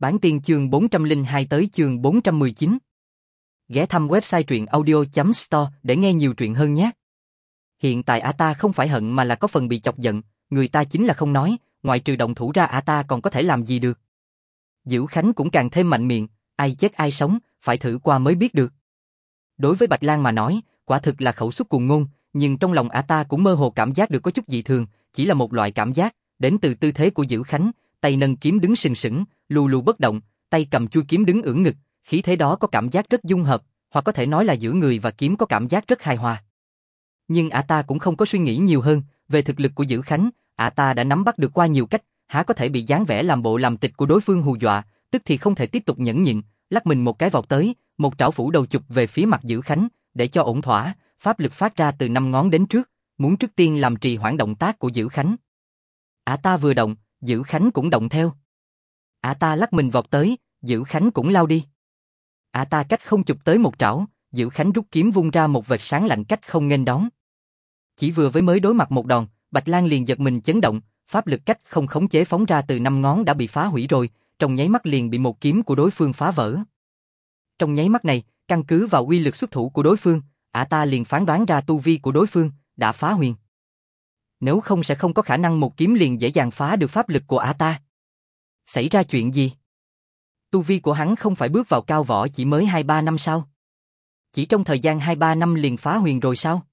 Bản tiên chương 402 tới chương 419. Ghé thăm website truyện audio.store để nghe nhiều truyện hơn nhé. Hiện tại ả ta không phải hận mà là có phần bị chọc giận, người ta chính là không nói, ngoại trừ động thủ ra ả ta còn có thể làm gì được. Dữ Khánh cũng càng thêm mạnh miệng, ai chết ai sống, phải thử qua mới biết được. Đối với Bạch Lang mà nói, quả thực là khẩu suất cuồng ngôn, nhưng trong lòng ả ta cũng mơ hồ cảm giác được có chút dị thường, chỉ là một loại cảm giác, đến từ tư thế của Dữ Khánh, tay nâng kiếm đứng sừng sững, lù lù bất động, tay cầm chuôi kiếm đứng ưỡn ngực, khí thế đó có cảm giác rất dung hợp, hoặc có thể nói là giữa người và kiếm có cảm giác rất hài hòa. Nhưng ả ta cũng không có suy nghĩ nhiều hơn, về thực lực của Dữ Khánh, ả ta đã nắm bắt được qua nhiều cách, há có thể bị dáng vẻ làm bộ làm tịch của đối phương hù dọa, tức thì không thể tiếp tục nhẫn nhịn, lắc mình một cái vọt tới, một trảo phủ đầu chụp về phía mặt Dữ Khánh, để cho ổn thỏa, pháp lực phát ra từ 5 ngón đến trước, muốn trước tiên làm trì hoãn động tác của Dữ Khánh. Ả ta vừa động, Dữ Khánh cũng động theo. Ả ta lắc mình vọt tới, Dữ Khánh cũng lao đi. Ả ta cách không chụp tới một trảo, Dữ Khánh rút kiếm vung ra một vệt sáng lạnh cách không nghênh đón. Chỉ vừa với mới đối mặt một đòn, Bạch Lang liền giật mình chấn động, pháp lực cách không khống chế phóng ra từ 5 ngón đã bị phá hủy rồi, trong nháy mắt liền bị một kiếm của đối phương phá vỡ. Trong nháy mắt này, căn cứ vào uy lực xuất thủ của đối phương, ả ta liền phán đoán ra tu vi của đối phương đã phá huyền. Nếu không sẽ không có khả năng một kiếm liền dễ dàng phá được pháp lực của ả ta. Xảy ra chuyện gì? Tu vi của hắn không phải bước vào cao võ chỉ mới 2-3 năm sao? Chỉ trong thời gian 2-3 năm liền phá huyền rồi sao?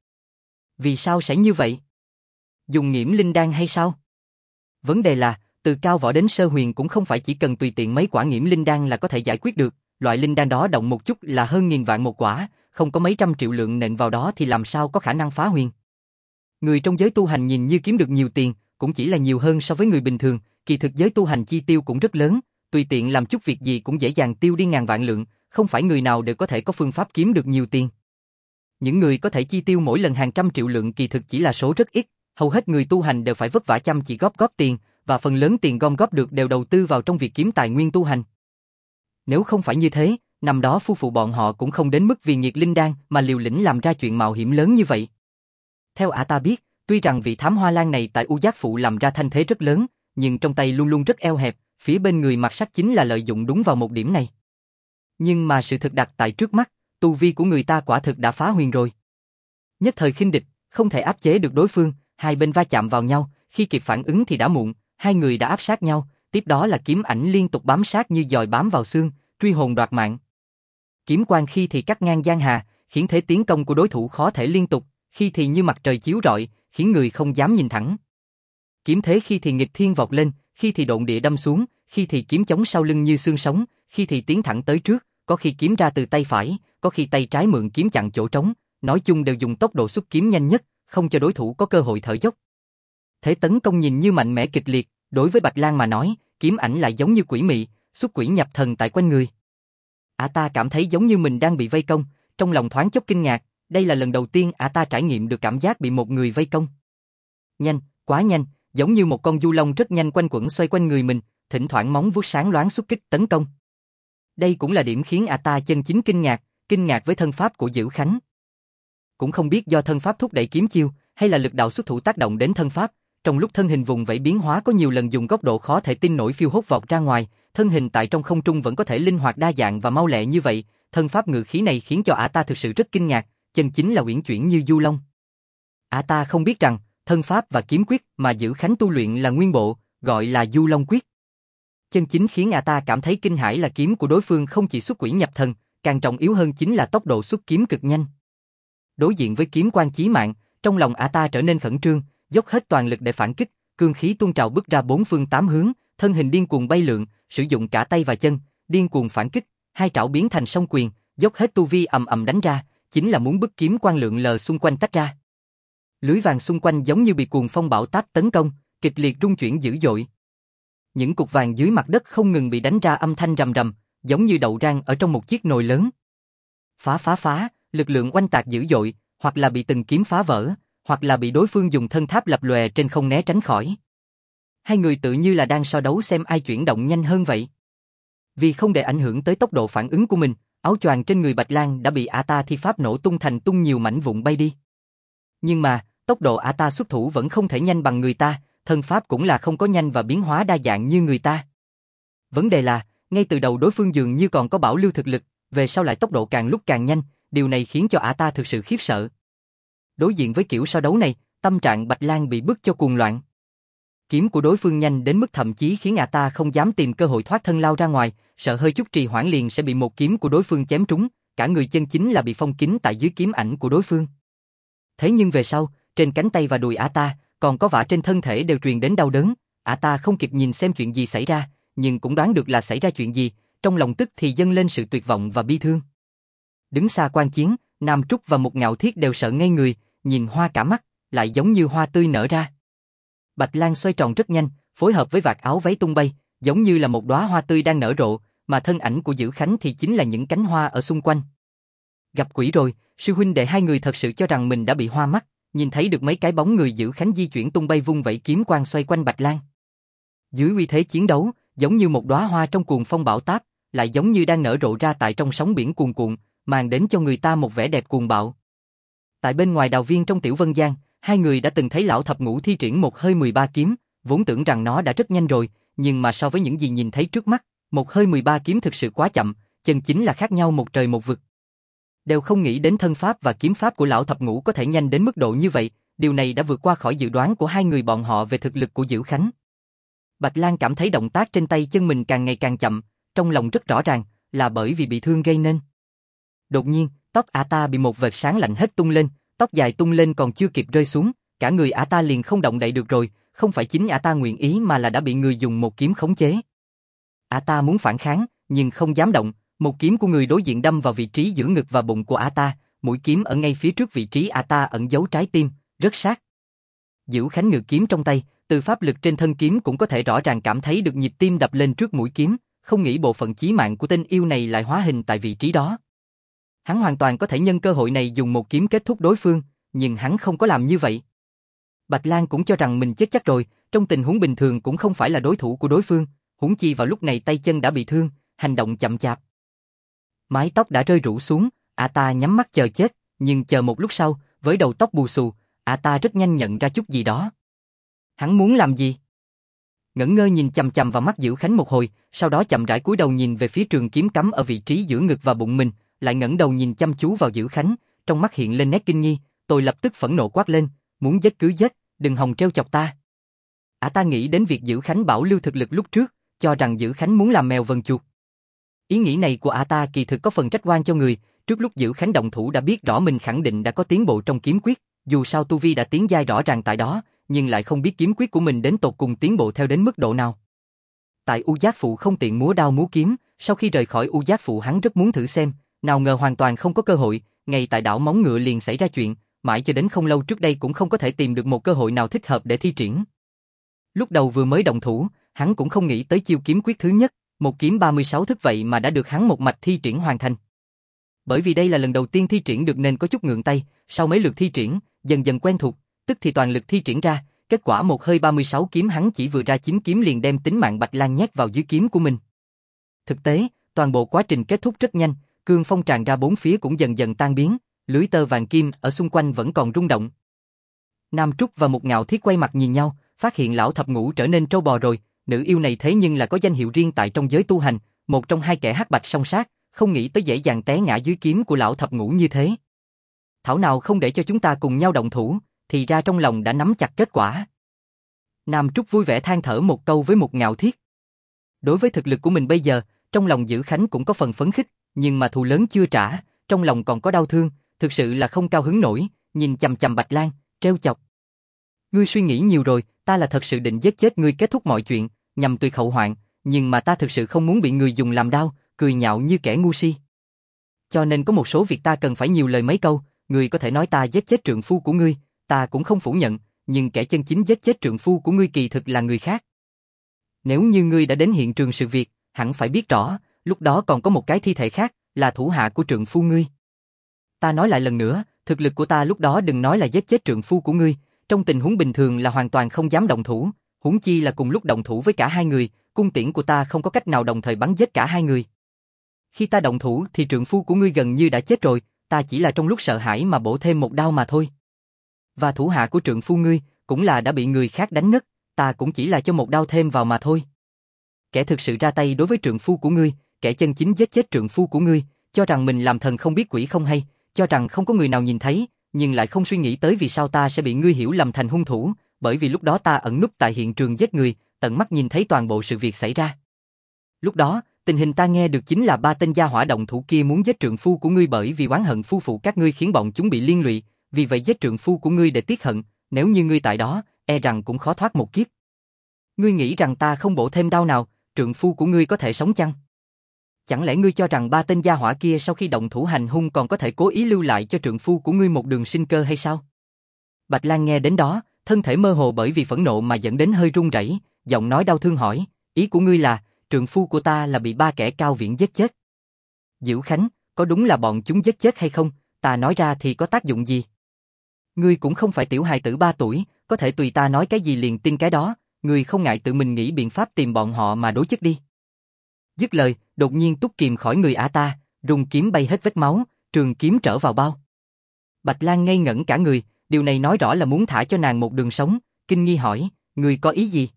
Vì sao sẽ như vậy? Dùng nghiễm linh đan hay sao? Vấn đề là, từ cao võ đến sơ huyền cũng không phải chỉ cần tùy tiện mấy quả nghiễm linh đan là có thể giải quyết được, loại linh đan đó động một chút là hơn nghìn vạn một quả, không có mấy trăm triệu lượng nện vào đó thì làm sao có khả năng phá huyền. Người trong giới tu hành nhìn như kiếm được nhiều tiền, cũng chỉ là nhiều hơn so với người bình thường, kỳ thực giới tu hành chi tiêu cũng rất lớn, tùy tiện làm chút việc gì cũng dễ dàng tiêu đi ngàn vạn lượng, không phải người nào đều có thể có phương pháp kiếm được nhiều tiền. Những người có thể chi tiêu mỗi lần hàng trăm triệu lượng kỳ thực chỉ là số rất ít, hầu hết người tu hành đều phải vất vả chăm chỉ góp tiền, và phần lớn tiền gom góp được đều đầu tư vào trong việc kiếm tài nguyên tu hành. Nếu không phải như thế, năm đó phu phụ bọn họ cũng không đến mức vì nghiệt linh đan mà liều lĩnh làm ra chuyện mạo hiểm lớn như vậy. Theo ả ta biết, tuy rằng vị thám hoa lan này tại U Giác Phụ làm ra thanh thế rất lớn, nhưng trong tay luôn luôn rất eo hẹp, phía bên người mặt sắc chính là lợi dụng đúng vào một điểm này. Nhưng mà sự thực đặt tại trước mắt, tu vi của người ta quả thực đã phá huyền rồi. Nhất thời khinh địch, không thể áp chế được đối phương, hai bên va chạm vào nhau, khi kịp phản ứng thì đã muộn, hai người đã áp sát nhau, tiếp đó là kiếm ảnh liên tục bám sát như dòi bám vào xương, truy hồn đoạt mạng. Kiếm quang khi thì cắt ngang giang hà, khiến thế tiến công của đối thủ khó thể liên tục, khi thì như mặt trời chiếu rọi, khiến người không dám nhìn thẳng. Kiếm thế khi thì nghịch thiên vọt lên, khi thì độn địa đâm xuống, khi thì kiếm chống sau lưng như xương sống, khi thì tiến thẳng tới trước, có khi kiếm ra từ tay phải, có khi tay trái mượn kiếm chặn chỗ trống, nói chung đều dùng tốc độ xuất kiếm nhanh nhất, không cho đối thủ có cơ hội thở dốc. Thế tấn công nhìn như mạnh mẽ kịch liệt, đối với Bạch Lang mà nói, kiếm ảnh lại giống như quỷ mị, xuất quỷ nhập thần tại quanh người. Ả ta cảm thấy giống như mình đang bị vây công, trong lòng thoáng chốc kinh ngạc, đây là lần đầu tiên ả ta trải nghiệm được cảm giác bị một người vây công. Nhanh, quá nhanh, giống như một con du long rất nhanh quanh quẩn xoay quanh người mình, thỉnh thoảng móng vuốt sáng loáng xuất kích tấn công. Đây cũng là điểm khiến ả ta chân chính kinh ngạc với thân pháp của Dữ Khánh. Cũng không biết do thân pháp thúc đẩy kiếm chiêu, hay là lực đạo xuất thủ tác động đến thân pháp, trong lúc thân hình vùng vẫy biến hóa có nhiều lần dùng góc độ khó thể tin nổi phiêu hốt vọt ra ngoài, thân hình tại trong không trung vẫn có thể linh hoạt đa dạng và mau lẹ như vậy, thân pháp ngự khí này khiến cho ả ta thực sự rất kinh ngạc, chân chính là uyển chuyển như du long. Ả ta không biết rằng, thân pháp và kiếm quyết mà Dữ Khánh tu luyện là nguyên bộ, gọi là Du Long Quyết. Chân chính khiến ả ta cảm thấy kinh hãi là kiếm của đối phương không chỉ xuất quỷ nhập thần, càng trọng yếu hơn chính là tốc độ xuất kiếm cực nhanh. Đối diện với kiếm quang chí mạng, trong lòng ả ta trở nên khẩn trương, dốc hết toàn lực để phản kích, cương khí tuôn trào bứt ra bốn phương tám hướng, thân hình điên cuồng bay lượn, sử dụng cả tay và chân, điên cuồng phản kích, hai trảo biến thành song quyền, dốc hết tu vi ầm ầm đánh ra, chính là muốn bức kiếm quang lượng lờ xung quanh tách ra. Lưới vàng xung quanh giống như bị cuồng phong bão táp tấn công, kịch liệt rung chuyển dữ dội. Những cục vàng dưới mặt đất không ngừng bị đánh ra âm thanh rầm rầm, giống như đậu rang ở trong một chiếc nồi lớn. Phá, lực lượng oanh tạc dữ dội, hoặc là bị từng kiếm phá vỡ, hoặc là bị đối phương dùng thân tháp lập lòe trên không né tránh khỏi. Hai người tự như là đang so đấu xem ai chuyển động nhanh hơn vậy. Vì không để ảnh hưởng tới tốc độ phản ứng của mình, áo choàng trên người Bạch Lang đã bị ả ta thi pháp nổ tung thành tung nhiều mảnh vụn bay đi. Nhưng mà, tốc độ ả ta xuất thủ vẫn không thể nhanh bằng người ta, thân pháp cũng là không có nhanh và biến hóa đa dạng như người ta. Vấn đề là, ngay từ đầu đối phương dường như còn có bảo lưu thực lực, về sau lại tốc độ càng lúc càng nhanh, điều này khiến cho ả ta thực sự khiếp sợ. Đối diện với kiểu so đấu này, tâm trạng Bạch Lang bị bức cho cuồng loạn. Kiếm của đối phương nhanh đến mức thậm chí khiến ả ta không dám tìm cơ hội thoát thân lao ra ngoài, sợ hơi chút trì hoãn liền sẽ bị một kiếm của đối phương chém trúng, cả người chân chính là bị phong kín tại dưới kiếm ảnh của đối phương. Thế nhưng về sau, trên cánh tay và đùi ả ta, còn có vả trên thân thể đều truyền đến đau đớn, ả ta không kịp nhìn xem chuyện gì xảy ra, nhưng cũng đoán được là xảy ra chuyện gì, trong lòng tức thì dâng lên sự tuyệt vọng và bi thương. Đứng xa quan chiến, Nam Trúc và Mục Ngạo Thiết đều sợ ngây người, nhìn hoa cả mắt, lại giống như hoa tươi nở ra. Bạch Lang xoay tròn rất nhanh, phối hợp với vạt áo váy tung bay, giống như là một đóa hoa tươi đang nở rộ, mà thân ảnh của Dữ Khánh thì chính là những cánh hoa ở xung quanh. Gặp quỷ rồi, sư huynh đệ hai người thật sự cho rằng mình đã bị hoa mắt, nhìn thấy được mấy cái bóng người Dữ Khánh di chuyển tung bay vung vẩy kiếm quang xoay quanh Bạch Lang. Dưới uy thế chiến đấu, giống như một đóa hoa trong cuồng phong bão táp, lại giống như đang nở rộ ra tại trong sóng biển cuồn cuộn, mang đến cho người ta một vẻ đẹp cuồng bạo. Tại bên ngoài đào viên trong Tiểu Vân Giang, hai người đã từng thấy lão thập ngũ thi triển một hơi 13 kiếm, vốn tưởng rằng nó đã rất nhanh rồi, nhưng mà so với những gì nhìn thấy trước mắt, một hơi 13 kiếm thực sự quá chậm, chân chính là khác nhau một trời một vực. Đều không nghĩ đến thân pháp và kiếm pháp của lão thập ngũ có thể nhanh đến mức độ như vậy, điều này đã vượt qua khỏi dự đoán của hai người bọn họ về thực lực của Dữ Khánh. Bạch Lang cảm thấy động tác trên tay chân mình càng ngày càng chậm, trong lòng rất rõ ràng, là bởi vì bị thương gây nên. Đột nhiên, tóc ả ta bị một vệt sáng lạnh hết tung lên, tóc dài tung lên còn chưa kịp rơi xuống, cả người ả ta liền không động đậy được rồi, không phải chính ả ta nguyện ý mà là đã bị người dùng một kiếm khống chế. Ả ta muốn phản kháng, nhưng không dám động, một kiếm của người đối diện đâm vào vị trí giữa ngực và bụng của ả ta, mũi kiếm ở ngay phía trước vị trí ả ta ẩn giấu trái tim, rất sát. Dữ Khánh ngự kiếm trong tay, từ pháp lực trên thân kiếm cũng có thể rõ ràng cảm thấy được nhịp tim đập lên trước mũi kiếm, không nghĩ bộ phận chí mạng của tên yêu này lại hóa hình tại vị trí đó. Hắn hoàn toàn có thể nhân cơ hội này dùng một kiếm kết thúc đối phương, nhưng hắn không có làm như vậy. Bạch Lang cũng cho rằng mình chết chắc rồi, trong tình huống bình thường cũng không phải là đối thủ của đối phương, huống chi vào lúc này tay chân đã bị thương, hành động chậm chạp. Mái tóc đã rơi rủ xuống, ả ta nhắm mắt chờ chết, nhưng chờ một lúc sau, với đầu tóc bù xù, ả ta rất nhanh nhận ra chút gì đó. Hắn muốn làm gì? Ngẩn ngơ nhìn chằm chằm vào mắt Dữ Khánh một hồi, sau đó chậm rãi cúi đầu nhìn về phía trường kiếm cắm ở vị trí giữa ngực và bụng mình, lại ngẩng đầu nhìn chăm chú vào Dữ Khánh, trong mắt hiện lên nét kinh nghi, tôi lập tức phẫn nộ quát lên, muốn giết cứ giết, đừng hòng trêu chọc ta. Ả ta nghĩ đến việc Dữ Khánh bảo lưu thực lực lúc trước, cho rằng Dữ Khánh muốn làm mèo vần chuột. Ý nghĩ này của ả ta kỳ thực có phần trách oan cho người, trước lúc Dữ Khánh động thủ đã biết rõ mình khẳng định đã có tiến bộ trong kiếm quyết, dù sao tu vi đã tiến giai rõ ràng tại đó, nhưng lại không biết kiếm quyết của mình đến tột cùng tiến bộ theo đến mức độ nào. Tại U Giác Phụ không tiện múa đao múa kiếm, sau khi rời khỏi U Giác Phụ hắn rất muốn thử xem, nào ngờ hoàn toàn không có cơ hội, ngay tại đảo Móng Ngựa liền xảy ra chuyện, mãi cho đến không lâu trước đây cũng không có thể tìm được một cơ hội nào thích hợp để thi triển. Lúc đầu vừa mới động thủ, hắn cũng không nghĩ tới chiêu kiếm quyết thứ nhất, một kiếm 36 thức vậy mà đã được hắn một mạch thi triển hoàn thành. Bởi vì đây là lần đầu tiên thi triển được nên có chút ngượng tay, sau mấy lượt thi triển, dần dần quen thuộc, tức thì toàn lực thi triển ra, kết quả một hơi 36 kiếm hắn chỉ vừa ra 9 kiếm liền đem tính mạng Bạch Lang nhét vào dưới kiếm của mình. Thực tế, toàn bộ quá trình kết thúc rất nhanh, cương phong tràn ra bốn phía cũng dần dần tan biến, lưới tơ vàng kim ở xung quanh vẫn còn rung động. Nam Trúc và Mục Ngạo Thiết quay mặt nhìn nhau, phát hiện lão thập ngũ trở nên trâu bò rồi, nữ yêu này thế nhưng là có danh hiệu riêng tại trong giới tu hành, một trong hai kẻ hắc bạch song sát, không nghĩ tới dễ dàng té ngã dưới kiếm của lão thập ngũ như thế. Thảo nào không để cho chúng ta cùng nhau động thủ, thì ra trong lòng đã nắm chặt kết quả. Nam Trúc vui vẻ than thở một câu với Mục Ngạo Thiết. Đối với thực lực của mình bây giờ, trong lòng Dữ Khánh cũng có phần phấn khích, nhưng mà thù lớn chưa trả, trong lòng còn có đau thương, thực sự là không cao hứng nổi, nhìn chằm chằm Bạch Lang, trêu chọc. Ngươi suy nghĩ nhiều rồi, ta là thật sự định giết chết ngươi kết thúc mọi chuyện, nhằm tuyệt hậu hoạn, nhưng mà ta thực sự không muốn bị người dùng làm đau, cười nhạo như kẻ ngu si. Cho nên có một số việc ta cần phải nhiều lời mấy câu, ngươi có thể nói ta giết chết trượng phu của ngươi, ta cũng không phủ nhận, nhưng kẻ chân chính giết chết trượng phu của ngươi kỳ thực là người khác. Nếu như ngươi đã đến hiện trường sự việc, hẳn phải biết rõ, lúc đó còn có một cái thi thể khác, là thủ hạ của trượng phu ngươi. Ta nói lại lần nữa, thực lực của ta lúc đó đừng nói là giết chết trượng phu của ngươi, trong tình huống bình thường là hoàn toàn không dám động thủ, huống chi là cùng lúc động thủ với cả hai người, cung tiễn của ta không có cách nào đồng thời bắn giết cả hai người. Khi ta động thủ thì trượng phu của ngươi gần như đã chết rồi, ta chỉ là trong lúc sợ hãi mà bổ thêm một đao mà thôi. Và thủ hạ của trượng phu ngươi cũng là đã bị người khác đánh ngất, ta cũng chỉ là cho một đao thêm vào mà thôi. Kẻ thực sự ra tay đối với trượng phu của ngươi, kẻ chân chính giết chết trượng phu của ngươi, cho rằng mình làm thần không biết quỷ không hay, cho rằng không có người nào nhìn thấy, nhưng lại không suy nghĩ tới vì sao ta sẽ bị ngươi hiểu lầm thành hung thủ, bởi vì lúc đó ta ẩn núp tại hiện trường giết người, tận mắt nhìn thấy toàn bộ sự việc xảy ra. Lúc đó, tình hình ta nghe được chính là 3 tên gia hỏa động thủ kia muốn giết trượng phu của ngươi bởi vì oán hận phu phụ các ngươi khiến bọn chúng bị liên lụy, vì vậy giết trượng phu của ngươi để tiết hận, nếu như ngươi tại đó, e rằng cũng khó thoát một kiếp. Ngươi nghĩ rằng ta không bổ thêm đau nào, trượng phu của ngươi có thể sống chăng? Chẳng lẽ ngươi cho rằng 3 tên gia hỏa kia sau khi động thủ hành hung còn có thể cố ý lưu lại cho trượng phu của ngươi một đường sinh cơ hay sao? Bạch Lan nghe đến đó, thân thể mơ hồ bởi vì phẫn nộ mà dẫn đến hơi run rẩy, giọng nói đau thương hỏi, ý của ngươi là, trượng phu của ta là bị 3 kẻ cao viễn giết chết. Dữ Khánh, có đúng là bọn chúng giết chết hay không, ta nói ra thì có tác dụng gì? Ngươi cũng không phải tiểu hài tử 3 tuổi, có thể tùy ta nói cái gì liền tin cái đó, ngươi không ngại tự mình nghĩ biện pháp tìm bọn họ mà đối chất đi. Dứt lời, đột nhiên túc kìm khỏi người ả ta, rung kiếm bay hết vết máu, trường kiếm trở vào bao. Bạch Lan ngây ngẩn cả người, điều này nói rõ là muốn thả cho nàng một đường sống, kinh nghi hỏi, ngươi có ý gì?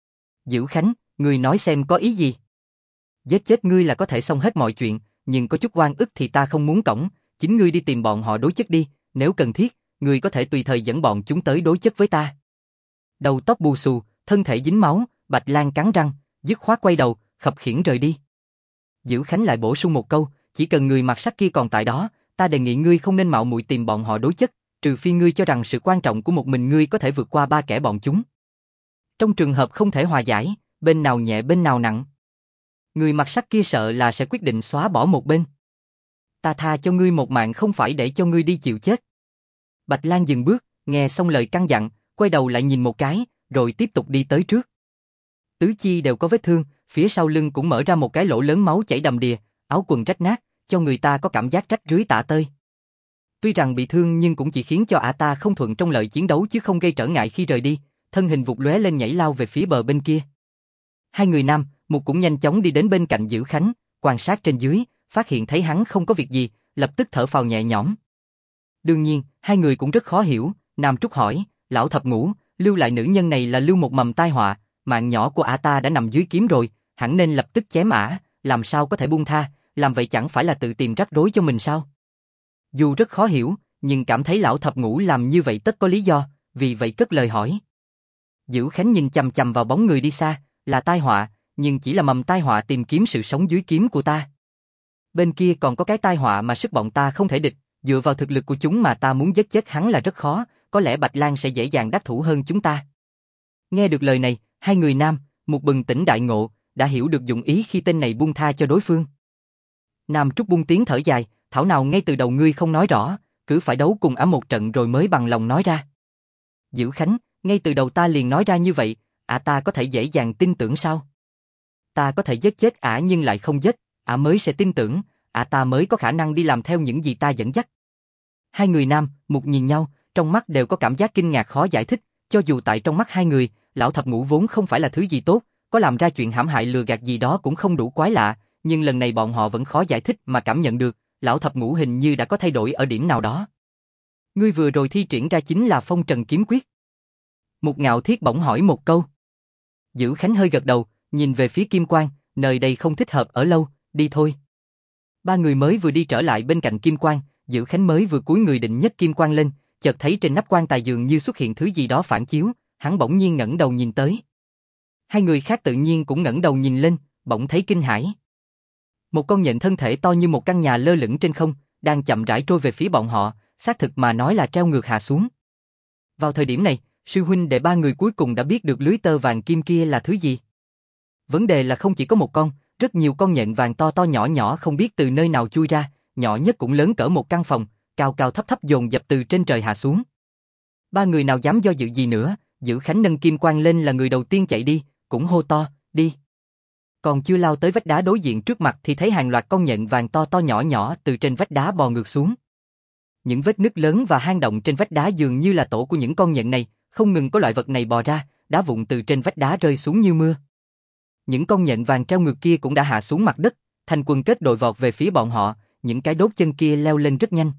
Dữ Khánh, ngươi nói xem có ý gì? Giết chết ngươi là có thể xong hết mọi chuyện, nhưng có chút oan ức thì ta không muốn cõng, chính ngươi đi tìm bọn họ đối chất đi, nếu cần thiết, ngươi có thể tùy thời dẫn bọn chúng tới đối chất với ta. Đầu tóc bù xù, thân thể dính máu, Bạch Lan cắn răng, dứt khoát quay đầu, khập khiễng rời đi. Dữ Khánh lại bổ sung một câu, chỉ cần người mặc sắc kia còn tại đó, ta đề nghị ngươi không nên mạo muội tìm bọn họ đối chất, trừ phi ngươi cho rằng sự quan trọng của một mình ngươi có thể vượt qua 3 kẻ bọn chúng. Trong trường hợp không thể hòa giải, bên nào nhẹ bên nào nặng. Người mặc sắc kia sợ là sẽ quyết định xóa bỏ một bên. Ta tha cho ngươi một mạng không phải để cho ngươi đi chịu chết. Bạch Lan dừng bước, nghe xong lời căn dặn, quay đầu lại nhìn một cái, rồi tiếp tục đi tới trước. Tứ chi đều có vết thương, phía sau lưng cũng mở ra một cái lỗ lớn máu chảy đầm đìa, áo quần rách nát, cho người ta có cảm giác rách rưới tả tơi. Tuy rằng bị thương nhưng cũng chỉ khiến cho ả ta không thuận trong lợi chiến đấu chứ không gây trở ngại khi rời đi, thân hình vụt lóe lên nhảy lao về phía bờ bên kia. Hai người nam, một cũng nhanh chóng đi đến bên cạnh Dữ Khánh, quan sát trên dưới, phát hiện thấy hắn không có việc gì, lập tức thở phào nhẹ nhõm. Đương nhiên, hai người cũng rất khó hiểu, Nam Trúc hỏi, lão thập ngũ, lưu lại nữ nhân này là lưu một mầm tai họa, mạng nhỏ của ả ta đã nằm dưới kiếm rồi, hẳn nên lập tức chém ả, làm sao có thể buông tha, làm vậy chẳng phải là tự tìm rắc rối cho mình sao? Dù rất khó hiểu, nhưng cảm thấy lão thập ngũ làm như vậy tất có lý do, vì vậy cất lời hỏi. Dữ Khánh nhìn chằm chằm vào bóng người đi xa, là tai họa, nhưng chỉ là mầm tai họa tìm kiếm sự sống dưới kiếm của ta. Bên kia còn có cái tai họa mà sức bọn ta không thể địch, dựa vào thực lực của chúng mà ta muốn giết chết hắn là rất khó, có lẽ Bạch Lan sẽ dễ dàng đắc thủ hơn chúng ta. Nghe được lời này, hai người nam, một bừng tỉnh đại ngộ, đã hiểu được dụng ý khi tên này buông tha cho đối phương. Nam Trúc buông tiếng thở dài, thảo nào ngay từ đầu ngươi không nói rõ, cứ phải đấu cùng ả một trận rồi mới bằng lòng nói ra. Dữ Khánh, ngay từ đầu ta liền nói ra như vậy, ả ta có thể dễ dàng tin tưởng sao? Ta có thể giết chết ả nhưng lại không giết, ả mới sẽ tin tưởng, ả ta mới có khả năng đi làm theo những gì ta dẫn dắt. Hai người nam, một nhìn nhau, trong mắt đều có cảm giác kinh ngạc khó giải thích, cho dù tại trong mắt hai người, lão thập ngũ vốn không phải là thứ gì tốt, có làm ra chuyện hãm hại lừa gạt gì đó cũng không đủ quái lạ, nhưng lần này bọn họ vẫn khó giải thích mà cảm nhận được, lão thập ngũ hình như đã có thay đổi ở điểm nào đó. Ngươi vừa rồi thi triển ra chính là phong trần kiếm quyết. Một Ngạo Thiết bỗng hỏi một câu. Dữ Khánh hơi gật đầu, nhìn về phía Kim Quang, nơi đây không thích hợp ở lâu, đi thôi. Ba người mới vừa đi trở lại bên cạnh Kim Quang, Dữ Khánh mới vừa cúi người định nhấc Kim Quang lên, chợt thấy trên nắp quan tài dường như xuất hiện thứ gì đó phản chiếu, hắn bỗng nhiên ngẩng đầu nhìn tới. Hai người khác tự nhiên cũng ngẩng đầu nhìn lên, bỗng thấy kinh hãi. Một con nhện thân thể to như một căn nhà lơ lửng trên không, đang chậm rãi trôi về phía bọn họ, xác thực mà nói là treo ngược hạ xuống. Vào thời điểm này, sư huynh đệ ba người cuối cùng đã biết được lưới tơ vàng kim kia là thứ gì. Vấn đề là không chỉ có một con, rất nhiều con nhện vàng to to nhỏ nhỏ không biết từ nơi nào chui ra, nhỏ nhất cũng lớn cỡ một căn phòng, cao cao thấp thấp dồn dập từ trên trời hạ xuống. Ba người nào dám do dự gì nữa, Dữ Khánh nâng kim quang lên là người đầu tiên chạy đi, cũng hô to, đi. Còn chưa lao tới vách đá đối diện trước mặt thì thấy hàng loạt con nhện vàng to to nhỏ nhỏ từ trên vách đá bò ngược xuống. Những vết nứt lớn và hang động trên vách đá dường như là tổ của những con nhện này, không ngừng có loại vật này bò ra, đá vụn từ trên vách đá rơi xuống như mưa. Những con nhện vàng treo ngược kia cũng đã hạ xuống mặt đất, thành quần kết đội vọt về phía bọn họ, những cái đốt chân kia leo lên rất nhanh.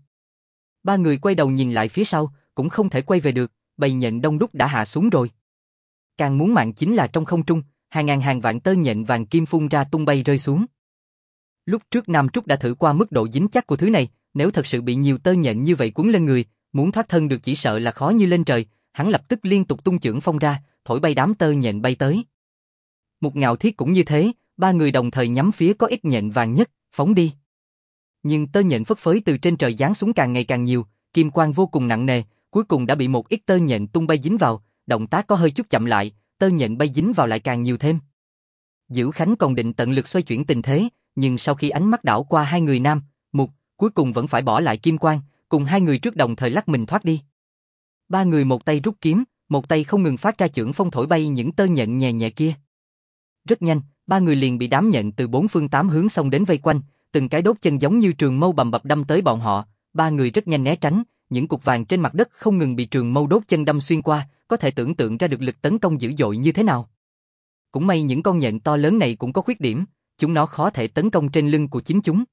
Ba người quay đầu nhìn lại phía sau, cũng không thể quay về được, bầy nhện đông đúc đã hạ xuống rồi. Càng muốn mạng chính là trong không trung, hàng ngàn hàng vạn tơ nhện vàng kim phun ra tung bay rơi xuống. Lúc trước Nam Trúc đã thử qua mức độ dính chắc của thứ này, nếu thật sự bị nhiều tơ nhện như vậy cuốn lên người, muốn thoát thân được chỉ sợ là khó như lên trời, hắn lập tức liên tục tung chưởng phong ra, thổi bay đám tơ nhện bay tới. Mục Ngạo Thiết cũng như thế, ba người đồng thời nhắm phía có ít nhện vàng nhất, phóng đi. Nhưng tơ nhện phất phới từ trên trời giáng xuống càng ngày càng nhiều, kim quang vô cùng nặng nề, cuối cùng đã bị một ít tơ nhện tung bay dính vào, động tác có hơi chút chậm lại, tơ nhện bay dính vào lại càng nhiều thêm. Dữ Khánh còn định tận lực xoay chuyển tình thế, nhưng sau khi ánh mắt đảo qua hai người Nam, Mục, cuối cùng vẫn phải bỏ lại kim quang, cùng hai người trước đồng thời lắc mình thoát đi. Ba người một tay rút kiếm, một tay không ngừng phát ra chưởng phong thổi bay những tơ nhện nhẹ nhẹ kia. Rất nhanh, ba người liền bị đám nhện từ bốn phương tám hướng xông đến vây quanh, từng cái đốt chân giống như trường mâu bầm bập đâm tới bọn họ, ba người rất nhanh né tránh, những cục vàng trên mặt đất không ngừng bị trường mâu đốt chân đâm xuyên qua, có thể tưởng tượng ra được lực tấn công dữ dội như thế nào. Cũng may những con nhện to lớn này cũng có khuyết điểm, chúng nó khó thể tấn công trên lưng của chính chúng.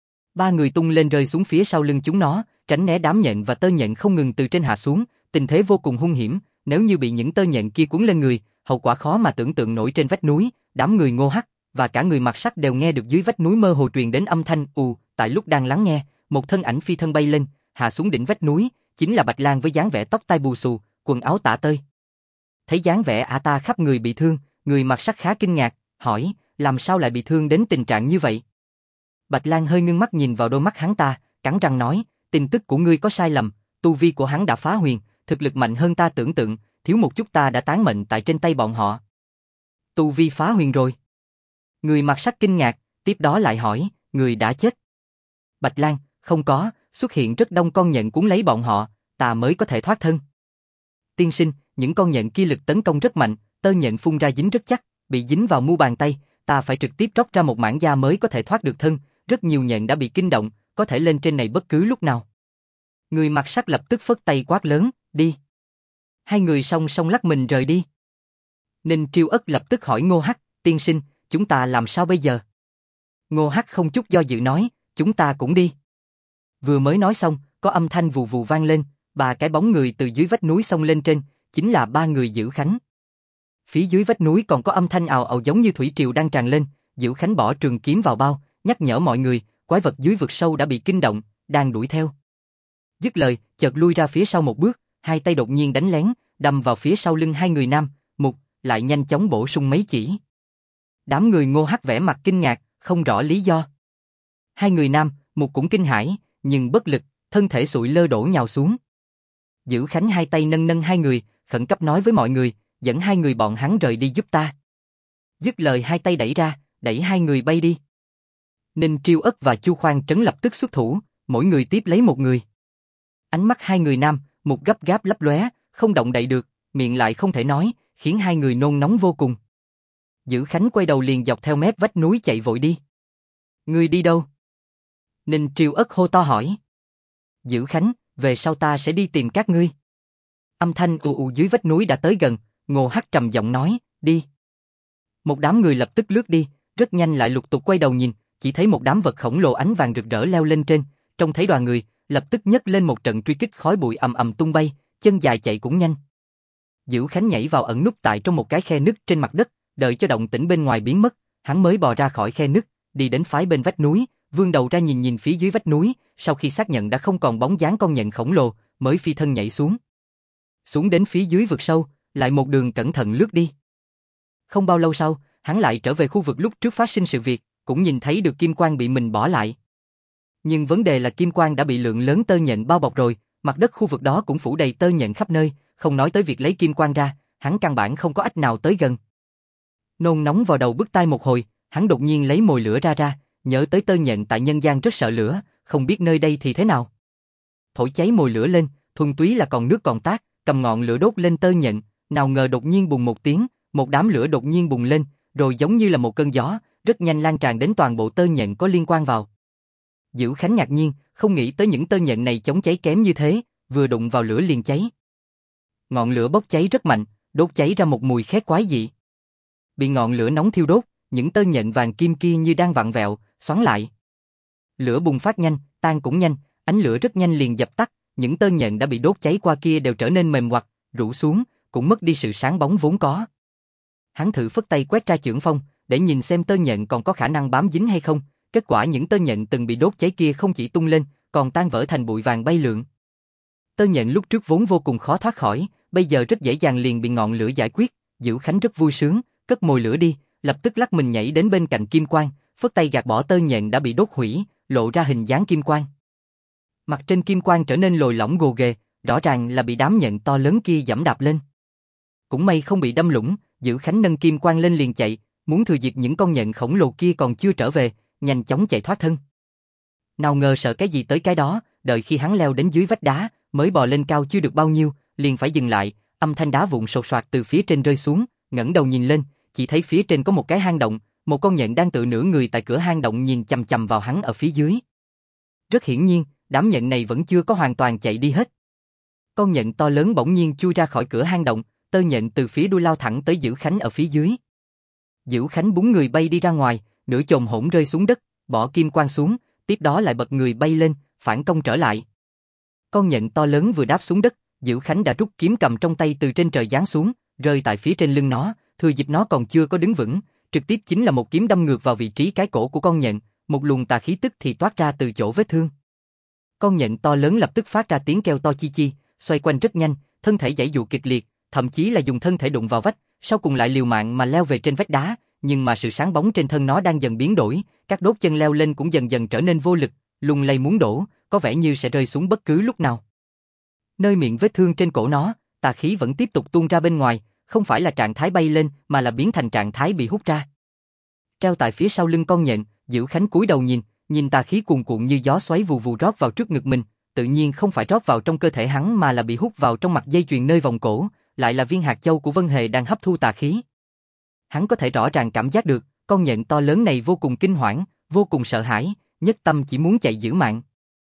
Ba người tung lên rơi xuống phía sau lưng chúng nó, tránh né đám nhện và tơ nhện không ngừng từ trên hạ xuống, tình thế vô cùng hung hiểm, nếu như bị những tơ nhện kia cuốn lên người, hậu quả khó mà tưởng tượng nổi. Trên vách núi, đám người Ngô Hắc và cả người Mặc Sắt đều nghe được dưới vách núi mơ hồ truyền đến âm thanh ù. Tại lúc đang lắng nghe, một thân ảnh phi thân bay lên, hạ xuống đỉnh vách núi, chính là Bạch Lang với dáng vẻ tóc tai bù xù, quần áo tả tơi. Thấy dáng vẻ ả ta khắp người bị thương, người Mặc Sắt khá kinh ngạc, hỏi, làm sao lại bị thương đến tình trạng như vậy? Bạch Lang hơi ngưng mắt nhìn vào đôi mắt hắn ta, cắn răng nói, tin tức của ngươi có sai lầm, tu vi của hắn đã phá huyền, thực lực mạnh hơn ta tưởng tượng, thiếu một chút ta đã tán mệnh tại trên tay bọn họ. Tu vi phá huyền rồi. Người Mặc Sắt kinh ngạc, tiếp đó lại hỏi, người đã chết. Bạch Lang, không có, xuất hiện rất đông con nhện cuốn lấy bọn họ, ta mới có thể thoát thân. Tiên sinh, những con nhện kia lực tấn công rất mạnh, tơ nhện phun ra dính rất chắc, bị dính vào mu bàn tay, ta phải trực tiếp róc ra một mảng da mới có thể thoát được thân, rất nhiều nhện đã bị kinh động, có thể lên trên này bất cứ lúc nào. Người Mặc Sắt lập tức phất tay quát lớn, đi. Hai người song song lắc mình rời đi. Ninh Triêu Ất lập tức hỏi Ngô Hắc, tiên sinh, chúng ta làm sao bây giờ? Ngô Hắc không chút do dự nói, chúng ta cũng đi. Vừa mới nói xong, có âm thanh vù vù vang lên, ba cái bóng người từ dưới vách núi xông lên trên, chính là ba người Dữ Khánh. Phía dưới vách núi còn có âm thanh ào ào giống như thủy triều đang tràn lên, Dữ Khánh bỏ trường kiếm vào bao, nhắc nhở mọi người, quái vật dưới vực sâu đã bị kinh động, đang đuổi theo. Dứt lời, chợt lui ra phía sau một bước, hai tay đột nhiên đánh lén, đâm vào phía sau lưng hai người Nam, Mục, lại nhanh chóng bổ sung mấy chỉ. Đám người Ngô Hắc vẻ mặt kinh ngạc, không rõ lý do. Hai người Nam, Mục cũng kinh hãi, nhưng bất lực, thân thể sụi lơ đổ nhào xuống. Dữ Khánh hai tay nâng nâng hai người, khẩn cấp nói với mọi người, dẫn hai người bọn hắn rời đi giúp ta. Dứt lời hai tay đẩy ra, đẩy hai người bay đi. Ninh Triêu Ất và Chu Khoan Trấn lập tức xuất thủ, mỗi người tiếp lấy một người. Ánh mắt hai người Nam, Mục gấp gáp lấp lóe, không động đậy được, miệng lại không thể nói, khiến hai người nôn nóng vô cùng. Dữ Khánh quay đầu liền dọc theo mép vách núi chạy vội đi. Ngươi đi đâu? Ninh Triêu Ất hô to hỏi. Dữ Khánh, về sau ta sẽ đi tìm các ngươi. Âm thanh ù ù dưới vách núi đã tới gần, Ngô Hắc trầm giọng nói, đi. Một đám người lập tức lướt đi, rất nhanh lại lục tục quay đầu nhìn, chỉ thấy một đám vật khổng lồ ánh vàng rực rỡ leo lên trên, trông thấy đoàn người, lập tức nhấc lên một trận truy kích, khói bụi ầm ầm tung bay, chân dài chạy cũng nhanh. Dữ Khánh nhảy vào ẩn núp tại trong một cái khe nứt trên mặt đất, đợi cho động tĩnh bên ngoài biến mất, hắn mới bò ra khỏi khe nứt, đi đến phái bên vách núi, vươn đầu ra nhìn nhìn phía dưới vách núi, sau khi xác nhận đã không còn bóng dáng con nhện khổng lồ, mới phi thân nhảy xuống. Xuống đến phía dưới vực sâu, lại một đường cẩn thận lướt đi. Không bao lâu sau, hắn lại trở về khu vực lúc trước phát sinh sự việc, cũng nhìn thấy được kim quang bị mình bỏ lại. Nhưng vấn đề là kim quang đã bị lượng lớn tơ nhện bao bọc rồi, mặt đất khu vực đó cũng phủ đầy tơ nhện khắp nơi, không nói tới việc lấy kim quang ra, hắn căn bản không có ách nào tới gần. Nôn nóng vào đầu bứt tai một hồi, hắn đột nhiên lấy mồi lửa ra, nhớ tới tơ nhện tại nhân gian rất sợ lửa, không biết nơi đây thì thế nào. Thổi cháy mồi lửa lên, thuần túy là còn nước còn tát, cầm ngọn lửa đốt lên tơ nhện, nào ngờ đột nhiên bùng một tiếng, một đám lửa đột nhiên bùng lên, rồi giống như là một cơn gió, rất nhanh lan tràn đến toàn bộ tơ nhện có liên quan vào. Dữ Khánh ngạc nhiên, không nghĩ tới những tơ nhện này chống cháy kém như thế, vừa đụng vào lửa liền cháy. Ngọn lửa bốc cháy rất mạnh, đốt cháy ra một mùi khét quái dị. Bị ngọn lửa nóng thiêu đốt, những tơ nhện vàng kim kia như đang vặn vẹo, xoắn lại. Lửa bùng phát nhanh, tan cũng nhanh, ánh lửa rất nhanh liền dập tắt, những tơ nhện đã bị đốt cháy qua kia đều trở nên mềm hoặc, rũ xuống, cũng mất đi sự sáng bóng vốn có. Hắn thử phất tay quét ra chưởng phong, để nhìn xem tơ nhện còn có khả năng bám dính hay không, kết quả những tơ nhện từng bị đốt cháy kia không chỉ tung lên, còn tan vỡ thành bụi vàng bay lượn. Tơ nhện lúc trước vốn vô cùng khó thoát khỏi, bây giờ rất dễ dàng liền bị ngọn lửa giải quyết, Dữ Khánh rất vui sướng, cất mồi lửa đi, lập tức lắc mình nhảy đến bên cạnh kim quang, phất tay gạt bỏ tơ nhện đã bị đốt hủy, lộ ra hình dáng kim quang. Mặt trên kim quang trở nên lồi lõm gồ ghề, rõ ràng là bị đám nhện to lớn kia giẫm đạp lên. Cũng may không bị đâm lũng, Dữ Khánh nâng kim quang lên liền chạy, muốn thừa dịp những con nhện khổng lồ kia còn chưa trở về, nhanh chóng chạy thoát thân. Nào ngờ sợ cái gì tới cái đó, đợi khi hắn leo đến dưới vách đá, mới bò lên cao chưa được bao nhiêu, liền phải dừng lại, âm thanh đá vụn sột soạt từ phía trên rơi xuống, ngẩng đầu nhìn lên, chỉ thấy phía trên có một cái hang động, một con nhện đang tựa nửa người tại cửa hang động nhìn chằm chằm vào hắn ở phía dưới. Rất hiển nhiên, đám nhện này vẫn chưa có hoàn toàn chạy đi hết. Con nhện to lớn bỗng nhiên chui ra khỏi cửa hang động, tơ nhện từ phía đuôi lao thẳng tới Dữ Khánh ở phía dưới. Dữ Khánh búng người bay đi ra ngoài, nửa chồm hổn rơi xuống đất, bỏ kim quang xuống, tiếp đó lại bật người bay lên, phản công trở lại. Con nhện to lớn vừa đáp xuống đất, Dữ Khánh đã rút kiếm cầm trong tay từ trên trời giáng xuống, rơi tại phía trên lưng nó, thừa dịp nó còn chưa có đứng vững, trực tiếp chính là một kiếm đâm ngược vào vị trí cái cổ của con nhện, một luồng tà khí tức thì toát ra từ chỗ vết thương. Con nhện to lớn lập tức phát ra tiếng kêu to chi chi, xoay quanh rất nhanh, thân thể giãy giụa kịch liệt, thậm chí là dùng thân thể đụng vào vách, sau cùng lại liều mạng mà leo về trên vách đá, nhưng mà sự sáng bóng trên thân nó đang dần biến đổi, các đốt chân leo lên cũng dần dần trở nên vô lực, lung lay muốn đổ, có vẻ như sẽ rơi xuống bất cứ lúc nào. Nơi miệng vết thương trên cổ nó, tà khí vẫn tiếp tục tuôn ra bên ngoài, không phải là trạng thái bay lên mà là biến thành trạng thái bị hút ra. Treo tại phía sau lưng con nhện, Dữ Khánh cúi đầu nhìn tà khí cuồn cuộn như gió xoáy vù vù rót vào trước ngực mình, tự nhiên không phải rót vào trong cơ thể hắn mà là bị hút vào trong mặt dây chuyền nơi vòng cổ, lại là viên hạt châu của Vân Hề đang hấp thu tà khí. Hắn có thể rõ ràng cảm giác được, con nhện to lớn này vô cùng kinh hoảng, vô cùng sợ hãi, nhất tâm chỉ muốn chạy giữ mạng.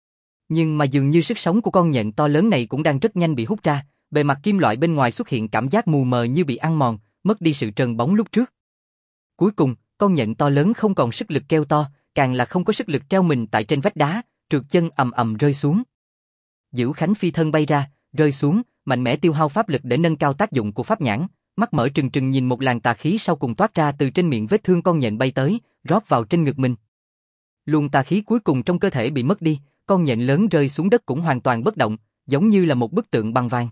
Nhưng mà dường như sức sống của con nhện to lớn này cũng đang rất nhanh bị hút ra, bề mặt kim loại bên ngoài xuất hiện cảm giác mù mờ như bị ăn mòn, mất đi sự trơn bóng lúc trước. Cuối cùng, con nhện to lớn không còn sức lực kêu to, càng là không có sức lực treo mình tại trên vách đá, trượt chân ầm ầm rơi xuống. Dữ Khánh phi thân bay ra, rơi xuống, mạnh mẽ tiêu hao pháp lực để nâng cao tác dụng của pháp nhãn, mắt mở trừng trừng nhìn một làn tà khí sau cùng toát ra từ trên miệng vết thương con nhện bay tới, rót vào trên ngực mình. Luồng tà khí cuối cùng trong cơ thể bị mất đi, con nhện lớn rơi xuống đất cũng hoàn toàn bất động, giống như là một bức tượng bằng vàng.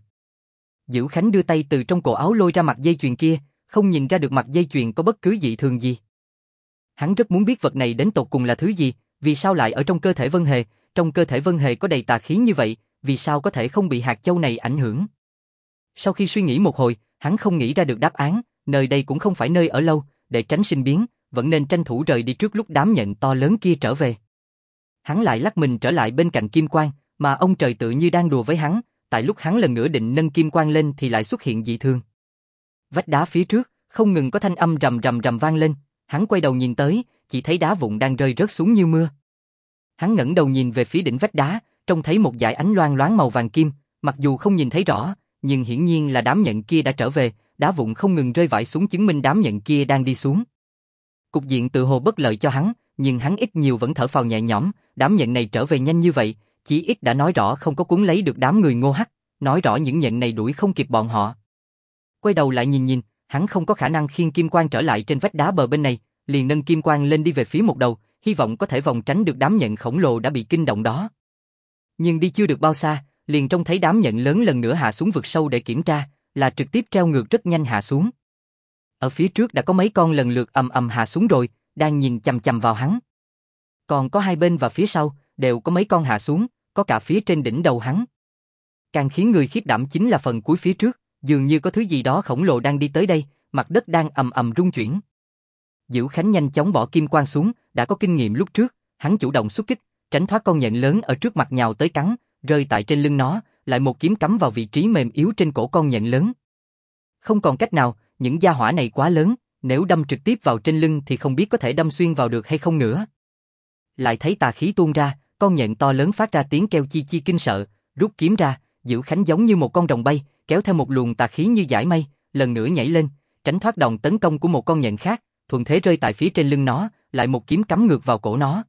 Dữ Khánh đưa tay từ trong cổ áo lôi ra mặt dây chuyền kia, không nhìn ra được mặt dây chuyền có bất cứ dị thường gì. Hắn rất muốn biết vật này đến tột cùng là thứ gì, vì sao lại ở trong cơ thể Vân Hề, trong cơ thể Vân Hề có đầy tà khí như vậy, vì sao có thể không bị hạt châu này ảnh hưởng. Sau khi suy nghĩ một hồi, hắn không nghĩ ra được đáp án, nơi đây cũng không phải nơi ở lâu, để tránh sinh biến, vẫn nên tranh thủ rời đi trước lúc đám nhện to lớn kia trở về. Hắn lại lắc mình trở lại bên cạnh kim quang, mà ông trời tự như đang đùa với hắn, tại lúc hắn lần nữa định nâng kim quang lên thì lại xuất hiện dị thường. Vách đá phía trước, không ngừng có thanh âm rầm rầm rầm vang lên, hắn quay đầu nhìn tới, chỉ thấy đá vụn đang rơi rớt xuống như mưa. Hắn ngẩng đầu nhìn về phía đỉnh vách đá, trông thấy một dải ánh loang loáng màu vàng kim, mặc dù không nhìn thấy rõ, nhưng hiển nhiên là đám nhện kia đã trở về, đá vụn không ngừng rơi vãi xuống chứng minh đám nhện kia đang đi xuống. Cục diện tự hồ bất lợi cho hắn, nhưng hắn ít nhiều vẫn thở phào nhẹ nhõm, đám nhện này trở về nhanh như vậy, chỉ ít đã nói rõ không có cuốn lấy được đám người Ngô Hắc, nói rõ những nhện này đuổi không kịp bọn họ. Quay đầu lại nhìn, hắn không có khả năng khiêng kim quang trở lại trên vách đá bờ bên này, liền nâng kim quang lên đi về phía một đầu, hy vọng có thể vòng tránh được đám nhện khổng lồ đã bị kinh động đó. Nhưng đi chưa được bao xa, liền trông thấy đám nhện lớn lần nữa hạ xuống vực sâu để kiểm tra, là trực tiếp treo ngược rất nhanh hạ xuống. Ở phía trước đã có mấy con lần lượt ầm ầm hạ xuống rồi, đang nhìn chằm chằm vào hắn. Còn có hai bên và phía sau, đều có mấy con hạ xuống, có cả phía trên đỉnh đầu hắn. Càng khiến người khiếp đảm chính là phần cuối phía trước, dường như có thứ gì đó khổng lồ đang đi tới đây, mặt đất đang ầm ầm rung chuyển. Dữ Khánh nhanh chóng bỏ kim quang xuống, đã có kinh nghiệm lúc trước, hắn chủ động xuất kích, tránh thoát con nhện lớn ở trước mặt nhào tới cắn, rơi tại trên lưng nó, lại một kiếm cắm vào vị trí mềm yếu trên cổ con nhện lớn. Không còn cách nào, những gia hỏa này quá lớn, nếu đâm trực tiếp vào trên lưng thì không biết có thể đâm xuyên vào được hay không nữa. Lại thấy tà khí tuôn ra, con nhện to lớn phát ra tiếng kêu chi chi kinh sợ, rút kiếm ra, Dữ Khánh giống như một con rồng bay, kéo theo một luồng tà khí như dải mây, lần nữa nhảy lên, tránh thoát đòn tấn công của một con nhện khác, thuận thế rơi tại phía trên lưng nó, lại một kiếm cắm ngược vào cổ nó.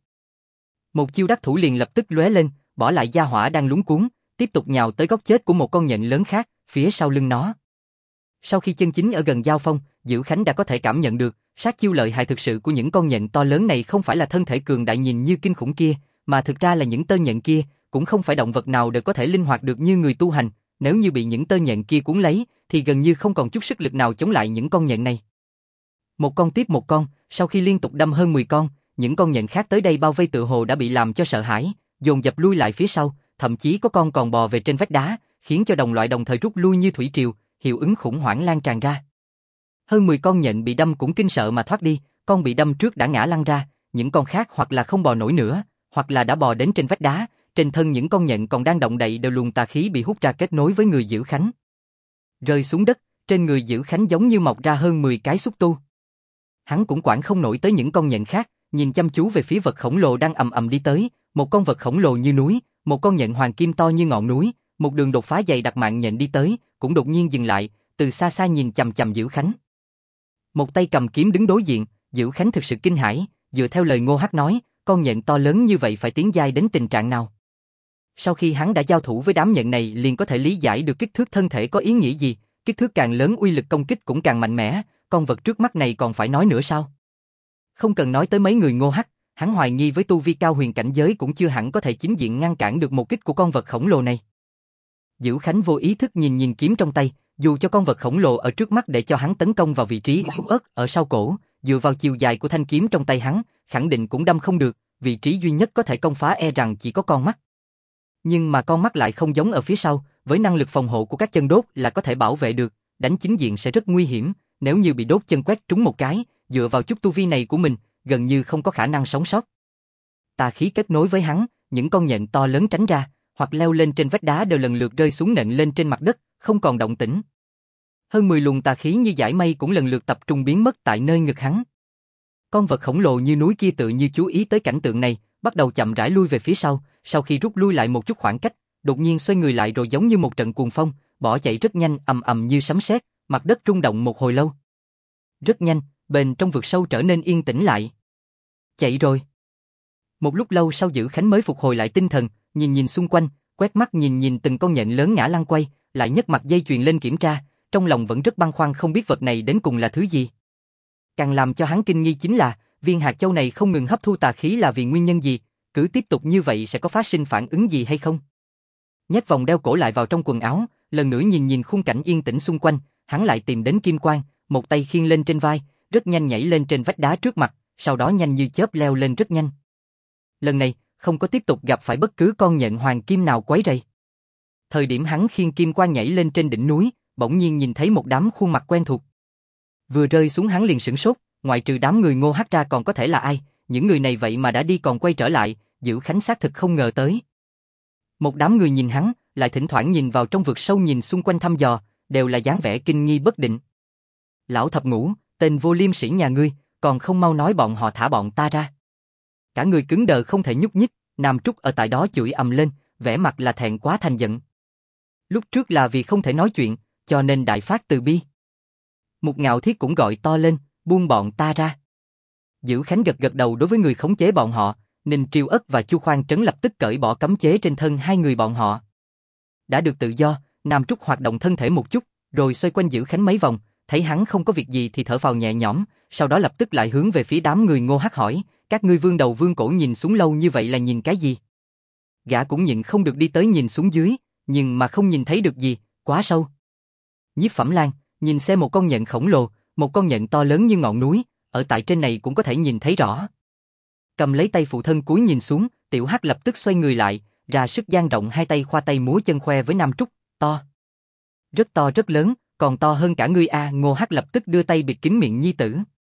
Một chiêu đắc thủ liền lập tức lóe lên, bỏ lại gia hỏa đang lúng cuống, tiếp tục nhào tới góc chết của một con nhện lớn khác, phía sau lưng nó. Sau khi chân chính ở gần giao phong, Dữ Khánh đã có thể cảm nhận được, sát chiêu lợi hại thực sự của những con nhện to lớn này không phải là thân thể cường đại nhìn như kinh khủng kia, mà thực ra là những tơ nhện kia, cũng không phải động vật nào đều có thể linh hoạt được như người tu hành, nếu như bị những tơ nhện kia cuốn lấy, thì gần như không còn chút sức lực nào chống lại những con nhện này. Một con tiếp một con, sau khi liên tục đâm hơn 10 con, những con nhện khác tới đây bao vây tựa hồ đã bị làm cho sợ hãi, dồn dập lui lại phía sau, thậm chí có con còn bò về trên vách đá, khiến cho đồng loại đồng thời rút lui như thủy triều, hiệu ứng khủng hoảng lan tràn ra. Hơn 10 con nhện bị đâm cũng kinh sợ mà thoát đi, con bị đâm trước đã ngã lăn ra, những con khác hoặc là không bò nổi nữa, hoặc là đã bò đến trên vách đá, trên thân những con nhện còn đang động đậy đều luồng tà khí bị hút ra kết nối với người Dữ Khánh. Rơi xuống đất, trên người Dữ Khánh giống như mọc ra hơn 10 cái xúc tu. Hắn cũng quản không nổi tới những con nhện khác, nhìn chăm chú về phía vật khổng lồ đang ầm ầm đi tới, một con vật khổng lồ như núi, một con nhện hoàng kim to như ngọn núi, một đường đột phá dày đặc mạng nhện đi tới, cũng đột nhiên dừng lại, từ xa xa nhìn chằm chằm Dữ Khánh. Một tay cầm kiếm đứng đối diện, Dữ Khánh thực sự kinh hãi, dựa theo lời Ngô Hắc nói, con nhện to lớn như vậy phải tiến giai đến tình trạng nào? Sau khi hắn đã giao thủ với đám nhện này liền có thể lý giải được kích thước thân thể có ý nghĩa gì, kích thước càng lớn uy lực công kích cũng càng mạnh mẽ, con vật trước mắt này còn phải nói nữa sao? Không cần nói tới mấy người Ngô Hắc, hắn hoài nghi với tu vi cao huyền cảnh giới cũng chưa hẳn có thể chính diện ngăn cản được một kích của con vật khổng lồ này. Dữ Khánh vô ý thức nhìn kiếm trong tay, dù cho con vật khổng lồ ở trước mắt để cho hắn tấn công vào vị trí yếu ớt ở sau cổ, dựa vào chiều dài của thanh kiếm trong tay hắn, khẳng định cũng đâm không được, vị trí duy nhất có thể công phá e rằng chỉ có con mắt. Nhưng mà con mắt lại không giống ở phía sau, với năng lực phòng hộ của các chân đốt là có thể bảo vệ được, đánh chính diện sẽ rất nguy hiểm, nếu như bị đốt chân quét trúng một cái, dựa vào chút tu vi này của mình, gần như không có khả năng sống sót. Tà khí kết nối với hắn, những con nhện to lớn tránh ra, hoặc leo lên trên vách đá đều lần lượt rơi xuống nện lên trên mặt đất, không còn động tĩnh. Hơn 10 luồng tà khí như dải mây cũng lần lượt tập trung biến mất tại nơi ngực hắn. Con vật khổng lồ như núi kia tự như chú ý tới cảnh tượng này, bắt đầu chậm rãi lui về phía sau khi rút lui lại một chút khoảng cách, đột nhiên xoay người lại rồi giống như một trận cuồng phong, bỏ chạy rất nhanh, ầm ầm như sấm sét, mặt đất rung động một hồi lâu. Rất nhanh, bên trong vực sâu trở nên yên tĩnh lại. Chạy rồi. Một lúc lâu sau Dữ Khánh mới phục hồi lại tinh thần, nhìn xung quanh, quét mắt nhìn từng con nhện lớn ngã lăn quay, lại nhấc mặt dây chuyền lên kiểm tra, trong lòng vẫn rất băn khoăn không biết vật này đến cùng là thứ gì. Càng làm cho hắn kinh nghi chính là, viên hạt châu này không ngừng hấp thu tà khí là vì nguyên nhân gì, cứ tiếp tục như vậy sẽ có phát sinh phản ứng gì hay không? Nhét vòng đeo cổ lại vào trong quần áo, lần nữa nhìn khung cảnh yên tĩnh xung quanh, hắn lại tìm đến kim quang, một tay khiêng lên trên vai, rất nhanh nhảy lên trên vách đá trước mặt, sau đó nhanh như chớp leo lên rất nhanh. Lần này, không có tiếp tục gặp phải bất cứ con nhện hoàng kim nào quấy rầy. Thời điểm hắn khiêng kim quang nhảy lên trên đỉnh núi, bỗng nhiên nhìn thấy một đám khuôn mặt quen thuộc. Vừa rơi xuống hắn liền sửng sốt, ngoại trừ đám người Ngô Hắc ra còn có thể là ai, những người này vậy mà đã đi còn quay trở lại, Dữ Khánh xác thực không ngờ tới. Một đám người nhìn hắn, lại thỉnh thoảng nhìn vào trong vực sâu nhìn xung quanh thăm dò, đều là dáng vẻ kinh nghi bất định. Lão thập ngũ, tên vô liêm sỉ nhà ngươi, còn không mau nói bọn họ thả bọn ta ra. Cả người cứng đờ không thể nhúc nhích, Nam Trúc ở tại đó chửi ầm lên, vẻ mặt là thẹn quá thành giận. Lúc trước là vì không thể nói chuyện, cho nên đại phát từ bi. Một Ngạo Thiết cũng gọi to lên, buông bọn ta ra. Dữ Khánh gật gật đầu đối với người khống chế bọn họ, Ninh Triều Ất và Chu Khoan Trấn lập tức cởi bỏ cấm chế trên thân hai người bọn họ. Đã được tự do, Nam Trúc hoạt động thân thể một chút, rồi xoay quanh Dữ Khánh mấy vòng, thấy hắn không có việc gì thì thở phào nhẹ nhõm, sau đó lập tức lại hướng về phía đám người Ngô Hắc hỏi, các ngươi vương đầu vương cổ nhìn xuống lâu như vậy là nhìn cái gì? Gã cũng nhịn không được đi tới nhìn xuống dưới, nhưng mà không nhìn thấy được gì, quá sâu. Nhiếp Phẩm Lan, nhìn xem một con nhện khổng lồ, một con nhện to lớn như ngọn núi, ở tại trên này cũng có thể nhìn thấy rõ. Cầm lấy tay phụ thân cúi nhìn xuống, Tiểu Hắc lập tức xoay người lại, ra sức dang rộng hai tay khoa tay múa chân khoe với Nam Trúc, to. Rất lớn, còn to hơn cả ngươi a. Ngô Hắc lập tức đưa tay bịt kín miệng nhi tử.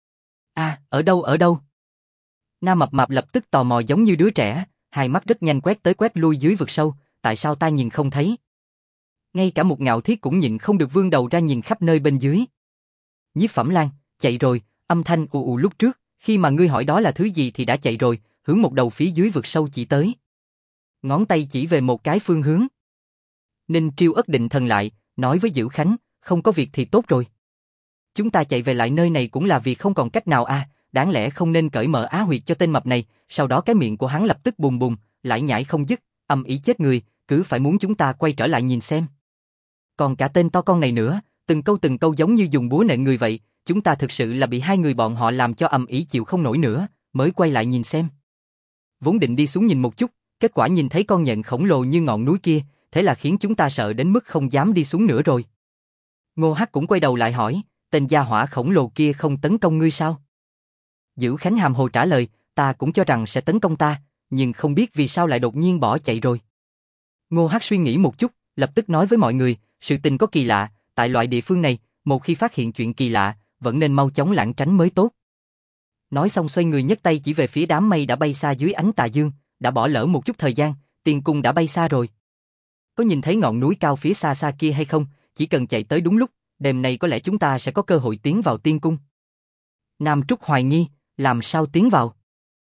A, ở đâu? Nam Mập Mạp lập tức tò mò giống như đứa trẻ, hai mắt rất nhanh quét tới quét lui dưới vực sâu, tại sao ta nhìn không thấy? Ngay cả một Ngạo Thiết cũng nhịn không được vươn đầu ra nhìn khắp nơi bên dưới. Nhiếp Phẩm Lan, chạy rồi, âm thanh ù ù lúc trước, khi mà ngươi hỏi đó là thứ gì thì đã chạy rồi, hướng một đầu phía dưới vực sâu chỉ tới. Ngón tay chỉ về một cái phương hướng. Ninh Triều Ất định thần lại, nói với Dữ Khánh, không có việc thì tốt rồi. Chúng ta chạy về lại nơi này cũng là vì không còn cách nào a, đáng lẽ không nên cởi mở á huyệt cho tên mập này, sau đó cái miệng của hắn lập tức bùm bùm, lại nhảy không dứt, âm ý chết người, cứ phải muốn chúng ta quay trở lại nhìn xem. Còn cả tên to con này nữa, từng câu giống như dùng búa nện người vậy, chúng ta thực sự là bị hai người bọn họ làm cho ầm ĩ chịu không nổi nữa, mới quay lại nhìn xem. Vốn định đi xuống nhìn một chút, kết quả nhìn thấy con nhện khổng lồ như ngọn núi kia, thế là khiến chúng ta sợ đến mức không dám đi xuống nữa rồi. Ngô Hắc cũng quay đầu lại hỏi, tên gia hỏa khổng lồ kia không tấn công ngươi sao? Dữ Khánh hàm hồ trả lời, ta cũng cho rằng sẽ tấn công ta, nhưng không biết vì sao lại đột nhiên bỏ chạy rồi. Ngô Hắc suy nghĩ một chút, lập tức nói với mọi người, sự tình có kỳ lạ, tại loại địa phương này, một khi phát hiện chuyện kỳ lạ, vẫn nên mau chóng lảng tránh mới tốt. Nói xong xoay người nhấc tay chỉ về phía đám mây đã bay xa dưới ánh tà dương, đã bỏ lỡ một chút thời gian, tiên cung đã bay xa rồi. Có nhìn thấy ngọn núi cao phía xa xa kia hay không, chỉ cần chạy tới đúng lúc, đêm nay có lẽ chúng ta sẽ có cơ hội tiến vào tiên cung. Nam Trúc hoài nghi, làm sao tiến vào?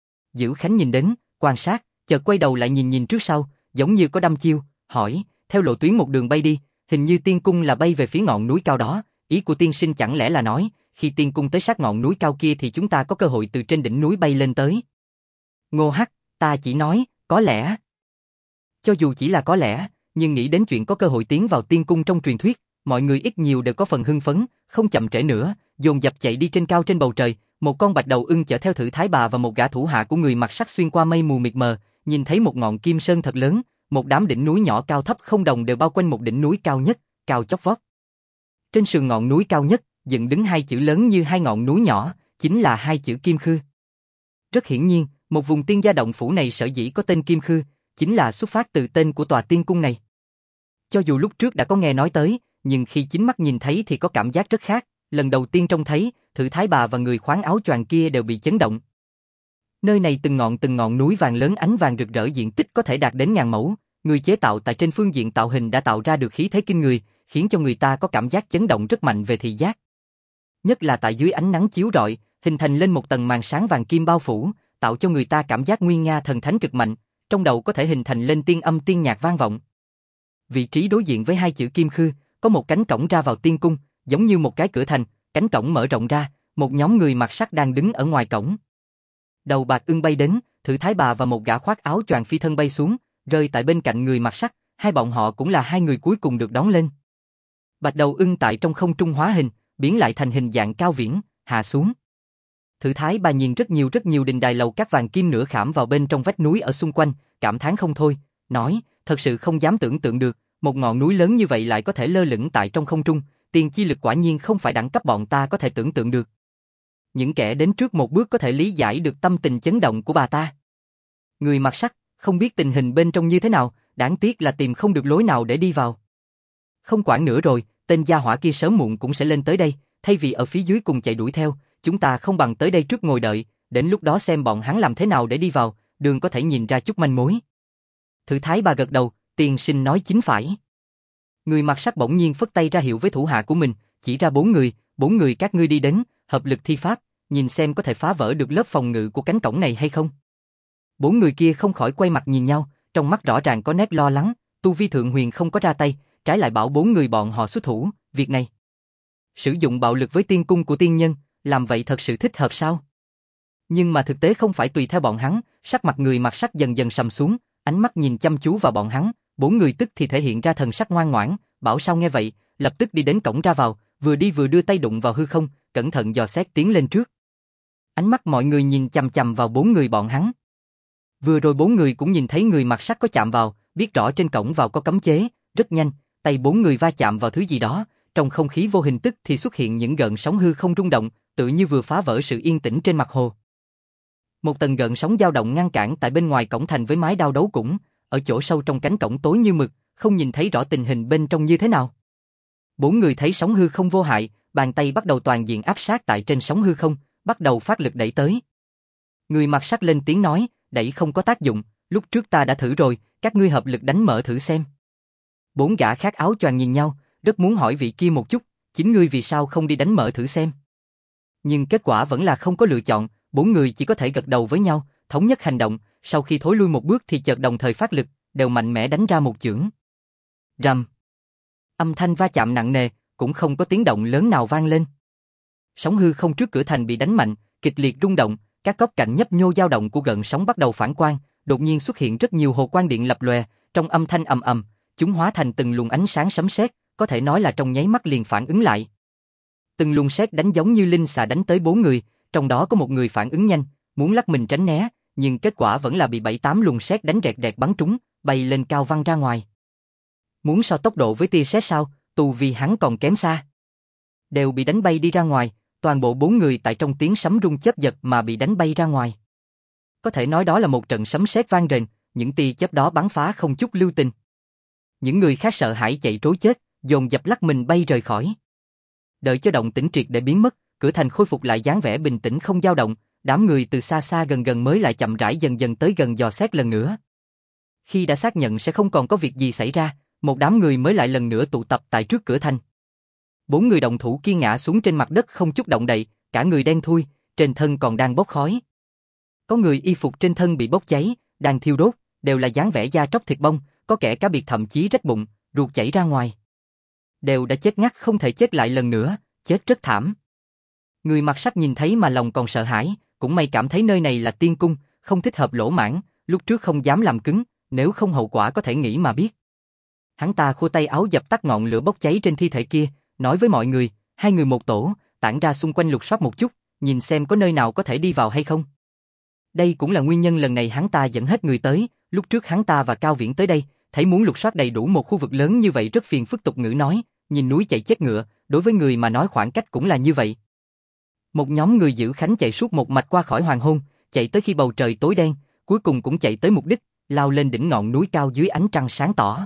Dữ Khánh nhìn đến, quan sát, chợt quay đầu lại nhìn trước sau, giống như có đăm chiêu, hỏi, theo lộ tuyến một đường bay đi, hình như tiên cung là bay về phía ngọn núi cao đó, ý của tiên sinh chẳng lẽ là nói, khi tiên cung tới sát ngọn núi cao kia thì chúng ta có cơ hội từ trên đỉnh núi bay lên tới. Ngô Hắc, ta chỉ nói, có lẽ. Cho dù chỉ là có lẽ, nhưng nghĩ đến chuyện có cơ hội tiến vào tiên cung trong truyền thuyết, mọi người ít nhiều đều có phần hưng phấn, không chậm trễ nữa, dồn dập chạy đi trên cao trên bầu trời, một con bạch đầu ưng chở theo Thử Thái Bà và một gã thủ hạ của người mặc sắc xuyên qua mây mù mịt mờ, nhìn thấy một ngọn kim sơn thật lớn, một đám đỉnh núi nhỏ cao thấp không đồng đều bao quanh một đỉnh núi cao nhất, cao chót vót. Trên sườn ngọn núi cao nhất, dựng đứng hai chữ lớn như hai ngọn núi nhỏ, chính là hai chữ Kim Khư. Rất hiển nhiên, một vùng tiên gia động phủ này sở dĩ có tên Kim Khư, chính là xuất phát từ tên của tòa tiên cung này. Cho dù lúc trước đã có nghe nói tới, nhưng khi chính mắt nhìn thấy thì có cảm giác rất khác, lần đầu tiên trông thấy, Thử Thái Bà và người khoác áo choàng kia đều bị chấn động. Nơi này từng ngọn núi vàng lớn ánh vàng rực rỡ diện tích có thể đạt đến ngàn mẫu, người chế tạo tại trên phương diện tạo hình đã tạo ra được khí thế kinh người, khiến cho người ta có cảm giác chấn động rất mạnh về thị giác. Nhất là tại dưới ánh nắng chiếu rọi, hình thành lên một tầng màn sáng vàng kim bao phủ, tạo cho người ta cảm giác nguy nga thần thánh cực mạnh, trong đầu có thể hình thành lên tiên âm tiên nhạc vang vọng. Vị trí đối diện với hai chữ Kim Khư, có một cánh cổng ra vào tiên cung, giống như một cái cửa thành, cánh cổng mở rộng ra, một nhóm người mặc sắc đang đứng ở ngoài cổng. Đầu bạc ưng bay đến, Thử Thái Bà và một gã khoác áo choàng phi thân bay xuống, rơi tại bên cạnh người mặc sắc, hai bọn họ cũng là hai người cuối cùng được đón lên. Bạch đầu ưng tại trong không trung hóa hình, biến lại thành hình dạng cao viễn, hạ xuống. Thử Thái Bà nhìn rất nhiều đình đài lầu các vàng kim nửa khảm vào bên trong vách núi ở xung quanh, cảm thán không thôi, nói, thật sự không dám tưởng tượng được, một ngọn núi lớn như vậy lại có thể lơ lửng tại trong không trung, tiên chi lực quả nhiên không phải đẳng cấp bọn ta có thể tưởng tượng được. Những kẻ đến trước một bước có thể lý giải được tâm tình chấn động của bà ta. Người mặc sắc, không biết tình hình bên trong như thế nào, đáng tiếc là tìm không được lối nào để đi vào. Không quản nữa rồi, tên gia hỏa kia sớm muộn cũng sẽ lên tới đây, thay vì ở phía dưới cùng chạy đuổi theo, chúng ta không bằng tới đây trước ngồi đợi, đến lúc đó xem bọn hắn làm thế nào để đi vào, đường có thể nhìn ra chút manh mối. Thử Thái Bà gật đầu, tiên sinh nói chính phải. Người mặc sắc bỗng nhiên phất tay ra hiệu với thủ hạ của mình, chỉ ra bốn người các ngươi đi đến, hợp lực thi pháp, nhìn xem có thể phá vỡ được lớp phòng ngự của cánh cổng này hay không. Bốn người kia không khỏi quay mặt nhìn nhau, trong mắt rõ ràng có nét lo lắng, tu vi thượng huyền không có ra tay, trái lại bảo bốn người bọn họ xuất thủ, việc này. Sử dụng bạo lực với tiên cung của tiên nhân, làm vậy thật sự thích hợp sao? Nhưng mà thực tế không phải tùy theo bọn hắn, sắc mặt người mặc sắc dần dần sầm xuống, ánh mắt nhìn chăm chú vào bọn hắn, bốn người tức thì thể hiện ra thần sắc ngoan ngoãn, bảo sao nghe vậy, lập tức đi đến cổng ra vào, vừa đi vừa đưa tay đụng vào hư không, cẩn thận dò xét tiến lên trước. Ánh mắt mọi người nhìn chằm chằm vào bốn người bọn hắn. Vừa rồi bốn người cũng nhìn thấy người mặc sắc có chạm vào, biết rõ trên cổng vào có cấm chế, rất nhanh, tay bốn người va chạm vào thứ gì đó, trong không khí vô hình tức thì xuất hiện những gợn sóng hư không rung động, tự như vừa phá vỡ sự yên tĩnh trên mặt hồ. Một tầng gợn sóng dao động ngăn cản tại bên ngoài cổng thành với mái đao đấu cũng, ở chỗ sâu trong cánh cổng tối như mực, không nhìn thấy rõ tình hình bên trong như thế nào. Bốn người thấy sóng hư không vô hại, bàn tay bắt đầu toàn diện áp sát tại trên sóng hư không, bắt đầu phát lực đẩy tới. Người mặc sắc lên tiếng nói, đẩy không có tác dụng, lúc trước ta đã thử rồi, các ngươi hợp lực đánh mở thử xem. Bốn gã khác áo choàng nhìn nhau, rất muốn hỏi vị kia một chút, chính ngươi vì sao không đi đánh mở thử xem. Nhưng kết quả vẫn là không có lựa chọn, bốn người chỉ có thể gật đầu với nhau, thống nhất hành động, sau khi thối lui một bước thì chợt đồng thời phát lực, đều mạnh mẽ đánh ra một chưởng. Rầm. Âm thanh va chạm nặng nề, cũng không có tiếng động lớn nào vang lên. Sóng hư không trước cửa thành bị đánh mạnh, kịch liệt rung động, các góc cạnh nhấp nhô dao động của gợn sóng bắt đầu phản quang, đột nhiên xuất hiện rất nhiều hồ quang điện lập lòe, trong âm thanh ầm ầm, chúng hóa thành từng luồng ánh sáng sấm sét, có thể nói là trong nháy mắt liền phản ứng lại. Từng luồng sét đánh giống như linh xà đánh tới 4 người, trong đó có một người phản ứng nhanh, muốn lắc mình tránh né, nhưng kết quả vẫn là bị 7-8 luồng sét đánh rẹt rẹt bắn trúng, bay lên cao văng ra ngoài. Muốn so tốc độ với tia sét sao, tu vi hắn còn kém xa. Đều bị đánh bay đi ra ngoài, toàn bộ 4 người tại trong tiếng sấm rung chớp giật mà bị đánh bay ra ngoài. Có thể nói đó là một trận sấm sét vang rền, những tia chớp đó bắn phá không chút lưu tình. Những người khác sợ hãi chạy trối chết, dồn dập lắc mình bay rời khỏi. Đợi cho động tĩnh triệt để biến mất, cửa thành khôi phục lại dáng vẻ bình tĩnh không dao động, đám người từ xa xa gần gần mới lại chậm rãi dần dần tới gần dò xét lần nữa. Khi đã xác nhận sẽ không còn có việc gì xảy ra, một đám người mới lại lần nữa tụ tập tại trước cửa thành. 4 người động thủ kia ngã xuống trên mặt đất không chút động đậy, cả người đen thui, trên thân còn đang bốc khói. Có người y phục trên thân bị bốc cháy, đang thiêu đốt, đều là dáng vẻ da tróc thịt bong, có kẻ cá biệt thậm chí rách bụng, ruột chảy ra ngoài. Đều đã chết ngắt không thể chết lại lần nữa, chết rất thảm. Người mặc sắt nhìn thấy mà lòng còn sợ hãi, cũng may cảm thấy nơi này là tiên cung, không thích hợp lỗ mãng, lúc trước không dám làm cứng, nếu không hậu quả có thể nghĩ mà biết. Hắn ta khua tay áo dập tắt ngọn lửa bốc cháy trên thi thể kia, nói với mọi người, 2 người một tổ, tản ra xung quanh lục soát một chút, nhìn xem có nơi nào có thể đi vào hay không. Đây cũng là nguyên nhân lần này hắn ta dẫn hết người tới, lúc trước hắn ta và Cao Viễn tới đây, thấy muốn lục soát đầy đủ một khu vực lớn như vậy rất phiền phức, tục ngữ nói, nhìn núi chạy chết ngựa, đối với người mà nói khoảng cách cũng là như vậy. Một nhóm người giữ Khánh chạy suốt một mạch qua khỏi hoàng hôn, chạy tới khi bầu trời tối đen, cuối cùng cũng chạy tới mục đích, lao lên đỉnh ngọn núi cao dưới ánh trăng sáng tỏ.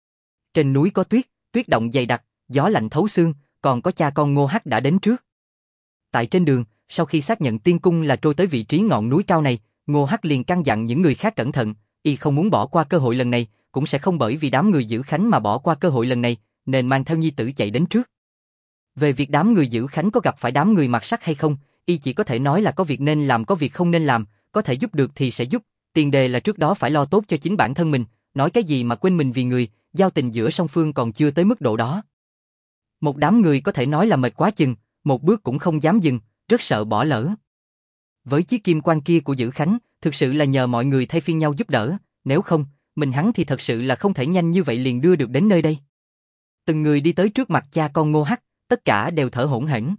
Trên núi có tuyết, tuyết động dày đặc, gió lạnh thấu xương, còn có cha con Ngô Hắc đã đến trước. Tại trên đường, sau khi xác nhận tiên cung là trôi tới vị trí ngọn núi cao này, Ngô Hắc liền căn dặn những người khác cẩn thận, y không muốn bỏ qua cơ hội lần này, cũng sẽ không bởi vì đám người giữ Khánh mà bỏ qua cơ hội lần này, nên mang theo nhi tử chạy đến trước. Về việc đám người giữ Khánh có gặp phải đám người mặc sắt hay không, y chỉ có thể nói là có việc nên làm có việc không nên làm, có thể giúp được thì sẽ giúp, tiền đề là trước đó phải lo tốt cho chính bản thân mình, nói cái gì mà quên mình vì người, giao tình giữa song phương còn chưa tới mức độ đó. Một đám người có thể nói là mệt quá chừng, một bước cũng không dám dừng, rất sợ bỏ lỡ. Với chiếc kim quan kia của giữ Khánh, thực sự là nhờ mọi người thay phiên nhau giúp đỡ, nếu không, mình hắn thì thật sự là không thể nhanh như vậy liền đưa được đến nơi đây. Từng người đi tới trước mặt cha con Ngô Hắc, tất cả đều thở hổn hển.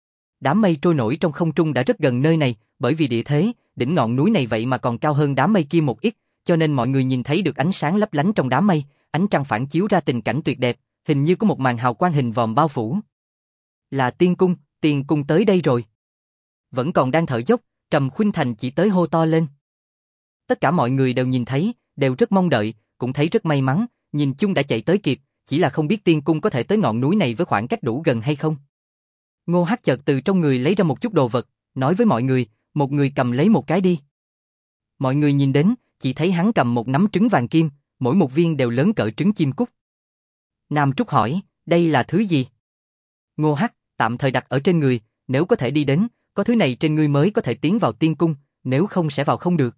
Đám mây trôi nổi trong không trung đã rất gần nơi này, bởi vì địa thế, đỉnh ngọn núi này vậy mà còn cao hơn đám mây kia một ít, cho nên mọi người nhìn thấy được ánh sáng lấp lánh trong đám mây, ánh trăng phản chiếu ra tình cảnh tuyệt đẹp, hình như có một màn hào quang hình vòm bao phủ. Là tiên cung tới đây rồi. Vẫn còn đang thở dốc, Trầm Khuynh Thành chỉ tới hô to lên. Tất cả mọi người đều nhìn thấy, đều rất mong đợi, cũng thấy rất may mắn, nhìn chung đã chạy tới kịp, chỉ là không biết tiên cung có thể tới ngọn núi này với khoảng cách đủ gần hay không. Ngô Hắc chợt từ trong người lấy ra một chút đồ vật, nói với mọi người, một người cầm lấy một cái đi. Mọi người nhìn đến, chỉ thấy hắn cầm một nắm trứng vàng kim, mỗi một viên đều lớn cỡ trứng chim cút. Nam Trúc hỏi, đây là thứ gì? Ngô Hắc, tạm thời đặt ở trên người, nếu có thể đi đến, có thứ này trên ngươi mới có thể tiến vào tiên cung, nếu không sẽ vào không được.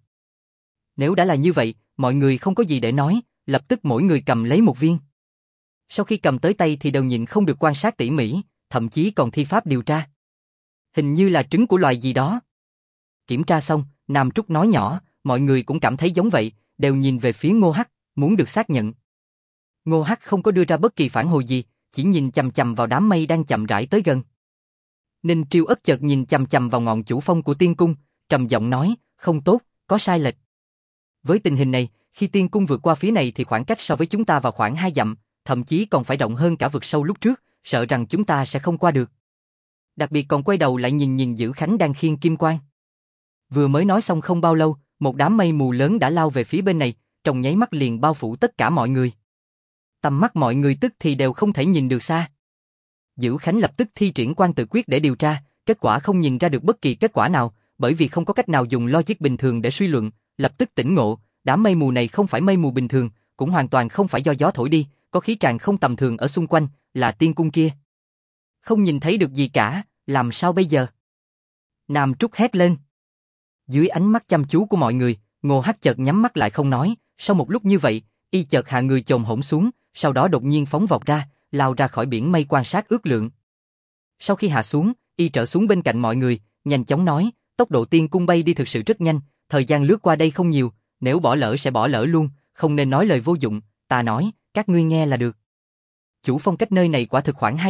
Nếu đã là như vậy, mọi người không có gì để nói, lập tức mỗi người cầm lấy một viên. Sau khi cầm tới tay thì đều nhịn không được quan sát tỉ mỉ, thậm chí còn thi pháp điều tra. Hình như là trứng của loài gì đó. Kiểm tra xong, Nam Trúc nói nhỏ, mọi người cũng cảm thấy giống vậy, đều nhìn về phía Ngô Hắc, muốn được xác nhận. Ngô Hắc không có đưa ra bất kỳ phản hồi gì, chỉ nhìn chằm chằm vào đám mây đang chậm rãi tới gần. Ninh Triêu Ất chợt nhìn chằm chằm vào ngọn chủ phong của tiên cung, trầm giọng nói, không tốt, có sai lệch. Với tình hình này, khi tiên cung vượt qua phía này thì khoảng cách so với chúng ta vào khoảng 2 dặm, thậm chí còn phải rộng hơn cả vực sâu lúc trước, sợ rằng chúng ta sẽ không qua được. Đặc biệt còn quay đầu lại nhìn Dữ Khánh đang khiêng kim quan. Vừa mới nói xong không bao lâu, một đám mây mù lớn đã lao về phía bên này, trong nháy mắt liền bao phủ tất cả mọi người. Tầm mắt mọi người tức thì đều không thể nhìn được xa. Dữ Khánh lập tức thi triển quan tự quyết để điều tra, kết quả không nhìn ra được bất kỳ kết quả nào, bởi vì không có cách nào dùng logic bình thường để suy luận, lập tức tỉnh ngộ, đám mây mù này không phải mây mù bình thường, cũng hoàn toàn không phải do gió thổi đi, có khí tràng không tầm thường ở xung quanh, là tiên cung kia. Không nhìn thấy được gì cả, làm sao bây giờ? Nam Trúc hét lên. Dưới ánh mắt chăm chú của mọi người, Ngô Hắc chợt nhắm mắt lại không nói, sau một lúc như vậy, y chợt hạ người chồm hổm xuống, sau đó đột nhiên phóng vọt ra, lao ra khỏi biển mây quan sát ước lượng. Sau khi hạ xuống, y trở xuống bên cạnh mọi người, nhanh chóng nói, tốc độ tiên cung bay đi thực sự rất nhanh, thời gian lướt qua đây không nhiều, nếu bỏ lỡ sẽ bỏ lỡ luôn, không nên nói lời vô dụng, ta nói, các ngươi nghe là được. Chủ phong cách nơi này quả thực khoảng 2 dặm,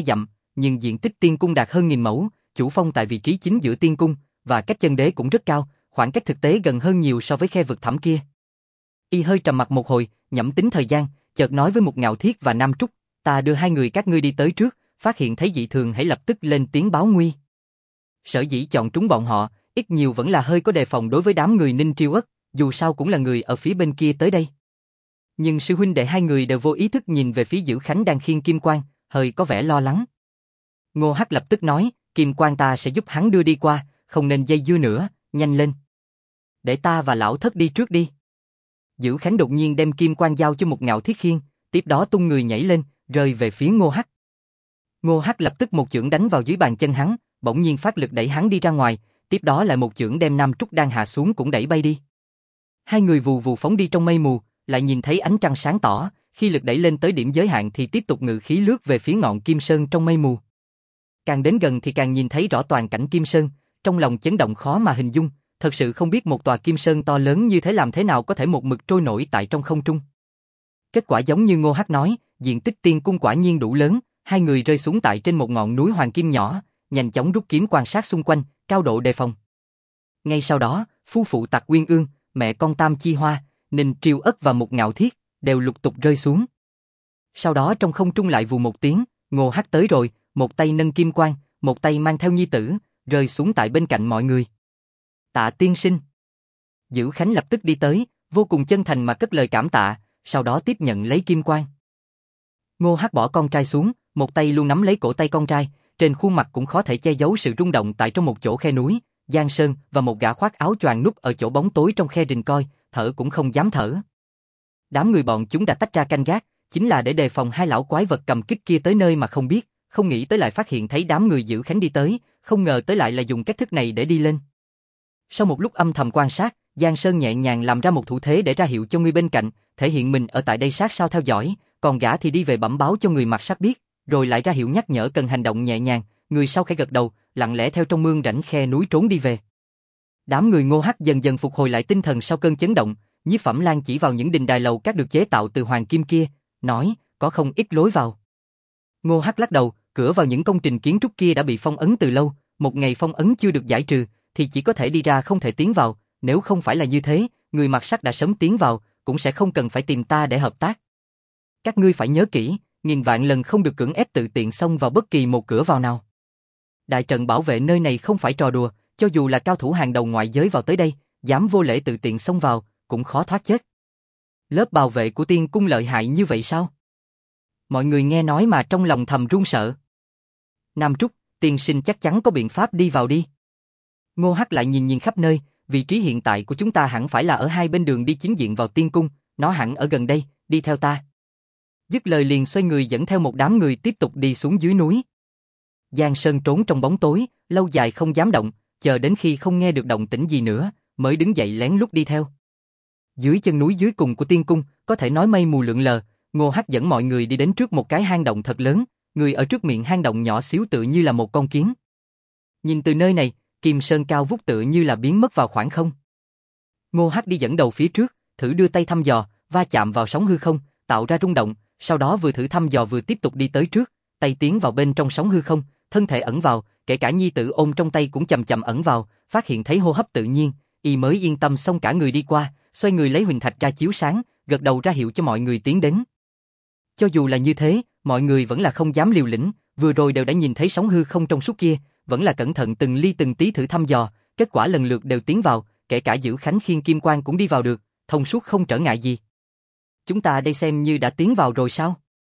nhưng diện tích tiên cung đạt hơn 1000 mẫu, chủ phong tại vị trí chính giữa tiên cung, và cách chân đế cũng rất cao, khoảng cách thực tế gần hơn nhiều so với khe vực thẳm kia. Y hơi trầm mặt một hồi, nhẩm tính thời gian, chợt nói với Mục Ngạo Thiết và Nam Trúc, ta đưa hai người các ngươi đi tới trước, phát hiện thấy dị thường hãy lập tức lên tiếng báo nguy. Sở dĩ chọn trúng bọn họ, ít nhiều vẫn là hơi có đề phòng đối với đám người Ninh Triêu Ất, dù sao cũng là người ở phía bên kia tới đây. Nhưng sư huynh đệ hai người đều vô ý thức nhìn về phía Dữ Khánh đang khiêng kim quan, hơi có vẻ lo lắng. Ngô Hắc lập tức nói, kim quan ta sẽ giúp hắn đưa đi qua, không nên dây dưa nữa, nhanh lên. Để ta và lão thất đi trước đi. Dữ Khánh đột nhiên đem kim quan giao cho Mục Ngạo Thiết khiêng, tiếp đó tung người nhảy lên, rơi về phía Ngô Hắc. Ngô Hắc lập tức một chưởng đánh vào dưới bàn chân hắn, bỗng nhiên phát lực đẩy hắn đi ra ngoài, tiếp đó lại một chưởng đem Nam Trúc đang hạ xuống cũng đẩy bay đi. Hai người vù vù phóng đi trong mây mù, lại nhìn thấy ánh trăng sáng tỏ, khi lực đẩy lên tới điểm giới hạn thì tiếp tục ngự khí lướt về phía ngọn Kim Sơn trong mây mù. Càng đến gần thì càng nhìn thấy rõ toàn cảnh Kim Sơn, trong lòng chấn động khó mà hình dung, thật sự không biết một tòa Kim Sơn to lớn như thế làm thế nào có thể một mực trôi nổi tại trong không trung. Kết quả giống như Ngô Hắc nói, diện tích tiên cung quả nhiên đủ lớn, hai người rơi xuống tại trên một ngọn núi hoàng kim nhỏ, nhanh chóng rút kiếm quan sát xung quanh, cao độ đề phòng. Ngay sau đó, phu phụ Tặc Uyên Ương, mẹ con Tam Chi Hoa, Ninh Triêu Ất và Mục Ngạo Thiết đều lục tục rơi xuống. Sau đó trong không trung lại vù một tiếng, Ngô Hắc tới rồi, một tay nâng kim quan, một tay mang theo nhi tử, rơi xuống tại bên cạnh mọi người. Tạ tiên sinh. Dữ Khánh lập tức đi tới, vô cùng chân thành mà cất lời cảm tạ, sau đó tiếp nhận lấy kim quan. Ngô Hắc bỏ con trai xuống, một tay luôn nắm lấy cổ tay con trai, trên khuôn mặt cũng khó thể che giấu sự rung động tại trong một chỗ khe núi, Giang Sơn và một gã khoác áo choàng núp ở chỗ bóng tối trong khe rình coi, thở cũng không dám thở. Đám người bọn chúng đã tách ra canh gác, chính là để đề phòng hai lão quái vật cầm kích kia tới nơi mà không biết, không nghĩ tới lại phát hiện thấy đám người Dữ Khánh đi tới, không ngờ tới lại là dùng cách thức này để đi lên. Sau một lúc âm thầm quan sát, Giang Sơn nhẹ nhàng làm ra một thủ thế để ra hiệu cho người bên cạnh, thể hiện mình ở tại đây sát sao theo dõi, còn gã thì đi về bẩm báo cho người mặc sắc biết, rồi lại ra hiệu nhắc nhở cần hành động nhẹ nhàng, người sau khẽ gật đầu, lặng lẽ theo trong mương rãnh khe núi trốn đi về. Đám người Ngô Hắc dần dần phục hồi lại tinh thần sau cơn chấn động, Nhiếp Phẩm Lan chỉ vào những đình đài lầu các được chế tạo từ hoàng kim kia, nói, có không ít lối vào. Ngô Hắc lắc đầu, cửa vào những công trình kiến trúc kia đã bị phong ấn từ lâu, một ngày phong ấn chưa được giải trừ, thì chỉ có thể đi ra không thể tiến vào, nếu không phải là như thế, người mặc sắc đã sớm tiến vào, cũng sẽ không cần phải tìm ta để hợp tác. Các ngươi phải nhớ kỹ, nghìn vạn lần không được cưỡng ép tự tiện xông vào bất kỳ một cửa vào nào. Đại trận bảo vệ nơi này không phải trò đùa, cho dù là cao thủ hàng đầu ngoại giới vào tới đây, dám vô lễ tự tiện xông vào, cũng khó thoát chết. Lớp bảo vệ của tiên cung lợi hại như vậy sao? Mọi người nghe nói mà trong lòng thầm run sợ. Nam Trúc, tiên sinh chắc chắn có biện pháp đi vào đi. Ngô Hắc lại nhìn nhìn khắp nơi, vị trí hiện tại của chúng ta hẳn phải là ở hai bên đường đi chính diện vào tiên cung, nó hẳn ở gần đây, đi theo ta. Dứt lời liền xoay người dẫn theo một đám người tiếp tục đi xuống dưới núi. Giang Sơn trốn trong bóng tối, lâu dài không dám động, chờ đến khi không nghe được động tĩnh gì nữa, mới đứng dậy lén lút đi theo. Dưới chân núi dưới cùng của tiên cung, có thể nói mây mù lượn lờ, Ngô Hắc dẫn mọi người đi đến trước một cái hang động thật lớn, người ở trước miệng hang động nhỏ xíu tựa như là một con kiến. Nhìn từ nơi này, Kim Sơn cao vút tựa như là biến mất vào khoảng không. Ngô Hắc đi dẫn đầu phía trước, thử đưa tay thăm dò, va chạm vào sóng hư không, tạo ra rung động, sau đó vừa thử thăm dò vừa tiếp tục đi tới trước, tay tiến vào bên trong sóng hư không, thân thể ẩn vào, kể cả nhi tử ôm trong tay cũng chậm chậm ẩn vào, phát hiện thấy hô hấp tự nhiên, y mới yên tâm xông cả người đi qua, xoay người lấy huỳnh thạch ra chiếu sáng, gật đầu ra hiệu cho mọi người tiến đến. Cho dù là như thế, mọi người vẫn là không dám liều lĩnh, vừa rồi đều đã nhìn thấy sóng hư không trong suốt kia, vẫn là cẩn thận từng ly từng tí thử thăm dò, kết quả lần lượt đều tiến vào, kể cả Dữ Khánh khiêng kim quan cũng đi vào được, thông suốt không trở ngại gì. Chúng ta đây xem như đã tiến vào rồi sao?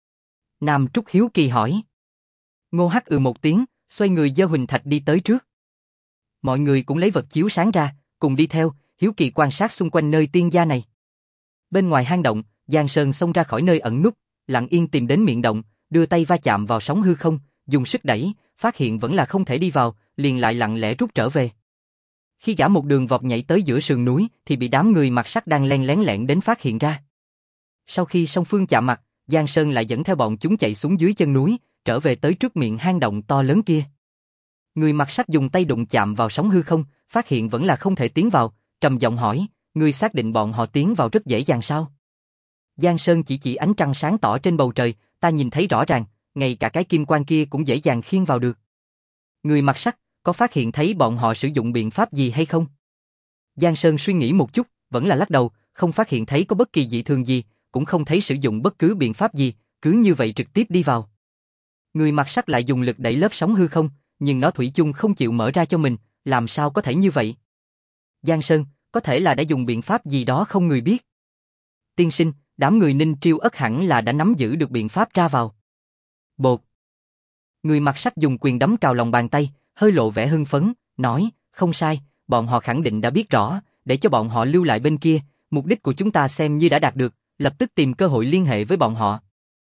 Nam Trúc hiếu kỳ hỏi. Ngô Hắc một tiếng, xoay người giơ huỳnh thạch đi tới trước. Mọi người cũng lấy vật chiếu sáng ra, cùng đi theo, hiếu kỳ quan sát xung quanh nơi tiên gia này. Bên ngoài hang động, Giang Sơn xông ra khỏi nơi ẩn núp, lặng yên tìm đến miệng động, đưa tay va chạm vào sóng hư không, dùng sức đẩy, phát hiện vẫn là không thể đi vào, liền lại lặng lẽ rút trở về. Khi gã một đường vọt nhảy tới giữa sườn núi, thì bị đám người mặc sắc đang len lén lẻn đến phát hiện ra. Sau khi song phương chạm mặt, Giang Sơn lại dẫn theo bọn chúng chạy xuống dưới chân núi, trở về tới trước miệng hang động to lớn kia. Người mặc sắc dùng tay đụng chạm vào sóng hư không, phát hiện vẫn là không thể tiến vào, trầm giọng hỏi, ngươi xác định bọn họ tiến vào rất dễ dàng sao? Giang Sơn chỉ ánh trăng sáng tỏ trên bầu trời, ta nhìn thấy rõ ràng, ngay cả cái kim quan kia cũng dễ dàng khiêng vào được. Người mặc sắt, có phát hiện thấy bọn họ sử dụng biện pháp gì hay không? Giang Sơn suy nghĩ một chút, vẫn là lắc đầu, không phát hiện thấy có bất kỳ dị thường gì, cũng không thấy sử dụng bất cứ biện pháp gì, cứ như vậy trực tiếp đi vào. Người mặc sắt lại dùng lực đẩy lớp sóng hư không, nhưng nó thủy chung không chịu mở ra cho mình, làm sao có thể như vậy? Giang Sơn, có thể là đã dùng biện pháp gì đó không người biết. Tiên sinh, đám người Ninh Triêu Ất hẳn là đã nắm giữ được biện pháp ra vào. Bột. Người mặc sắt dùng quyền đấm cào lòng bàn tay, hơi lộ vẻ hưng phấn, nói, không sai, bọn họ khẳng định đã biết rõ, để cho bọn họ lưu lại bên kia, mục đích của chúng ta xem như đã đạt được, lập tức tìm cơ hội liên hệ với bọn họ.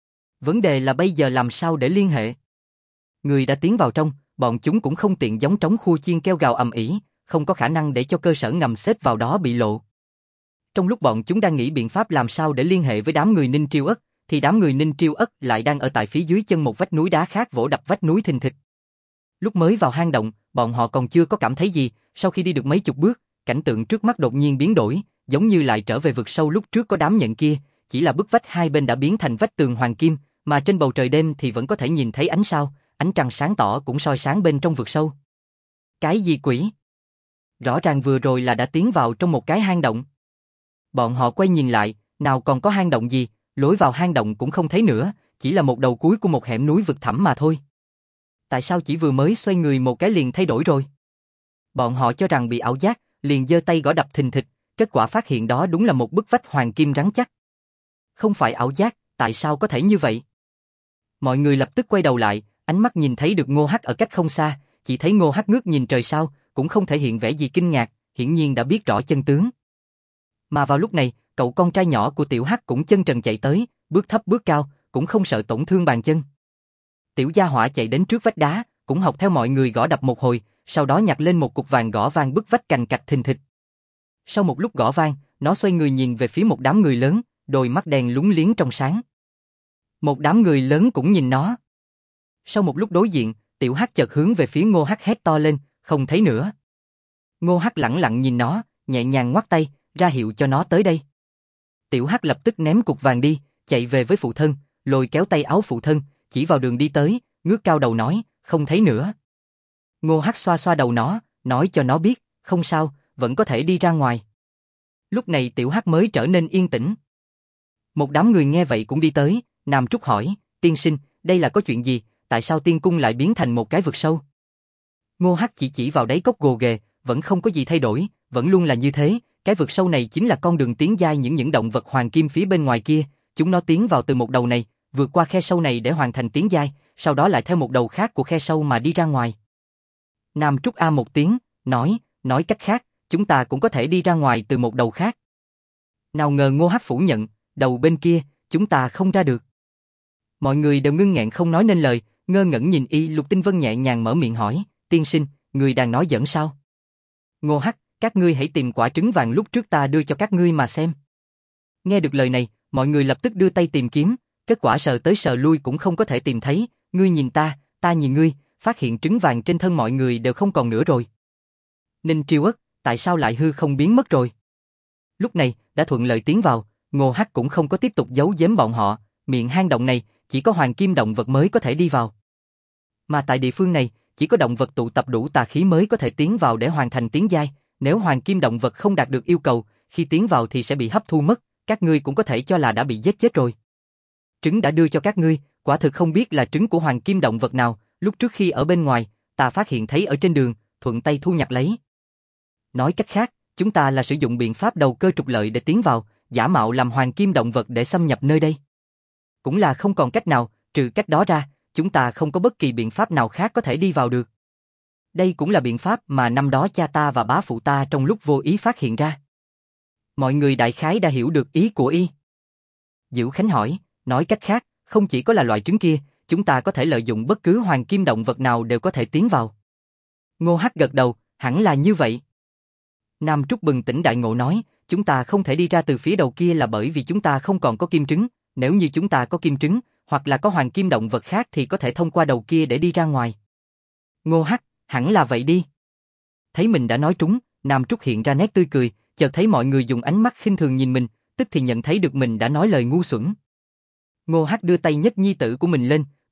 Vấn đề là bây giờ làm sao để liên hệ? Người đã tiến vào trong, bọn chúng cũng không tiện giống trống khua chiên kêu gào ầm ĩ, không có khả năng để cho cơ sở ngầm xếp vào đó bị lộ. Trong lúc bọn chúng đang nghĩ biện pháp làm sao để liên hệ với đám người Ninh Triêu Ất, thì đám người Ninh Triêu Ất lại đang ở tại phía dưới chân một vách núi đá khác vỗ đập vách núi thình thịch. Lúc mới vào hang động, bọn họ còn chưa có cảm thấy gì, sau khi đi được mấy chục bước, cảnh tượng trước mắt đột nhiên biến đổi, giống như lại trở về vực sâu lúc trước có đám nhện kia, chỉ là bức vách hai bên đã biến thành vách tường hoàng kim, mà trên bầu trời đêm thì vẫn có thể nhìn thấy ánh sao, ánh trăng sáng tỏ cũng soi sáng bên trong vực sâu. Cái gì quỷ? Rõ ràng vừa rồi là đã tiến vào trong một cái hang động. Bọn họ quay nhìn lại, nào còn có hang động gì, lối vào hang động cũng không thấy nữa, chỉ là một đầu cuối của một hẻm núi vực thẳm mà thôi. Tại sao chỉ vừa mới xoay người một cái liền thay đổi rồi? Bọn họ cho rằng bị ảo giác, liền giơ tay gõ đập thình thịch, kết quả phát hiện đó đúng là một bức vách hoàng kim rắn chắc. Không phải ảo giác, tại sao có thể như vậy? Mọi người lập tức quay đầu lại, ánh mắt nhìn thấy được Ngô Hắc ở cách không xa, chỉ thấy Ngô Hắc ngước nhìn trời sao, cũng không thể hiện vẻ gì kinh ngạc, hiển nhiên đã biết rõ chân tướng. Mà vào lúc này, cậu con trai nhỏ của Tiểu Hắc cũng chân trần chạy tới, bước thấp bước cao, cũng không sợ tổn thương bàn chân. Tiểu gia hỏa chạy đến trước vách đá, cũng học theo mọi người gõ đập một hồi, sau đó nhặt lên một cục vàng gõ vang bức vách cành cạch thình thịch. Sau một lúc gõ vang, nó xoay người nhìn về phía một đám người lớn, đôi mắt đen lúng liếng trong sáng. Một đám người lớn cũng nhìn nó. Sau một lúc đối diện, Tiểu Hắc chợt hướng về phía Ngô Hắc hét to lên, không thấy nữa. Ngô Hắc lẳng lặng nhìn nó, nhẹ nhàng ngoắc tay, ra hiệu cho nó tới đây. Tiểu Hắc lập tức ném cục vàng đi, chạy về với phụ thân, lôi kéo tay áo phụ thân, chỉ vào đường đi tới, ngước cao đầu nói, không thấy nữa. Ngô Hắc xoa xoa đầu nó, nói cho nó biết, không sao, vẫn có thể đi ra ngoài. Lúc này Tiểu Hắc mới trở nên yên tĩnh. Một đám người nghe vậy cũng đi tới, Nam Trúc hỏi, tiên sinh, đây là có chuyện gì, tại sao tiên cung lại biến thành một cái vực sâu? Ngô Hắc chỉ vào đáy cốc gồ ghề, vẫn không có gì thay đổi, vẫn luôn là như thế, cái vực sâu này chính là con đường tiến giai những động vật hoàng kim phía bên ngoài kia, chúng nó tiến vào từ một đầu này, vượt qua khe sâu này để hoàn thành tiến giai, sau đó lại theo một đầu khác của khe sâu mà đi ra ngoài. Nam Trúc a một tiếng, nói cách khác, chúng ta cũng có thể đi ra ngoài từ một đầu khác. Nào ngờ Ngô Hắc phủ nhận, đầu bên kia, chúng ta không ra được. Mọi người đều ngưng nghẹn không nói nên lời, ngơ ngẩn nhìn y. Lục Tinh Vân nhẹ nhàng mở miệng hỏi, tiên sinh, người đang nói giỡn sao? Ngô Hắc, các ngươi hãy tìm quả trứng vàng lúc trước ta đưa cho các ngươi mà xem. Nghe được lời này, mọi người lập tức đưa tay tìm kiếm, kết quả sờ tới sờ lui cũng không có thể tìm thấy, ngươi nhìn ta nhìn ngươi, phát hiện trứng vàng trên thân mọi người đều không còn nữa rồi. Ninh Triêu Ất, tại sao lại hư không biến mất rồi? Lúc này, đã thuận lợi tiến vào, Ngô Hắc cũng không có tiếp tục giấu giếm bọn họ, miệng hang động này, chỉ có hoàng kim động vật mới có thể đi vào. Mà tại địa phương này, chỉ có động vật tụ tập đủ tà khí mới có thể tiến vào để hoàn thành tiến giai, nếu hoàng kim động vật không đạt được yêu cầu, khi tiến vào thì sẽ bị hấp thu mất, các ngươi cũng có thể cho là đã bị giết chết rồi. Trứng đã đưa cho các ngươi, quả thực không biết là trứng của hoàng kim động vật nào, lúc trước khi ở bên ngoài, ta phát hiện thấy ở trên đường, thuận tay thu nhặt lấy. Nói cách khác, chúng ta là sử dụng biện pháp đầu cơ trục lợi để tiến vào, giả mạo làm hoàng kim động vật để xâm nhập nơi đây. Cũng là không còn cách nào, trừ cách đó ra, chúng ta không có bất kỳ biện pháp nào khác có thể đi vào được. Đây cũng là biện pháp mà năm đó cha ta và bá phụ ta trong lúc vô ý phát hiện ra. Mọi người đại khái đã hiểu được ý của y. Dữu Khánh hỏi, nói cách khác, không chỉ có là loại trứng kia, chúng ta có thể lợi dụng bất cứ hoàng kim động vật nào đều có thể tiến vào. Ngô Hắc gật đầu, hẳn là như vậy. Nam Trúc bừng tỉnh đại ngộ nói, chúng ta không thể đi ra từ phía đầu kia là bởi vì chúng ta không còn có kim trứng, nếu như chúng ta có kim trứng, hoặc là có hoàng kim động vật khác thì có thể thông qua đầu kia để đi ra ngoài. Ngô Hắc, hẳn là vậy đi. Thấy mình đã nói trúng, Nam Trúc hiện ra nét tươi cười, chợt thấy mọi người dùng ánh mắt khinh thường nhìn mình, tức thì nhận thấy được mình đã nói lời ngu xuẩn. Ngô Hắc đưa tay nhấc nhi tử của mình lên,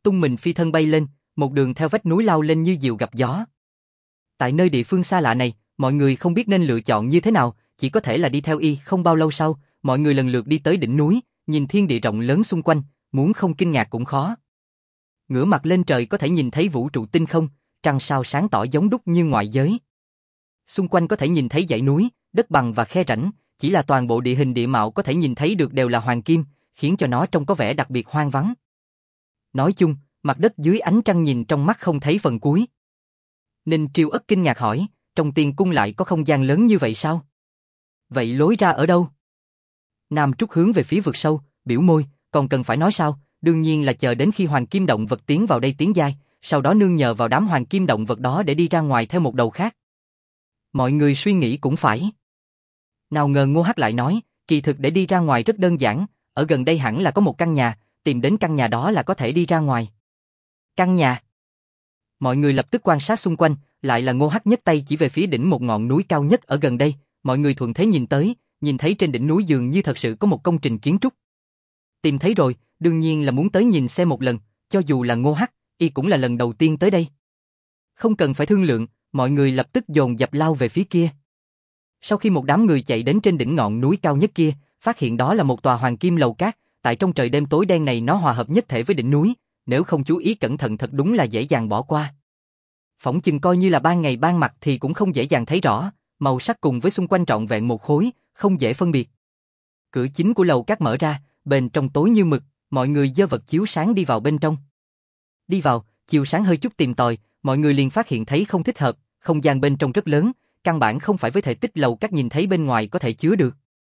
tung mình phi thân bay lên, một đường theo vách núi lao lên như diều gặp gió. Tại nơi địa phương xa lạ này, mọi người không biết nên lựa chọn như thế nào, chỉ có thể là đi theo y. Không bao lâu sau, mọi người lần lượt đi tới đỉnh núi, nhìn thiên địa rộng lớn xung quanh, muốn không kinh ngạc cũng khó. Ngửa mặt lên trời có thể nhìn thấy vũ trụ tinh không, trăng sao sáng tỏ giống đúc như ngoại giới. Xung quanh có thể nhìn thấy dãy núi, đất bằng và khe rãnh, chỉ là toàn bộ địa hình địa mạo có thể nhìn thấy được đều là hoàng kim, khiến cho nó trông có vẻ đặc biệt hoang vắng. Nói chung, mặt đất dưới ánh trăng nhìn trong mắt không thấy phần cuối. Ninh Triêu Ất kinh ngạc hỏi, trong tiên cung lại có không gian lớn như vậy sao? Vậy lối ra ở đâu? Nam Trúc hướng về phía vực sâu, biểu môi, còn cần phải nói sao, đương nhiên là chờ đến khi hoàng kim động vật tiến vào đây tiến giai, sau đó nương nhờ vào đám hoàng kim động vật đó để đi ra ngoài theo một đầu khác. Mọi người suy nghĩ cũng phải. Nào ngờ Ngô Hắc lại nói, kỳ thực để đi ra ngoài rất đơn giản, ở gần đây hẳn là có một căn nhà, tìm đến căn nhà đó là có thể đi ra ngoài. Căn nhà? Mọi người lập tức quan sát xung quanh, lại là Ngô Hắc nhấc tay chỉ về phía đỉnh một ngọn núi cao nhất ở gần đây, mọi người thuận thế nhìn tới, nhìn thấy trên đỉnh núi dường như thật sự có một công trình kiến trúc. Tìm thấy rồi, đương nhiên là muốn tới nhìn xem một lần, cho dù là Ngô Hắc, y cũng là lần đầu tiên tới đây. Không cần phải thương lượng, mọi người lập tức dồn dập lao về phía kia. Sau khi một đám người chạy đến trên đỉnh ngọn núi cao nhất kia, phát hiện đó là một tòa hoàng kim lầu cát, tại trong trời đêm tối đen này nó hòa hợp nhất thể với đỉnh núi, nếu không chú ý cẩn thận thật đúng là dễ dàng bỏ qua. Phỏng chừng coi như là ban ngày ban mặt thì cũng không dễ dàng thấy rõ, màu sắc cùng với xung quanh trọn vẹn một khối, không dễ phân biệt. Cửa chính của lầu cát mở ra, bên trong tối như mực, mọi người giơ vật chiếu sáng đi vào bên trong. Đi vào, chiều sáng hơi chút tìm tòi, mọi người liền phát hiện thấy không thích hợp, không gian bên trong rất lớn, căn bản không phải với thể tích lầu cát nhìn thấy bên ngoài có thể chứa được.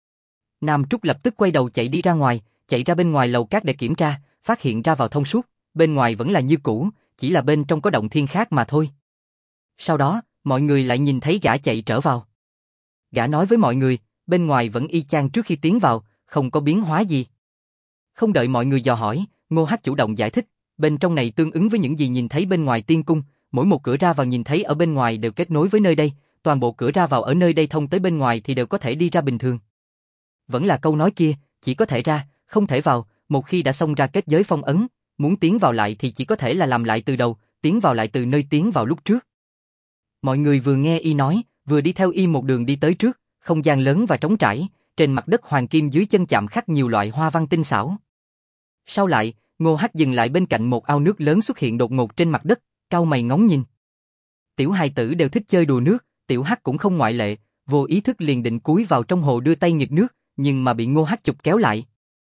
Nam Trúc lập tức quay đầu chạy đi ra ngoài, chạy ra bên ngoài lầu cát để kiểm tra, phát hiện ra vào thông suốt, bên ngoài vẫn là như cũ, chỉ là bên trong có động thiên khác mà thôi. Sau đó, mọi người lại nhìn thấy gã chạy trở vào. Gã nói với mọi người, bên ngoài vẫn y chang trước khi tiến vào, không có biến hóa gì. Không đợi mọi người dò hỏi, Ngô Hắc chủ động giải thích, bên trong này tương ứng với những gì nhìn thấy bên ngoài tiên cung, mỗi một cửa ra vào nhìn thấy ở bên ngoài đều kết nối với nơi đây, toàn bộ cửa ra vào ở nơi đây thông tới bên ngoài thì đều có thể đi ra bình thường. Vẫn là câu nói kia, chỉ có thể ra, không thể vào, một khi đã xông ra kết giới phong ấn, muốn tiến vào lại thì chỉ có thể là làm lại từ đầu, tiến vào lại từ nơi tiến vào lúc trước. Mọi người vừa nghe y nói, vừa đi theo y một đường đi tới trước, không gian lớn và trống trải, trên mặt đất hoàng kim dưới chân chạm khắc nhiều loại hoa văn tinh xảo. Sau lại, Ngô Hắc dừng lại bên cạnh một ao nước lớn xuất hiện đột ngột trên mặt đất, cau mày ngóng nhìn. Tiểu hài tử đều thích chơi đùa nước, Tiểu Hắc cũng không ngoại lệ, vô ý thức liền định cúi vào trong hồ đưa tay nghịch nước, nhưng mà bị Ngô Hắc chụp kéo lại.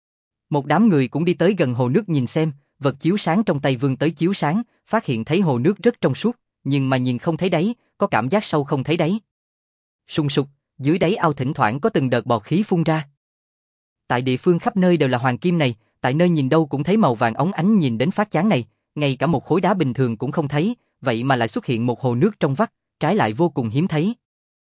Một đám người cũng đi tới gần hồ nước nhìn xem, vật chiếu sáng trong tay vươn tới chiếu sáng, phát hiện thấy hồ nước rất trong suốt, nhưng mà nhìn không thấy đáy, có cảm giác sâu không thấy đáy. Sùng sục, dưới đáy ao thỉnh thoảng có từng đợt bọt khí phun ra. Tại địa phương khắp nơi đều là hoàng kim này, tại nơi nhìn đâu cũng thấy màu vàng óng ánh nhìn đến phát chán này, ngay cả một khối đá bình thường cũng không thấy, vậy mà lại xuất hiện một hồ nước trong vắt, trái lại vô cùng hiếm thấy.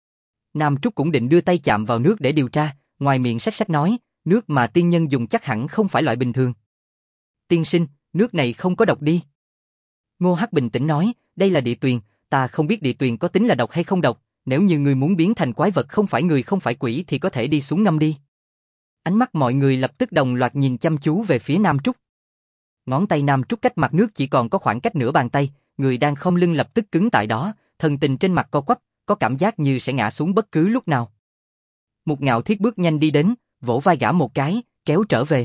Nam Trúc cũng định đưa tay chạm vào nước để điều tra, ngoài miệng xách xách nói, nước mà tiên nhân dùng chắc hẳn không phải loại bình thường. Tiên sinh, nước này không có độc đi. Ngô Hắc bình tĩnh nói, đây là địa tuyền, ta không biết địa tuyền có tính là độc hay không độc, nếu như người muốn biến thành quái vật không phải người không phải quỷ thì có thể đi xuống ngâm đi. Ánh mắt mọi người lập tức đồng loạt nhìn chăm chú về phía Nam Trúc. Ngón tay Nam Trúc cách mặt nước chỉ còn có khoảng cách nửa bàn tay, người đang khom lưng lập tức cứng tại đó, thần tình trên mặt co quắp, có cảm giác như sẽ ngã xuống bất cứ lúc nào. Mục Ngạo Thiết bước nhanh đi đến, vỗ vai gã một cái, kéo trở về.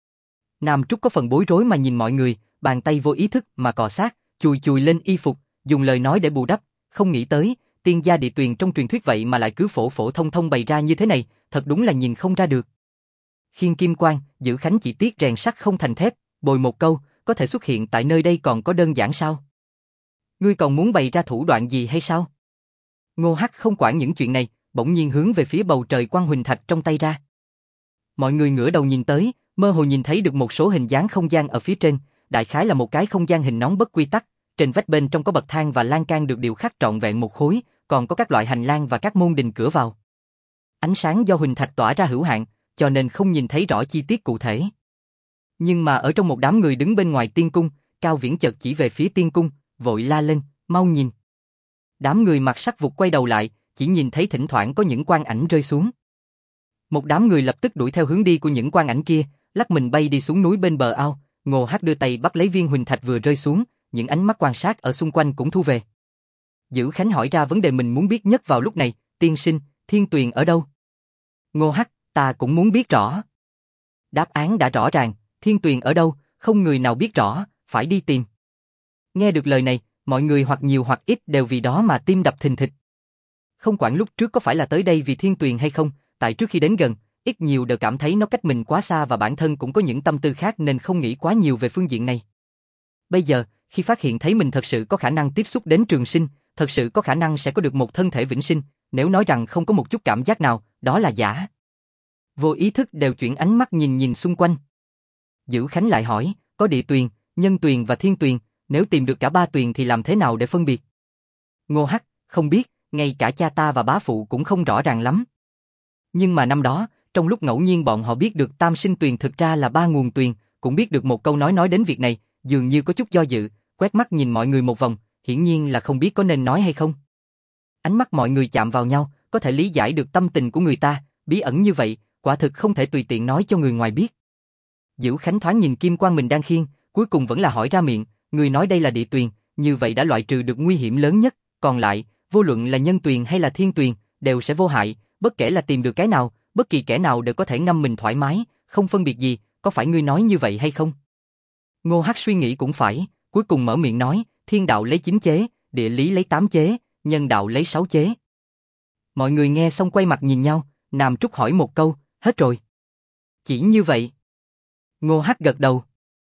Nam Trúc có phần bối rối mà nhìn mọi người, bàn tay vô ý thức mà cọ sát, chùi chùi lên y phục, dùng lời nói để bù đắp, không nghĩ tới, tiên gia địa tuyền trong truyền thuyết vậy mà lại cứ phổ phổ thông thông bày ra như thế này, thật đúng là nhìn không ra được. Khiên kim quan, giữ khánh chỉ tiếc rèn sắt không thành thép, bồi một câu, có thể xuất hiện tại nơi đây còn có đơn giản sao? Ngươi còn muốn bày ra thủ đoạn gì hay sao? Ngô Hắc không quản những chuyện này, bỗng nhiên hướng về phía bầu trời quăng huỳnh thạch trong tay ra. Mọi người ngửa đầu nhìn tới, mơ hồ nhìn thấy được một số hình dáng không gian ở phía trên, đại khái là một cái không gian hình nón bất quy tắc, trên vách bên trong có bậc thang và lan can được điêu khắc trọn vẹn một khối, còn có các loại hành lang và các môn đình cửa vào. Ánh sáng do huỳnh thạch tỏa ra hữu hạn, cho nên không nhìn thấy rõ chi tiết cụ thể. Nhưng mà ở trong một đám người đứng bên ngoài tiên cung, Cao Viễn chợt chỉ về phía tiên cung, vội la lên, mau nhìn. Đám người mặt sắc vụt quay đầu lại, chỉ nhìn thấy thỉnh thoảng có những quang ảnh rơi xuống. Một đám người lập tức đuổi theo hướng đi của những quang ảnh kia, lắc mình bay đi xuống núi bên bờ ao, Ngô Hắc đưa tay bắt lấy viên huỳnh thạch vừa rơi xuống, những ánh mắt quan sát ở xung quanh cũng thu về. Dữ Khánh hỏi ra vấn đề mình muốn biết nhất vào lúc này, tiên sinh, Thiên Tuyền ở đâu? Ngô Hắc, ta cũng muốn biết rõ. Đáp án đã rõ ràng, Thiên Tuyền ở đâu, không người nào biết rõ, phải đi tìm. Nghe được lời này, mọi người hoặc nhiều hoặc ít đều vì đó mà tim đập thình thịch. Không quản lúc trước có phải là tới đây vì Thiên Tuyền hay không, tại trước khi đến gần, ít nhiều đều cảm thấy nó cách mình quá xa và bản thân cũng có những tâm tư khác nên không nghĩ quá nhiều về phương diện này. Bây giờ, khi phát hiện thấy mình thật sự có khả năng tiếp xúc đến trường sinh, thật sự có khả năng sẽ có được một thân thể vĩnh sinh, nếu nói rằng không có một chút cảm giác nào, đó là giả. Vô ý thức đều chuyển ánh mắt nhìn xung quanh. Dữ Khánh lại hỏi, có địa tuyền, nhân tuyền và thiên tuyền, nếu tìm được cả ba tuyền thì làm thế nào để phân biệt? Ngô Hắc, không biết, ngay cả cha ta và bá phụ cũng không rõ ràng lắm. Nhưng mà năm đó, trong lúc ngẫu nhiên bọn họ biết được tam sinh tuyền thực ra là ba nguồn tuyền, cũng biết được một câu nói đến việc này, dường như có chút do dự, quét mắt nhìn mọi người một vòng, hiển nhiên là không biết có nên nói hay không. Ánh mắt mọi người chạm vào nhau, có thể lý giải được tâm tình của người ta, bí ẩn như vậy, quả thực không thể tùy tiện nói cho người ngoài biết. Dữ Khánh thoáng nhìn kim quang mình đang khiêng, cuối cùng vẫn là hỏi ra miệng, người nói đây là địa tuyền, như vậy đã loại trừ được nguy hiểm lớn nhất, còn lại, vô luận là nhân tuyền hay là thiên tuyền, đều sẽ vô hại, bất kể là tìm được cái nào, bất kỳ kẻ nào đều có thể ngâm mình thoải mái, không phân biệt gì, có phải ngươi nói như vậy hay không? Ngô Hắc suy nghĩ cũng phải, cuối cùng mở miệng nói, thiên đạo lấy 9 chế, địa lý lấy 8 chế, nhân đạo lấy 6 chế. Mọi người nghe xong quay mặt nhìn nhau, Nam Trúc hỏi một câu, hết rồi. Chỉ như vậy. Ngô Hắc gật đầu.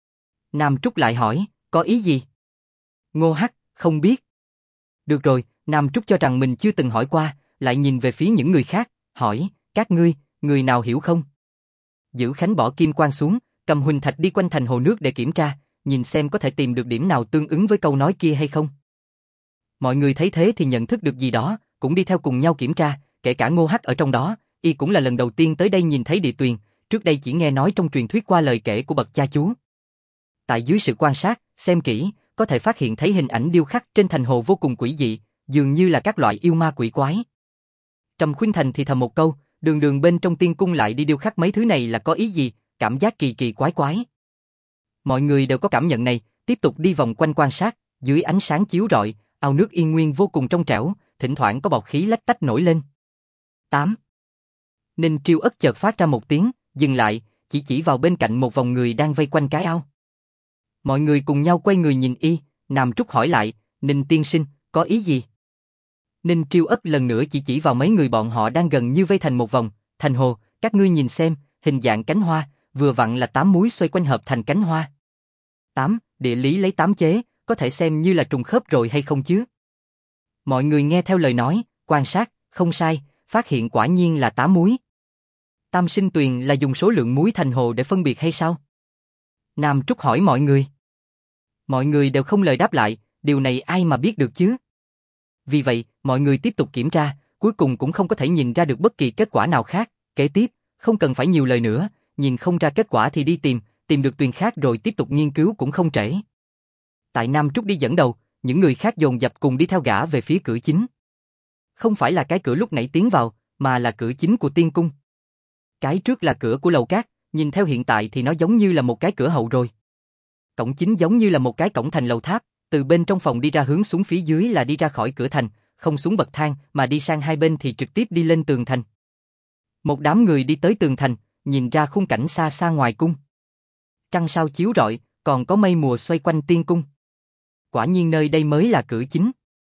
Nam Trúc lại hỏi, có ý gì? Ngô Hắc, không biết. Được rồi, Nam Trúc cho rằng mình chưa từng hỏi qua, lại nhìn về phía những người khác, hỏi, các ngươi, người nào hiểu không? Dữ Khánh bỏ kim quang xuống, cầm huỳnh thạch đi quanh thành hồ nước để kiểm tra, nhìn xem có thể tìm được điểm nào tương ứng với câu nói kia hay không. Mọi người thấy thế thì nhận thức được gì đó, cũng đi theo cùng nhau kiểm tra, kể cả Ngô Hắc ở trong đó, y cũng là lần đầu tiên tới đây nhìn thấy địa tuyền, trước đây chỉ nghe nói trong truyền thuyết qua lời kể của bậc cha chú. Tại dưới sự quan sát, xem kỹ, có thể phát hiện thấy hình ảnh điêu khắc trên thành hồ vô cùng quỷ dị, dường như là các loại yêu ma quỷ quái. Trầm Khuynh Thành thì thầm một câu, đường bên trong tiên cung lại đi điêu khắc mấy thứ này là có ý gì, cảm giác kỳ quái quái. Mọi người đều có cảm nhận này, tiếp tục đi vòng quanh quan sát, dưới ánh sáng chiếu rọi, ao nước yên nguyên vô cùng trong trẻo, thỉnh thoảng có bọt khí lách tách nổi lên. 8. Ninh Triêu Ất chợt phát ra một tiếng, dừng lại, chỉ vào bên cạnh một vòng người đang vây quanh cái ao. Mọi người cùng nhau quay người nhìn y, Nam Trúc hỏi lại, Ninh tiên sinh, có ý gì? Ninh Triêu Ất lần nữa chỉ vào mấy người bọn họ đang gần như vây thành một vòng, thành hồ, các ngươi nhìn xem, hình dạng cánh hoa, vừa vặn là 8 múi xoay quanh hợp thành cánh hoa. 8, địa lý lấy 8 chế, có thể xem như là trùng khớp rồi hay không chứ? Mọi người nghe theo lời nói, quan sát, không sai, phát hiện quả nhiên là 8 múi. Tam sinh tuyền là dùng số lượng múi thành hồ để phân biệt hay sao? Nam Trúc hỏi mọi người. Mọi người đều không lời đáp lại, điều này ai mà biết được chứ? Vì vậy, mọi người tiếp tục kiểm tra, cuối cùng cũng không có thể nhìn ra được bất kỳ kết quả nào khác. Kế tiếp, không cần phải nhiều lời nữa, nhìn không ra kết quả thì đi tìm được tuyền khác rồi tiếp tục nghiên cứu cũng không trễ. Tại Nam Trúc đi dẫn đầu, những người khác dồn dập cùng đi theo gã về phía cửa chính. Không phải là cái cửa lúc nãy tiến vào, mà là cửa chính của tiên cung. Cái trước là cửa của lầu cát, nhìn theo hiện tại thì nó giống như là một cái cửa hậu rồi. Cổng chính giống như là một cái cổng thành lầu tháp, từ bên trong phòng đi ra hướng xuống phía dưới là đi ra khỏi cửa thành, không xuống bậc thang mà đi sang hai bên thì trực tiếp đi lên tường thành. Một đám người đi tới tường thành, nhìn ra khung cảnh xa xa ngoài cung. Trăng sao chiếu rọi, còn có mây mùa xoay quanh tiên cung. Quả nhiên nơi đây mới là cửa chính.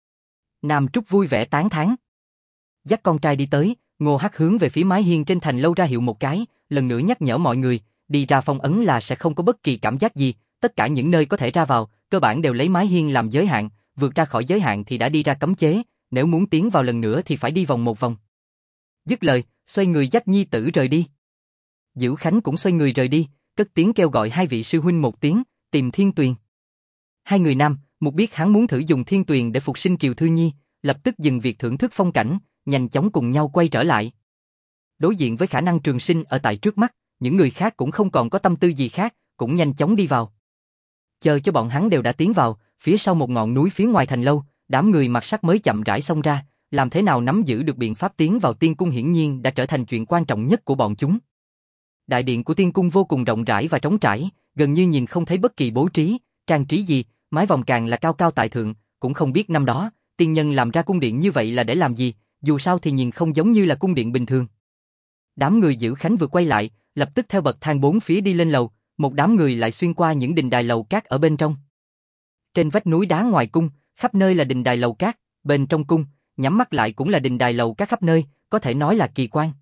Nam Trúc vui vẻ tán thán. Dắt con trai đi tới, Ngô Hắc hướng về phía mái hiên trên thành lâu ra hiệu một cái, lần nữa nhắc nhở mọi người, đi ra phong ấn là sẽ không có bất kỳ cảm giác gì, tất cả những nơi có thể ra vào, cơ bản đều lấy mái hiên làm giới hạn, vượt ra khỏi giới hạn thì đã đi ra cấm chế, nếu muốn tiến vào lần nữa thì phải đi vòng một vòng. Dứt lời, xoay người dắt nhi tử rời đi. Dữ Khánh cũng xoay người rời đi, cất tiếng kêu gọi hai vị sư huynh một tiếng, tìm Thiên Tuyền. Hai người nam, một biết hắn muốn thử dùng Thiên Tuyền để phục sinh Kiều Thư Nhi, lập tức dừng việc thưởng thức phong cảnh, nhanh chóng cùng nhau quay trở lại. Đối diện với khả năng trường sinh ở tại trước mắt, những người khác cũng không còn có tâm tư gì khác, cũng nhanh chóng đi vào. Chờ cho bọn hắn đều đã tiến vào, phía sau một ngọn núi phía ngoài thành lâu, đám người mặc sắc mới chậm rãi xông ra, làm thế nào nắm giữ được biện pháp tiến vào tiên cung hiển nhiên đã trở thành chuyện quan trọng nhất của bọn chúng. Đại điện của tiên cung vô cùng rộng rãi và trống trải, gần như nhìn không thấy bất kỳ bố trí, trang trí gì, mái vòm càng là cao cao tại thượng, cũng không biết năm đó, tiên nhân làm ra cung điện như vậy là để làm gì, dù sao thì nhìn không giống như là cung điện bình thường. Đám người giữ khánh vừa quay lại, lập tức theo bậc thang bốn phía đi lên lầu, một đám người lại xuyên qua những đình đài lầu cát ở bên trong. Trên vách núi đá ngoài cung, khắp nơi là đình đài lầu cát, bên trong cung, nhắm mắt lại cũng là đình đài lầu cát khắp nơi, có thể nói là kỳ quan.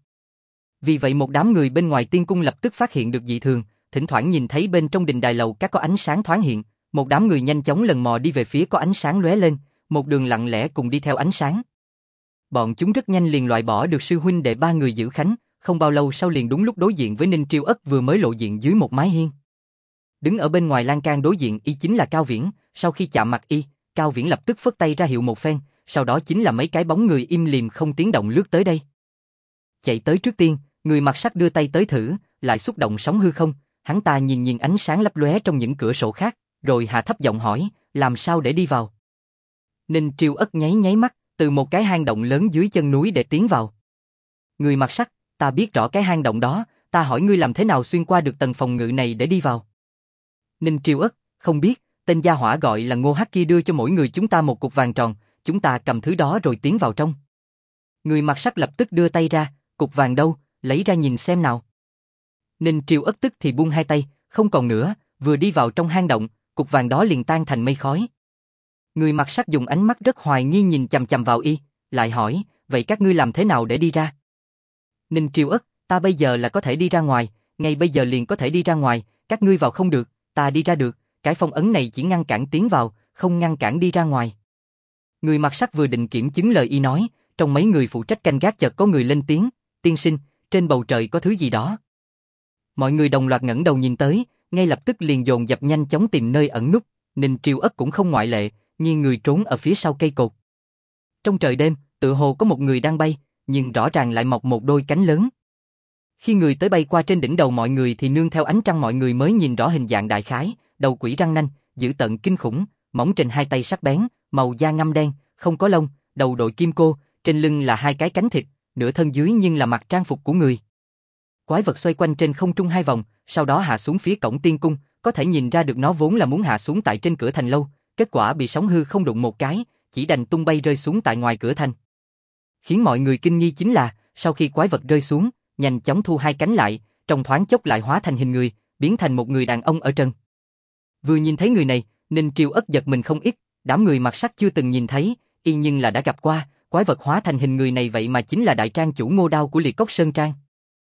Vì vậy một đám người bên ngoài tiên cung lập tức phát hiện được dị thường, thỉnh thoảng nhìn thấy bên trong đình đài lầu cát có ánh sáng thoáng hiện, một đám người nhanh chóng lần mò đi về phía có ánh sáng lóe lên, một đường lặng lẽ cùng đi theo ánh sáng. Bọn chúng rất nhanh liền loại bỏ được sư huynh đệ ba người giữ khánh, không bao lâu sau liền đúng lúc đối diện với Ninh Triêu Ất vừa mới lộ diện dưới một mái hiên. Đứng ở bên ngoài lan can đối diện y chính là Cao Viễn, sau khi chạm mặt y, Cao Viễn lập tức phất tay ra hiệu một phen, sau đó chính là mấy cái bóng người im lìm không tiếng động lướt tới đây. Chạy tới trước tiên, người mặc sắt đưa tay tới thử, lại xúc động sóng hư không, hắn ta nhìn nhìn ánh sáng lấp lóe trong những cửa sổ khác, rồi hạ thấp giọng hỏi, làm sao để đi vào? Ninh Triêu Ất nháy nháy mắt, từ một cái hang động lớn dưới chân núi để tiến vào. Người mặc sắt, ta biết rõ cái hang động đó, ta hỏi ngươi làm thế nào xuyên qua được tầng phòng ngự này để đi vào? Ninh Triêu Ất, không biết, tên gia hỏa gọi là Ngô Hắc kia đưa cho mỗi người chúng ta một cục vàng tròn, chúng ta cầm thứ đó rồi tiến vào trong. Người mặc sắt lập tức đưa tay ra, cục vàng đâu, lấy ra nhìn xem nào. Ninh Triêu Ất tức thì buông hai tay, không còn nữa, vừa đi vào trong hang động, cục vàng đó liền tan thành mây khói. Người mặc sắt dùng ánh mắt rất hoài nghi nhìn chằm chằm vào y, lại hỏi, vậy các ngươi làm thế nào để đi ra? Ninh Triêu Ất, ta bây giờ là có thể đi ra ngoài, ngay bây giờ liền có thể đi ra ngoài, các ngươi vào không được, ta đi ra được, cái phong ấn này chỉ ngăn cản tiến vào, không ngăn cản đi ra ngoài. Người mặc sắt vừa định kiểm chứng lời y nói, trong mấy người phụ trách canh gác chợt có người lên tiếng, tiên sinh, trên bầu trời có thứ gì đó. Mọi người đồng loạt ngẩng đầu nhìn tới, ngay lập tức liền dồn dập nhanh chóng tìm nơi ẩn núp, Ninh Triêu Ất cũng không ngoại lệ, nghiêng người trốn ở phía sau cây cột. Trong trời đêm, tựa hồ có một người đang bay, nhưng rõ ràng lại mọc một đôi cánh lớn. Khi người tới bay qua trên đỉnh đầu mọi người thì nương theo ánh trăng mọi người mới nhìn rõ hình dạng đại khái, đầu quỷ răng nanh, dữ tợn kinh khủng, mỏng trên hai tay sắc bén, màu da ngăm đen, không có lông, đầu đội kim cô, trên lưng là hai cái cánh thịt, nửa thân dưới nhưng là mặc trang phục của người. Quái vật xoay quanh trên không trung hai vòng, sau đó hạ xuống phía cổng tiên cung, có thể nhìn ra được nó vốn là muốn hạ xuống tại trên cửa thành lâu, kết quả bị sóng hư không đụng một cái, chỉ đành tung bay rơi xuống tại ngoài cửa thành. Khiến mọi người kinh nghi chính là, sau khi quái vật rơi xuống, nhanh chóng thu hai cánh lại, trong thoáng chốc lại hóa thành hình người, biến thành một người đàn ông ở trần. Vừa nhìn thấy người này, Ninh Triêu Ất giật mình không ít, đám người mặc sắt chưa từng nhìn thấy, y nhưng là đã gặp qua, quái vật hóa thành hình người này vậy mà chính là đại trang chủ Ngô Đao của Liệt Cốc Sơn Trang.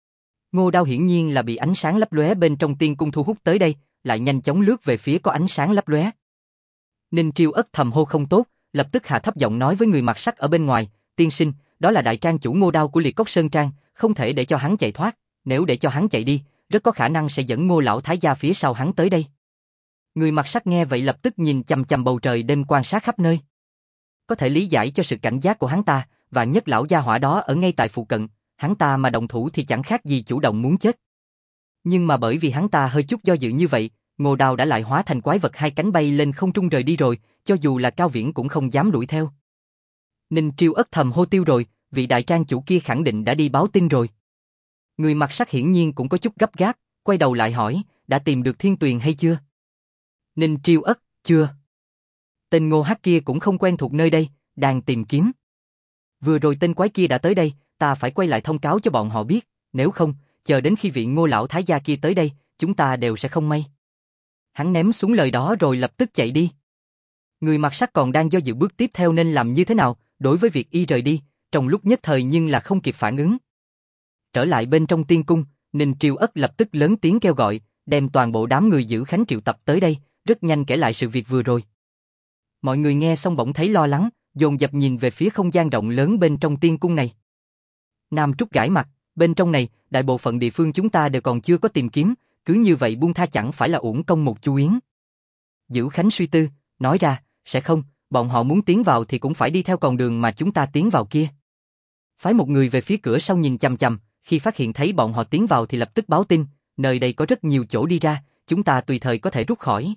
Ngô Đao hiển nhiên là bị ánh sáng lấp lóe bên trong tiên cung thu hút tới đây, lại nhanh chóng lướt về phía có ánh sáng lấp lóe. Ninh Triêu Ất thầm hô không tốt, lập tức hạ thấp giọng nói với người mặc sắt ở bên ngoài, tiên sinh, đó là đại trang chủ Ngô Đao của Liệt Cốc Sơn Trang, không thể để cho hắn chạy thoát, nếu để cho hắn chạy đi, rất có khả năng sẽ dẫn Ngô lão thái gia phía sau hắn tới đây. Người mặc sắt nghe vậy lập tức nhìn chằm chằm bầu trời đêm quan sát khắp nơi. Có thể lý giải cho sự cảnh giác của hắn ta, và nhất lão gia hỏa đó ở ngay tại phụ cận, hắn ta mà động thủ thì chẳng khác gì chủ động muốn chết. Nhưng mà bởi vì hắn ta hơi chút do dự như vậy, Ngô Đao đã lại hóa thành quái vật hai cánh bay lên không trung rời đi rồi, cho dù là Cao Viễn cũng không dám đuổi theo. Ninh Triêu Ất thầm hô tiêu rồi, vị đại trang chủ kia khẳng định đã đi báo tin rồi. Người mặc sắt hiển nhiên cũng có chút gấp gáp, quay đầu lại hỏi, đã tìm được Thiên Tuyền hay chưa? Ninh Triêu Ất, chưa. Tên Ngô Hắc kia cũng không quen thuộc nơi đây, đang tìm kiếm. Vừa rồi tên quái kia đã tới đây, ta phải quay lại thông cáo cho bọn họ biết, nếu không, chờ đến khi vị Ngô lão thái gia kia tới đây, chúng ta đều sẽ không may. Hắn ném xuống lời đó rồi lập tức chạy đi. Người mặc sắt còn đang do dự bước tiếp theo nên làm như thế nào, đối với việc y rời đi, trong lúc nhất thời nhưng là không kịp phản ứng. Trở lại bên trong tiên cung, Ninh Triêu Ất lập tức lớn tiếng kêu gọi, đem toàn bộ đám người giữ khánh triệu tập tới đây, rất nhanh kể lại sự việc vừa rồi. Mọi người nghe xong bỗng thấy lo lắng, dồn dập nhìn về phía không gian rộng lớn bên trong tiên cung này. Nam Trúc gãi mặt, bên trong này, đại bộ phận địa phương chúng ta đều còn chưa có tìm kiếm, cứ như vậy buông tha chẳng phải là uổng công một chu yến. Giữ Khánh suy tư, nói ra, sẽ không, bọn họ muốn tiến vào thì cũng phải đi theo con đường mà chúng ta tiến vào kia. Phái một người về phía cửa sau nhìn chằm chằm, khi phát hiện thấy bọn họ tiến vào thì lập tức báo tin, nơi đây có rất nhiều chỗ đi ra, chúng ta tùy thời có thể rút khỏi.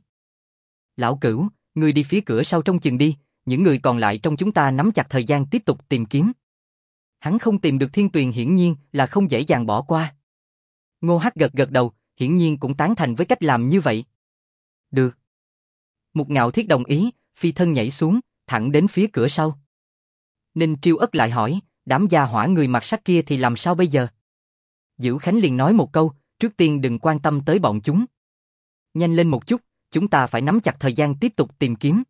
Lão Cửu, ngươi đi phía cửa sau trong chừng đi, những người còn lại trong chúng ta nắm chặt thời gian tiếp tục tìm kiếm. Hắn không tìm được Thiên Tuyền hiển nhiên là không dễ dàng bỏ qua. Ngô Hắc gật gật đầu, hiển nhiên cũng tán thành với cách làm như vậy. Được. Mục Ngạo Thiết đồng ý, phi thân nhảy xuống, thẳng đến phía cửa sau. Ninh Triêu Ất lại hỏi, đám gia hỏa người mặc sắt kia thì làm sao bây giờ? Dữ Khánh liền nói một câu, trước tiên đừng quan tâm tới bọn chúng. Nhanh lên một chút, chúng ta phải nắm chặt thời gian tiếp tục tìm kiếm.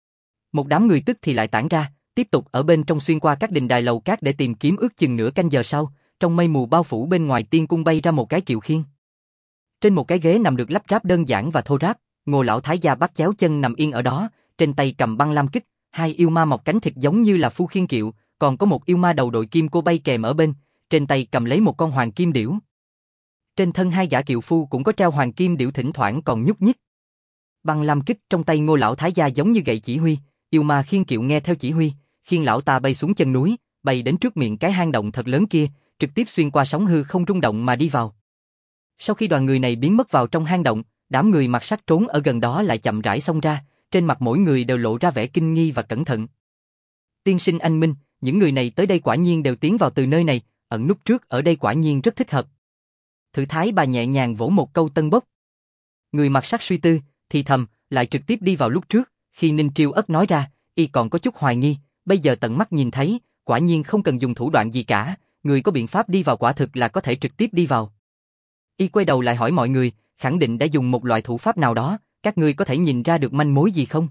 Một đám người tức thì lại tản ra, tiếp tục ở bên trong xuyên qua các đình đài lầu cát để tìm kiếm. Ước chừng nửa canh giờ sau, trong mây mù bao phủ bên ngoài tiên cung bay ra một cái kiệu khiên. Trên một cái ghế nằm được lắp ráp đơn giản và thô ráp, Ngô lão thái gia bắt chéo chân nằm yên ở đó, trên tay cầm băng lam kích, hai yêu ma mọc cánh thịt giống như là phu khiên kiệu, còn có một yêu ma đầu đội kim cô bay kèm ở bên, trên tay cầm lấy một con hoàng kim điểu. Trên thân hai gã kiệu phu cũng có treo hoàng kim điểu, thỉnh thoảng còn nhúc nhích. Băng lam kích trong tay Ngô lão thái gia giống như gậy chỉ huy, yêu ma khiên kiệu nghe theo chỉ huy, khiên lão ta bay xuống chân núi, bay đến trước miệng cái hang động thật lớn kia, trực tiếp xuyên qua sóng hư không rung động mà đi vào. Sau khi đoàn người này biến mất vào trong hang động, đám người mặc sắt trốn ở gần đó lại chậm rãi xông ra, trên mặt mỗi người đều lộ ra vẻ kinh nghi và cẩn thận. Tiên sinh anh minh, những người này tới đây quả nhiên đều tiến vào từ nơi này, ẩn núp trước ở đây quả nhiên rất thích hợp. Thử Thái bà nhẹ nhàng vỗ một câu tân bốc. Người mặc sắt suy tư, thì thầm, lại trực tiếp đi vào lúc trước, khi Ninh Triêu Ất nói ra, y còn có chút hoài nghi, bây giờ tận mắt nhìn thấy, quả nhiên không cần dùng thủ đoạn gì cả, người có biện pháp đi vào quả thực là có thể trực tiếp đi vào. Y quay đầu lại hỏi mọi người, khẳng định đã dùng một loại thủ pháp nào đó, các ngươi có thể nhìn ra được manh mối gì không?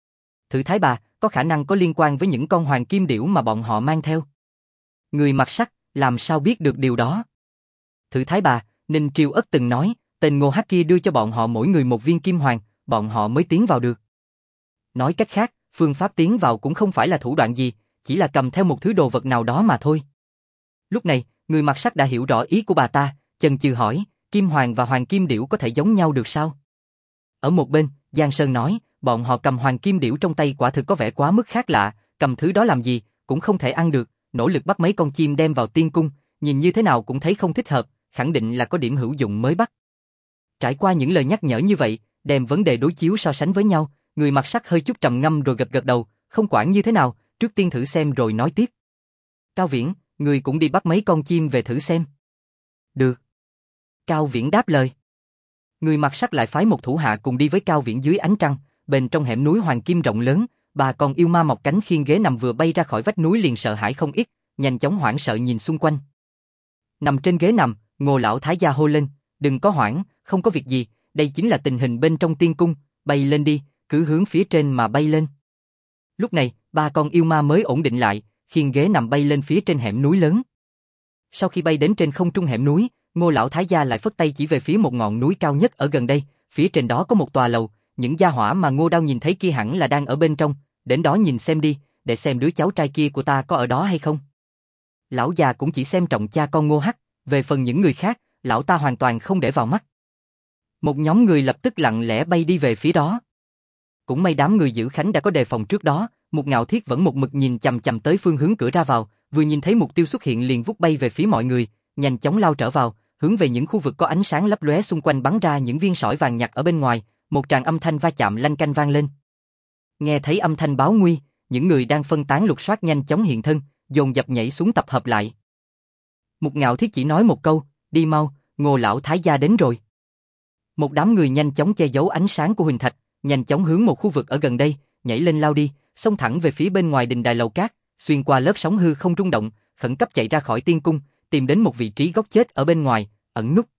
Thử Thái bà, có khả năng có liên quan với những con hoàng kim điểu mà bọn họ mang theo. Người mặc sắt, làm sao biết được điều đó? Thử Thái bà, Ninh Triêu Ất từng nói, tên Ngô Hắc kia đưa cho bọn họ mỗi người một viên kim hoàng, bọn họ mới tiến vào được. Nói cách khác, phương pháp tiến vào cũng không phải là thủ đoạn gì, chỉ là cầm theo một thứ đồ vật nào đó mà thôi. Lúc này, người mặc sắt đã hiểu rõ ý của bà ta, chần chừ hỏi, kim hoàng và hoàng kim điểu có thể giống nhau được sao? Ở một bên, Giang Sơn nói, bọn họ cầm hoàng kim điểu trong tay quả thực có vẻ quá mức khác lạ, cầm thứ đó làm gì, cũng không thể ăn được, nỗ lực bắt mấy con chim đem vào tiên cung, nhìn như thế nào cũng thấy không thích hợp, khẳng định là có điểm hữu dụng mới bắt. Trải qua những lời nhắc nhở như vậy, đem vấn đề đối chiếu so sánh với nhau, người mặc sắt hơi chút trầm ngâm rồi gật gật đầu, không quản như thế nào, trước tiên thử xem rồi nói tiếp. Cao Viễn, người cũng đi bắt mấy con chim về thử xem. Được. Cao Viễn đáp lời. Người mặc sắt lại phái một thủ hạ cùng đi với Cao Viễn dưới ánh trăng, bên trong hẻm núi hoàng kim rộng lớn, bà con yêu ma mọc cánh khiên ghế nằm vừa bay ra khỏi vách núi liền sợ hãi không ít, nhanh chóng hoảng sợ nhìn xung quanh. Nằm trên ghế nằm, Ngô lão thái gia hô lên, đừng có hoảng, không có việc gì, đây chính là tình hình bên trong tiên cung, bay lên đi, cứ hướng phía trên mà bay lên. Lúc này, ba con yêu ma mới ổn định lại, khiên ghế nằm bay lên phía trên hẻm núi lớn. Sau khi bay đến trên không trung hẻm núi, Ngô lão thái gia lại phất tay chỉ về phía một ngọn núi cao nhất ở gần đây, phía trên đó có một tòa lầu, những gia hỏa mà Ngô Đao nhìn thấy kia hẳn là đang ở bên trong, đến đó nhìn xem đi, để xem đứa cháu trai kia của ta có ở đó hay không. Lão già cũng chỉ xem trọng cha con Ngô Hắc, về phần những người khác, lão ta hoàn toàn không để vào mắt. Một nhóm người lập tức lặng lẽ bay đi về phía đó. Cũng may đám người Dữ Khánh đã có đề phòng trước đó, Mục Ngạo Thiết vẫn một mực nhìn chằm chằm tới phương hướng cửa ra vào, vừa nhìn thấy mục tiêu xuất hiện liền vút bay về phía mọi người, nhanh chóng lao trở vào, hướng về những khu vực có ánh sáng lấp lóe xung quanh bắn ra những viên sỏi vàng nhặt ở bên ngoài, một tràng âm thanh va chạm lanh canh vang lên. Nghe thấy âm thanh báo nguy, những người đang phân tán lục soát nhanh chóng hiện thân, dồn dập nhảy xuống tập hợp lại. Mục Ngạo Thiết chỉ nói một câu, đi mau, Ngô lão thái gia đến rồi. Một đám người nhanh chóng che giấu ánh sáng của huỳnh thạch, nhanh chóng hướng một khu vực ở gần đây, nhảy lên lao đi, xông thẳng về phía bên ngoài đình đài lầu cát, xuyên qua lớp sóng hư không rung động, khẩn cấp chạy ra khỏi tiên cung, tìm đến một vị trí góc chết ở bên ngoài, ẩn núp.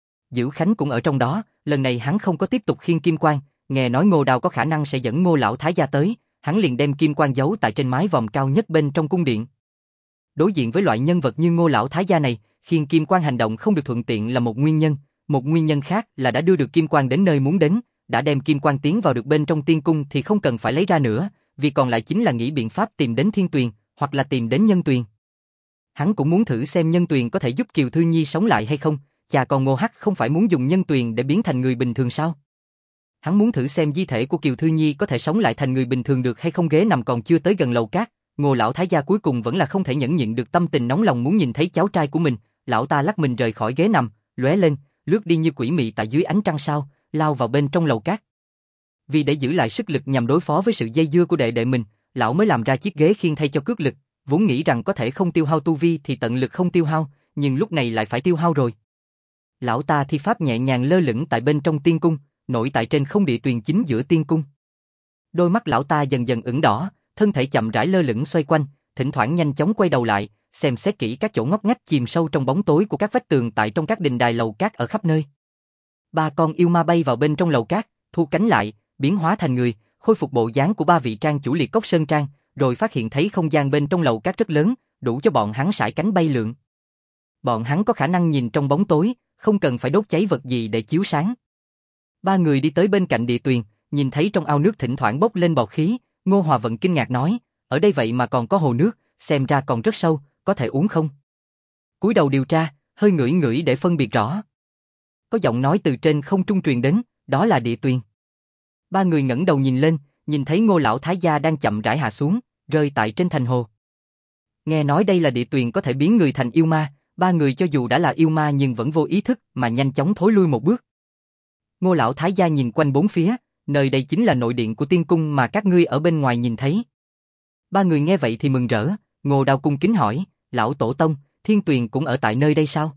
Dữ Khánh cũng ở trong đó, lần này hắn không có tiếp tục khiêng kim quan, nghe nói Ngô Đào có khả năng sẽ dẫn Ngô lão thái gia tới, hắn liền đem kim quan giấu tại trên mái vòm cao nhất bên trong cung điện. Đối diện với loại nhân vật như Ngô lão thái gia này, khiêng kim quan hành động không được thuận tiện là một nguyên nhân khác là đã đưa được kim quan đến nơi muốn đến, đã đem kim quan tiến vào được bên trong tiên cung thì không cần phải lấy ra nữa, vì còn lại chính là nghĩ biện pháp tìm đến Thiên Tuyền, hoặc là tìm đến Nhân Tuyền. Hắn cũng muốn thử xem Nhân Tuyền có thể giúp Kiều Thư Nhi sống lại hay không, cha con Ngô Hắc không phải muốn dùng Nhân Tuyền để biến thành người bình thường sao? Hắn muốn thử xem di thể của Kiều Thư Nhi có thể sống lại thành người bình thường được hay không. Ghế nằm còn chưa tới gần lầu cát, Ngô lão thái gia cuối cùng vẫn là không thể nhẫn nhịn được tâm tình nóng lòng muốn nhìn thấy cháu trai của mình, lão ta lắc mình rời khỏi ghế nằm, lóe lên, lướt đi như quỷ mị tại dưới ánh trăng sao, lao vào bên trong lầu cát. Vì để giữ lại sức lực nhằm đối phó với sự dây dưa của đệ đệ mình, lão mới làm ra chiếc ghế khiêng thay cho cước lực, vốn nghĩ rằng có thể không tiêu hao tu vi thì tận lực không tiêu hao, nhưng lúc này lại phải tiêu hao rồi. Lão ta thi pháp nhẹ nhàng lơ lửng tại bên trong tiên cung, nổi tại trên không địa tuyền chính giữa tiên cung. Đôi mắt lão ta dần dần ửng đỏ, thân thể chậm rãi lơ lửng xoay quanh, thỉnh thoảng nhanh chóng quay đầu lại, xem xét kỹ các chỗ ngóc ngách chìm sâu trong bóng tối của các vách tường tại trong các đình đài lầu cát ở khắp nơi. Ba con yêu ma bay vào bên trong lầu cát, thu cánh lại, biến hóa thành người, khôi phục bộ dáng của ba vị trang chủ Liệt Cốc Sơn Trang, rồi phát hiện thấy không gian bên trong lầu cát rất lớn, đủ cho bọn hắn sải cánh bay lượn. Bọn hắn có khả năng nhìn trong bóng tối, không cần phải đốt cháy vật gì để chiếu sáng. Ba người đi tới bên cạnh địa tuyền, nhìn thấy trong ao nước thỉnh thoảng bốc lên bọt khí, Ngô Hòa Vận kinh ngạc nói, ở đây vậy mà còn có hồ nước, xem ra còn rất sâu, có thể uống không? Cúi đầu điều tra, hơi ngửi ngửi để phân biệt rõ. Có giọng nói từ trên không trung truyền đến, đó là địa tuyền. Ba người ngẩng đầu nhìn lên, nhìn thấy Ngô lão thái gia đang chậm rãi hạ xuống, rơi tại trên thành hồ. Nghe nói đây là địa tuyền có thể biến người thành yêu ma, ba người cho dù đã là yêu ma nhưng vẫn vô ý thức mà nhanh chóng thối lui một bước. Ngô lão thái gia nhìn quanh bốn phía, nơi đây chính là nội điện của tiên cung mà các ngươi ở bên ngoài nhìn thấy. Ba người nghe vậy thì mừng rỡ, Ngô Đao cung kính hỏi, lão tổ tông, Thiên Tuyền cũng ở tại nơi đây sao?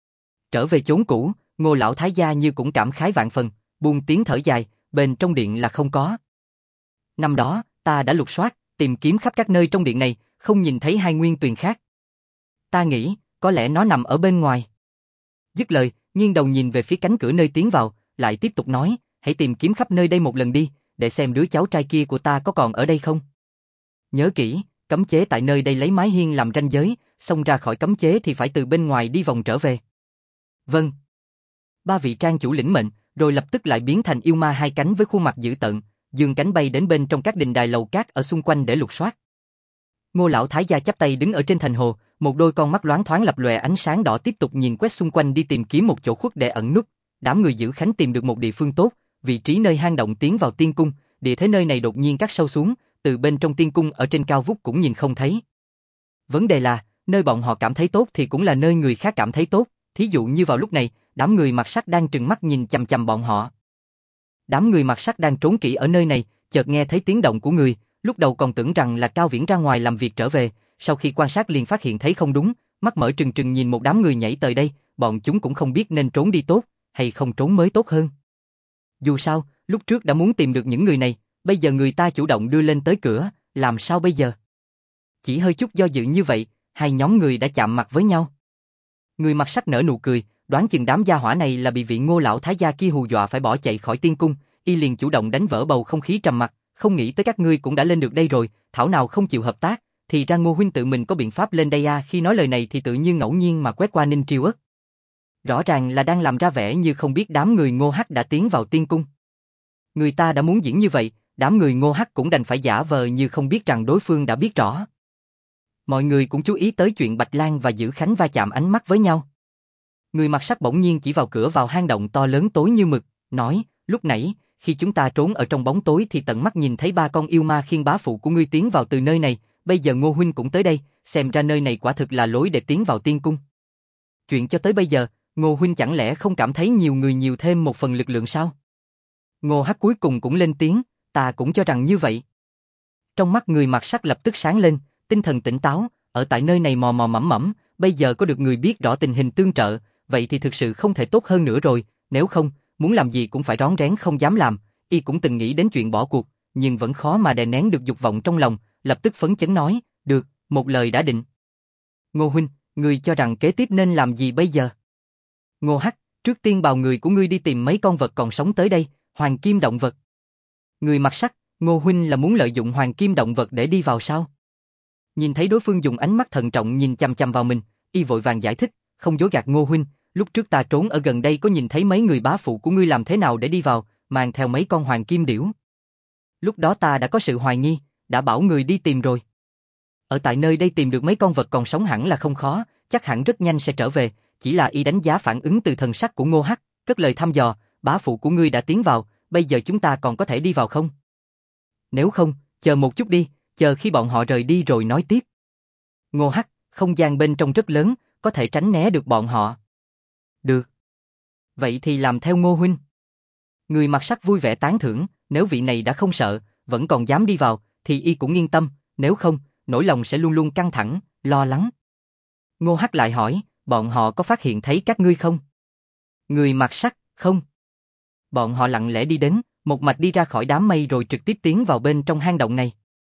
Trở về chốn cũ, Ngô lão thái gia như cũng cảm khái vạn phần, buông tiếng thở dài, bên trong điện là không có. Năm đó, ta đã lục soát, tìm kiếm khắp các nơi trong điện này, không nhìn thấy hai nguyên tuyền khác. Ta nghĩ, có lẽ nó nằm ở bên ngoài. Dứt lời, nghiêng đầu nhìn về phía cánh cửa nơi tiến vào, lại tiếp tục nói, hãy tìm kiếm khắp nơi đây một lần đi, để xem đứa cháu trai kia của ta có còn ở đây không. Nhớ kỹ, cấm chế tại nơi đây lấy mái hiên làm ranh giới, xông ra khỏi cấm chế thì phải từ bên ngoài đi vòng trở về. Vâng. Ba vị trang chủ lĩnh mệnh, rồi lập tức lại biến thành yêu ma hai cánh với khuôn mặt dữ tợn, giương cánh bay đến bên trong các đình đài lầu cát ở xung quanh để lục soát. Ngô lão thái gia chắp tay đứng ở trên thành hồ, một đôi con mắt loáng thoáng lập lòe ánh sáng đỏ tiếp tục nhìn quét xung quanh đi tìm kiếm một chỗ khuất để ẩn núp. Đám người giữ khánh tìm được một địa phương tốt, vị trí nơi hang động tiến vào tiên cung, địa thế nơi này đột nhiên cắt sâu xuống, từ bên trong tiên cung ở trên cao vút cũng nhìn không thấy. Vấn đề là, nơi bọn họ cảm thấy tốt thì cũng là nơi người khác cảm thấy tốt, thí dụ như vào lúc này, đám người mặc sắc đang trừng mắt nhìn chằm chằm bọn họ. Đám người mặc sắc đang trốn kỹ ở nơi này, chợt nghe thấy tiếng động của người, lúc đầu còn tưởng rằng là Cao Viễn ra ngoài làm việc trở về, sau khi quan sát liền phát hiện thấy không đúng, mắt mở trừng trừng nhìn một đám người nhảy tới đây, bọn chúng cũng không biết nên trốn đi tốt, hay không trốn mới tốt hơn. Dù sao, lúc trước đã muốn tìm được những người này, bây giờ người ta chủ động đưa lên tới cửa, làm sao bây giờ? Chỉ hơi chút do dự như vậy, hai nhóm người đã chạm mặt với nhau. Người mặc sắc nở nụ cười, đoán chừng đám gia hỏa này là bị vị Ngô lão thái gia kia hù dọa phải bỏ chạy khỏi tiên cung, y liền chủ động đánh vỡ bầu không khí trầm mặc, không nghĩ tới các ngươi cũng đã lên được đây rồi, thảo nào không chịu hợp tác, thì ra Ngô huynh tự mình có biện pháp lên đây à, khi nói lời này thì tự nhiên ngẫu nhiên mà quét qua Ninh Triều Ất. Rõ ràng là đang làm ra vẻ như không biết đám người Ngô Hắc đã tiến vào tiên cung. Người ta đã muốn diễn như vậy, đám người Ngô Hắc cũng đành phải giả vờ như không biết rằng đối phương đã biết rõ. Mọi người cũng chú ý tới chuyện Bạch Lan và Dữ Khánh va chạm ánh mắt với nhau. Người mặc sắc bỗng nhiên chỉ vào cửa vào hang động to lớn tối như mực, nói, lúc nãy, khi chúng ta trốn ở trong bóng tối thì tận mắt nhìn thấy ba con yêu ma khiêng bá phụ của ngươi tiến vào từ nơi này, bây giờ Ngô huynh cũng tới đây, xem ra nơi này quả thực là lối để tiến vào tiên cung. Chuyện cho tới bây giờ, Ngô huynh chẳng lẽ không cảm thấy nhiều người nhiều thêm một phần lực lượng sao? Ngô Hắc cuối cùng cũng lên tiếng, ta cũng cho rằng như vậy. Trong mắt người mặc sắc lập tức sáng lên, tinh thần tỉnh táo, ở tại nơi này mò mò mẫm mẫm, bây giờ có được người biết rõ tình hình tương trợ, vậy thì thực sự không thể tốt hơn nữa rồi, nếu không, muốn làm gì cũng phải rón rén không dám làm, y cũng từng nghĩ đến chuyện bỏ cuộc, nhưng vẫn khó mà đè nén được dục vọng trong lòng, lập tức phấn chấn nói, được, một lời đã định. Ngô huynh, ngươi cho rằng kế tiếp nên làm gì bây giờ? Ngô Hắc, trước tiên bảo người của ngươi đi tìm mấy con vật còn sống tới đây, hoàng kim động vật. Người mặc sắc, Ngô huynh là muốn lợi dụng hoàng kim động vật để đi vào sao? Nhìn thấy đối phương dùng ánh mắt thận trọng nhìn chằm chằm vào mình, y vội vàng giải thích, không dối gạt Ngô huynh, lúc trước ta trốn ở gần đây có nhìn thấy mấy người bá phụ của ngươi làm thế nào để đi vào, mang theo mấy con hoàng kim điểu. Lúc đó ta đã có sự hoài nghi, đã bảo người đi tìm rồi. Ở tại nơi đây tìm được mấy con vật còn sống hẳn là không khó, chắc hẳn rất nhanh sẽ trở về, chỉ là y đánh giá phản ứng từ thần sắc của Ngô Hắc, cất lời thăm dò, bá phụ của ngươi đã tiến vào, bây giờ chúng ta còn có thể đi vào không? Nếu không, chờ một chút đi, chờ khi bọn họ rời đi rồi nói tiếp. Ngô Hắc, không gian bên trong rất lớn, có thể tránh né được bọn họ. Được. Vậy thì làm theo Ngô huynh. Người mặc sắc vui vẻ tán thưởng, nếu vị này đã không sợ, vẫn còn dám đi vào, thì y cũng yên tâm, nếu không, nỗi lòng sẽ luôn luôn căng thẳng, lo lắng. Ngô Hắc lại hỏi, bọn họ có phát hiện thấy các ngươi không? Người mặc sắt, không. Bọn họ lặng lẽ đi đến, một mạch đi ra khỏi đám mây rồi trực tiếp tiến vào bên trong hang động này.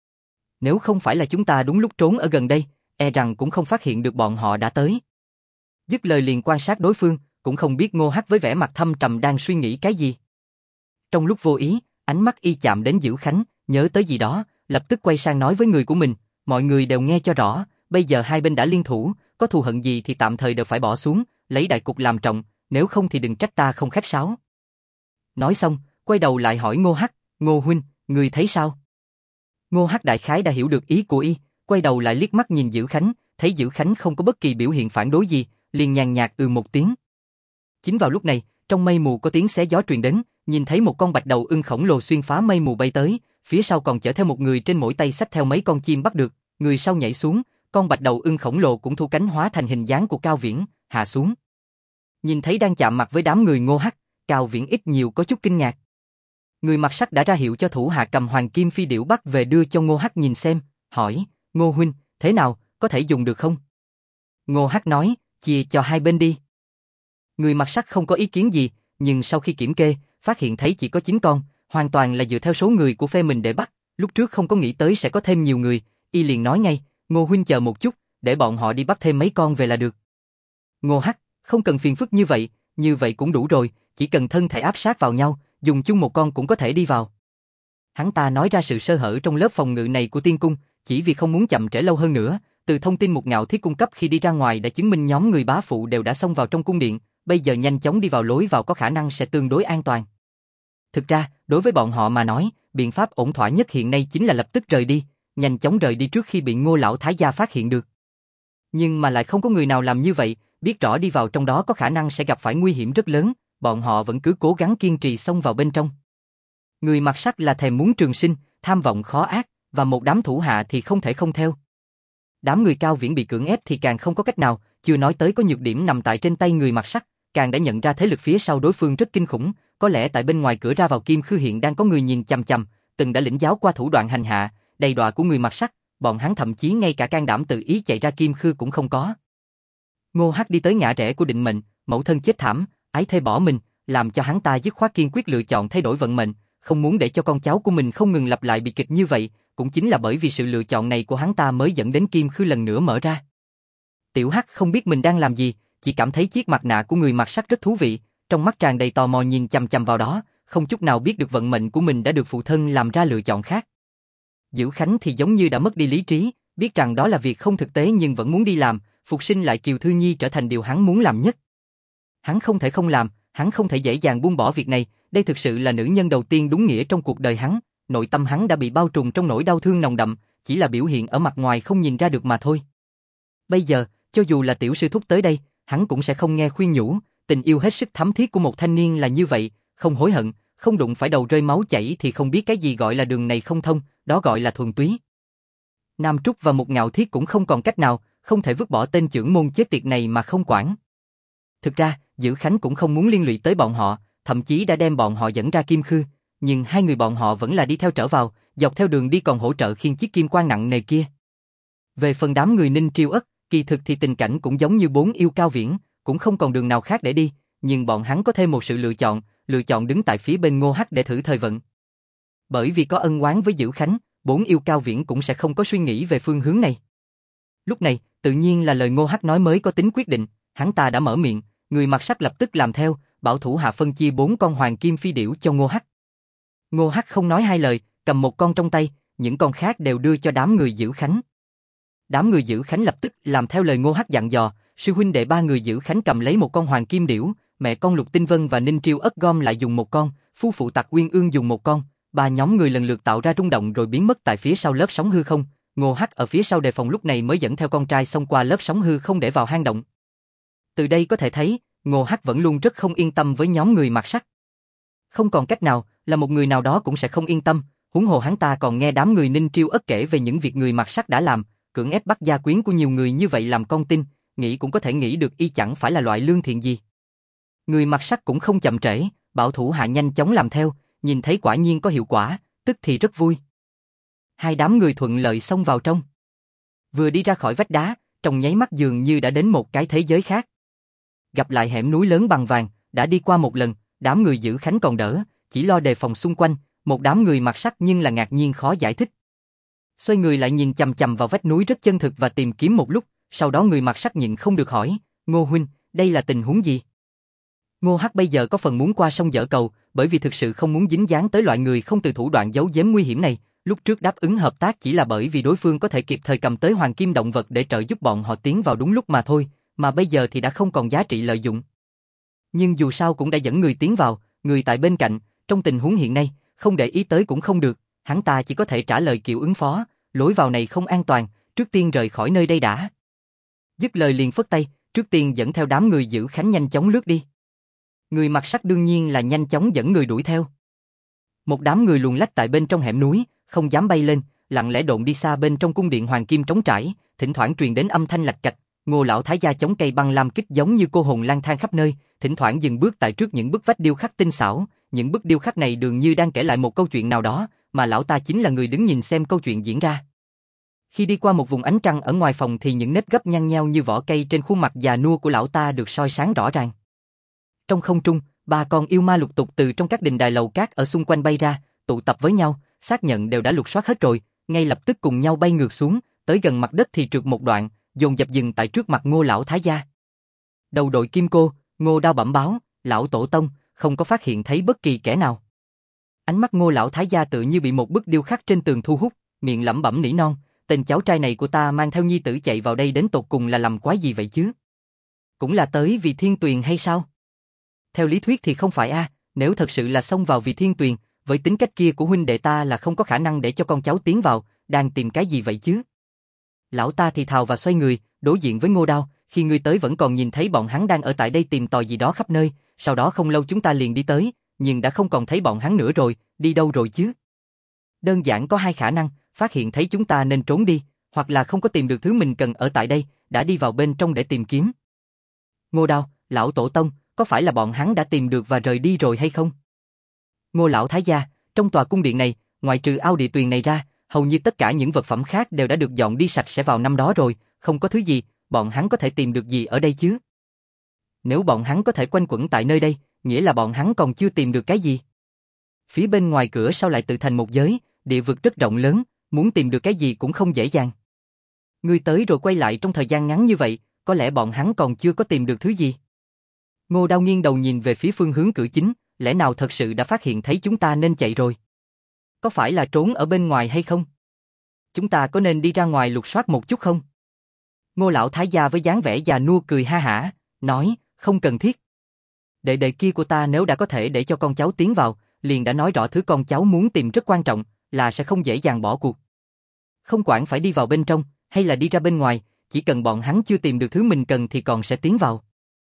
Nếu không phải là chúng ta đúng lúc trốn ở gần đây, e rằng cũng không phát hiện được bọn họ đã tới. Dứt lời liền quan sát đối phương, cũng không biết Ngô Hắc với vẻ mặt thâm trầm đang suy nghĩ cái gì. Trong lúc vô ý, ánh mắt y chạm đến Dữ Khánh, nhớ tới gì đó, lập tức quay sang nói với người của mình, mọi người đều nghe cho rõ, bây giờ hai bên đã liên thủ, có thù hận gì thì tạm thời đều phải bỏ xuống, lấy đại cục làm trọng, nếu không thì đừng trách ta không khách sáo. Nói xong, quay đầu lại hỏi Ngô Hắc, Ngô huynh, người thấy sao? Ngô Hắc đại khái đã hiểu được ý của y, quay đầu lại liếc mắt nhìn Dữ Khánh, thấy Dữ Khánh không có bất kỳ biểu hiện phản đối gì, liền nhàn nhạt một tiếng. Chính vào lúc này, trong mây mù có tiếng xé gió truyền đến, nhìn thấy một con bạch đầu ưng khổng lồ xuyên phá mây mù bay tới, phía sau còn chở theo một người trên mỗi tay xách theo mấy con chim bắt được, người sau nhảy xuống, con bạch đầu ưng khổng lồ cũng thu cánh hóa thành hình dáng của Cao Viễn, hạ xuống. Nhìn thấy đang chạm mặt với đám người Ngô Hắc, Cao Viễn ít nhiều có chút kinh ngạc. Người mặc sắt đã ra hiệu cho thủ hạ cầm hoàng kim phi điểu bắt về đưa cho Ngô Hắc nhìn xem, hỏi, Ngô huynh, thế nào, có thể dùng được không? Ngô Hắc nói, chia cho hai bên đi. Người mặc sắt không có ý kiến gì, nhưng sau khi kiểm kê, phát hiện thấy chỉ có 9 con, hoàn toàn là dựa theo số người của phe mình để bắt, lúc trước không có nghĩ tới sẽ có thêm nhiều người, y liền nói ngay, Ngô huynh chờ một chút, để bọn họ đi bắt thêm mấy con về là được. Ngô Hắc, không cần phiền phức như vậy cũng đủ rồi, chỉ cần thân thể áp sát vào nhau, dùng chung một con cũng có thể đi vào. Hắn ta nói ra sự sơ hở trong lớp phòng ngự này của tiên cung, chỉ vì không muốn chậm trễ lâu hơn nữa, từ thông tin Mục Ngạo Thiết cung cấp khi đi ra ngoài đã chứng minh nhóm người bá phụ đều đã xông vào trong cung điện, bây giờ nhanh chóng đi vào lối vào có khả năng sẽ tương đối an toàn. Thực ra, đối với bọn họ mà nói, biện pháp ổn thỏa nhất hiện nay chính là lập tức rời đi, nhanh chóng rời đi trước khi bị Ngô lão thái gia phát hiện được. Nhưng mà lại không có người nào làm như vậy, biết rõ đi vào trong đó có khả năng sẽ gặp phải nguy hiểm rất lớn, bọn họ vẫn cứ cố gắng kiên trì xông vào bên trong. Người mặc sắt là thèm muốn trường sinh, tham vọng khó ác, và một đám thủ hạ thì không thể không theo. Đám người Cao Viễn bị cưỡng ép thì càng không có cách nào, chưa nói tới có nhược điểm nằm tại trên tay người mặc sắt, càng đã nhận ra thế lực phía sau đối phương rất kinh khủng, có lẽ tại bên ngoài cửa ra vào Kim Khư hiện đang có người nhìn chằm chằm, từng đã lĩnh giáo qua thủ đoạn hành hạ, đầy đọa của người mặc sắt, bọn hắn thậm chí ngay cả can đảm tự ý chạy ra Kim Khư cũng không có. Ngô Hắc đi tới ngã rẽ của định mệnh, mẫu thân chết thảm, ái thê bỏ mình, làm cho hắn ta dứt khoát kiên quyết lựa chọn thay đổi vận mệnh, không muốn để cho con cháu của mình không ngừng lặp lại bi kịch như vậy, cũng chính là bởi vì sự lựa chọn này của hắn ta mới dẫn đến Kim Khư lần nữa mở ra. Tiểu Hắc không biết mình đang làm gì, chỉ cảm thấy chiếc mặt nạ của người mặc sắt rất thú vị, trong mắt tràn đầy tò mò nhìn chằm chằm vào đó, không chút nào biết được vận mệnh của mình đã được phụ thân làm ra lựa chọn khác. Dữ Khánh thì giống như đã mất đi lý trí, biết rằng đó là việc không thực tế nhưng vẫn muốn đi làm, phục sinh lại Kiều Thư Nhi trở thành điều hắn muốn làm nhất. Hắn không thể không làm, hắn không thể dễ dàng buông bỏ việc này, đây thực sự là nữ nhân đầu tiên đúng nghĩa trong cuộc đời hắn, nội tâm hắn đã bị bao trùm trong nỗi đau thương nồng đậm, chỉ là biểu hiện ở mặt ngoài không nhìn ra được mà thôi. Bây giờ, cho dù là tiểu sư thúc tới đây, hắn cũng sẽ không nghe khuyên nhủ, tình yêu hết sức thắm thiết của một thanh niên là như vậy, không hối hận, không đụng phải đầu rơi máu chảy thì không biết cái gì gọi là đường này không thông, đó gọi là thuần túy. Nam Trúc và Mục Ngạo Thiết cũng không còn cách nào, không thể vứt bỏ tên chưởng môn chết tiệt này mà không quản. Thực ra, Dữ Khánh cũng không muốn liên lụy tới bọn họ, thậm chí đã đem bọn họ dẫn ra Kim Khư, nhưng hai người bọn họ vẫn là đi theo trở vào, dọc theo đường đi còn hỗ trợ khiêng chiếc kim quan nặng nề kia. Về phần đám người Ninh Triêu Ất, kỳ thực thì tình cảnh cũng giống như 4 yêu Cao Viễn, cũng không còn đường nào khác để đi, nhưng bọn hắn có thêm một sự lựa chọn đứng tại phía bên Ngô Hắc để thử thời vận. Bởi vì có ân oán với Dữ Khánh, 4 yêu Cao Viễn cũng sẽ không có suy nghĩ về phương hướng này. Lúc này, tự nhiên là lời Ngô Hắc nói mới có tính quyết định, hắn ta đã mở miệng, người mặc sắt lập tức làm theo, bảo thủ hạ phân chia 4 con hoàng kim phi điểu cho Ngô Hắc. Ngô Hắc không nói hai lời, cầm một con trong tay, những con khác đều đưa cho đám người Dữ Khánh. Đám người Dữ Khánh lập tức làm theo lời Ngô Hắc dặn dò, sư huynh đệ ba người Dữ Khánh cầm lấy một con hoàng kim điểu, mẹ con Lục Tinh Vân và Ninh Triêu Ất gom lại dùng một con, phu phụ Tặc Quyên Ương dùng một con, ba nhóm người lần lượt tạo ra rung động rồi biến mất tại phía sau lớp sóng hư không. Ngô Hắc ở phía sau đề phòng lúc này mới dẫn theo con trai xông qua lớp sóng hư không để vào hang động. Từ đây có thể thấy, Ngô Hắc vẫn luôn rất không yên tâm với nhóm người mặc sắt. Không còn cách nào, là một người nào đó cũng sẽ không yên tâm, huống hồ hắn ta còn nghe đám người Ninh Triêu Ất kể về những việc người mặc sắt đã làm, cưỡng ép bắt gia quyến của nhiều người như vậy làm con tin, nghĩ cũng có thể nghĩ được y chẳng phải là loại lương thiện gì. Người mặc sắt cũng không chậm trễ, bảo thủ hạ nhanh chóng làm theo, nhìn thấy quả nhiên có hiệu quả, tức thì rất vui. Hai đám người thuận lợi xông vào trong. Vừa đi ra khỏi vách đá, trong nháy mắt dường như đã đến một cái thế giới khác. Gặp lại hẻm núi lớn bằng vàng, đã đi qua một lần, đám người giữ khánh còn đỡ, chỉ lo đề phòng xung quanh, một đám người mặc sắc nhưng là ngạc nhiên khó giải thích. Xoay người lại nhìn chằm chằm vào vách núi rất chân thực và tìm kiếm một lúc, sau đó người mặc sắc nhịn không được hỏi, Ngô huynh, đây là tình huống gì? Ngô Hắc bây giờ có phần muốn qua sông dở cầu, bởi vì thực sự không muốn dính dáng tới loại người không từ thủ đoạn giấu giếm nguy hiểm này, lúc trước đáp ứng hợp tác chỉ là bởi vì đối phương có thể kịp thời cầm tới hoàng kim động vật để trợ giúp bọn họ tiến vào đúng lúc mà thôi, mà bây giờ thì đã không còn giá trị lợi dụng. Nhưng dù sao cũng đã dẫn người tiến vào, người tại bên cạnh, trong tình huống hiện nay, không để ý tới cũng không được, hắn ta chỉ có thể trả lời kiểu ứng phó, lối vào này không an toàn, trước tiên rời khỏi nơi đây đã. Dứt lời liền phất tay, trước tiên dẫn theo đám người giữ khánh nhanh chóng lướt đi. Người mặc sắc đương nhiên là nhanh chóng dẫn người đuổi theo. Một đám người luồn lách tại bên trong hẻm núi, không dám bay lên, lặng lẽ độn đi xa bên trong cung điện hoàng kim trống trải, thỉnh thoảng truyền đến âm thanh lạch cạch. Ngô lão thái gia chống cây băng lam kích giống như cô hồn lang thang khắp nơi, thỉnh thoảng dừng bước tại trước những bức vách điêu khắc tinh xảo, những bức điêu khắc này dường như đang kể lại một câu chuyện nào đó, mà lão ta chính là người đứng nhìn xem câu chuyện diễn ra. Khi đi qua một vùng ánh trăng ở ngoài phòng thì những nếp gấp nhăn nheo như vỏ cây trên khuôn mặt già nua của lão ta được soi sáng rõ ràng. Trong không trung, 3 con yêu ma lục tục từ trong các đình đài lầu cát ở xung quanh bay ra, tụ tập với nhau, xác nhận đều đã lục soát hết rồi, ngay lập tức cùng nhau bay ngược xuống, tới gần mặt đất thì trượt một đoạn, dồn dập dừng tại trước mặt Ngô lão thái gia. Đầu đội kim cô, Ngô Đao bẩm báo, lão tổ tông, không có phát hiện thấy bất kỳ kẻ nào. Ánh mắt Ngô lão thái gia tự như bị một bức điêu khắc trên tường thu hút, miệng lẩm bẩm nỉ non, tên cháu trai này của ta mang theo nhi tử chạy vào đây đến tột cùng là làm quái gì vậy chứ? Cũng là tới vì Thiên Tuyền hay sao? Theo lý thuyết thì không phải a, nếu thật sự là xông vào vì Thiên Tuyền, với tính cách kia của huynh đệ ta là không có khả năng để cho con cháu tiến vào, đang tìm cái gì vậy chứ? Lão ta thì thào và xoay người, đối diện với Ngô Đao, khi ngươi tới vẫn còn nhìn thấy bọn hắn đang ở tại đây tìm tòi gì đó khắp nơi, sau đó không lâu chúng ta liền đi tới, nhưng đã không còn thấy bọn hắn nữa rồi, đi đâu rồi chứ? Đơn giản có hai khả năng, phát hiện thấy chúng ta nên trốn đi, hoặc là không có tìm được thứ mình cần ở tại đây, đã đi vào bên trong để tìm kiếm. Ngô Đao, lão tổ tông, có phải là bọn hắn đã tìm được và rời đi rồi hay không? Ngô lão thái gia, trong tòa cung điện này, ngoại trừ ao địa tuyền này ra, hầu như tất cả những vật phẩm khác đều đã được dọn đi sạch sẽ vào năm đó rồi, không có thứ gì, bọn hắn có thể tìm được gì ở đây chứ? Nếu bọn hắn có thể quanh quẩn tại nơi đây, nghĩa là bọn hắn còn chưa tìm được cái gì. Phía bên ngoài cửa sau lại tự thành một giới, địa vực rất rộng lớn, muốn tìm được cái gì cũng không dễ dàng. Ngươi tới rồi quay lại trong thời gian ngắn như vậy, có lẽ bọn hắn còn chưa có tìm được thứ gì. Ngô Đao nghiêng đầu nhìn về phía phương hướng cửa chính, lẽ nào thật sự đã phát hiện thấy chúng ta nên chạy rồi? Có phải là trốn ở bên ngoài hay không? Chúng ta có nên đi ra ngoài lục soát một chút không? Ngô lão thái gia với dáng vẻ già nua cười ha hả, nói, không cần thiết. Đệ đệ kia của ta nếu đã có thể để cho con cháu tiến vào, liền đã nói rõ thứ con cháu muốn tìm rất quan trọng, là sẽ không dễ dàng bỏ cuộc. Không quản phải đi vào bên trong, hay là đi ra bên ngoài, chỉ cần bọn hắn chưa tìm được thứ mình cần thì còn sẽ tiến vào.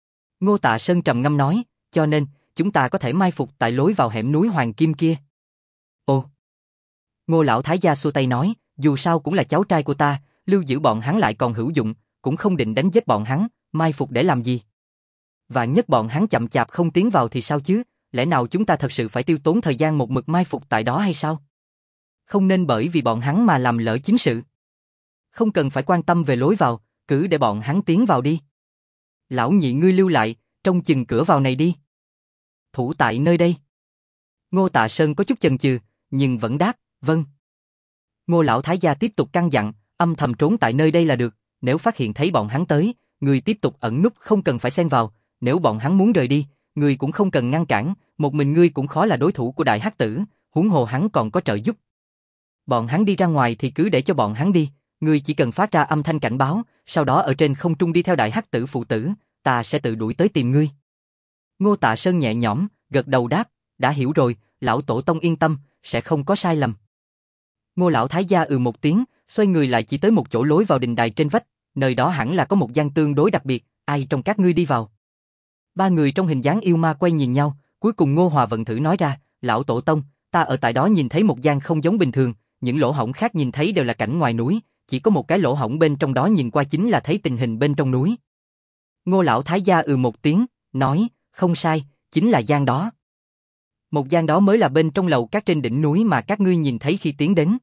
Ngô Tạ Sơn trầm ngâm nói, cho nên, chúng ta có thể mai phục tại lối vào hẻm núi Hoàng Kim kia. Ồ! Ngô lão thái gia xua tay nói, dù sao cũng là cháu trai của ta, lưu giữ bọn hắn lại còn hữu dụng, cũng không định đánh giết bọn hắn, mai phục để làm gì. Vạn nhất bọn hắn chậm chạp không tiến vào thì sao chứ, lẽ nào chúng ta thật sự phải tiêu tốn thời gian một mực mai phục tại đó hay sao? Không nên bởi vì bọn hắn mà làm lỡ chính sự. Không cần phải quan tâm về lối vào, cứ để bọn hắn tiến vào đi. Lão nhị ngươi lưu lại, trông chừng cửa vào này đi. Thủ tại nơi đây. Ngô Tạ Sơn có chút chần chừ, nhưng vẫn đáp, vâng. Ngô lão thái gia tiếp tục căn dặn, âm thầm trốn tại nơi đây là được, nếu phát hiện thấy bọn hắn tới, người tiếp tục ẩn núp không cần phải xen vào, nếu bọn hắn muốn rời đi, người cũng không cần ngăn cản, một mình ngươi cũng khó là đối thủ của đại hắc tử, huống hồ hắn còn có trợ giúp. Bọn hắn đi ra ngoài thì cứ để cho bọn hắn đi, ngươi chỉ cần phát ra âm thanh cảnh báo, sau đó ở trên không trung đi theo đại hắc tử phụ tử, ta sẽ tự đuổi tới tìm ngươi. Ngô Tạ Sơn nhẹ nhõm, gật đầu đáp, đã hiểu rồi, lão tổ tông yên tâm, sẽ không có sai lầm. Ngô lão thái gia một tiếng, xoay người lại chỉ tới một chỗ lối vào đình đài trên vách, nơi đó hẳn là có một gian tương đối đặc biệt, ai trong các ngươi đi vào? Ba người trong hình dáng yêu ma quay nhìn nhau, cuối cùng Ngô Hòa Vận thử nói ra, lão tổ tông, ta ở tại đó nhìn thấy một gian không giống bình thường, những lỗ hổng khác nhìn thấy đều là cảnh ngoài núi, chỉ có một cái lỗ hổng bên trong đó nhìn qua chính là thấy tình hình bên trong núi. Ngô lão thái gia một tiếng, nói, không sai, chính là gian đó. Một gian đó mới là bên trong lầu các trên đỉnh núi mà các ngươi nhìn thấy khi tiến đến.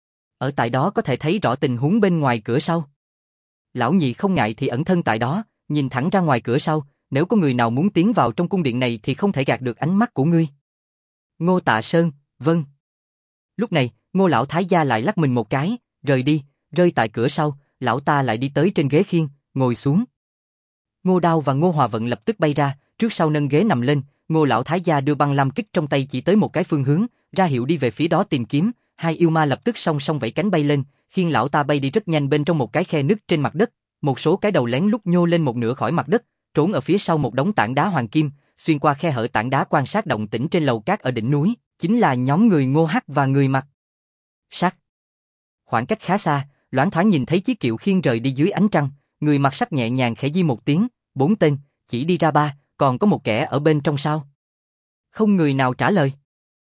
Ở tại đó có thể thấy rõ tình huống bên ngoài cửa sau. Lão nhị không ngại thì ẩn thân tại đó, nhìn thẳng ra ngoài cửa sau, nếu có người nào muốn tiến vào trong cung điện này thì không thể gạt được ánh mắt của ngươi. Ngô Tạ Sơn, vâng. Lúc này, Ngô lão thái gia lại lắc mình một cái, rời đi, rơi tại cửa sau, lão ta lại đi tới trên ghế khiên, ngồi xuống. Ngô Đao và Ngô Hòa Vận lập tức bay ra, trước sau nâng ghế nằm lên, Ngô lão thái gia đưa băng lam kích trong tay chỉ tới một cái phương hướng, ra hiệu đi về phía đó tìm kiếm, hai yêu ma lập tức song song vẫy cánh bay lên, khiên lão ta bay đi rất nhanh bên trong một cái khe nứt trên mặt đất, một số cái đầu lén lút nhô lên một nửa khỏi mặt đất, trốn ở phía sau một đống tảng đá hoàng kim, xuyên qua khe hở tảng đá quan sát động tĩnh trên lầu cát ở đỉnh núi, chính là nhóm người Ngô Hắc và người Mặc Sắt. Khoảng cách khá xa, loáng thoáng nhìn thấy chiếc kiệu khiên rời đi dưới ánh trăng, người Mặc Sắt nhẹ nhàng khẽ di một tiếng, 4 tên, chỉ đi ra 3, còn có một kẻ ở bên trong sao? Không người nào trả lời.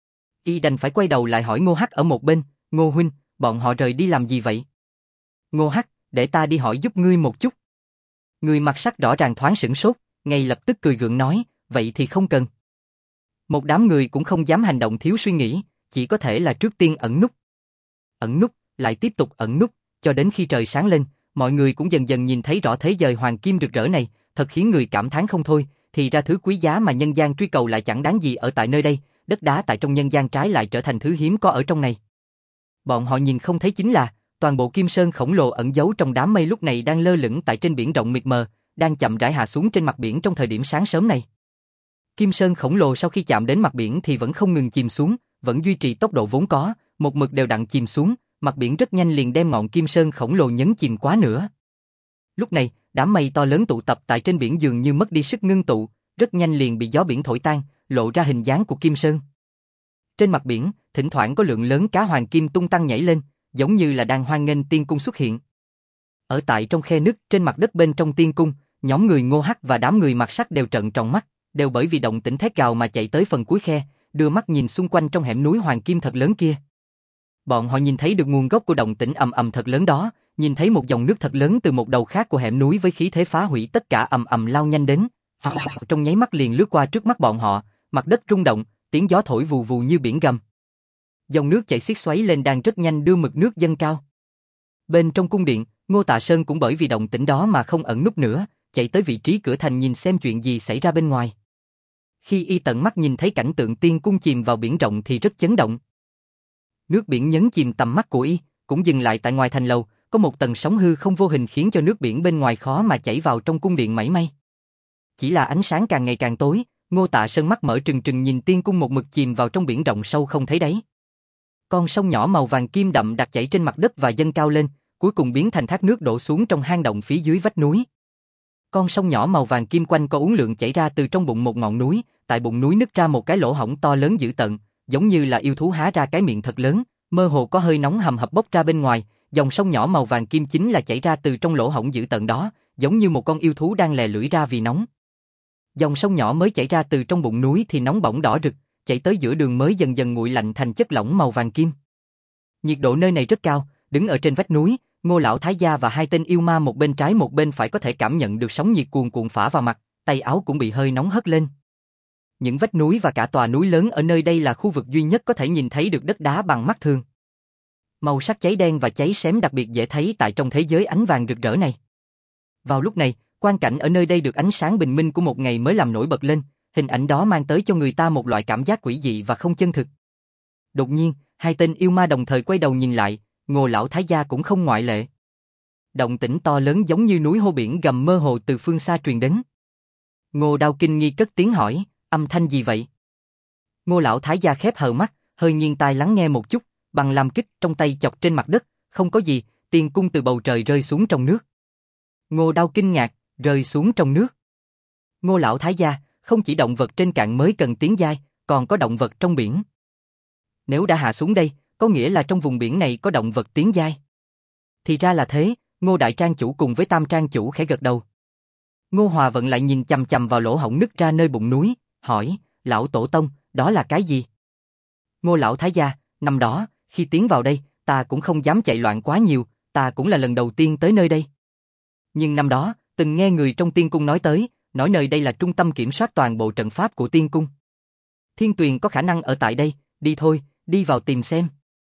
Y đành phải quay đầu lại hỏi Ngô Hắc ở một bên, Ngô huynh, bọn họ rời đi làm gì vậy? Ngô Hắc, để ta đi hỏi giúp ngươi một chút. Người Mặc Sắt rõ ràng thoáng sửng sốt, ngay lập tức cười gượng nói, vậy thì không cần. Một đám người cũng không dám hành động thiếu suy nghĩ, chỉ có thể là trước tiên ẩn núp. Ẩn núp, lại tiếp tục ẩn núp, cho đến khi trời sáng lên, mọi người cũng dần dần nhìn thấy rõ thế giời hoàng kim rực rỡ này, thật khiến người cảm thán không thôi, thì ra thứ quý giá mà nhân gian truy cầu lại chẳng đáng gì ở tại nơi đây, đất đá tại trong nhân gian trái lại trở thành thứ hiếm có ở trong này. Bọn họ nhìn không thấy chính là, toàn bộ kim sơn khổng lồ ẩn giấu trong đám mây lúc này đang lơ lửng tại trên biển rộng mịt mờ, đang chậm rãi hạ xuống trên mặt biển trong thời điểm sáng sớm này. Kim sơn khổng lồ sau khi chạm đến mặt biển thì vẫn không ngừng chìm xuống, vẫn duy trì tốc độ vốn có, một mực đều đặn chìm xuống, mặt biển rất nhanh liền đem ngọn kim sơn khổng lồ nhấn chìm quá nữa. Lúc này, đám mây to lớn tụ tập tại trên biển dường như mất đi sức ngưng tụ, rất nhanh liền bị gió biển thổi tan, lộ ra hình dáng của kim sơn. Trên mặt biển, thỉnh thoảng có lượng lớn cá hoàng kim tung tăng nhảy lên, giống như là đang hoan nghênh tiên cung xuất hiện. Ở tại trong khe nứt trên mặt đất bên trong tiên cung, nhóm người Ngô Hắc và đám người Mặc Sắt đều trợn tròn mắt, đều bởi vì động tĩnh thét gào mà chạy tới phần cuối khe, đưa mắt nhìn xung quanh trong hẻm núi hoàng kim thật lớn kia. Bọn họ nhìn thấy được nguồn gốc của động tĩnh ầm ầm thật lớn đó, nhìn thấy một dòng nước thật lớn từ một đầu khác của hẻm núi với khí thế phá hủy tất cả ầm ầm lao nhanh đến. Trong nháy mắt liền lướt qua trước mắt bọn họ, mặt đất rung động, tiếng gió thổi vù vù như biển gầm. Dòng nước chảy xiết xoáy lên đang rất nhanh đưa mực nước dâng cao. Bên trong cung điện, Ngô Tạ Sơn cũng bởi vì động tĩnh đó mà không ẩn núp nữa, chạy tới vị trí cửa thành nhìn xem chuyện gì xảy ra bên ngoài. Khi y tận mắt nhìn thấy cảnh tượng tiên cung chìm vào biển rộng thì rất chấn động. Nước biển nhấn chìm tầm mắt của y, cũng dừng lại tại ngoài thành lầu, có một tầng sóng hư không vô hình khiến cho nước biển bên ngoài khó mà chảy vào trong cung điện mảy may. Chỉ là ánh sáng càng ngày càng tối, Ngô Tạ Sơn mắt mở trừng trừng nhìn tiên cung một mực chìm vào trong biển rộng sâu không thấy đáy. Con sông nhỏ màu vàng kim đậm đặc chảy trên mặt đất và dâng cao lên, cuối cùng biến thành thác nước đổ xuống trong hang động phía dưới vách núi. Con sông nhỏ màu vàng kim quanh có uốn lượn chảy ra từ trong bụng một ngọn núi, tại bụng núi nứt ra một cái lỗ hổng to lớn dữ tợn, giống như là yêu thú há ra cái miệng thật lớn, mơ hồ có hơi nóng hầm hập bốc ra bên ngoài, dòng sông nhỏ màu vàng kim chính là chảy ra từ trong lỗ hổng dữ tợn đó, giống như một con yêu thú đang lè lưỡi ra vì nóng. Dòng sông nhỏ mới chảy ra từ trong bụng núi thì nóng bỏng đỏ rực, chảy tới giữa đường mới dần dần nguội lạnh thành chất lỏng màu vàng kim. Nhiệt độ nơi này rất cao, đứng ở trên vách núi, Ngô lão thái gia và hai tên yêu ma một bên trái một bên phải có thể cảm nhận được sóng nhiệt cuồn cuộn phả vào mặt, tay áo cũng bị hơi nóng hất lên. Những vách núi và cả tòa núi lớn ở nơi đây là khu vực duy nhất có thể nhìn thấy được đất đá bằng mắt thường. Màu sắc cháy đen và cháy xém đặc biệt dễ thấy tại trong thế giới ánh vàng rực rỡ này. Vào lúc này, quang cảnh ở nơi đây được ánh sáng bình minh của một ngày mới làm nổi bật lên, hình ảnh đó mang tới cho người ta một loại cảm giác quỷ dị và không chân thực. Đột nhiên, hai tên yêu ma đồng thời quay đầu nhìn lại, Ngô lão thái gia cũng không ngoại lệ. Động tĩnh to lớn giống như núi hô biển gầm mơ hồ từ phương xa truyền đến. Ngô Đao kinh nghi cất tiếng hỏi, âm thanh gì vậy? Ngô lão thái gia khép hờ mắt, hơi nghiêng tai lắng nghe một chút, bằng làm kích trong tay chọc trên mặt đất, không có gì, tiên cung từ bầu trời rơi xuống trong nước. Ngô Đao kinh ngạc, rơi xuống trong nước. Ngô lão thái gia, không chỉ động vật trên cạn mới cần tiến giai, còn có động vật trong biển. Nếu đã hạ xuống đây, có nghĩa là trong vùng biển này có động vật tiến giai. Thì ra là thế, Ngô đại trang chủ cùng với tam trang chủ khẽ gật đầu. Ngô Hòa Vận lại nhìn chằm chằm vào lỗ hổng nứt ra nơi bụng núi, hỏi, lão tổ tông, đó là cái gì? Ngô lão thái gia, năm đó, khi tiến vào đây, ta cũng không dám chạy loạn quá nhiều, ta cũng là lần đầu tiên tới nơi đây. Nhưng năm đó, từng nghe người trong tiên cung nói tới, nói nơi đây là trung tâm kiểm soát toàn bộ trận pháp của tiên cung. Thiên Tuyền có khả năng ở tại đây, đi thôi, đi vào tìm xem.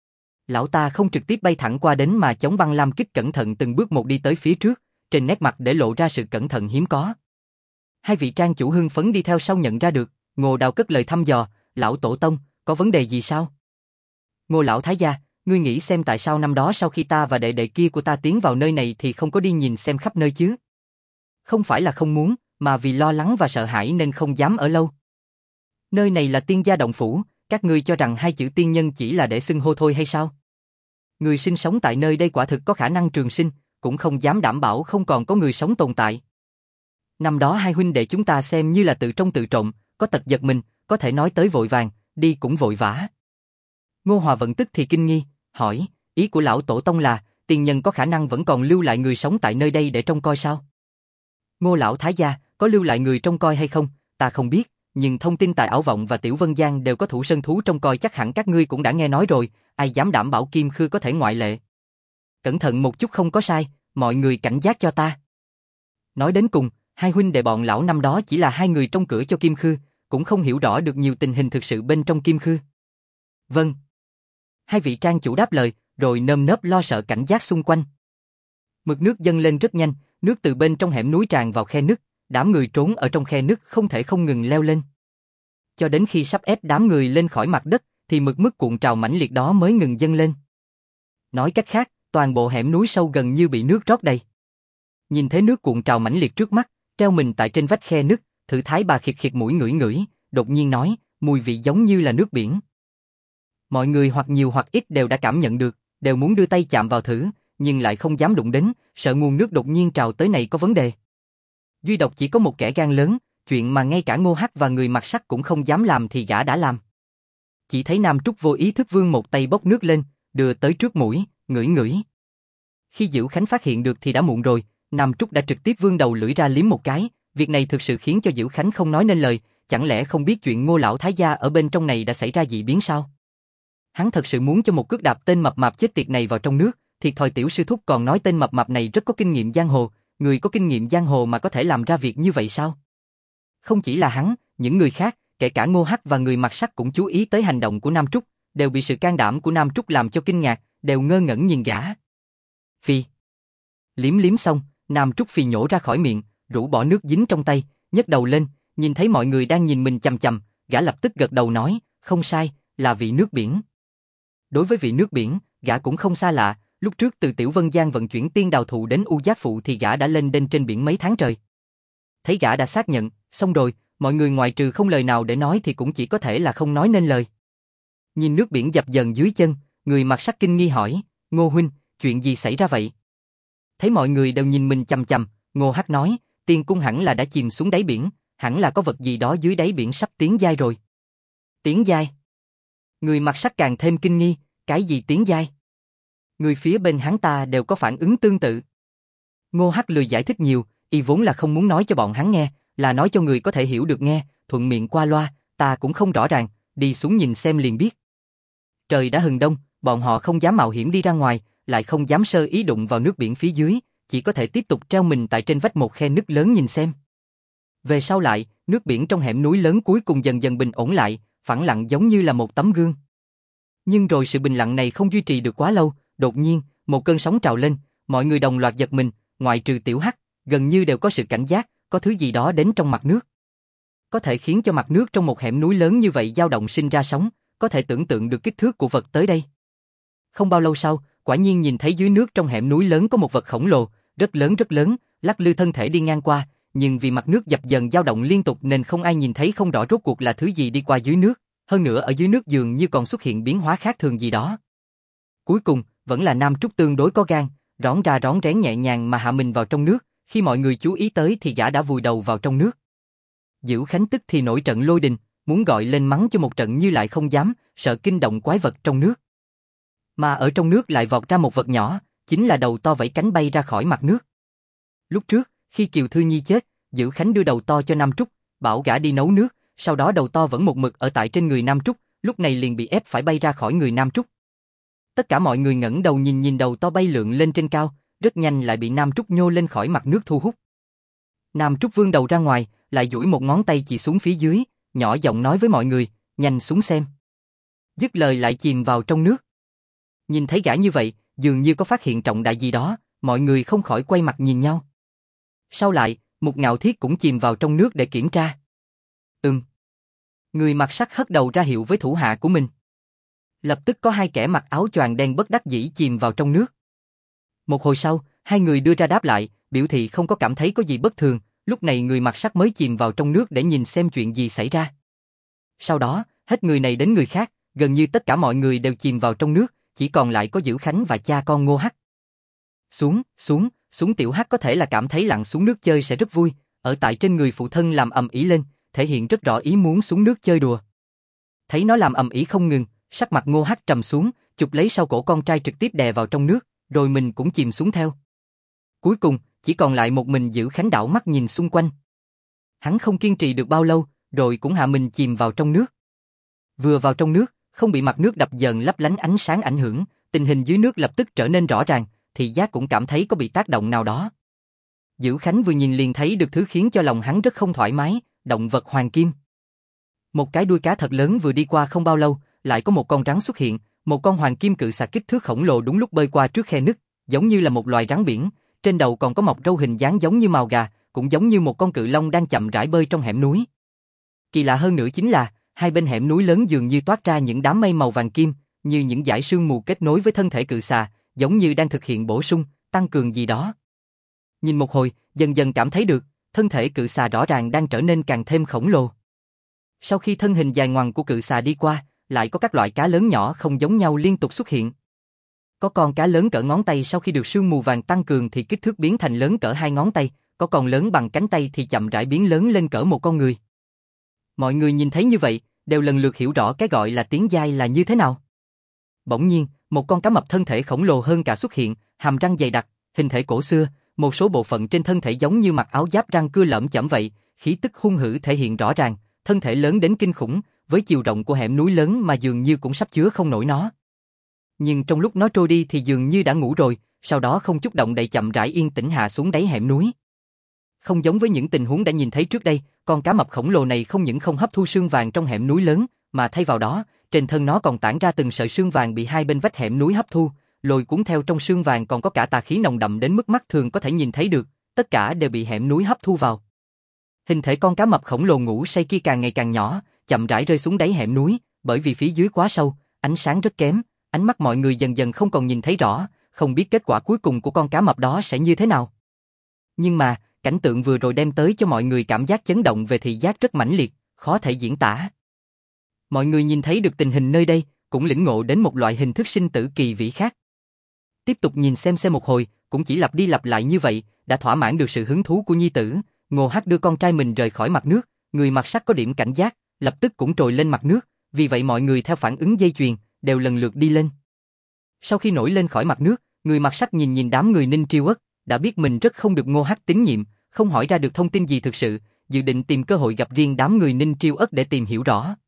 Lão ta không trực tiếp bay thẳng qua đến mà chống băng lam kích cẩn thận từng bước một đi tới phía trước, trên nét mặt để lộ ra sự cẩn thận hiếm có. Hai vị trang chủ hưng phấn đi theo sau nhận ra được, Ngô Đào cất lời thăm dò, lão tổ tông, có vấn đề gì sao? Ngô lão thái gia, ngươi nghĩ xem tại sao năm đó sau khi ta và đệ đệ kia của ta tiến vào nơi này thì không có đi nhìn xem khắp nơi chứ? Không phải là không muốn, mà vì lo lắng và sợ hãi nên không dám ở lâu. Nơi này là tiên gia động phủ, các ngươi cho rằng hai chữ tiên nhân chỉ là để xưng hô thôi hay sao? Người sinh sống tại nơi đây quả thực có khả năng trường sinh, cũng không dám đảm bảo không còn có người sống tồn tại. Năm đó hai huynh đệ chúng ta xem như là tự trong tự trộm, có tật giật mình, có thể nói tới vội vàng, đi cũng vội vã. Ngô Hòa Vận tức thì kinh nghi, hỏi, ý của lão tổ tông là, tiên nhân có khả năng vẫn còn lưu lại người sống tại nơi đây để trông coi sao? Ngô lão thái gia, có lưu lại người trông coi hay không, ta không biết, nhưng thông tin tại Ảo Vọng và Tiểu Vân Giang đều có thủ sơn thú trông coi chắc hẳn các ngươi cũng đã nghe nói rồi, ai dám đảm bảo Kim Khư có thể ngoại lệ. Cẩn thận một chút không có sai, mọi người cảnh giác cho ta. Nói đến cùng, hai huynh đệ bọn lão năm đó chỉ là hai người trong cửa cho Kim Khư, cũng không hiểu rõ được nhiều tình hình thực sự bên trong Kim Khư. Vâng. Hai vị trang chủ đáp lời, rồi nơm nớp lo sợ cảnh giác xung quanh. Mực nước dâng lên rất nhanh, nước từ bên trong hẻm núi tràn vào khe nứt, đám người trốn ở trong khe nứt không thể không ngừng leo lên. Cho đến khi sắp ép đám người lên khỏi mặt đất, thì mực nước cuộn trào mãnh liệt đó mới ngừng dâng lên. Nói cách khác, toàn bộ hẻm núi sâu gần như bị nước rót đầy. Nhìn thấy nước cuộn trào mãnh liệt trước mắt, treo mình tại trên vách khe nứt, Thử Thái bà khịt khịt mũi ngửi ngửi, đột nhiên nói, mùi vị giống như là nước biển. Mọi người hoặc nhiều hoặc ít đều đã cảm nhận được, đều muốn đưa tay chạm vào thử, nhưng lại không dám đụng đến, sợ nguồn nước đột nhiên trào tới này có vấn đề. Duy độc chỉ có một kẻ gan lớn, chuyện mà ngay cả Ngô Hắc và người mặc sắt cũng không dám làm thì gã đã làm. Chỉ thấy Nam Trúc vô ý thức vươn một tay bốc nước lên, đưa tới trước mũi, ngửi ngửi. Khi Diệu Khánh phát hiện được thì đã muộn rồi, Nam Trúc đã trực tiếp vươn đầu lưỡi ra liếm một cái, việc này thực sự khiến cho Diệu Khánh không nói nên lời, chẳng lẽ không biết chuyện Ngô lão thái gia ở bên trong này đã xảy ra dị biến sao? Hắn thật sự muốn cho một cước đạp tên mập mạp chết tiệt này vào trong nước, thiệt thòi tiểu sư thúc còn nói tên mập mạp này rất có kinh nghiệm giang hồ, người có kinh nghiệm giang hồ mà có thể làm ra việc như vậy sao? Không chỉ là hắn, những người khác, kể cả Ngô Hắc và người mặc sắt cũng chú ý tới hành động của Nam Trúc, đều bị sự can đảm của Nam Trúc làm cho kinh ngạc, đều ngơ ngẩn nhìn gã. Phi. Liếm liếm xong, Nam Trúc Phi nhổ ra khỏi miệng, rũ bỏ nước dính trong tay, nhấc đầu lên, nhìn thấy mọi người đang nhìn mình chằm chằm, gã lập tức gật đầu nói, không sai, là vị nước biển. Đối với vị nước biển, gã cũng không xa lạ, lúc trước từ Tiểu Vân Giang vận chuyển tiên đào thụ đến U Giác Phụ thì gã đã lên đên trên biển mấy tháng trời. Thấy gã đã xác nhận, xong rồi, mọi người ngoại trừ không lời nào để nói thì cũng chỉ có thể là không nói nên lời. Nhìn nước biển dập dần dưới chân, người mặc sắt kinh nghi hỏi, Ngô huynh, chuyện gì xảy ra vậy? Thấy mọi người đều nhìn mình chằm chằm, Ngô Hắc nói, tiên cung hẳn là đã chìm xuống đáy biển, hẳn là có vật gì đó dưới đáy biển sắp tiến giai rồi. Tiến giai? Người mặc sắt càng thêm kinh nghi, cái gì tiến giai? Người phía bên hắn ta đều có phản ứng tương tự. Ngô Hắc lười giải thích nhiều, y vốn là không muốn nói cho bọn hắn nghe, là nói cho người có thể hiểu được nghe, thuận miệng qua loa, ta cũng không rõ ràng, đi xuống nhìn xem liền biết. Trời đã hừng đông, bọn họ không dám mạo hiểm đi ra ngoài, lại không dám sơ ý đụng vào nước biển phía dưới, chỉ có thể tiếp tục treo mình tại trên vách một khe nứt lớn nhìn xem. Về sau lại, nước biển trong hẻm núi lớn cuối cùng dần dần bình ổn lại, phẳng lặng giống như là một tấm gương. Nhưng rồi sự bình lặng này không duy trì được quá lâu, đột nhiên, một cơn sóng trào lên, mọi người đồng loạt giật mình, ngoại trừ Tiểu Hắc, gần như đều có sự cảnh giác, có thứ gì đó đến trong mặt nước. Có thể khiến cho mặt nước trong một hẻm núi lớn như vậy dao động sinh ra sóng, có thể tưởng tượng được kích thước của vật tới đây. Không bao lâu sau, quả nhiên nhìn thấy dưới nước trong hẻm núi lớn có một vật khổng lồ, rất lớn, lắc lư thân thể đi ngang qua, nhưng vì mặt nước dập dần dao động liên tục nên không ai nhìn thấy không rõ rốt cuộc là thứ gì đi qua dưới nước, hơn nữa ở dưới nước dường như còn xuất hiện biến hóa khác thường gì đó. Cuối cùng, vẫn là Nam Trúc tương đối có gan, rón ra rón rén nhẹ nhàng mà hạ mình vào trong nước, khi mọi người chú ý tới thì gã đã vùi đầu vào trong nước. Diệu Khánh tức thì nổi trận lôi đình, muốn gọi lên mắng cho một trận như lại không dám, sợ kinh động quái vật trong nước. Mà ở trong nước lại vọt ra một vật nhỏ, chính là đầu to vẫy cánh bay ra khỏi mặt nước. Lúc trước, khi Kiều Thư Nhi chết, Diệu Khánh đưa đầu to cho Nam Trúc, bảo gã đi nấu nước, sau đó đầu to vẫn một mực ở tại trên người Nam Trúc, lúc này liền bị ép phải bay ra khỏi người Nam Trúc. Tất cả mọi người ngẩng đầu nhìn đầu to bay lượn lên trên cao, rất nhanh lại bị Nam Trúc nhô lên khỏi mặt nước thu hút. Nam Trúc vươn đầu ra ngoài, lại duỗi một ngón tay chỉ xuống phía dưới, nhỏ giọng nói với mọi người, nhanh xuống xem. Dứt lời lại chìm vào trong nước. Nhìn thấy gã như vậy, dường như có phát hiện trọng đại gì đó, mọi người không khỏi quay mặt nhìn nhau. Sau lại, Mục Ngạo Thiết cũng chìm vào trong nước để kiểm tra. Người mặc sắt hất đầu ra hiệu với thủ hạ của mình. Lập tức có hai kẻ mặc áo choàng đen bất đắc dĩ chìm vào trong nước. Một hồi sau, hai người đưa ra đáp lại, biểu thị không có cảm thấy có gì bất thường, lúc này người mặc sắt mới chìm vào trong nước để nhìn xem chuyện gì xảy ra. Sau đó, hết người này đến người khác, gần như tất cả mọi người đều chìm vào trong nước, chỉ còn lại có Dữ Khánh và cha con Ngô Hắc. Xuống Tiểu Hắc có thể là cảm thấy lặn xuống nước chơi sẽ rất vui, ở tại trên người phụ thân làm ầm ĩ lên, thể hiện rất rõ ý muốn xuống nước chơi đùa. Thấy nó làm ầm ĩ không ngừng, sắc mặt Ngô Hắc trầm xuống, chụp lấy sau cổ con trai trực tiếp đè vào trong nước, rồi mình cũng chìm xuống theo. Cuối cùng, chỉ còn lại một mình Dữ Khánh đảo mắt nhìn xung quanh. Hắn không kiên trì được bao lâu, rồi cũng hạ mình chìm vào trong nước. Vừa vào trong nước, không bị mặt nước đập dờn lấp lánh ánh sáng ảnh hưởng, tình hình dưới nước lập tức trở nên rõ ràng, thị giác cũng cảm thấy có bị tác động nào đó. Dữ Khánh vừa nhìn liền thấy được thứ khiến cho lòng hắn rất không thoải mái, động vật hoàng kim. Một cái đuôi cá thật lớn vừa đi qua không bao lâu, lại có một con rắn xuất hiện, một con hoàng kim cự xà kích thước khổng lồ đúng lúc bơi qua trước khe nứt, giống như là một loài rắn biển, trên đầu còn có mọc râu hình dáng giống như mào gà, cũng giống như một con cự long đang chậm rãi bơi trong hẻm núi. Kỳ lạ hơn nữa chính là, hai bên hẻm núi lớn dường như toát ra những đám mây màu vàng kim, như những dải sương mù kết nối với thân thể cự xà, giống như đang thực hiện bổ sung, tăng cường gì đó. Nhìn một hồi, dần dần cảm thấy được, thân thể cự xà rõ ràng đang trở nên càng thêm khổng lồ. Sau khi thân hình dài ngoằng của cự xà đi qua, lại có các loại cá lớn nhỏ không giống nhau liên tục xuất hiện. Có con cá lớn cỡ ngón tay sau khi được sương mù vàng tăng cường thì kích thước biến thành lớn cỡ 2 ngón tay, có con lớn bằng cánh tay thì chậm rãi biến lớn lên cỡ một con người. Mọi người nhìn thấy như vậy, đều lần lượt hiểu rõ cái gọi là tiến giai là như thế nào. Bỗng nhiên, một con cá mập thân thể khổng lồ hơn cả xuất hiện, hàm răng dày đặc, hình thể cổ xưa, một số bộ phận trên thân thể giống như mặc áo giáp răng cưa lởm chởm vậy, khí tức hung hử thể hiện rõ ràng, thân thể lớn đến kinh khủng, với chiều rộng của hẻm núi lớn mà dường như cũng sắp chứa không nổi nó. Nhưng trong lúc nó trôi đi thì dường như đã ngủ rồi, sau đó không chút động đậy chậm rãi yên tĩnh hạ xuống đáy hẻm núi. Không giống với những tình huống đã nhìn thấy trước đây, con cá mập khổng lồ này không những không hấp thu sương vàng trong hẻm núi lớn, mà thay vào đó, trên thân nó còn tản ra từng sợi sương vàng bị hai bên vách hẻm núi hấp thu, lôi cuốn theo trong sương vàng còn có cả tà khí nồng đậm đến mức mắt thường có thể nhìn thấy được, tất cả đều bị hẻm núi hấp thu vào. Hình thể con cá mập khổng lồ ngủ say kia càng ngày càng nhỏ, chậm rãi rơi xuống đáy hẻm núi, bởi vì phía dưới quá sâu, ánh sáng rất kém, ánh mắt mọi người dần dần không còn nhìn thấy rõ, không biết kết quả cuối cùng của con cá mập đó sẽ như thế nào. Nhưng mà, cảnh tượng vừa rồi đem tới cho mọi người cảm giác chấn động về thị giác rất mãnh liệt, khó thể diễn tả. Mọi người nhìn thấy được tình hình nơi đây, cũng lĩnh ngộ đến một loại hình thức sinh tử kỳ vĩ khác. Tiếp tục nhìn xem một hồi, cũng chỉ lặp đi lặp lại như vậy, đã thỏa mãn được sự hứng thú của nhi tử. Ngô Hắc đưa con trai mình rời khỏi mặt nước, người mặc sắt có điểm cảnh giác, lập tức cũng trồi lên mặt nước, vì vậy mọi người theo phản ứng dây chuyền, đều lần lượt đi lên. Sau khi nổi lên khỏi mặt nước, người mặc sắt nhìn đám người Ninh Triêu Ất, đã biết mình rất không được Ngô Hắc tín nhiệm, không hỏi ra được thông tin gì thực sự, dự định tìm cơ hội gặp riêng đám người Ninh Triêu Ất để tìm hiểu rõ.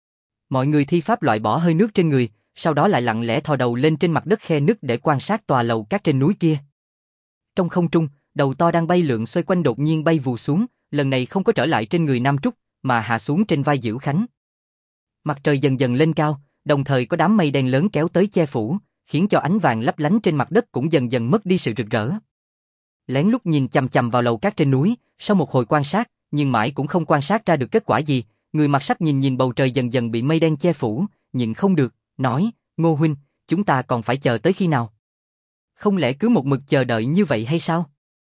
Mọi người thi pháp loại bỏ hơi nước trên người, sau đó lại lặng lẽ thò đầu lên trên mặt đất khe nứt để quan sát tòa lầu cát trên núi kia. Trong không trung, đầu to đang bay lượn xoay quanh đột nhiên bay vù xuống, lần này không có trở lại trên người Nam Trúc, mà hạ xuống trên vai Dữ Khánh. Mặt trời dần dần lên cao, đồng thời có đám mây đen lớn kéo tới che phủ, khiến cho ánh vàng lấp lánh trên mặt đất cũng dần dần mất đi sự rực rỡ. Lén lút nhìn chằm chằm vào lầu cát trên núi, sau một hồi quan sát, nhưng mãi cũng không quan sát ra được kết quả gì, người mặc sắt nhìn bầu trời dần dần bị mây đen che phủ, nhịn không được, nói, Ngô huynh, chúng ta còn phải chờ tới khi nào? Không lẽ cứ một mực chờ đợi như vậy hay sao?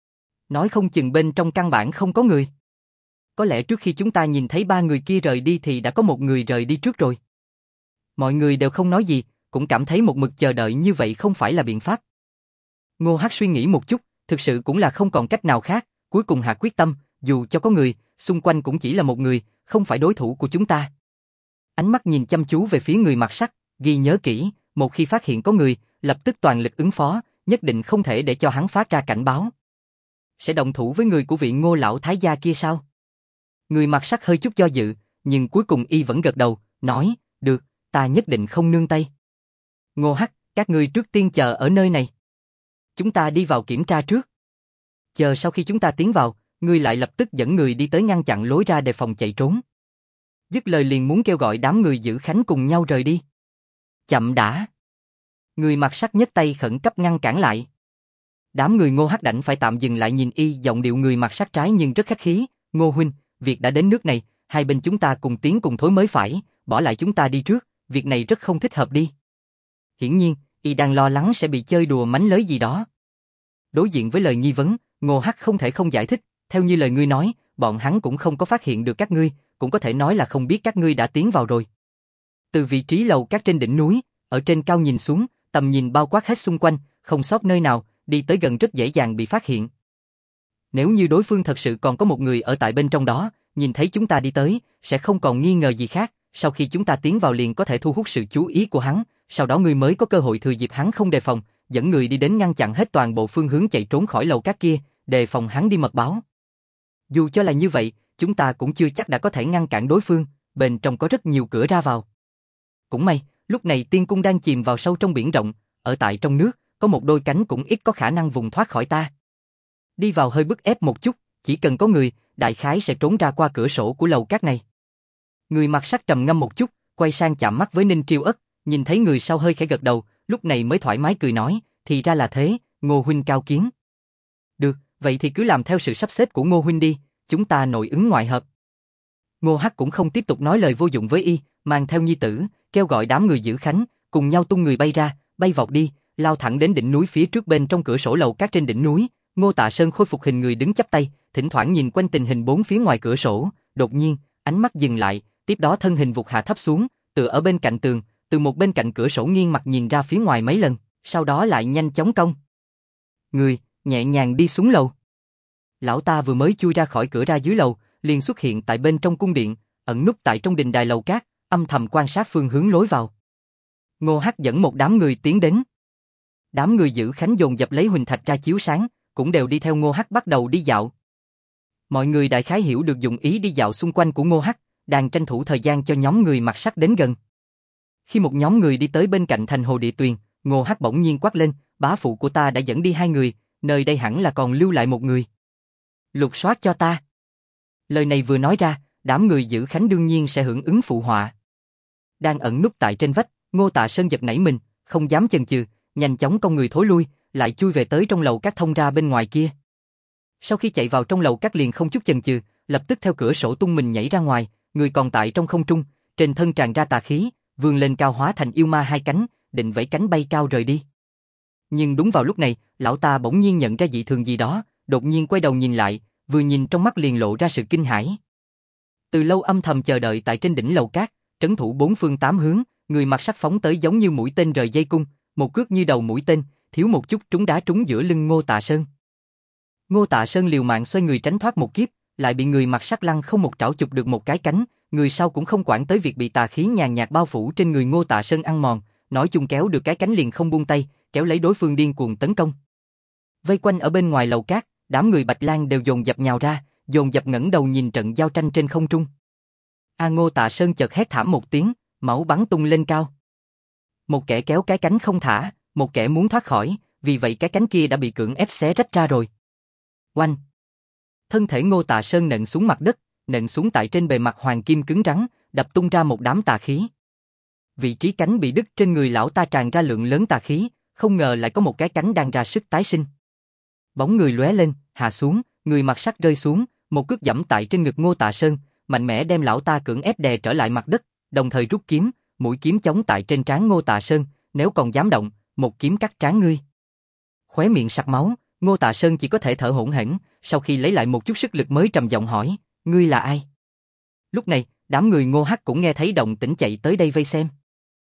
Nói không chừng bên trong căn bản không có người. Có lẽ trước khi chúng ta nhìn thấy ba người kia rời đi thì đã có một người rời đi trước rồi. Mọi người đều không nói gì, cũng cảm thấy một mực chờ đợi như vậy không phải là biện pháp. Ngô Hắc suy nghĩ một chút, thực sự cũng là không còn cách nào khác, cuối cùng hạ quyết tâm, dù cho có người, xung quanh cũng chỉ là một người, không phải đối thủ của chúng ta. Ánh mắt nhìn chăm chú về phía người mặc sắt, ghi nhớ kỹ, một khi phát hiện có người, lập tức toàn lực ứng phó, nhất định không thể để cho hắn phát ra cảnh báo. Sẽ động thủ với người của vị Ngô lão thái gia kia sao? Người mặc sắt hơi chút do dự, nhưng cuối cùng y vẫn gật đầu, nói, được, ta nhất định không nương tay. Ngô Hắc, các ngươi trước tiên chờ ở nơi này. Chúng ta đi vào kiểm tra trước. Chờ sau khi chúng ta tiến vào, ngươi lại lập tức dẫn người đi tới ngăn chặn lối ra đề phòng chạy trốn. Dứt lời liền muốn kêu gọi đám người Dữ Khánh cùng nhau rời đi. Chậm đã. Người mặc sắt nhấc tay khẩn cấp ngăn cản lại. Đám người Ngô Hắc đành phải tạm dừng lại nhìn y, giọng điệu người mặt sắc trái nhưng rất khách khí. Ngô huynh, việc đã đến nước này, hai bên chúng ta cùng tiến cùng thối mới phải, bỏ lại chúng ta đi trước, việc này rất không thích hợp đi. Hiển nhiên, y đang lo lắng sẽ bị chơi đùa mánh lới gì đó. Đối diện với lời nghi vấn, Ngô Hắc không thể không giải thích, theo như lời ngươi nói, bọn hắn cũng không có phát hiện được các ngươi, cũng có thể nói là không biết các ngươi đã tiến vào rồi. Từ vị trí lầu các trên đỉnh núi, ở trên cao nhìn xuống, tầm nhìn bao quát hết xung quanh, không sót nơi nào, đi tới gần rất dễ dàng bị phát hiện. Nếu như đối phương thật sự còn có một người ở tại bên trong đó, nhìn thấy chúng ta đi tới, sẽ không còn nghi ngờ gì khác, sau khi chúng ta tiến vào liền có thể thu hút sự chú ý của hắn, sau đó ngươi mới có cơ hội thừa dịp hắn không đề phòng, dẫn người đi đến ngăn chặn hết toàn bộ phương hướng chạy trốn khỏi lầu các kia, đề phòng hắn đi mật báo. Dù cho là như vậy, chúng ta cũng chưa chắc đã có thể ngăn cản đối phương, bên trong có rất nhiều cửa ra vào. Cũng may, lúc này tiên cung đang chìm vào sâu trong biển rộng, ở tại trong nước, có một đôi cánh cũng ít có khả năng vùng thoát khỏi ta. Đi vào hơi bức ép một chút, chỉ cần có người, đại khái sẽ trốn ra qua cửa sổ của lầu các này. Người mặt sắc trầm ngâm một chút, quay sang chạm mắt với Ninh Triêu Ất, nhìn thấy người sau hơi khẽ gật đầu, lúc này mới thoải mái cười nói, thì ra là thế, Ngô huynh cao kiến. Được, vậy thì cứ làm theo sự sắp xếp của Ngô huynh đi, chúng ta nội ứng ngoại hợp. Ngô Hắc cũng không tiếp tục nói lời vô dụng với y, mang theo nhi tử, kêu gọi đám người giữ khánh, cùng nhau tung người bay ra, bay vọt đi, lao thẳng đến đỉnh núi phía trước bên trong cửa sổ lầu các trên đỉnh núi. Ngô Tạ Sơn khôi phục hình người đứng chắp tay, thỉnh thoảng nhìn quanh tình hình bốn phía ngoài cửa sổ, đột nhiên, ánh mắt dừng lại, tiếp đó thân hình vụt hạ thấp xuống, tựa ở bên cạnh tường, từ một bên cạnh cửa sổ nghiêng mặt nhìn ra phía ngoài mấy lần, sau đó lại nhanh chóng cong người, nhẹ nhàng đi xuống lầu. Lão ta vừa mới chui ra khỏi cửa ra dưới lầu, liền xuất hiện tại bên trong cung điện, ẩn núp tại trong đình đài lầu cát, âm thầm quan sát phương hướng lối vào. Ngô Hắc dẫn một đám người tiến đến. Đám người giữ khánh dồn dập lấy huỳnh thạch ra chiếu sáng, cũng đều đi theo Ngô Hắc bắt đầu đi dạo. Mọi người đại khái hiểu được dụng ý đi dạo xung quanh của Ngô Hắc, đang tranh thủ thời gian cho nhóm người mặt sắc đến gần. Khi một nhóm người đi tới bên cạnh thành hồ địa tuyền, Ngô Hắc bỗng nhiên quát lên, bá phụ của ta đã dẫn đi 2 người, nơi đây hẳn là còn lưu lại 1 người. Lục soát cho ta. Lời này vừa nói ra, đám người giữ khánh đương nhiên sẽ hưởng ứng phụ họa. Đang ẩn núp tại trên vách, Ngô Tạ Sơn giật nảy mình, không dám chần chừ, nhanh chóng cong người thối lui, lại chui về tới trong lầu các thông ra bên ngoài kia. Sau khi chạy vào trong lầu các liền không chút chần chừ, lập tức theo cửa sổ tung mình nhảy ra ngoài, người còn tại trong không trung, trên thân tràn ra tà khí, vươn lên cao hóa thành yêu ma 2 cánh, định vẫy cánh bay cao rời đi. Nhưng đúng vào lúc này, lão ta bỗng nhiên nhận ra dị thường gì đó, đột nhiên quay đầu nhìn lại, vừa nhìn trong mắt liền lộ ra sự kinh hãi. Từ lâu âm thầm chờ đợi tại trên đỉnh lầu cát, trấn thủ 4 phương 8 hướng, người mặc sắc phóng tới giống như mũi tên rời dây cung, một cước như đầu mũi tên, thiếu một chút trúng đá trúng giữa lưng Ngô Tạ Sơn. Ngô Tạ Sơn liều mạng xoay người tránh thoát một kiếp, lại bị người mặc sắc lăng không một trảo chụp được một cái cánh, người sau cũng không quản tới việc bị tà khí nhàn nhạt bao phủ trên người Ngô Tạ Sơn ăn mòn, nói chung kéo được cái cánh liền không buông tay, kéo lấy đối phương điên cuồng tấn công. Vây quanh ở bên ngoài lầu cát, đám người Bạch Lang đều dồn dập nhào ra, dồn dập ngẩng đầu nhìn trận giao tranh trên không trung. Ngô Tạ Sơn chợt hét thảm một tiếng, máu bắn tung lên cao. Một kẻ kéo cái cánh không thả, một kẻ muốn thoát khỏi, vì vậy cái cánh kia đã bị cưỡng ép xé rách ra rồi. Oanh! Thân thể Ngô Tạ Sơn nện xuống mặt đất, nện xuống tại trên bề mặt hoàng kim cứng rắn, đập tung ra một đám tà khí. Vị trí cánh bị đứt trên người lão ta tràn ra lượng lớn tà khí, không ngờ lại có một cái cánh đang ra sức tái sinh. Bóng người lóe lên, hạ xuống, người mặc sắt rơi xuống, một cước giẫm tại trên ngực Ngô Tạ Sơn, mạnh mẽ đem lão ta cưỡng ép đè trở lại mặt đất, đồng thời rút kiếm, mũi kiếm chống tại trên trán Ngô Tạ Sơn, nếu còn dám động, một kiếm cắt trán ngươi. Khóe miệng sặc máu, Ngô Tạ Sơn chỉ có thể thở hổn hển, sau khi lấy lại một chút sức lực mới trầm giọng hỏi, ngươi là ai? Lúc này, đám người Ngô Hắc cũng nghe thấy động tĩnh chạy tới đây vây xem.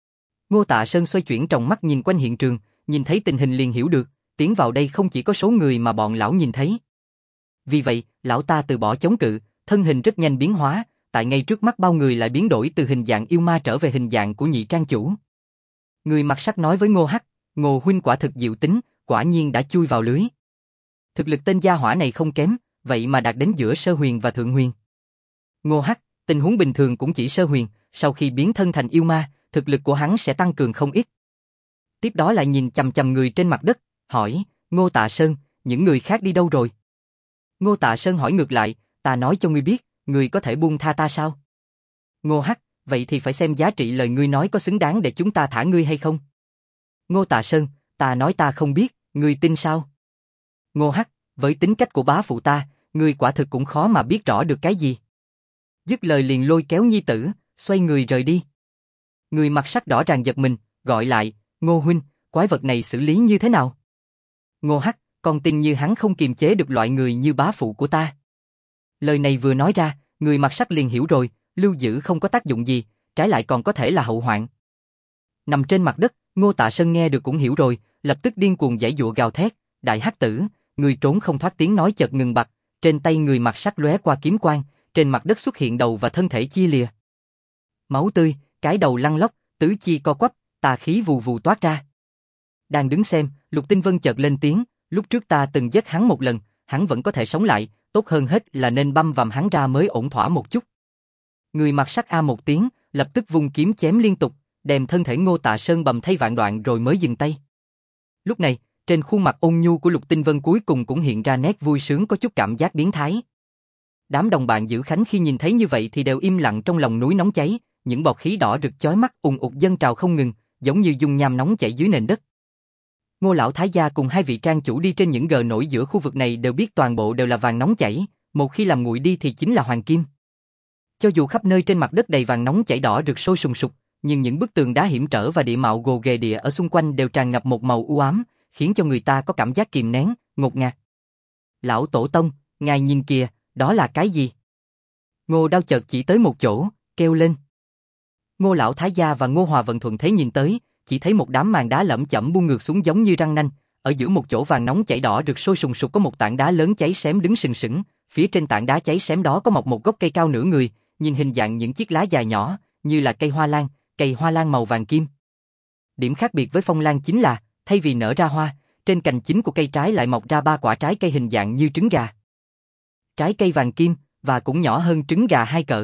Ngô Tạ Sơn xoay chuyển tròng mắt nhìn quanh hiện trường, nhìn thấy tình hình liền hiểu được, tiến vào đây không chỉ có số người mà bọn lão nhìn thấy. Vì vậy, lão ta từ bỏ chống cự, thân hình rất nhanh biến hóa, tại ngay trước mắt bao người lại biến đổi từ hình dạng yêu ma trở về hình dạng của nhị trang chủ. Người mặc sắt nói với Ngô Hắc, Ngô huynh quả thực diệu tính, quả nhiên đã chui vào lưới. Thực lực tên gia hỏa này không kém, vậy mà đạt đến giữa sơ huyền và thượng huyền. Ngô Hắc, tình huống bình thường cũng chỉ sơ huyền, sau khi biến thân thành yêu ma, thực lực của hắn sẽ tăng cường không ít. Tiếp đó lại nhìn chằm chằm người trên mặt đất, hỏi, Ngô Tạ Sơn, những người khác đi đâu rồi? Ngô Tạ Sơn hỏi ngược lại, ta nói cho ngươi biết, ngươi có thể buông tha ta sao? Ngô Hắc, vậy thì phải xem giá trị lời ngươi nói có xứng đáng để chúng ta thả ngươi hay không? Ngô Tạ Sơn, ta nói ta không biết, ngươi tin sao? Ngô Hắc, với tính cách của bá phụ ta, ngươi quả thực cũng khó mà biết rõ được cái gì. Dứt lời liền lôi kéo nhi tử, xoay người rời đi. Người mặt sắc rõ ràng giật mình, gọi lại, Ngô huynh, quái vật này xử lý như thế nào? Ngô Hắc, con tin như hắn không kiềm chế được loại người như bá phụ của ta. Lời này vừa nói ra, người mặt sắc liền hiểu rồi, lưu giữ không có tác dụng gì, trái lại còn có thể là hậu hoạn. Nằm trên mặt đất, Ngô Tạ Sơn nghe được cũng hiểu rồi, lập tức điên cuồng giãy giụa gào thét, đại hắc tử, người trốn không thoát, tiếng nói chợt ngừng bặt, trên tay người mặt sắc lóe qua kiếm quang, trên mặt đất xuất hiện đầu và thân thể chia lìa. Máu tươi, cái đầu lăn lóc, tứ chi co quắp, tà khí vù vù toát ra. Đang đứng xem, Lục Tinh Vân chợt lên tiếng, lúc trước ta từng giết hắn một lần, hắn vẫn có thể sống lại, tốt hơn hết là nên băm vằm hắn ra mới ổn thỏa một chút. Người mặt sắc a một tiếng, lập tức vung kiếm chém liên tục, đem thân thể Ngô Tạ Sơn bầm thay vạn đoạn rồi mới dừng tay. Lúc này, trên khuôn mặt ôn nhu của Lục Tinh Vân cuối cùng cũng hiện ra nét vui sướng có chút cảm giác biến thái. Đám đồng bạn giữ khánh khi nhìn thấy như vậy thì đều im lặng, trong lòng núi nóng cháy, những bọt khí đỏ rực chói mắt ùn ụt dâng trào không ngừng, giống như dung nham nóng chảy dưới nền đất. Ngô lão thái gia cùng hai vị trang chủ đi trên những gờ nổi giữa khu vực này đều biết toàn bộ đều là vàng nóng chảy, một khi làm nguội đi thì chính là hoàng kim. Cho dù khắp nơi trên mặt đất đầy vàng nóng chảy đỏ rực sôi sùng sục, nhưng những bức tường đá hiểm trở và địa mạo gồ ghề địa ở xung quanh đều tràn ngập một màu u ám, khiến cho người ta có cảm giác kìm nén, ngột ngạt. Lão tổ tông, ngài nhìn kìa, đó là cái gì? Ngô Đao chợt chỉ tới một chỗ, kêu lên. Ngô lão thái gia và Ngô Hòa Vận thuận thế nhìn tới, chỉ thấy một đám màn đá lởm chởm buông ngược xuống giống như răng nanh, ở giữa một chỗ vàng nóng chảy đỏ rực sôi sùng sục có một tảng đá lớn cháy xém đứng sừng sững, phía trên tảng đá cháy xém đó có mọc một gốc cây cao nửa người, nhìn hình dạng những chiếc lá dài nhỏ, như là cây hoa lan màu vàng kim. Điểm khác biệt với phong lan chính là, thay vì nở ra hoa, trên cành chính của cây trái lại mọc ra 3 quả trái cây hình dạng như trứng gà. Trái cây vàng kim, và cũng nhỏ hơn trứng gà 2 cỡ.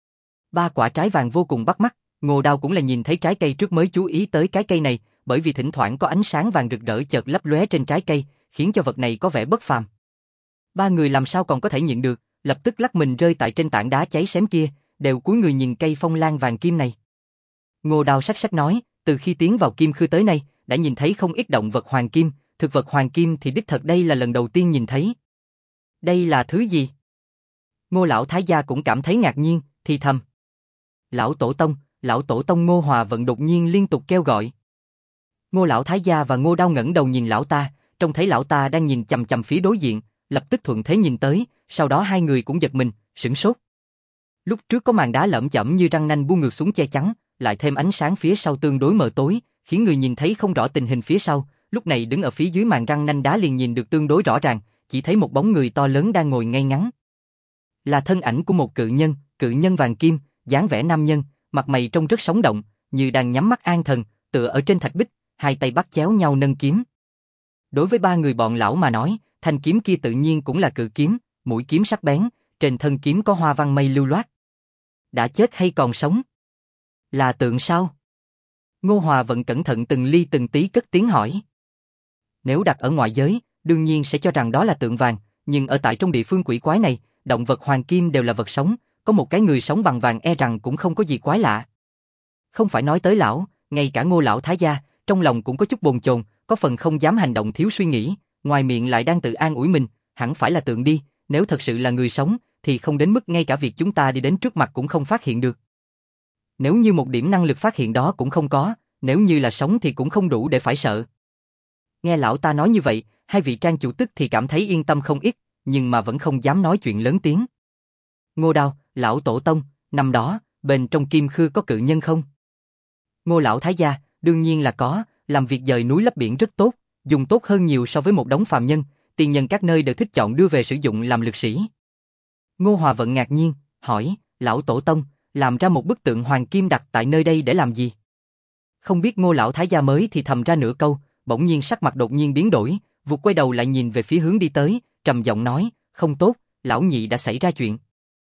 3 quả trái vàng vô cùng bắt mắt, Ngô Đao cũng là nhìn thấy trái cây trước mới chú ý tới cái cây này, bởi vì thỉnh thoảng có ánh sáng vàng rực rỡ chợt lấp lóe trên trái cây, khiến cho vật này có vẻ bất phàm. Ba người làm sao còn có thể nhịn được, lập tức lắc mình rơi tại trên tảng đá cháy xém kia, đều cúi người nhìn cây phong lan vàng kim này. Ngô Đao sắc sắc nói, từ khi tiến vào Kim Khư tới nay, đã nhìn thấy không ít động vật hoàng kim, thực vật hoàng kim thì đích thật đây là lần đầu tiên nhìn thấy. Đây là thứ gì? Ngô lão thái gia cũng cảm thấy ngạc nhiên, thì thầm. Lão tổ tông Ngô Hòa Vận đột nhiên liên tục kêu gọi. Ngô lão thái gia và Ngô Đao ngẩng đầu nhìn lão ta, trông thấy lão ta đang nhìn chằm chằm phía đối diện, lập tức thuận thế nhìn tới, sau đó hai người cũng giật mình, sửng sốt. Lúc trước có màn đá lởm chởm như răng nanh buông ngược xuống che chắn, lại thêm ánh sáng phía sau tương đối mờ tối, khiến người nhìn thấy không rõ tình hình phía sau, lúc này đứng ở phía dưới màn răng nanh đá liền nhìn được tương đối rõ ràng, chỉ thấy một bóng người to lớn đang ngồi ngay ngắn. Là thân ảnh của một cự nhân vàng kim, dáng vẻ nam nhân, mặt mày trông rất sống động, như đang nhắm mắt an thần, tựa ở trên thạch bích, hai tay bắt chéo nhau nâng kiếm. Đối với ba người bọn lão mà nói, thanh kiếm kia tự nhiên cũng là cự kiếm, mũi kiếm sắc bén, trên thân kiếm có hoa văn mây lưu loát. Đã chết hay còn sống? Là tượng sao? Ngô Hòa Vận cẩn thận từng ly từng tí cất tiếng hỏi. Nếu đặt ở ngoại giới, đương nhiên sẽ cho rằng đó là tượng vàng, nhưng ở tại trong địa phương quỷ quái này, động vật hoàng kim đều là vật sống, có một cái người sống bằng vàng e rằng cũng không có gì quái lạ. Không phải nói tới lão, ngay cả Ngô lão thái gia, trong lòng cũng có chút bồn chồn, có phần không dám hành động thiếu suy nghĩ, ngoài miệng lại đang tự an ủi mình, hẳn phải là tượng đi, nếu thật sự là người sống, thì không đến mức ngay cả việc chúng ta đi đến trước mặt cũng không phát hiện được. Nếu như một điểm năng lực phát hiện đó cũng không có, nếu như là sống thì cũng không đủ để phải sợ. Nghe lão ta nói như vậy, hai vị trang chủ tức thì cảm thấy yên tâm không ít, nhưng mà vẫn không dám nói chuyện lớn tiếng. Ngô Đao, lão tổ tông, năm đó, bên trong Kim Khư có cự nhân không? Ngô lão thái gia, đương nhiên là có, làm việc dời núi lấp biển rất tốt, dùng tốt hơn nhiều so với một đống phàm nhân, tiền nhân các nơi đều thích chọn đưa về sử dụng làm lực sĩ. Ngô Hòa Vận ngạc nhiên, hỏi, lão tổ tông, làm ra một bức tượng hoàng kim đặt tại nơi đây để làm gì? Không biết Ngô lão thái gia mới thì thầm ra nửa câu, bỗng nhiên sắc mặt đột nhiên biến đổi, vụt quay đầu lại nhìn về phía hướng đi tới, trầm giọng nói, không tốt, lão nhị đã xảy ra chuyện.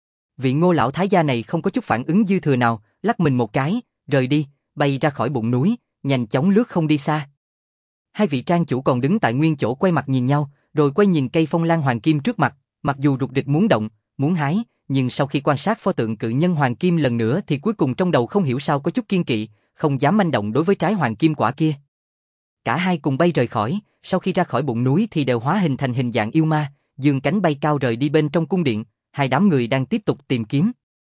Vị Ngô lão thái gia này không có chút phản ứng dư thừa nào, lắc mình một cái, rời đi, bay ra khỏi bụng núi, nhanh chóng lướt không đi xa. Hai vị trang chủ còn đứng tại nguyên chỗ quay mặt nhìn nhau, rồi quay nhìn cây phong lan hoàng kim trước mặt, mặc dù rục rịch muốn động, muốn hái, nhưng sau khi quan sát pho tượng cự nhân hoàng kim lần nữa thì cuối cùng trong đầu không hiểu sao có chút kiêng kỵ, không dám manh động đối với trái hoàng kim quả kia. Cả hai cùng bay rời khỏi, sau khi ra khỏi bụng núi thì đều hóa hình thành hình dạng yêu ma, giương cánh bay cao rời đi bên trong cung điện, hai đám người đang tiếp tục tìm kiếm.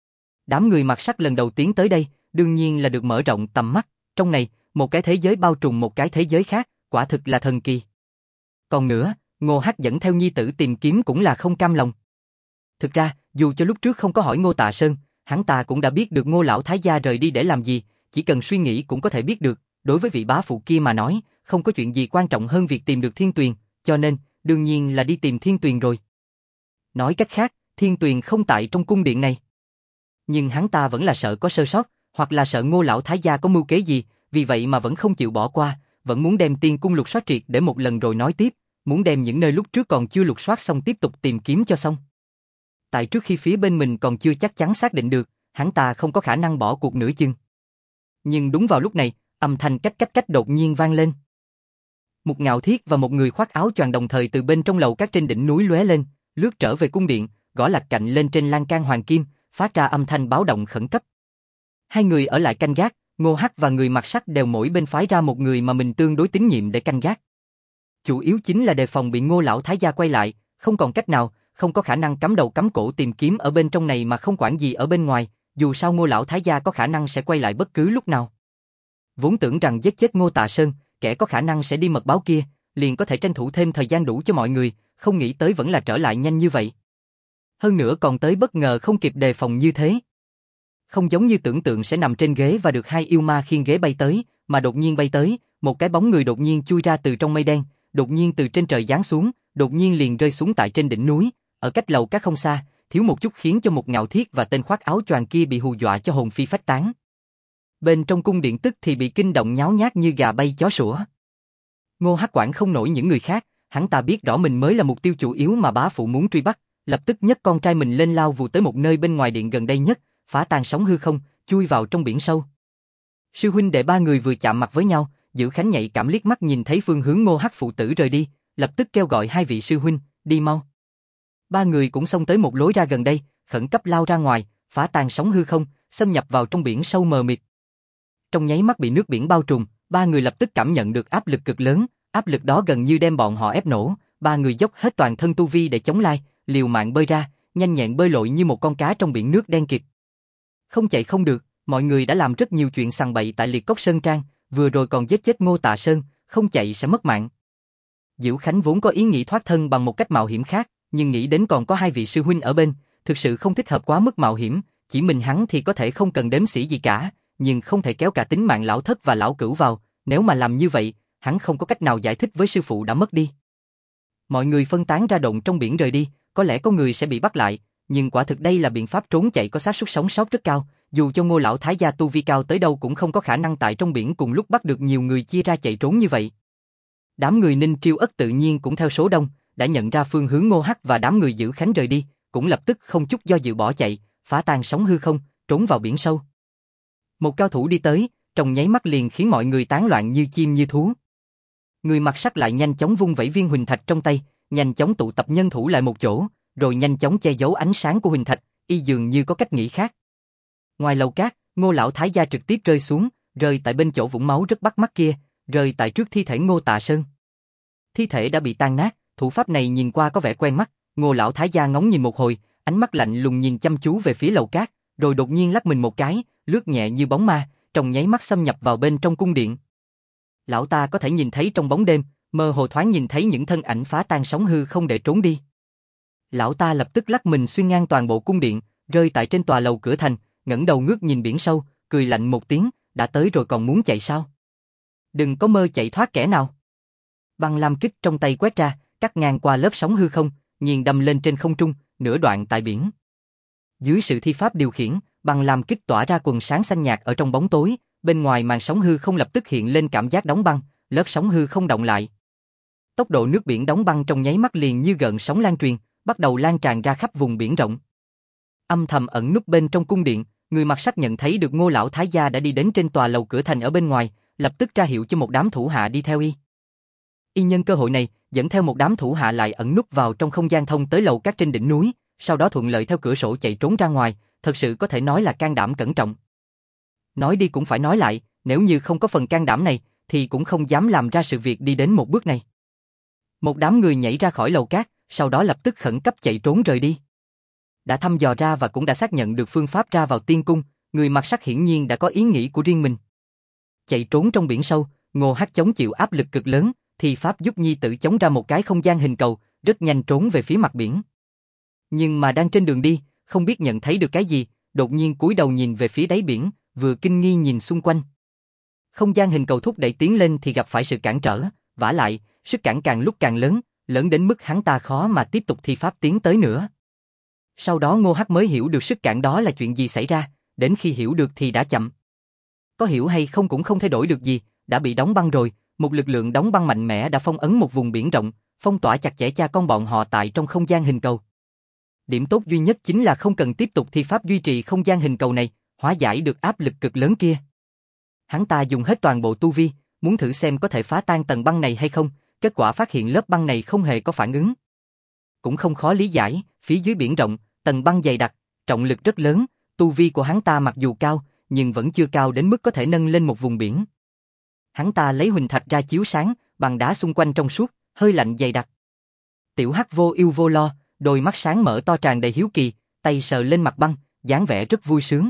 Đám người mặc sắc lần đầu tiến tới đây, đương nhiên là được mở rộng tầm mắt, trong này, một cái thế giới bao trùm một cái thế giới khác, quả thực là thần kỳ. Còn nữa, Ngô Hắc dẫn theo nhi tử tìm kiếm cũng là không cam lòng. Thực ra, dù cho lúc trước không có hỏi Ngô Tạ Sơn, hắn ta cũng đã biết được Ngô lão thái gia rời đi để làm gì, chỉ cần suy nghĩ cũng có thể biết được, đối với vị bá phụ kia mà nói, không có chuyện gì quan trọng hơn việc tìm được Thiên Tuyền, cho nên, đương nhiên là đi tìm Thiên Tuyền rồi. Nói cách khác, Thiên Tuyền không tại trong cung điện này. Nhưng hắn ta vẫn là sợ có sơ sót, hoặc là sợ Ngô lão thái gia có mưu kế gì, vì vậy mà vẫn không chịu bỏ qua, vẫn muốn đem tiên cung lục soát triệt để một lần rồi nói tiếp, muốn đem những nơi lúc trước còn chưa lục soát xong tiếp tục tìm kiếm cho xong. Tại trước khi phía bên mình còn chưa chắc chắn xác định được, hắn ta không có khả năng bỏ cuộc nửa chừng. Nhưng đúng vào lúc này, âm thanh cách cách cách đột nhiên vang lên. Một Ngạo Thiết và một người khoác áo choàng đồng thời từ bên trong lầu các trên đỉnh núi lóe lên, lướt trở về cung điện, gõ lạch cạnh lên trên lan can hoàng kim, phát ra âm thanh báo động khẩn cấp. Hai người ở lại canh gác, Ngô Hắc và người mặc sắc đều mỗi bên phái ra một người mà mình tương đối tín nhiệm để canh gác. Chủ yếu chính là đề phòng bị Ngô lão thái gia quay lại, không còn cách nào, không có khả năng cắm đầu cắm cổ tìm kiếm ở bên trong này mà không quản gì ở bên ngoài, dù sao Ngô lão thái gia có khả năng sẽ quay lại bất cứ lúc nào. Vốn tưởng rằng giết chết Ngô Tạ Sơn, kẻ có khả năng sẽ đi mật báo kia, liền có thể tranh thủ thêm thời gian đủ cho mọi người, không nghĩ tới vẫn là trở lại nhanh như vậy. Hơn nữa còn tới bất ngờ không kịp đề phòng như thế. Không giống như tưởng tượng sẽ nằm trên ghế và được hai yêu ma khiêng ghế bay tới, mà đột nhiên bay tới, một cái bóng người đột nhiên chui ra từ trong mây đen, đột nhiên từ trên trời giáng xuống, đột nhiên liền rơi xuống tại trên đỉnh núi, ở cách lầu các không xa, thiếu một chút khiến cho một Ngạo Thiết và tên khoác áo choàng kia bị hù dọa cho hồn phi phách tán. Bên trong cung điện tức thì bị kinh động nháo nhác như gà bay chó sủa. Ngô Hắc quản không nổi những người khác, hắn ta biết rõ mình mới là mục tiêu chủ yếu mà bá phụ muốn truy bắt, lập tức nhấc con trai mình lên lao vù tới một nơi bên ngoài điện gần đây nhất, phá tan sóng hư không, chui vào trong biển sâu. Sư huynh đệ ba người vừa chạm mặt với nhau, Dữ Khánh nhạy cảm liếc mắt nhìn thấy phương hướng Ngô Hắc phụ tử rời đi, lập tức kêu gọi hai vị sư huynh, đi mau. Ba người cũng xông tới một lối ra gần đây, khẩn cấp lao ra ngoài, phá tan sóng hư không, xâm nhập vào trong biển sâu mờ mịt. Trong nháy mắt bị nước biển bao trùm, ba người lập tức cảm nhận được áp lực cực lớn, áp lực đó gần như đem bọn họ ép nổ, ba người dốc hết toàn thân tu vi để chống lại, liều mạng bơi ra, nhanh nhẹn bơi lội như một con cá trong biển nước đen kịt. Không chạy không được, mọi người đã làm rất nhiều chuyện sằng bậy tại Liệt Cốc Sơn Trang, vừa rồi còn giết chết Ngô Tạ Sơn, không chạy sẽ mất mạng. Diệu Khánh vốn có ý nghĩ thoát thân bằng một cách mạo hiểm khác, nhưng nghĩ đến còn có hai vị sư huynh ở bên, thực sự không thích hợp quá mức mạo hiểm, chỉ mình hắn thì có thể không cần đếm xỉa gì cả, nhưng không thể kéo cả tính mạng lão thất và lão cửu vào, nếu mà làm như vậy, hắn không có cách nào giải thích với sư phụ đã mất đi. Mọi người phân tán ra động trong biển rời đi, có lẽ có người sẽ bị bắt lại, nhưng quả thực đây là biện pháp trốn chạy có xác suất sống sót rất cao, dù cho Ngô lão thái gia tu vi cao tới đâu cũng không có khả năng tại trong biển cùng lúc bắt được nhiều người chia ra chạy trốn như vậy. Đám người Ninh Triêu Ất tự nhiên cũng theo số đông, đã nhận ra phương hướng Ngô Hắc và đám người Dữ Khánh rời đi, cũng lập tức không chút do dự bỏ chạy, phá tan sóng hư không, trốn vào biển sâu. Một cao thủ đi tới, trong nháy mắt liền khiến mọi người tán loạn như chim như thú. Người mặc sắc lại nhanh chóng vung vẩy viên huỳnh thạch trong tay, nhanh chóng tụ tập nhân thủ lại một chỗ, rồi nhanh chóng che giấu ánh sáng của huỳnh thạch, y dường như có cách nghĩ khác. Ngoài lầu cát, Ngô lão thái gia trực tiếp rơi xuống, rơi tại bên chỗ vũng máu rất bắt mắt kia, rơi tại trước thi thể Ngô Tạ Sơn. Thi thể đã bị tan nát, thủ pháp này nhìn qua có vẻ quen mắt, Ngô lão thái gia ngóng nhìn một hồi, ánh mắt lạnh lùng nhìn chăm chú về phía lầu cát, rồi đột nhiên lắc mình một cái, lướt nhẹ như bóng ma, trong nháy mắt xâm nhập vào bên trong cung điện. Lão ta có thể nhìn thấy trong bóng đêm, mơ hồ thoáng nhìn thấy những thân ảnh phá tan sóng hư không để trốn đi. Lão ta lập tức lắc mình xuyên ngang toàn bộ cung điện, rơi tại trên tòa lầu cửa thành, ngẩng đầu ngước nhìn biển sâu, cười lạnh một tiếng, đã tới rồi còn muốn chạy sao? Đừng có mơ chạy thoát kẻ nào. Băng lam kích trong tay quét ra, cắt ngang qua lớp sóng hư không, nghiền đâm lên trên không trung, nửa đoạn tại biển. Dưới sự thi pháp điều khiển, băng lam kích tỏa ra quần sáng xanh nhạt ở trong bóng tối, bên ngoài màn sóng hư không lập tức hiện lên cảm giác đóng băng, lớp sóng hư không động lại. Tốc độ nước biển đóng băng trong nháy mắt liền như gợn sóng lan truyền, bắt đầu lan tràn ra khắp vùng biển rộng. Âm thầm ẩn núp bên trong cung điện, người mặc sắc nhận thấy được Ngô lão thái gia đã đi đến trên tòa lầu cửa thành ở bên ngoài, lập tức ra hiệu cho một đám thủ hạ đi theo y. Y nhân cơ hội này, dẫn theo một đám thủ hạ lại ẩn núp vào trong không gian thông tới lầu các trên đỉnh núi, sau đó thuận lợi theo cửa sổ chạy trốn ra ngoài, thật sự có thể nói là can đảm cẩn trọng. Nói đi cũng phải nói lại, nếu như không có phần can đảm này, thì cũng không dám làm ra sự việc đi đến một bước này. Một đám người nhảy ra khỏi lầu cát, sau đó lập tức khẩn cấp chạy trốn rời đi. Đã thăm dò ra và cũng đã xác nhận được phương pháp ra vào tiên cung, người mặc sắc hiển nhiên đã có ý nghĩ của riêng mình. Chạy trốn trong biển sâu, Ngô Hắc chống chịu áp lực cực lớn, thì pháp giúp nhi tử chống ra một cái không gian hình cầu, rất nhanh trốn về phía mặt biển. Nhưng mà đang trên đường đi, không biết nhận thấy được cái gì, đột nhiên cúi đầu nhìn về phía đáy biển, vừa kinh nghi nhìn xung quanh. Không gian hình cầu thúc đẩy tiến lên thì gặp phải sự cản trở, vả lại, sức cản càng lúc càng lớn, lớn đến mức hắn ta khó mà tiếp tục thi pháp tiến tới nữa. Sau đó Ngô Hắc mới hiểu được sức cản đó là chuyện gì xảy ra, đến khi hiểu được thì đã chậm. Có hiểu hay không cũng không thay đổi được gì, đã bị đóng băng rồi, một lực lượng đóng băng mạnh mẽ đã phong ấn một vùng biển rộng, phong tỏa chặt chẽ cha con bọn họ tại trong không gian hình cầu. Điểm tốt duy nhất chính là không cần tiếp tục thi pháp duy trì không gian hình cầu này, hóa giải được áp lực cực lớn kia. Hắn ta dùng hết toàn bộ tu vi, muốn thử xem có thể phá tan tầng băng này hay không, kết quả phát hiện lớp băng này không hề có phản ứng. Cũng không khó lý giải, phía dưới biển rộng, tầng băng dày đặc, trọng lực rất lớn, tu vi của hắn ta mặc dù cao, nhưng vẫn chưa cao đến mức có thể nâng lên một vùng biển. Hắn ta lấy huỳnh thạch ra chiếu sáng, bằng đá xung quanh trong suốt, hơi lạnh dày đặc. Tiểu Hắc vô ưu vô lo, đôi mắt sáng mở to tràn đầy hiếu kỳ, tay sờ lên mặt băng, dáng vẻ rất vui sướng.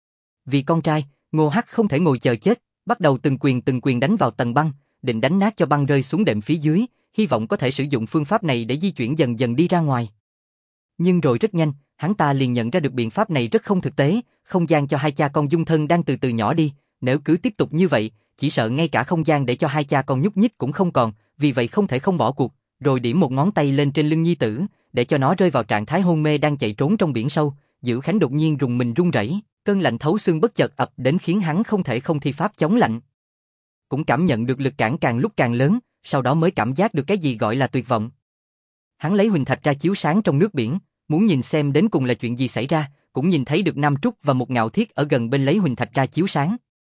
Vì con trai, Ngô Hắc không thể ngồi chờ chết, bắt đầu từng quyền đánh vào tầng băng, định đánh nát cho băng rơi xuống đệm phía dưới, hy vọng có thể sử dụng phương pháp này để di chuyển dần dần đi ra ngoài. Nhưng rồi rất nhanh, hắn ta liền nhận ra được biện pháp này rất không thực tế, không gian cho hai cha con dung thân đang từ từ nhỏ đi, nếu cứ tiếp tục như vậy, chỉ sợ ngay cả không gian để cho hai cha con nhúc nhích cũng không còn, vì vậy không thể không bỏ cuộc, rồi điểm một ngón tay lên trên lưng nhi tử, để cho nó rơi vào trạng thái hôn mê đang chạy trốn trong biển sâu. Dữ Khánh đột nhiên rùng mình run rẩy, cơn lạnh thấu xương bất chợt ập đến khiến hắn không thể không thi pháp chống lạnh. Cũng cảm nhận được lực cản càng lúc càng lớn, sau đó mới cảm giác được cái gì gọi là tuyệt vọng. Hắn lấy huỳnh thạch ra chiếu sáng trong nước biển, muốn nhìn xem đến cùng là chuyện gì xảy ra, cũng nhìn thấy được Nam Trúc và một Ngạo Thiết ở gần bên lấy huỳnh thạch ra chiếu sáng.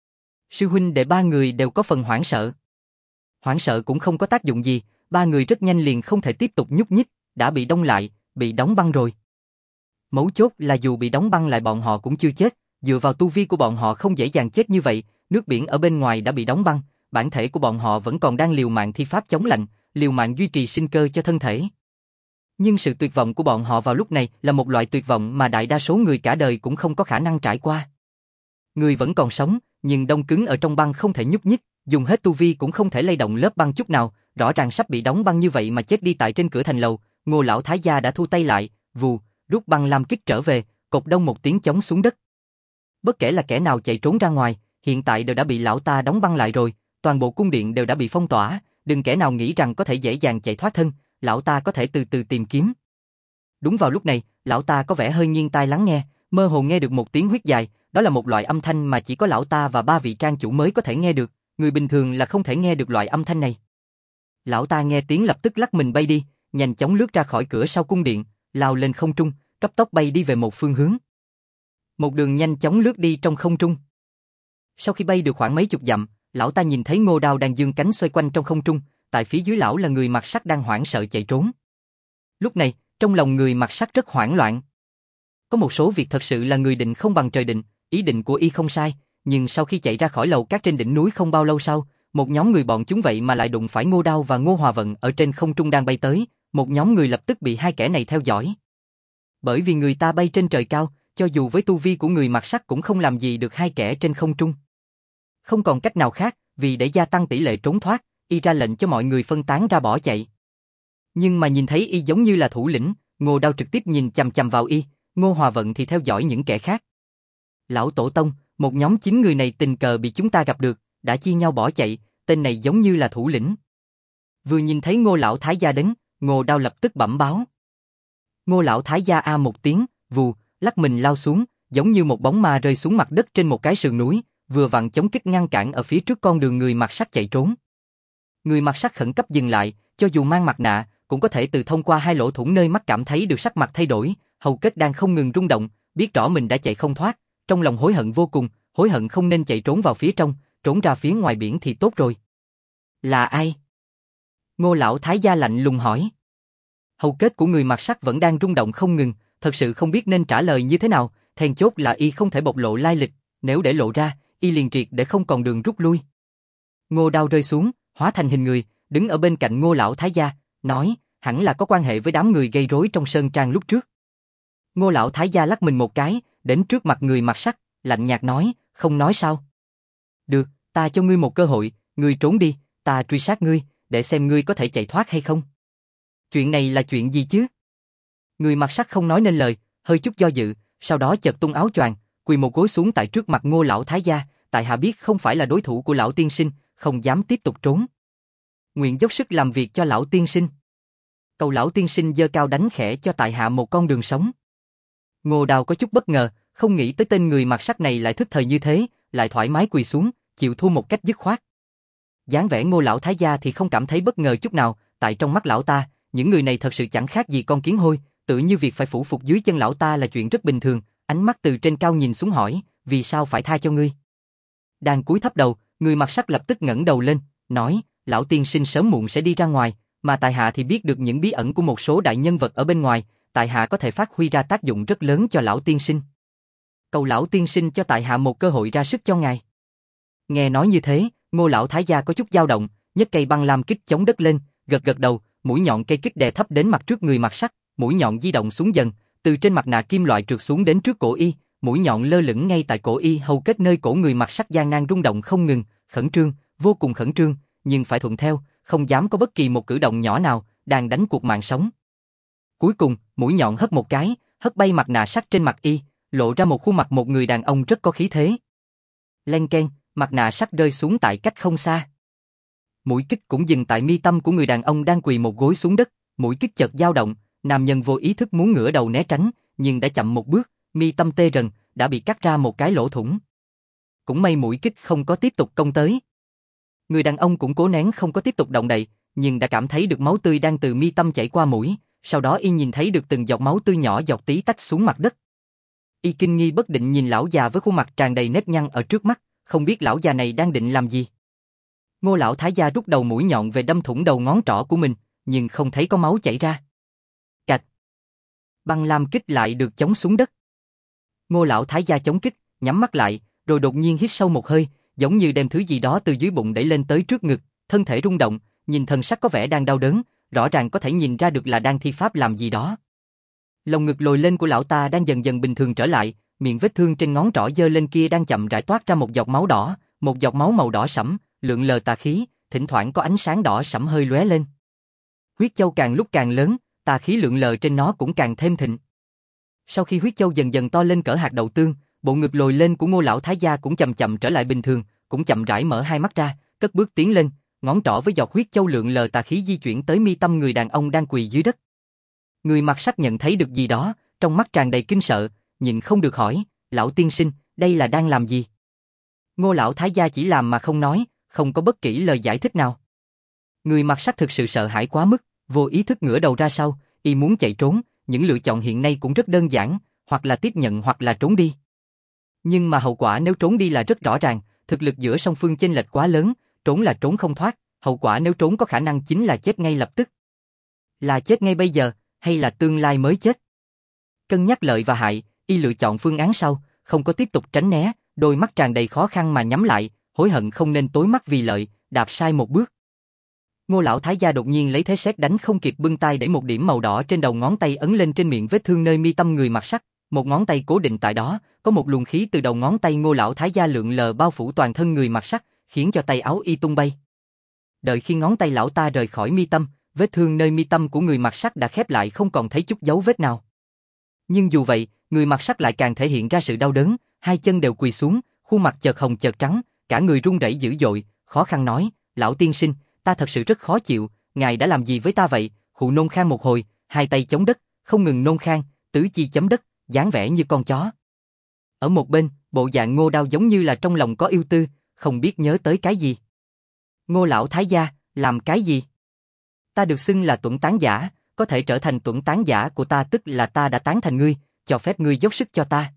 Sư huynh đệ ba người đều có phần hoảng sợ. Hoảng sợ cũng không có tác dụng gì, ba người rất nhanh liền không thể tiếp tục nhúc nhích, đã bị đông lại, bị đóng băng rồi. Mấu chốt là dù bị đóng băng lại bọn họ cũng chưa chết, dựa vào tu vi của bọn họ không dễ dàng chết như vậy, nước biển ở bên ngoài đã bị đóng băng, bản thể của bọn họ vẫn còn đang liều mạng thi pháp chống lạnh, liều mạng duy trì sinh cơ cho thân thể. Nhưng sự tuyệt vọng của bọn họ vào lúc này là một loại tuyệt vọng mà đại đa số người cả đời cũng không có khả năng trải qua. Người vẫn còn sống, nhưng đông cứng ở trong băng không thể nhúc nhích, dùng hết tu vi cũng không thể lay động lớp băng chút nào, rõ ràng sắp bị đóng băng như vậy mà chết đi tại trên cửa thành lầu. Ngô lão thái gia đã thu tay lại, vù, rút băng lam kích trở về, cột đông một tiếng chống xuống đất. Bất kể là kẻ nào chạy trốn ra ngoài, hiện tại đều đã bị lão ta đóng băng lại rồi, toàn bộ cung điện đều đã bị phong tỏa, đừng kẻ nào nghĩ rằng có thể dễ dàng chạy thoát thân, lão ta có thể từ từ tìm kiếm. Đúng vào lúc này, lão ta có vẻ hơi nghiêng tai lắng nghe, mơ hồ nghe được một tiếng huýt dài, đó là một loại âm thanh mà chỉ có lão ta và ba vị trang chủ mới có thể nghe được, người bình thường là không thể nghe được loại âm thanh này. Lão ta nghe tiếng lập tức lắc mình bay đi, nhanh chóng lướt ra khỏi cửa sau cung điện, lao lên không trung, cấp tốc bay đi về một phương hướng. Một đường nhanh chóng lướt đi trong không trung. Sau khi bay được khoảng mấy chục dặm, lão ta nhìn thấy Ngô Đao đang dương cánh xoay quanh trong không trung, tại phía dưới lão là người mặc sắt đang hoảng sợ chạy trốn. Lúc này, trong lòng người mặc sắt rất hoảng loạn. Có một số việc thật sự là người định không bằng trời định, ý định của y không sai, nhưng sau khi chạy ra khỏi lầu cát trên đỉnh núi không bao lâu sau, một nhóm người bọn chúng vậy mà lại đụng phải Ngô Đao và Ngô Hòa Vận ở trên không trung đang bay tới, một nhóm người lập tức bị hai kẻ này theo dõi. Bởi vì người ta bay trên trời cao, cho dù với tu vi của người mặc sắt cũng không làm gì được hai kẻ trên không trung. Không còn cách nào khác, vì để gia tăng tỷ lệ trốn thoát, y ra lệnh cho mọi người phân tán ra bỏ chạy. Nhưng mà nhìn thấy y giống như là thủ lĩnh, Ngô Đao trực tiếp nhìn chằm chằm vào y, Ngô Hòa Vận thì theo dõi những kẻ khác. Lão tổ tông, một nhóm 9 người này tình cờ bị chúng ta gặp được, đã chia nhau bỏ chạy, tên này giống như là thủ lĩnh. Vừa nhìn thấy Ngô lão thái gia đến, Ngô Đao lập tức bẩm báo. Ngô lão thái gia a một tiếng, vù, lắc mình lao xuống, giống như một bóng ma rơi xuống mặt đất trên một cái sườn núi, vừa vặn chống kích ngăn cản ở phía trước con đường người mặc sắt chạy trốn. Người mặc sắt khẩn cấp dừng lại, cho dù mang mặt nạ, cũng có thể từ thông qua hai lỗ thủng nơi mắt cảm thấy được sắc mặt thay đổi, hầu kết đang không ngừng rung động, biết rõ mình đã chạy không thoát, trong lòng hối hận vô cùng, hối hận không nên chạy trốn vào phía trong, trốn ra phía ngoài biển thì tốt rồi. Là ai? Ngô lão thái gia lạnh lùng hỏi. Hầu kết của người mặc sắt vẫn đang rung động không ngừng, thật sự không biết nên trả lời như thế nào, then chốt là y không thể bộc lộ lai lịch, nếu để lộ ra, y liền triệt để không còn đường rút lui. Ngô Đao rơi xuống, hóa thành hình người, đứng ở bên cạnh Ngô lão thái gia, nói, hẳn là có quan hệ với đám người gây rối trong sơn trang lúc trước. Ngô lão thái gia lắc mình một cái, đến trước mặt người mặc sắt, lạnh nhạt nói, không nói sao? Được, ta cho ngươi một cơ hội, ngươi trốn đi, ta truy sát ngươi, để xem ngươi có thể chạy thoát hay không. Chuyện này là chuyện gì chứ? Người mặc sắt không nói nên lời, hơi chút do dự, sau đó chợt tung áo choàng, quỳ một gối xuống tại trước mặt Ngô lão thái gia, tại hạ biết không phải là đối thủ của lão tiên sinh, không dám tiếp tục trốn. Nguyện dốc sức làm việc cho lão tiên sinh. Cầu lão tiên sinh giơ cao đánh khẽ cho tại hạ một con đường sống. Ngô Đào có chút bất ngờ, không nghĩ tới tên người mặc sắt này lại thức thời như thế, lại thoải mái quỳ xuống, chịu thua một cách dứt khoát. Dáng vẻ Ngô lão thái gia thì không cảm thấy bất ngờ chút nào, tại trong mắt lão ta, những người này thật sự chẳng khác gì con kiến hôi, tự như việc phải phủ phục dưới chân lão ta là chuyện rất bình thường. Ánh mắt từ trên cao nhìn xuống hỏi, vì sao phải tha cho ngươi? Đang cúi thấp đầu, người mặc sắt lập tức ngẩng đầu lên, nói, lão tiên sinh sớm muộn sẽ đi ra ngoài, mà tại hạ thì biết được những bí ẩn của một số đại nhân vật ở bên ngoài, tại hạ có thể phát huy ra tác dụng rất lớn cho lão tiên sinh. Cầu lão tiên sinh cho tại hạ một cơ hội ra sức cho ngài. Nghe nói như thế, Ngô lão thái gia có chút dao động, nhấc cây băng lam kích chống đất lên, gật gật đầu, mũi nhọn cây kích đè thấp đến mặt trước người mặc sắt, mũi nhọn di động xuống dần, từ trên mặt nạ kim loại trượt xuống đến trước cổ y, mũi nhọn lơ lửng ngay tại cổ y hầu kết nơi cổ người mặc sắt gian nan rung động không ngừng, khẩn trương, vô cùng khẩn trương, nhưng phải thuận theo, không dám có bất kỳ một cử động nhỏ nào, đang đánh cuộc mạng sống. Cuối cùng, mũi nhọn hất một cái, hất bay mặt nạ sắt trên mặt y, lộ ra một khuôn mặt một người đàn ông rất có khí thế. Len keng, mặt nạ sắt rơi xuống tại cách không xa. Mũi kích cũng dừng tại mi tâm của người đàn ông đang quỳ một gối xuống đất, mũi kích chợt dao động, nam nhân vô ý thức muốn ngửa đầu né tránh, nhưng đã chậm một bước, mi tâm tê rần, đã bị cắt ra một cái lỗ thủng. Cũng may mũi kích không có tiếp tục công tới. Người đàn ông cũng cố nén không có tiếp tục động đậy, nhưng đã cảm thấy được máu tươi đang từ mi tâm chảy qua mũi, sau đó y nhìn thấy được từng giọt máu tươi nhỏ giọt tí tách xuống mặt đất. Y kinh nghi bất định nhìn lão già với khuôn mặt tràn đầy nếp nhăn ở trước mắt, không biết lão già này đang định làm gì. Ngô lão thái gia rút đầu mũi nhọn về đâm thủng đầu ngón trỏ của mình, nhưng không thấy có máu chảy ra. Cạch. Băng lam kích lại được chống xuống đất. Ngô lão thái gia chống kích, nhắm mắt lại, rồi đột nhiên hít sâu một hơi, giống như đem thứ gì đó từ dưới bụng đẩy lên tới trước ngực, thân thể rung động, nhìn thần sắc có vẻ đang đau đớn, rõ ràng có thể nhìn ra được là đang thi pháp làm gì đó. Lồng ngực lồi lên của lão ta đang dần dần bình thường trở lại, miệng vết thương trên ngón trỏ giơ lên kia đang chậm rãi toát ra một giọt máu đỏ, một giọt máu màu đỏ sẫm, lượn lờ tà khí, thỉnh thoảng có ánh sáng đỏ sẫm hơi lóe lên. Huyết châu càng lúc càng lớn, tà khí lượn lờ trên nó cũng càng thêm thịnh. Sau khi huyết châu dần dần to lên cỡ hạt đậu tương, bộ ngực lồi lên của Ngô lão thái gia cũng chậm chậm trở lại bình thường, cũng chậm rãi mở hai mắt ra, cất bước tiến lên, ngón trỏ với giọt huyết châu lượn lờ tà khí di chuyển tới mi tâm người đàn ông đang quỳ dưới đất. Người mặc sắt nhận thấy được gì đó, trong mắt tràn đầy kinh sợ, nhịn không được hỏi, lão tiên sinh, đây là đang làm gì? Ngô lão thái gia chỉ làm mà không nói, không có bất kỳ lời giải thích nào. Người mặc sắt thực sự sợ hãi quá mức, vô ý thức ngửa đầu ra sau, y muốn chạy trốn, những lựa chọn hiện nay cũng rất đơn giản, hoặc là tiếp nhận hoặc là trốn đi. Nhưng mà hậu quả nếu trốn đi là rất rõ ràng, thực lực giữa song phương chênh lệch quá lớn, trốn là trốn không thoát, hậu quả nếu trốn có khả năng chính là chết ngay lập tức. Là chết ngay bây giờ, hay là tương lai mới chết? Cân nhắc lợi và hại, y lựa chọn phương án sau, không có tiếp tục tránh né, đôi mắt tràn đầy khó khăn mà nhắm lại, hối hận không nên tối mắt vì lợi, đạp sai một bước. Ngô lão thái gia đột nhiên lấy thế sét đánh không kịp bưng tay để một điểm màu đỏ trên đầu ngón tay ấn lên trên miệng vết thương nơi mi tâm người mặc sắt, một ngón tay cố định tại đó, có một luồng khí từ đầu ngón tay Ngô lão thái gia lượn lờ bao phủ toàn thân người mặc sắt, khiến cho tay áo y tung bay. Đợi khi ngón tay lão ta rời khỏi mi tâm, vết thương nơi mi tâm của người mặc sắt đã khép lại không còn thấy chút dấu vết nào. Nhưng dù vậy, người mặc sắt lại càng thể hiện ra sự đau đớn, hai chân đều quỳ xuống, khuôn mặt chợt hồng chợt trắng, cả người run rẩy dữ dội, khó khăn nói, lão tiên sinh, ta thật sự rất khó chịu, ngài đã làm gì với ta vậy? Khụ nôn khan một hồi, hai tay chống đất, không ngừng nôn khan, tứ chi chấm đất, dáng vẻ như con chó. Ở một bên, bộ dạng Ngô Đao giống như là trong lòng có yêu tư, không biết nhớ tới cái gì. Ngô lão thái gia, làm cái gì? Ta được xưng là tuẫn tán giả, có thể trở thành tuẫn tán giả của ta tức là ta đã tán thành ngươi, cho phép ngươi dốc sức cho ta.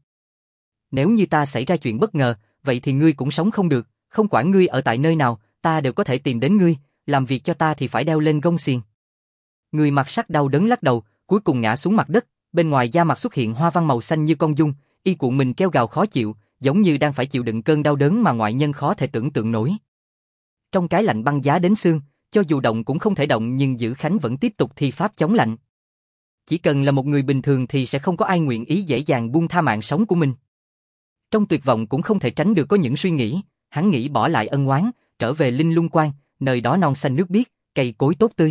Nếu như ta xảy ra chuyện bất ngờ, vậy thì ngươi cũng sống không được, không quản ngươi ở tại nơi nào, ta đều có thể tìm đến ngươi, làm việc cho ta thì phải đeo lên gông xiềng. Người mặc sắt đau đớn lắc đầu, cuối cùng ngã xuống mặt đất, bên ngoài da mặt xuất hiện hoa văn màu xanh như con giun, y cuộn mình kêu gào khó chịu, giống như đang phải chịu đựng cơn đau đớn mà ngoại nhân khó thể tưởng tượng nổi. Trong cái lạnh băng giá đến xương, cho dù động cũng không thể động nhưng Dữ Khánh vẫn tiếp tục thi pháp chống lạnh. Chỉ cần là một người bình thường thì sẽ không có ai nguyện ý dễ dàng buông tha mạng sống của mình. Trong tuyệt vọng cũng không thể tránh được có những suy nghĩ, hắn nghĩ bỏ lại ân oán, trở về Linh Lung Quan, nơi đó non xanh nước biếc, cây cối tốt tươi.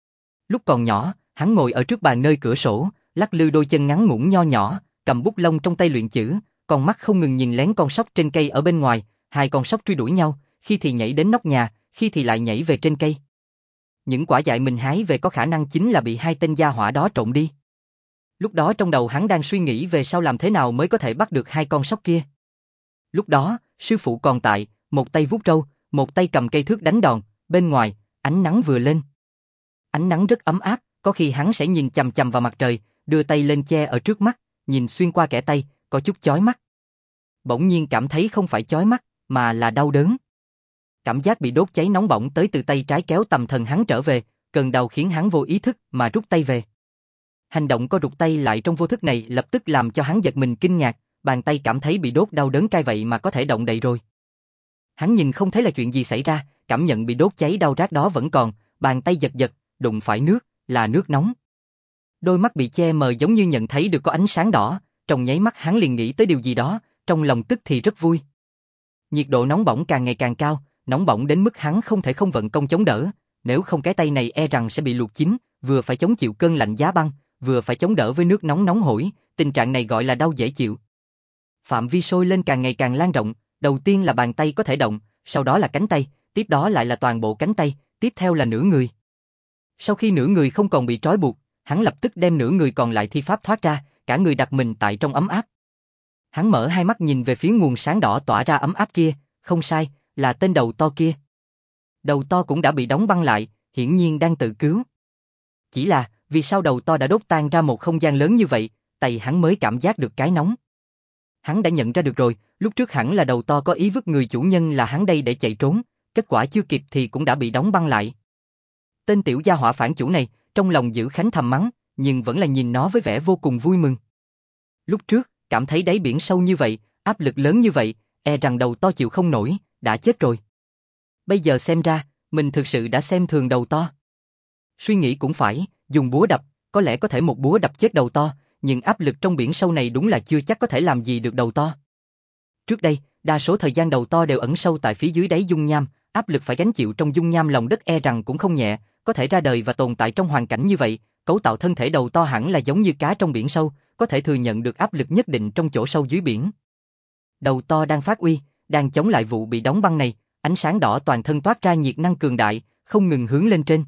Lúc còn nhỏ, hắn ngồi ở trước bàn nơi cửa sổ, lắc lư đôi chân ngắn ngủn nho nhỏ, cầm bút lông trong tay luyện chữ, con mắt không ngừng nhìn lén con sóc trên cây ở bên ngoài, hai con sóc truy đuổi nhau, khi thì nhảy đến nóc nhà, khi thì lại nhảy về trên cây. Những quả dại mình hái về có khả năng chính là bị hai tên gia hỏa đó trộm đi. Lúc đó trong đầu hắn đang suy nghĩ về sau làm thế nào mới có thể bắt được hai con sóc kia. Lúc đó, sư phụ còn tại, một tay vuốt râu, một tay cầm cây thước đánh đòn, bên ngoài, ánh nắng vừa lên. Ánh nắng rất ấm áp, có khi hắn sẽ nhìn chằm chằm vào mặt trời, đưa tay lên che ở trước mắt, nhìn xuyên qua kẽ tay, có chút chói mắt. Bỗng nhiên cảm thấy không phải chói mắt, mà là đau đớn. Cảm giác bị đốt cháy nóng bỏng tới từ tay trái kéo tâm thần hắn trở về, cơn đau khiến hắn vô ý thức mà rút tay về. Hành động co rụt tay lại trong vô thức này lập tức làm cho hắn giật mình kinh ngạc, bàn tay cảm thấy bị đốt đau đớn cay vậy mà có thể động đậy rồi. Hắn nhìn không thấy là chuyện gì xảy ra, cảm nhận bị đốt cháy đau rát đó vẫn còn, bàn tay giật giật, đụng phải nước, là nước nóng. Đôi mắt bị che mờ giống như nhận thấy được có ánh sáng đỏ, trong nháy mắt hắn liền nghĩ tới điều gì đó, trong lòng tức thì rất vui. Nhiệt độ nóng bỏng càng ngày càng cao, nóng bỏng đến mức hắn không thể không vận công chống đỡ, nếu không cái tay này e rằng sẽ bị luộc chín, vừa phải chống chịu cơn lạnh giá băng, vừa phải chống đỡ với nước nóng nóng hổi, tình trạng này gọi là đau dễ chịu. Phạm vi sôi lên càng ngày càng lan rộng, đầu tiên là bàn tay có thể động, sau đó là cánh tay, tiếp đó lại là toàn bộ cánh tay, tiếp theo là nửa người. Sau khi nửa người không còn bị trói buộc, hắn lập tức đem nửa người còn lại thi pháp thoát ra, cả người đặt mình tại trong ấm áp. Hắn mở hai mắt nhìn về phía nguồn sáng đỏ tỏa ra ấm áp kia, không sai, là tên đầu to kia. Đầu to cũng đã bị đóng băng lại, hiển nhiên đang tự cứu. Chỉ là, vì sao đầu to đã đốt tan ra một không gian lớn như vậy, tay hắn mới cảm giác được cái nóng. Hắn đã nhận ra được rồi, lúc trước hẳn là đầu to có ý vứt người chủ nhân là hắn đây để chạy trốn, kết quả chưa kịp thì cũng đã bị đóng băng lại. Tên tiểu gia hỏa phản chủ này, trong lòng Dữ Khánh thầm mắng, nhưng vẫn là nhìn nó với vẻ vô cùng vui mừng. Lúc trước, cảm thấy đáy biển sâu như vậy, áp lực lớn như vậy, e rằng đầu to chịu không nổi, đã chết rồi. Bây giờ xem ra, mình thực sự đã xem thường đầu to. Suy nghĩ cũng phải, dùng búa đập, có lẽ có thể một búa đập chết đầu to, nhưng áp lực trong biển sâu này đúng là chưa chắc có thể làm gì được đầu to. Trước đây, đa số thời gian đầu to đều ẩn sâu tại phía dưới đáy dung nham, áp lực phải gánh chịu trong dung nham lòng đất e rằng cũng không nhẹ, có thể ra đời và tồn tại trong hoàn cảnh như vậy, cấu tạo thân thể đầu to hẳn là giống như cá trong biển sâu, có thể thừa nhận được áp lực nhất định trong chỗ sâu dưới biển. Đầu to đang phát uy, đang chống lại vụ bị đóng băng này, ánh sáng đỏ toàn thân toát ra nhiệt năng cường đại, không ngừng hướng lên trên.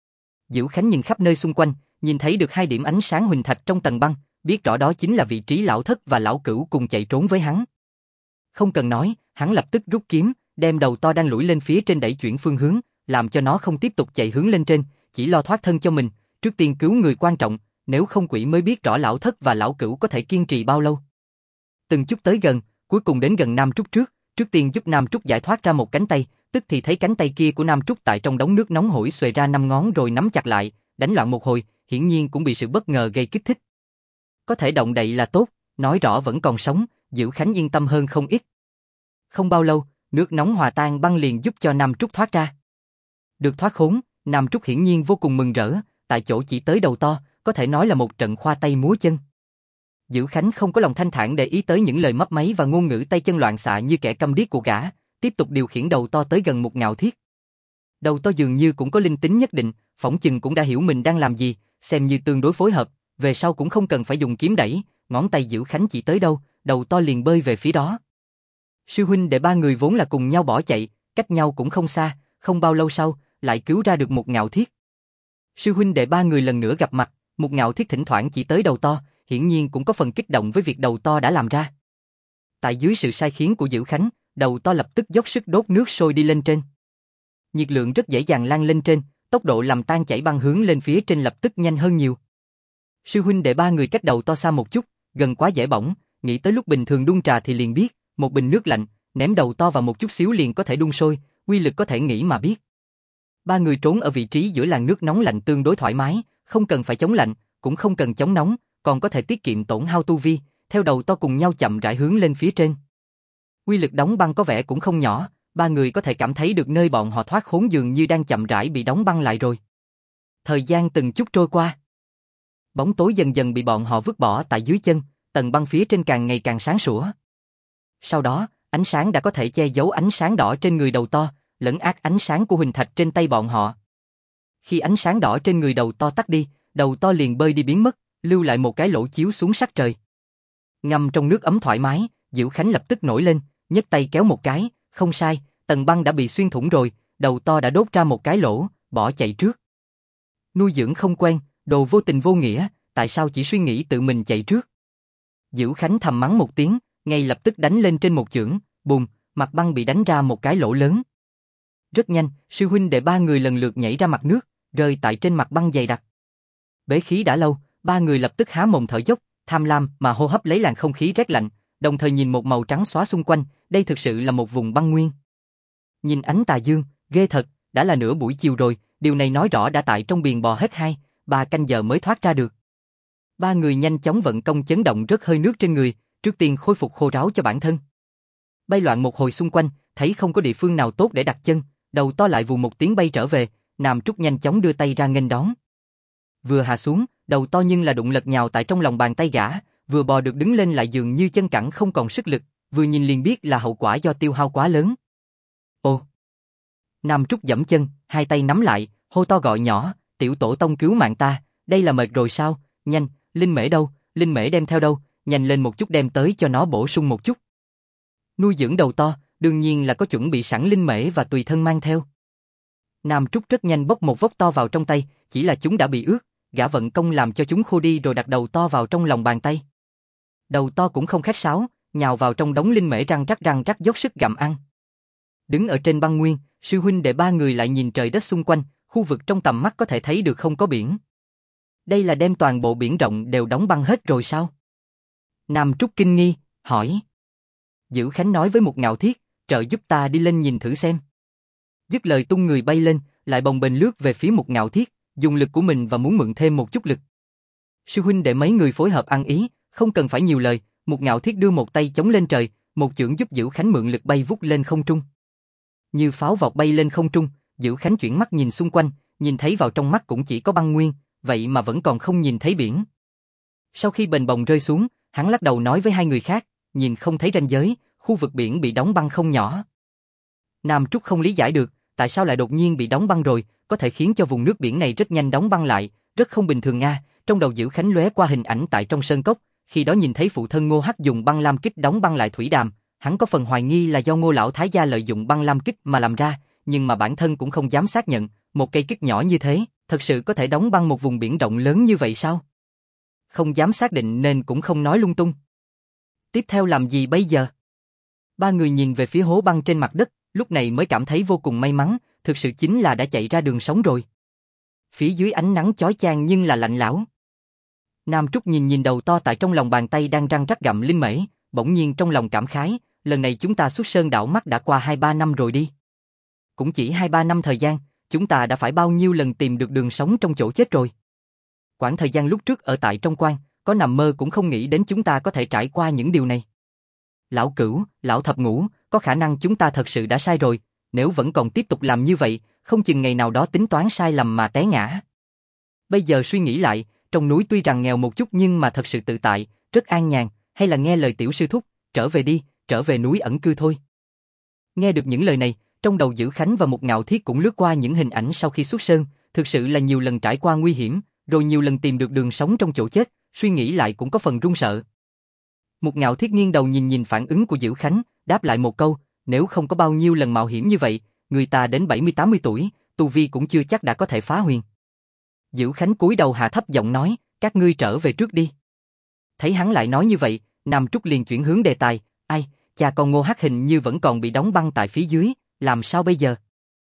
Dữ Khánh nhìn khắp nơi xung quanh, nhìn thấy được hai điểm ánh sáng huỳnh thạch trong tầng băng, biết rõ đó chính là vị trí lão thất và lão cửu cùng chạy trốn với hắn. Không cần nói, hắn lập tức rút kiếm, đem đầu to đang lủi lên phía trên đẩy chuyển phương hướng, làm cho nó không tiếp tục chạy hướng lên trên, chỉ lo thoát thân cho mình, trước tiên cứu người quan trọng, nếu không quỷ mới biết rõ lão thất và lão cửu có thể kiên trì bao lâu. Từng chút tới gần, cuối cùng đến gần Nam Trúc trước tiên giúp Nam Trúc giải thoát ra một cánh tay, tức thì thấy cánh tay kia của Nam Trúc tại trong đống nước nóng hổi xuề ra 5 ngón rồi nắm chặt lại, đánh loạn một hồi, hiển nhiên cũng bị sự bất ngờ gây kích thích. Có thể động đậy là tốt, nói rõ vẫn còn sống, Dữ Khánh yên tâm hơn không ít. Không bao lâu, nước nóng hòa tan băng liền giúp cho Nam Trúc thoát ra. Được thoát khốn, Nam Trúc hiển nhiên vô cùng mừng rỡ, tại chỗ chỉ tới đầu to, có thể nói là một trận khoa tay múa chân. Dữ Khánh không có lòng thanh thản để ý tới những lời mấp máy và ngôn ngữ tay chân loạn xạ như kẻ câm điếc của gã, tiếp tục điều khiển đầu to tới gần một ngạo thiết. Đầu to dường như cũng có linh tính nhất định, phỏng chừng cũng đã hiểu mình đang làm gì, xem như tương đối phối hợp, về sau cũng không cần phải dùng kiếm đẩy, ngón tay Dữ Khánh chỉ tới đâu, đầu to liền bơi về phía đó. Sư huynh đệ ba người vốn là cùng nhau bỏ chạy, cách nhau cũng không xa, không bao lâu sau, lại cứu ra được một ngạo thiết. Sư huynh đệ ba người lần nữa gặp mặt, một ngạo thiết thỉnh thoảng chỉ tới đầu to, hiển nhiên cũng có phần kích động với việc đầu to đã làm ra. Tại dưới sự sai khiến của Dữ Khánh, đầu to lập tức dốc sức đốt nước sôi đi lên trên. Nhiệt lượng rất dễ dàng lan lên trên, tốc độ làm tan chảy băng hướng lên phía trên lập tức nhanh hơn nhiều. Sư huynh đệ ba người cách đầu to xa một chút, gần quá dễ bỏng, nghĩ tới lúc bình thường đun trà thì liền biết, một bình nước lạnh, ném đầu to vào một chút xíu liền có thể đun sôi, uy lực có thể nghĩ mà biết. Ba người trốn ở vị trí giữa làn nước nóng lạnh tương đối thoải mái, không cần phải chống lạnh, cũng không cần chống nóng, còn có thể tiết kiệm tổn hao tu vi, theo đầu to cùng nhau chậm rãi hướng lên phía trên. Uy lực đóng băng có vẻ cũng không nhỏ, ba người có thể cảm thấy được nơi bọn họ thoát khốn dường như đang chậm rãi bị đóng băng lại rồi. Thời gian từng chút trôi qua. Bóng tối dần dần bị bọn họ vứt bỏ tại dưới chân, tầng băng phía trên càng ngày càng sáng sủa. Sau đó, ánh sáng đã có thể che giấu ánh sáng đỏ trên người đầu to, lẫn át ánh sáng của huỳnh thạch trên tay bọn họ. Khi ánh sáng đỏ trên người đầu to tắt đi, đầu to liền bơi đi biến mất, lưu lại một cái lỗ chiếu xuống sắc trời. Ngâm trong nước ấm thoải mái, Diệu Khánh lập tức nổi lên, nhấc tay kéo một cái, không sai, tầng băng đã bị xuyên thủng rồi, đầu to đã đốt ra một cái lỗ, bỏ chạy trước. Nuôi dưỡng không quen, đồ vô tình vô nghĩa, tại sao chỉ suy nghĩ tự mình chạy trước? Diệu Khánh thầm mắng một tiếng, ngay lập tức đánh lên trên một chưởng, bùm, mặt băng bị đánh ra một cái lỗ lớn. Rất nhanh, sư huynh đệ ba người lần lượt nhảy ra mặt nước, rơi tại trên mặt băng dày đặc. Bế khí đã lâu, ba người lập tức há mồm thở dốc, tham lam mà hô hấp lấy làn không khí rét lạnh, đồng thời nhìn một màu trắng xóa xung quanh, đây thực sự là một vùng băng nguyên. Nhìn ánh tà dương, ghê thật, đã là nửa buổi chiều rồi, điều này nói rõ đã tại trong biển bò hết 2-3 canh giờ mới thoát ra được. Ba người nhanh chóng vận công chấn động rất hơi nước trên người, trước tiên khôi phục khô ráo cho bản thân. Bay loạn một hồi xung quanh, thấy không có địa phương nào tốt để đặt chân, đầu to lại vù một tiếng bay trở về, Nam Trúc nhanh chóng đưa tay ra nghênh đón. Vừa hạ xuống, đầu to nhưng là đụng lật nhào tại trong lòng bàn tay gã, vừa bò được đứng lên lại dường như chân cẳng không còn sức lực, vừa nhìn liền biết là hậu quả do tiêu hao quá lớn. Ồ! Nam Trúc giẫm chân, hai tay nắm lại, hô to gọi nhỏ, tiểu tổ tông cứu mạng ta, đây là mệt rồi sao, nhanh, linh mễ đâu, linh mễ đem theo đâu, nhanh lên một chút đem tới cho nó bổ sung một chút. Nuôi dưỡng đầu to, đương nhiên là có chuẩn bị sẵn linh mễ và tùy thân mang theo. Nam Trúc rất nhanh bốc một vốc to vào trong tay, chỉ là chúng đã bị ướt, gã vận công làm cho chúng khô đi rồi đặt đầu to vào trong lòng bàn tay. Đầu to cũng không khách sáo, nhào vào trong đống linh mễ răng rắc dốc sức gặm ăn. Đứng ở trên băng nguyên, sư huynh đệ ba người lại nhìn trời đất xung quanh, khu vực trong tầm mắt có thể thấy được không có biển. Đây là đem toàn bộ biển rộng đều đóng băng hết rồi sao? Nam Trúc kinh nghi, hỏi. Dữ Khánh nói với một Ngạo Thiết, trợ giúp ta đi lên nhìn thử xem. Dứt lời tung người bay lên, lại bồng bềnh lướt về phía một Ngạo Thiết, dùng lực của mình và muốn mượn thêm một chút lực. Sư huynh đệ mấy người phối hợp ăn ý, không cần phải nhiều lời, một Ngạo Thiết đưa một tay chống lên trời, một chưởng giúp Dữ Khánh mượn lực bay vút lên không trung. Như pháo vọt bay lên không trung, Dữ Khánh chuyển mắt nhìn xung quanh, nhìn thấy vào trong mắt cũng chỉ có băng nguyên, vậy mà vẫn còn không nhìn thấy biển. Sau khi bềnh bồng rơi xuống, hắn lắc đầu nói với hai người khác, nhìn không thấy ranh giới, khu vực biển bị đóng băng không nhỏ. Nam Trúc không lý giải được, tại sao lại đột nhiên bị đóng băng rồi, có thể khiến cho vùng nước biển này rất nhanh đóng băng lại, rất không bình thường nga. Trong đầu Dữ Khánh lóe qua hình ảnh tại trong sơn cốc, khi đó nhìn thấy phụ thân Ngô Hắc dùng băng lam kích đóng băng lại thủy đàm, hắn có phần hoài nghi là do Ngô lão thái gia lợi dụng băng lam kích mà làm ra, nhưng mà bản thân cũng không dám xác nhận, một cây kích nhỏ như thế, thật sự có thể đóng băng một vùng biển rộng lớn như vậy sao? Không dám xác định nên cũng không nói lung tung. Tiếp theo làm gì bây giờ? Ba người nhìn về phía hố băng trên mặt đất, lúc này mới cảm thấy vô cùng may mắn, thực sự chính là đã chạy ra đường sống rồi. Phía dưới ánh nắng chói chang nhưng là lạnh lẽo. Nam Trúc nhìn đầu to tại trong lòng bàn tay đang răng rắc gặm linh mễ, bỗng nhiên trong lòng cảm khái, lần này chúng ta xuất sơn đảo mắt đã qua 2-3 năm rồi đi. Cũng chỉ 2-3 năm thời gian, chúng ta đã phải bao nhiêu lần tìm được đường sống trong chỗ chết rồi. Quãng thời gian lúc trước ở tại trong quan, có nằm mơ cũng không nghĩ đến chúng ta có thể trải qua những điều này. Lão Cửu, lão Thập Ngũ, có khả năng chúng ta thật sự đã sai rồi, nếu vẫn còn tiếp tục làm như vậy, không chừng ngày nào đó tính toán sai lầm mà té ngã. Bây giờ suy nghĩ lại, trong núi tuy rằng nghèo một chút nhưng mà thật sự tự tại, rất an nhàn, hay là nghe lời tiểu sư thúc, trở về đi, trở về núi ẩn cư thôi. Nghe được những lời này, trong đầu Dữ Khánh và một Ngạo Thiết cũng lướt qua những hình ảnh sau khi xuất sơn, thực sự là nhiều lần trải qua nguy hiểm, rồi nhiều lần tìm được đường sống trong chỗ chết, suy nghĩ lại cũng có phần run sợ. Một Ngạo Thiết nghiêng đầu nhìn phản ứng của Dữ Khánh, đáp lại một câu, nếu không có bao nhiêu lần mạo hiểm như vậy, người ta đến 70-80 tuổi, tu vi cũng chưa chắc đã có thể phá huyền. Dữ Khánh cúi đầu hạ thấp giọng nói, các ngươi trở về trước đi. Thấy hắn lại nói như vậy, Nam Trúc liền chuyển hướng đề tài, ai, cha con Ngô Hắc hình như vẫn còn bị đóng băng tại phía dưới, làm sao bây giờ?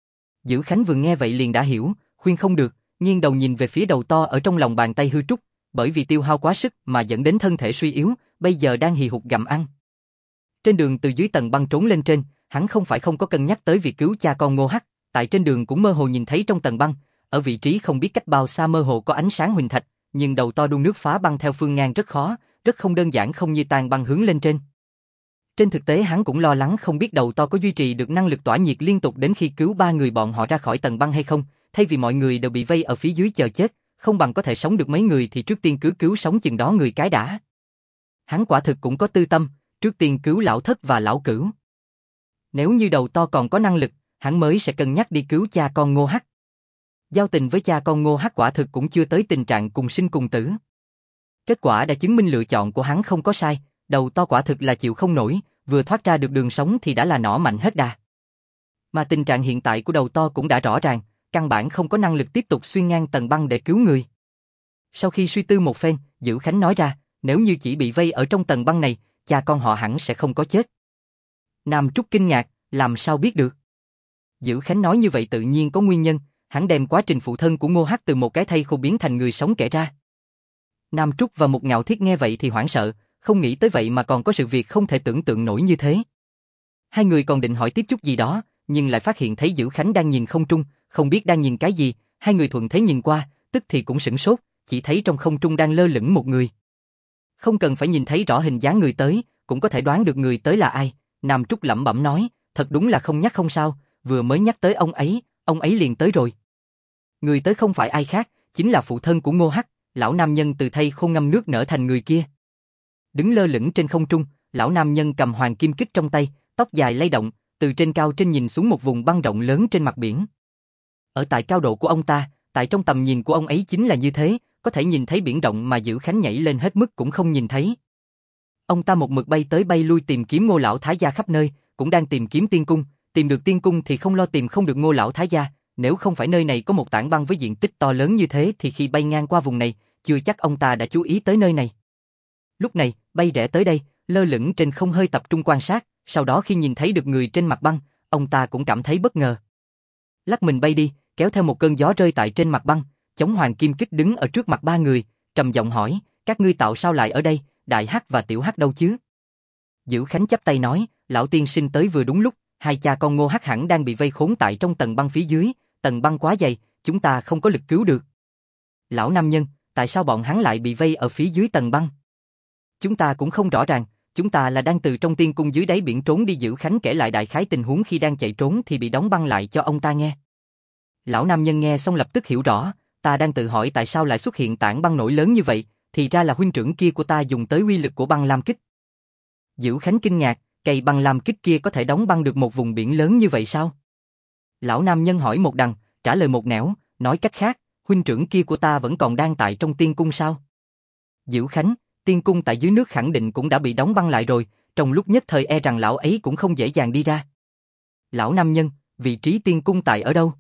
Dữ Khánh vừa nghe vậy liền đã hiểu, khuyên không được, nghiêng đầu nhìn về phía đầu to ở trong lòng bàn tay hư trúc, bởi vì tiêu hao quá sức mà dẫn đến thân thể suy yếu, bây giờ đang hì hục gặm ăn. Trên đường từ dưới tầng băng trốn lên trên, hắn không phải không có cân nhắc tới việc cứu cha con Ngô Hắc, tại trên đường cũng mơ hồ nhìn thấy trong tầng băng, ở vị trí không biết cách bao xa mơ hồ có ánh sáng huỳnh thạch, nhưng đầu to đun nước phá băng theo phương ngang rất khó, rất không đơn giản, không như tan băng hướng lên trên. Trên thực tế hắn cũng lo lắng không biết đầu to có duy trì được năng lực tỏa nhiệt liên tục đến khi cứu ba người bọn họ ra khỏi tầng băng hay không, thay vì mọi người đều bị vây ở phía dưới chờ chết, không bằng có thể sống được mấy người thì trước tiên cứ cứu sống chừng đó người cái đã. Hắn quả thực cũng có tư tâm, trước tiên cứu lão thất và lão cửu. Nếu như đầu to còn có năng lực, hắn mới sẽ cân nhắc đi cứu cha con Ngô Hắc. Giao tình với cha con Ngô Hắc quả thực cũng chưa tới tình trạng cùng sinh cùng tử. Kết quả đã chứng minh lựa chọn của hắn không có sai, đầu to quả thực là chịu không nổi, vừa thoát ra được đường sống thì đã là nỏ mạnh hết đà. Mà tình trạng hiện tại của đầu to cũng đã rõ ràng, căn bản không có năng lực tiếp tục xuyên ngang tầng băng để cứu người. Sau khi suy tư một phen, Dữ Khánh nói ra, nếu như chỉ bị vây ở trong tầng băng này, cha con họ hẳn sẽ không có chết. Nam Trúc kinh ngạc, làm sao biết được? Dữ Khánh nói như vậy tự nhiên có nguyên nhân, hắn đem quá trình phụ thân của Ngô Hắc từ một cái thây khô biến thành người sống kể ra. Nam Trúc và Mục Ngạo Thiết nghe vậy thì hoảng sợ, không nghĩ tới vậy mà còn có sự việc không thể tưởng tượng nổi như thế. Hai người còn định hỏi tiếp chút gì đó, nhưng lại phát hiện thấy Dữ Khánh đang nhìn không trung, không biết đang nhìn cái gì, hai người thuận thế nhìn qua, tức thì cũng sửng sốt, chỉ thấy trong không trung đang lơ lửng một người. Không cần phải nhìn thấy rõ hình dáng người tới, cũng có thể đoán được người tới là ai, Nam Trúc lẩm bẩm nói, thật đúng là không nhắc không sao, vừa mới nhắc tới ông ấy liền tới rồi. Người tới không phải ai khác, chính là phụ thân của Ngô Hắc, lão nam nhân từ thây khô ngâm nước nở thành người kia. Đứng lơ lửng trên không trung, lão nam nhân cầm hoàng kim kích trong tay, tóc dài lay động, từ trên cao trên nhìn xuống một vùng băng rộng lớn trên mặt biển. Ở tại cao độ của ông ta, tại trong tầm nhìn của ông ấy chính là như thế, có thể nhìn thấy biển rộng mà Dữ Khánh nhảy lên hết mức cũng không nhìn thấy. Ông ta một mực bay tới bay lui tìm kiếm Ngô lão thái gia khắp nơi, cũng đang tìm kiếm tiên cung, tìm được tiên cung thì không lo tìm không được Ngô lão thái gia, nếu không phải nơi này có một tảng băng với diện tích to lớn như thế thì khi bay ngang qua vùng này, chưa chắc ông ta đã chú ý tới nơi này. Lúc này, bay rẽ tới đây, lơ lửng trên không hơi tập trung quan sát, sau đó khi nhìn thấy được người trên mặt băng, ông ta cũng cảm thấy bất ngờ. Lắc mình bay đi, kéo theo một cơn gió rơi tại trên mặt băng, chống hoàng kim kích đứng ở trước mặt ba người, trầm giọng hỏi, các ngươi tạo sao lại ở đây, đại hắc và tiểu hắc đâu chứ? Dữ Khánh chắp tay nói, lão tiên sinh tới vừa đúng lúc, hai cha con Ngô Hắc hẳn đang bị vây khốn tại trong tầng băng phía dưới, tầng băng quá dày, chúng ta không có lực cứu được. Lão nam nhân, tại sao bọn hắn lại bị vây ở phía dưới tầng băng? Chúng ta cũng không rõ ràng, chúng ta là đang từ trong tiên cung dưới đáy biển trốn đi. Dữ Khánh kể lại đại khái tình huống khi đang chạy trốn thì bị đóng băng lại cho ông ta nghe. Lão nam nhân nghe xong lập tức hiểu rõ, ta đang tự hỏi tại sao lại xuất hiện tảng băng nổi lớn như vậy, thì ra là huynh trưởng kia của ta dùng tới uy lực của băng lam kích. Dữ Khánh kinh ngạc, cây băng lam kích kia có thể đóng băng được một vùng biển lớn như vậy sao? Lão nam nhân hỏi một đằng, trả lời một nẻo, nói cách khác, huynh trưởng kia của ta vẫn còn đang tại trong tiên cung sao? Dữ Khánh, tiên cung tại dưới nước khẳng định cũng đã bị đóng băng lại rồi, trong lúc nhất thời e rằng lão ấy cũng không dễ dàng đi ra. Lão nam nhân, vị trí tiên cung tại ở đâu?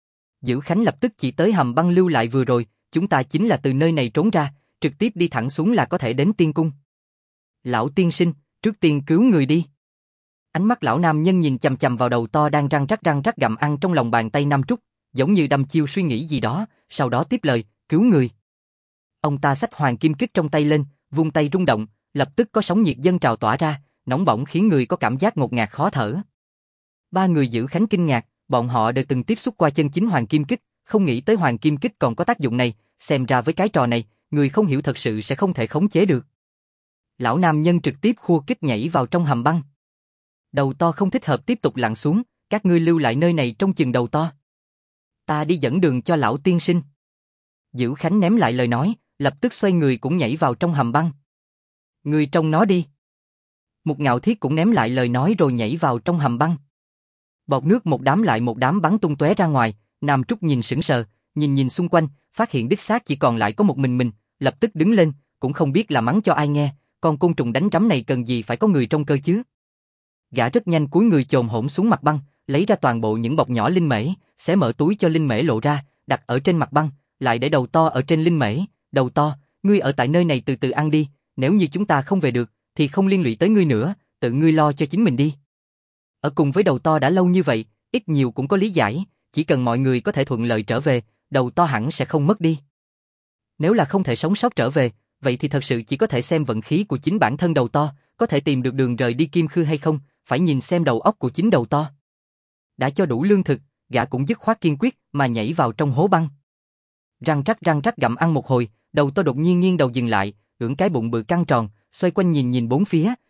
Dữ Khánh lập tức chỉ tới hầm băng lưu lại vừa rồi, chúng ta chính là từ nơi này trốn ra, trực tiếp đi thẳng xuống là có thể đến tiên cung. Lão tiên sinh, trước tiên cứu người đi. Ánh mắt lão nam nhân nhìn chằm chằm vào đầu to đang răng rắc gặm ăn trong lòng bàn tay Nam Trúc, giống như đăm chiêu suy nghĩ gì đó, sau đó tiếp lời, cứu người. Ông ta xách hoàng kim kích trong tay lên, vung tay rung động, lập tức có sóng nhiệt dâng trào tỏa ra, nóng bỏng khiến người có cảm giác ngột ngạt khó thở. Ba người Dữ Khánh kinh ngạc, bọn họ đều từng tiếp xúc qua chân chính hoàng kim kích, không nghĩ tới hoàng kim kích còn có tác dụng này, xem ra với cái trò này, người không hiểu thật sự sẽ không thể khống chế được. Lão nam nhân trực tiếp khua kích nhảy vào trong hầm băng. Đầu to không thích hợp tiếp tục lặn xuống, các ngươi lưu lại nơi này trông chừng đầu to. Ta đi dẫn đường cho lão tiên sinh. Dữ Khánh ném lại lời nói, lập tức xoay người cũng nhảy vào trong hầm băng. Ngươi trông nó đi. Mục Ngạo Thiết cũng ném lại lời nói rồi nhảy vào trong hầm băng. Bọt nước một đám lại một đám bắn tung tóe ra ngoài, Nam Trúc nhìn sững sờ, nhìn xung quanh, phát hiện đích xác chỉ còn lại có một mình, lập tức đứng lên, cũng không biết là mắng cho ai nghe, con côn trùng đánh rắm này cần gì phải có người trong cơ chứ. Gã rất nhanh cúi người chồm hổm xuống mặt băng, lấy ra toàn bộ những bọc nhỏ linh mễ, xé mở túi cho linh mễ lộ ra, đặt ở trên mặt băng, lại để đầu to ở trên linh mễ. Đầu to, ngươi ở tại nơi này từ từ ăn đi, nếu như chúng ta không về được, thì không liên lụy tới ngươi nữa, tự ngươi lo cho chính mình đi. Ở cùng với đầu to đã lâu như vậy, ít nhiều cũng có lý giải, chỉ cần mọi người có thể thuận lợi trở về, đầu to hẳn sẽ không mất đi. Nếu là không thể sống sót trở về, vậy thì thật sự chỉ có thể xem vận khí của chính bản thân đầu to, có thể tìm được đường rời đi Kim Khư hay không, phải nhìn xem đầu óc của chính đầu to. Đã cho đủ lương thực, gã cũng dứt khoát kiên quyết mà nhảy vào trong hố băng. Răng rắc gặm ăn một hồi, đầu to đột nhiên nghiêng đầu dừng lại, ưỡn cái bụng bự căng tròn, xoay quanh nhìn bốn phía,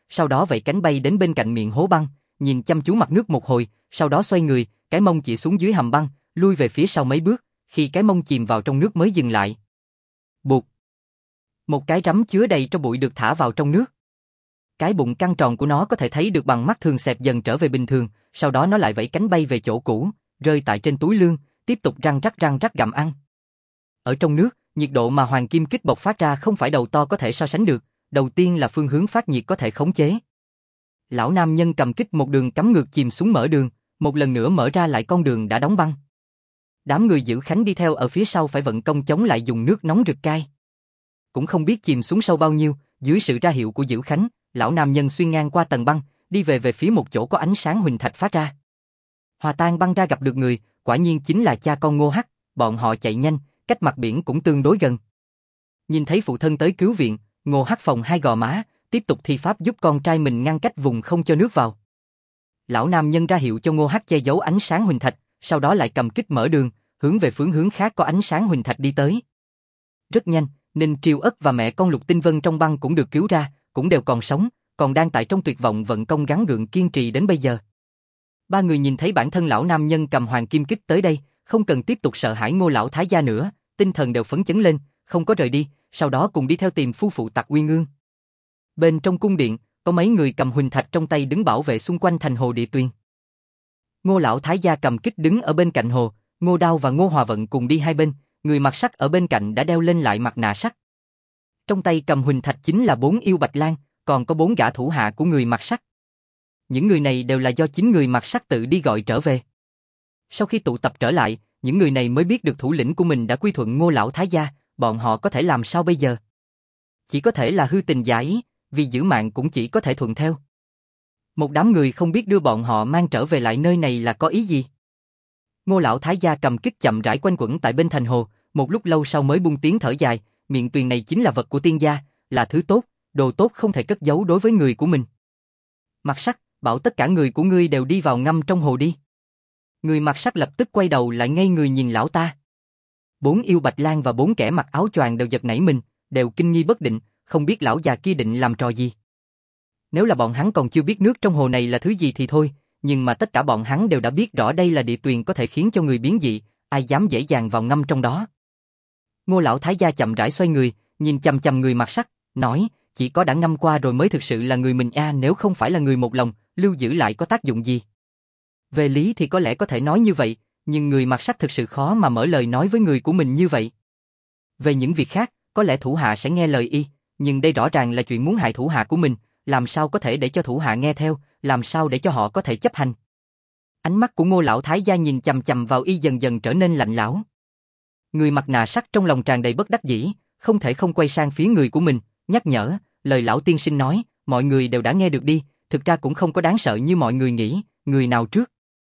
sau đó vẫy cánh bay đến bên cạnh miệng hố băng, nhìn chăm chú mặt nước một hồi, sau đó xoay người, cái mông chỉ xuống dưới hầm băng, lui về phía sau mấy bước, khi cái mông chìm vào trong nước mới dừng lại. Bụt. Một cái rắm chứa đầy tro bụi được thả vào trong nước. Cái bụng căng tròn của nó có thể thấy được bằng mắt thường xẹp dần trở về bình thường, sau đó nó lại vẫy cánh bay về chỗ cũ, rơi tại trên túi lương, tiếp tục răng rắc gặm ăn. Ở trong nước, nhiệt độ mà hoàng kim kích bộc phát ra không phải đầu to có thể so sánh được, đầu tiên là phương hướng phát nhiệt có thể khống chế. Lão nam nhân cầm kích một đường cắm ngược chìm xuống mở đường, một lần nữa mở ra lại con đường đã đóng băng. Đám người giữ khánh đi theo ở phía sau phải vận công chống lại dùng nước nóng rực cay. Cũng không biết chìm xuống sâu bao nhiêu, dưới sự ra hiệu của giữ khánh, lão nam nhân xuyên ngang qua tầng băng, đi về phía một chỗ có ánh sáng huỳnh thạch phát ra. Hòa tan băng ra gặp được người, quả nhiên chính là cha con Ngô Hắc, bọn họ chạy nhanh, cách mặt biển cũng tương đối gần. Nhìn thấy phụ thân tới cứu viện, Ngô Hắc phồng hai gò má, tiếp tục thi pháp giúp con trai mình ngăn cách vùng không cho nước vào. Lão nam nhân ra hiệu cho Ngô Hắc che giấu ánh sáng huỳnh thạch, sau đó lại cầm kích mở đường, hướng về phương hướng khác có ánh sáng huỳnh thạch đi tới. Rất nhanh, Ninh Triều Ất và mẹ con Lục Tinh Vân trong băng cũng được cứu ra, cũng đều còn sống, còn đang tại trong tuyệt vọng vận công gắng gượng kiên trì đến bây giờ. Ba người nhìn thấy bản thân lão nam nhân cầm hoàng kim kích tới đây, không cần tiếp tục sợ hãi Ngô lão thái gia nữa, tinh thần đều phấn chấn lên, không có rời đi, sau đó cùng đi theo tìm phu phụ Tặc Uyên Ương. Bên trong cung điện, có mấy người cầm huỳnh thạch trong tay đứng bảo vệ xung quanh thành hồ địa tuyền. Ngô lão thái gia cầm kích đứng ở bên cạnh hồ, Ngô Đao và Ngô Hòa Vận cùng đi hai bên, người mặc sắt ở bên cạnh đã đeo lên lại mặt nạ sắt. Trong tay cầm huỳnh thạch chính là 4 yêu bạch lang, còn có 4 gã thủ hạ của người mặc sắt. Những người này đều là do chính người mặc sắt tự đi gọi trở về. Sau khi tụ tập trở lại, những người này mới biết được thủ lĩnh của mình đã quy thuận Ngô lão thái gia, bọn họ có thể làm sao bây giờ? Chỉ có thể là hư tình giả ý, vì giữ mạng cũng chỉ có thể thuận theo. Một đám người không biết đưa bọn họ mang trở về lại nơi này là có ý gì. Ngô lão thái gia cầm kích chậm rãi quanh quẩn tại bên thành hồ, một lúc lâu sau mới buông tiếng thở dài, miệng tuyền này chính là vật của tiên gia, là thứ tốt, đồ tốt không thể cất giấu đối với người của mình. Mặc sắt, bảo tất cả người của ngươi đều đi vào ngâm trong hồ đi. Người mặc sắt lập tức quay đầu lại ngây người nhìn lão ta. 4 yêu bạch lang và 4 kẻ mặc áo choàng đều giật nảy mình, đều kinh nghi bất định, không biết lão già kia định làm trò gì. Nếu là bọn hắn còn chưa biết nước trong hồ này là thứ gì thì thôi, nhưng mà tất cả bọn hắn đều đã biết rõ đây là địa tuyền có thể khiến cho người biến dị, ai dám dễ dàng vào ngâm trong đó. Ngô lão thái gia chậm rãi xoay người, nhìn chằm chằm người mặc sắt, nói, chỉ có đã ngâm qua rồi mới thực sự là người mình nếu không phải là người một lòng, lưu giữ lại có tác dụng gì. Về lý thì có lẽ có thể nói như vậy, nhưng người mặc sắt thực sự khó mà mở lời nói với người của mình như vậy. Về những việc khác, có lẽ thủ hạ sẽ nghe lời y, nhưng đây rõ ràng là chuyện muốn hại thủ hạ của mình, làm sao có thể để cho thủ hạ nghe theo, làm sao để cho họ có thể chấp hành. Ánh mắt của Ngô lão thái gia nhìn chằm chằm vào y dần dần trở nên lạnh lẽo. Người mặc nạ sắt trong lòng tràn đầy bất đắc dĩ, không thể không quay sang phía người của mình, nhắc nhở, lời lão tiên sinh nói, mọi người đều đã nghe được đi, thực ra cũng không có đáng sợ như mọi người nghĩ, người nào trước.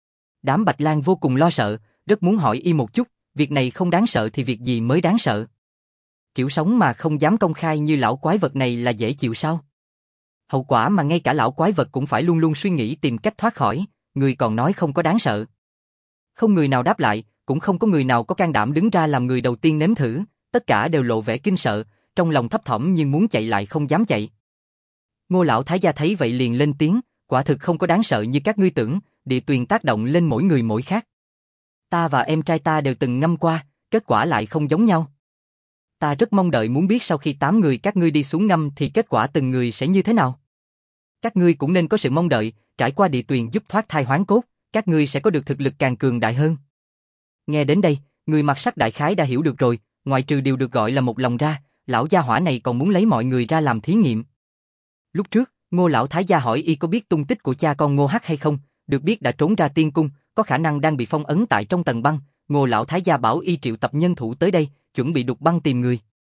Đám Bạch Lang vô cùng lo sợ, rất muốn hỏi y một chút, việc này không đáng sợ thì việc gì mới đáng sợ. Kiểu sống mà không dám công khai như lão quái vật này là dễ chịu sao? Hậu quả mà ngay cả lão quái vật cũng phải luôn luôn suy nghĩ tìm cách thoát khỏi, người còn nói không có đáng sợ. Không người nào đáp lại, cũng không có người nào có can đảm đứng ra làm người đầu tiên nếm thử, tất cả đều lộ vẻ kinh sợ, trong lòng thấp thỏm nhưng muốn chạy lại không dám chạy. Ngô lão thái gia thấy vậy liền lên tiếng, quả thực không có đáng sợ như các ngươi tưởng, địa tuyền tác động lên mỗi người mỗi khác. Ta và em trai ta đều từng ngâm qua, kết quả lại không giống nhau. Ta rất mong đợi muốn biết sau khi 8 người các ngươi đi xuống ngâm thì kết quả từng người sẽ như thế nào. Các ngươi cũng nên có sự mong đợi, trải qua địa tuyền giúp thoát thai hoán cốt, các ngươi sẽ có được thực lực càng cường đại hơn. Nghe đến đây, người mặc sắt đại khái đã hiểu được rồi, ngoại trừ điều được gọi là một lòng ra, lão gia hỏa này còn muốn lấy mọi người ra làm thí nghiệm. Lúc trước, Ngô lão thái gia hỏi y có biết tung tích của cha con Ngô Hắc hay không, được biết đã trốn ra tiên cung, có khả năng đang bị phong ấn tại trong tầng băng. Ngô lão thái gia bảo y triệu tập nhân thủ tới đây, chuẩn bị đục băng tìm người.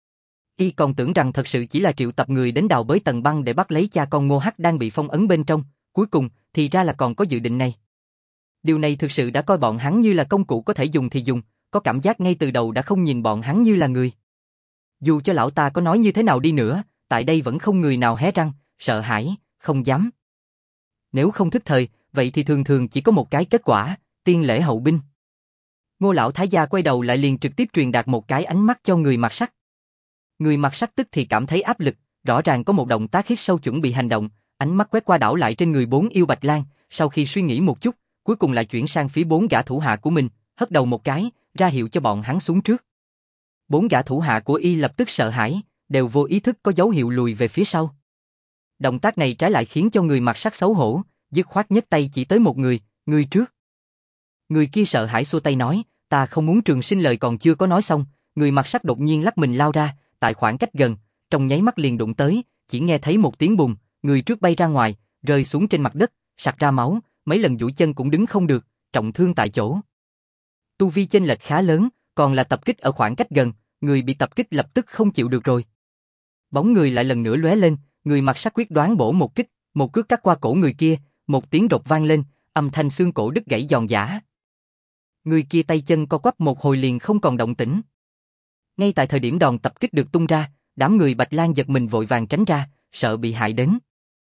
Y còn tưởng rằng thật sự chỉ là triệu tập người đến đào bới tầng băng để bắt lấy cha con Ngô Hắc đang bị phong ấn bên trong, cuối cùng thì ra là còn có dự định này. Điều này thực sự đã coi bọn hắn như là công cụ có thể dùng thì dùng, có cảm giác ngay từ đầu đã không nhìn bọn hắn như là người. Dù cho lão ta có nói như thế nào đi nữa, tại đây vẫn không người nào hé răng, sợ hãi, không dám. Nếu không thức thời, vậy thì thường thường chỉ có một cái kết quả, tiên lễ hậu binh. Ngô lão thái gia quay đầu lại liền trực tiếp truyền đạt một cái ánh mắt cho người mặc sắt. Người mặc sắt tức thì cảm thấy áp lực, rõ ràng có một động tác hít sâu chuẩn bị hành động, ánh mắt quét qua đảo lại trên người 4 yêu bạch lang, sau khi suy nghĩ một chút, cuối cùng lại chuyển sang phía 4 gã thủ hạ của mình, hất đầu một cái, ra hiệu cho bọn hắn xuống trước. 4 gã thủ hạ của y lập tức sợ hãi, đều vô ý thức có dấu hiệu lùi về phía sau. Động tác này trái lại khiến cho người mặc sắc xấu hổ, dứt khoát nhấc tay chỉ tới một người, người trước. Người kia sợ hãi xua tay nói, ta không muốn. Trường Sinh lời còn chưa có nói xong, người mặc sắc đột nhiên lắc mình lao ra, tại khoảng cách gần, trong nháy mắt liền đụng tới, chỉ nghe thấy một tiếng bùng, người trước bay ra ngoài, rơi xuống trên mặt đất, sặc ra máu, mấy lần duỗi chân cũng đứng không được, trọng thương tại chỗ. Tu vi chênh lệch khá lớn, còn là tập kích ở khoảng cách gần, người bị tập kích lập tức không chịu được rồi. Bóng người lại lần nữa lóe lên, người mặc sắc quyết đoán bổ một kích, một cước cắt qua cổ người kia, một tiếng rột vang lên, âm thanh xương cổ đứt gãy giòn giã. Người kia tay chân co quắp một hồi liền không còn động tĩnh. Ngay tại thời điểm đòn tập kích được tung ra, đám người Bạch Lang giật mình vội vàng tránh ra, sợ bị hại đến.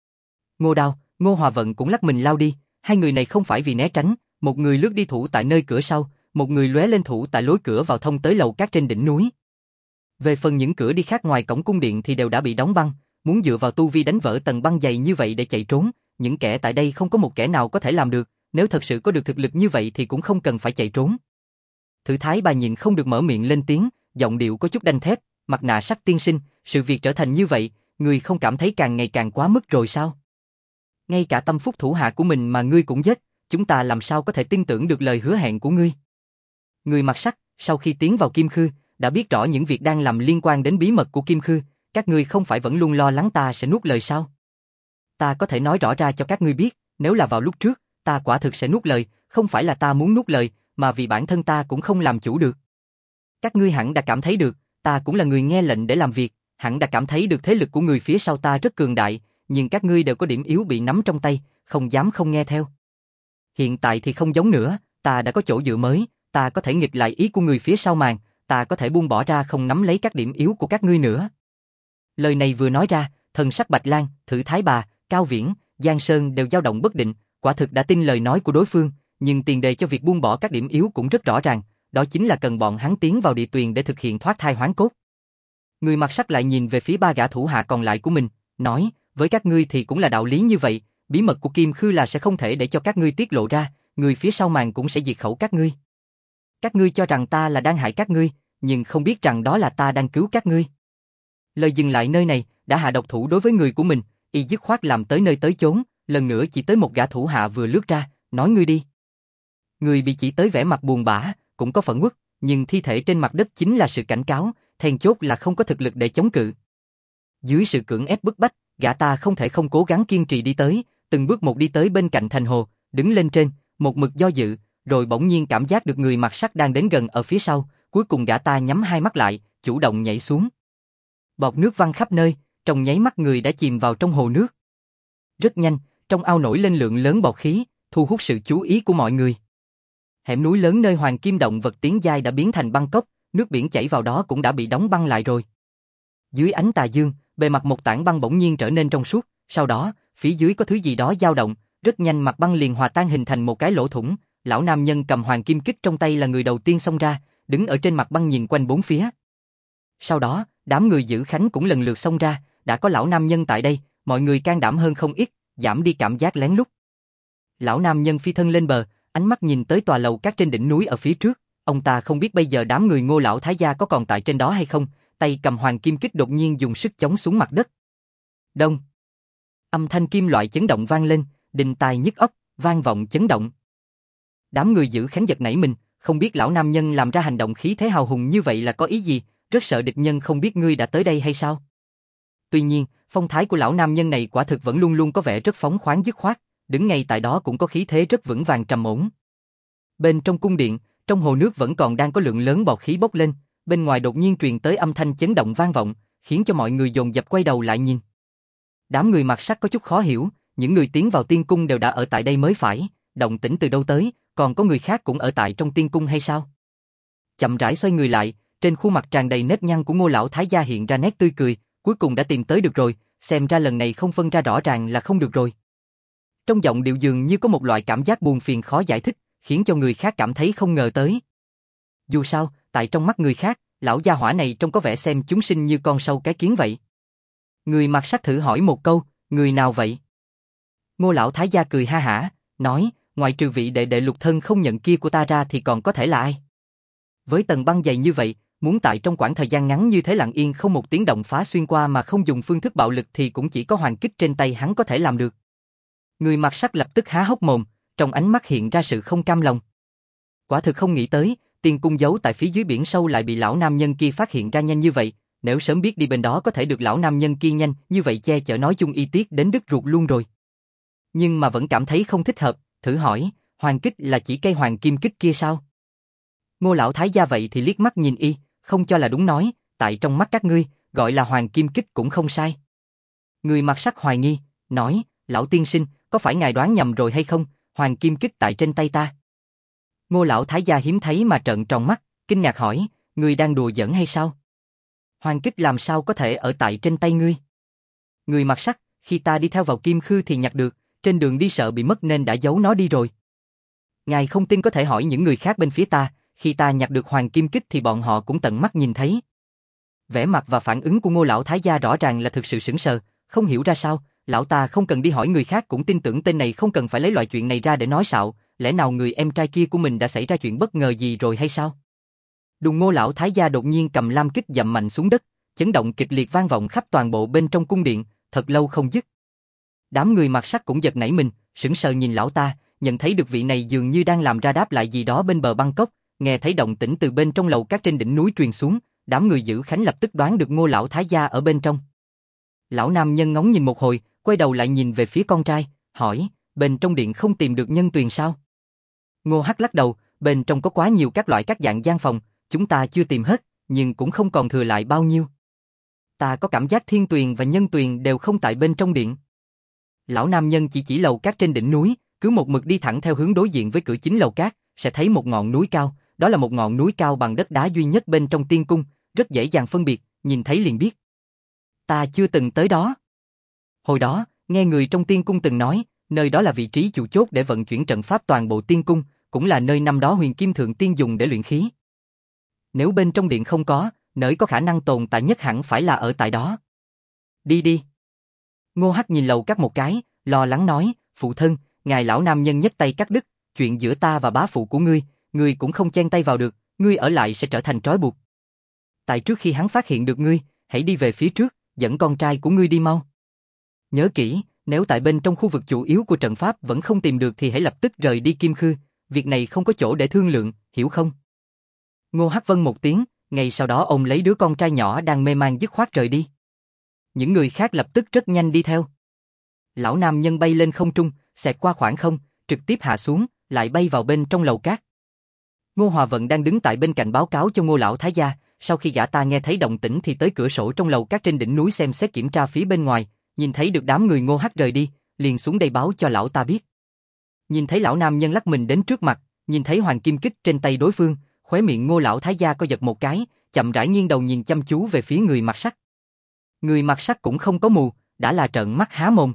Ngô Đao, Ngô Hòa Vận cũng lắc mình lao đi, hai người này không phải vì né tránh, một người lướt đi thủ tại nơi cửa sau, một người lóe lên thủ tại lối cửa vào thông tới lầu cát trên đỉnh núi. Về phần những cửa đi khác ngoài cổng cung điện thì đều đã bị đóng băng, muốn dựa vào tu vi đánh vỡ tầng băng dày như vậy để chạy trốn, những kẻ tại đây không có một kẻ nào có thể làm được, nếu thật sự có được thực lực như vậy thì cũng không cần phải chạy trốn. Thử Thái Bà nhìn không được mở miệng lên tiếng, giọng điệu có chút đanh thép, mặt nạ Sắc tiên sinh, sự việc trở thành như vậy, ngươi không cảm thấy càng ngày càng quá mức rồi sao? Ngay cả tâm phúc thủ hạ của mình mà ngươi cũng giết, chúng ta làm sao có thể tin tưởng được lời hứa hẹn của ngươi? Người mặc sắc, sau khi tiến vào Kim Khư, đã biết rõ những việc đang làm liên quan đến bí mật của Kim Khư, các ngươi không phải vẫn luôn lo lắng ta sẽ nuốt lời sao? Ta có thể nói rõ ra cho các ngươi biết, nếu là vào lúc trước, ta quả thực sẽ nuốt lời, không phải là ta muốn nuốt lời, mà vì bản thân ta cũng không làm chủ được. Các ngươi hẳn đã cảm thấy được, ta cũng là người nghe lệnh để làm việc, hẳn đã cảm thấy được thế lực của người phía sau ta rất cường đại, nhưng các ngươi đều có điểm yếu bị nắm trong tay, không dám không nghe theo. Hiện tại thì không giống nữa, ta đã có chỗ dựa mới, ta có thể nghịch lại ý của người phía sau màn, ta có thể buông bỏ ra không nắm lấy các điểm yếu của các ngươi nữa. Lời này vừa nói ra, thần sắc Bạch Lang, Thử Thái Bà, Cao Viễn, Giang Sơn đều dao động bất định, quả thực đã tin lời nói của đối phương, nhưng tiền đề cho việc buông bỏ các điểm yếu cũng rất rõ ràng, đó chính là cần bọn hắn tiến vào địa tuyền để thực hiện thoát thai hoán cốt. Người mặc sắc lại nhìn về phía ba gã thủ hạ còn lại của mình, nói, với các ngươi thì cũng là đạo lý như vậy, bí mật của Kim Khư là sẽ không thể để cho các ngươi tiết lộ ra, người phía sau màn cũng sẽ diệt khẩu các ngươi. Các ngươi cho rằng ta là đang hại các ngươi, nhưng không biết rằng đó là ta đang cứu các ngươi. Lời dừng lại nơi này, đã hạ độc thủ đối với người của mình, y dứt khoát làm tới nơi tới chốn, lần nữa chỉ tới một gã thủ hạ vừa lướt ra, nói ngươi đi. Người bị chỉ tới vẻ mặt buồn bã, cũng có phẫn uất, nhưng thi thể trên mặt đất chính là sự cảnh cáo, then chốt là không có thực lực để chống cự. Dưới sự cưỡng ép bức bách, gã ta không thể không cố gắng kiên trì đi tới, từng bước một đi tới bên cạnh thành hồ, đứng lên trên, một mực do dự, rồi bỗng nhiên cảm giác được người mặc sắc đang đến gần ở phía sau, cuối cùng gã ta nhắm hai mắt lại, chủ động nhảy xuống. Bọt nước văng khắp nơi, trong nháy mắt người đã chìm vào trong hồ nước. Rất nhanh, trong ao nổi lên lượng lớn bọt khí, thu hút sự chú ý của mọi người. Hẻm núi lớn nơi Hoàng Kim động vật tiến giai đã biến thành băng cốc, nước biển chảy vào đó cũng đã bị đóng băng lại rồi. Dưới ánh tà dương, bề mặt một tảng băng bỗng nhiên trở nên trong suốt, sau đó, phía dưới có thứ gì đó dao động, rất nhanh mặt băng liền hòa tan hình thành một cái lỗ thủng, lão nam nhân cầm hoàng kim kích trong tay là người đầu tiên xông ra, đứng ở trên mặt băng nhìn quanh bốn phía. Sau đó, đám người giữ khánh cũng lần lượt xông ra, đã có lão nam nhân tại đây, mọi người can đảm hơn không ít, giảm đi cảm giác lén lút. Lão nam nhân phi thân lên bờ, ánh mắt nhìn tới tòa lầu cát trên đỉnh núi ở phía trước, ông ta không biết bây giờ đám người Ngô lão thái gia có còn tại trên đó hay không, tay cầm hoàng kim kích đột nhiên dùng sức chống xuống mặt đất. Đông. Âm thanh kim loại chấn động vang lên, đinh tai nhức óc, vang vọng chấn động. Đám người giữ khánh giật nảy mình, không biết lão nam nhân làm ra hành động khí thế hào hùng như vậy là có ý gì, rất sợ địch nhân không biết ngươi đã tới đây hay sao. Tuy nhiên, phong thái của lão nam nhân này quả thực vẫn luôn luôn có vẻ rất phóng khoáng dứt khoát, đứng ngay tại đó cũng có khí thế rất vững vàng trầm ổn. Bên trong cung điện, trong hồ nước vẫn còn đang có lượng lớn bọt khí bốc lên, bên ngoài đột nhiên truyền tới âm thanh chấn động vang vọng, khiến cho mọi người dồn dập quay đầu lại nhìn. Đám người mặc sắc có chút khó hiểu, những người tiến vào tiên cung đều đã ở tại đây mới phải, động tĩnh từ đâu tới, còn có người khác cũng ở tại trong tiên cung hay sao? Chậm rãi xoay người lại, trên khuôn mặt tràn đầy nếp nhăn của Ngô lão thái gia hiện ra nét tươi cười, cuối cùng đã tìm tới được rồi, xem ra lần này không phân ra rõ ràng là không được rồi. Trong giọng điệu dường như có một loại cảm giác buồn phiền khó giải thích, khiến cho người khác cảm thấy không ngờ tới. Dù sao, tại trong mắt người khác, lão gia hỏa này trông có vẻ xem chúng sinh như con sâu cái kiến vậy. Người mặc sắc thử hỏi một câu, người nào vậy? Ngô lão thái gia cười ha hả, nói, ngoại trừ vị đệ đệ lục thân không nhận kia của ta ra thì còn có thể là ai? Với tầng băng dày như vậy, muốn tại trong khoảng thời gian ngắn như thế lặng yên không một tiếng động phá xuyên qua mà không dùng phương thức bạo lực thì cũng chỉ có Hoàng Kích trên tay hắn có thể làm được. Người mặc sắc lập tức há hốc mồm, trong ánh mắt hiện ra sự không cam lòng. Quả thực không nghĩ tới, tiên cung giấu tại phía dưới biển sâu lại bị lão nam nhân kia phát hiện ra nhanh như vậy, nếu sớm biết đi bên đó có thể được lão nam nhân kia nhanh như vậy che chở nói chung y tiết đến đứt ruột luôn rồi. Nhưng mà vẫn cảm thấy không thích hợp, thử hỏi, Hoàng Kích là chỉ cây hoàng kim kích kia sao? Ngô lão thái gia vậy thì liếc mắt nhìn y, không cho là đúng nói, tại trong mắt các ngươi, gọi là hoàng kim kích cũng không sai. Người mặc sắc hoài nghi, nói, lão tiên sinh, có phải ngài đoán nhầm rồi hay không, hoàng kim kích tại trên tay ta. Ngô lão thái gia hiếm thấy mà trợn tròn mắt, kinh ngạc hỏi, ngươi đang đùa giỡn hay sao? Hoàng kích làm sao có thể ở tại trên tay ngươi? Người mặc sắc, khi ta đi theo vào Kim Khư thì nhặt được, trên đường đi sợ bị mất nên đã giấu nó đi rồi. Ngài không tin có thể hỏi những người khác bên phía ta, khi ta nhặt được hoàng kim kích thì bọn họ cũng tận mắt nhìn thấy. Vẻ mặt và phản ứng của Ngô lão thái gia rõ ràng là thực sự sững sờ, không hiểu ra sao, lão ta không cần đi hỏi người khác cũng tin tưởng tên này không cần phải lấy loại chuyện này ra để nói xạo, lẽ nào người em trai kia của mình đã xảy ra chuyện bất ngờ gì rồi hay sao? Đùng Ngô lão thái gia đột nhiên cầm lam kích dậm mạnh xuống đất, chấn động kịch liệt vang vọng khắp toàn bộ bên trong cung điện, thật lâu không dứt. Đám người mặc sắc cũng giật nảy mình, sững sờ nhìn lão ta, nhận thấy được vị này dường như đang làm ra đáp lại gì đó bên bờ băng cốc, nghe thấy động tĩnh từ bên trong lầu các trên đỉnh núi truyền xuống, đám người giữ khánh lập tức đoán được Ngô lão thái gia ở bên trong. Lão nam nhân ngóng nhìn một hồi, quay đầu lại nhìn về phía con trai, hỏi, bên trong điện không tìm được nhân tuyền sao? Ngô Hắc lắc đầu, bên trong có quá nhiều các loại các dạng gian phòng, chúng ta chưa tìm hết, nhưng cũng không còn thừa lại bao nhiêu. Ta có cảm giác thiên tuyền và nhân tuyền đều không tại bên trong điện. Lão nam nhân chỉ lầu các trên đỉnh núi, cứ một mực đi thẳng theo hướng đối diện với cửa chính lầu các, sẽ thấy một ngọn núi cao, đó là một ngọn núi cao bằng đất đá duy nhất bên trong tiên cung, rất dễ dàng phân biệt, nhìn thấy liền biết. Ta chưa từng tới đó. Hồi đó, nghe người trong tiên cung từng nói, nơi đó là vị trí chủ chốt để vận chuyển trận pháp toàn bộ tiên cung, cũng là nơi năm đó Huyền Kim Thượng Tiên dùng để luyện khí. Nếu bên trong điện không có, nơi có khả năng tồn tại nhất hẳn phải là ở tại đó. Đi đi. Ngô Hắc nhìn lầu các một cái, lo lắng nói, phụ thân, ngài lão nam nhân nhất tay cắt đứt, chuyện giữa ta và bá phụ của ngươi cũng không chen tay vào được, ngươi ở lại sẽ trở thành trói buộc. Tại trước khi hắn phát hiện được ngươi, hãy đi về phía trước, dẫn con trai của ngươi đi mau. Nhớ kỹ, nếu tại bên trong khu vực chủ yếu của trận pháp vẫn không tìm được thì hãy lập tức rời đi Kim Khư, việc này không có chỗ để thương lượng, hiểu không? Ngô Hắc vâng một tiếng, ngay sau đó ông lấy đứa con trai nhỏ đang mê man dứt khoát rời đi. Những người khác lập tức rất nhanh đi theo. Lão nam nhân bay lên không trung, xẹt qua khoảng không, trực tiếp hạ xuống, lại bay vào bên trong lầu cát. Ngô Hòa Vận đang đứng tại bên cạnh báo cáo cho Ngô lão thái gia, sau khi gã ta nghe thấy động tĩnh thì tới cửa sổ trong lầu cát trên đỉnh núi xem xét kiểm tra phía bên ngoài, nhìn thấy được đám người Ngô Hắc rời đi, liền xuống đây báo cho lão ta biết. Nhìn thấy lão nam nhân lắc mình đến trước mặt, nhìn thấy hoàng kim kích trên tay đối phương, khóe miệng Ngô lão thái gia co giật một cái, chậm rãi nghiêng đầu nhìn chăm chú về phía người mặc sắc. Người mặc sắc cũng không có mù, đã là trợn mắt há mồm.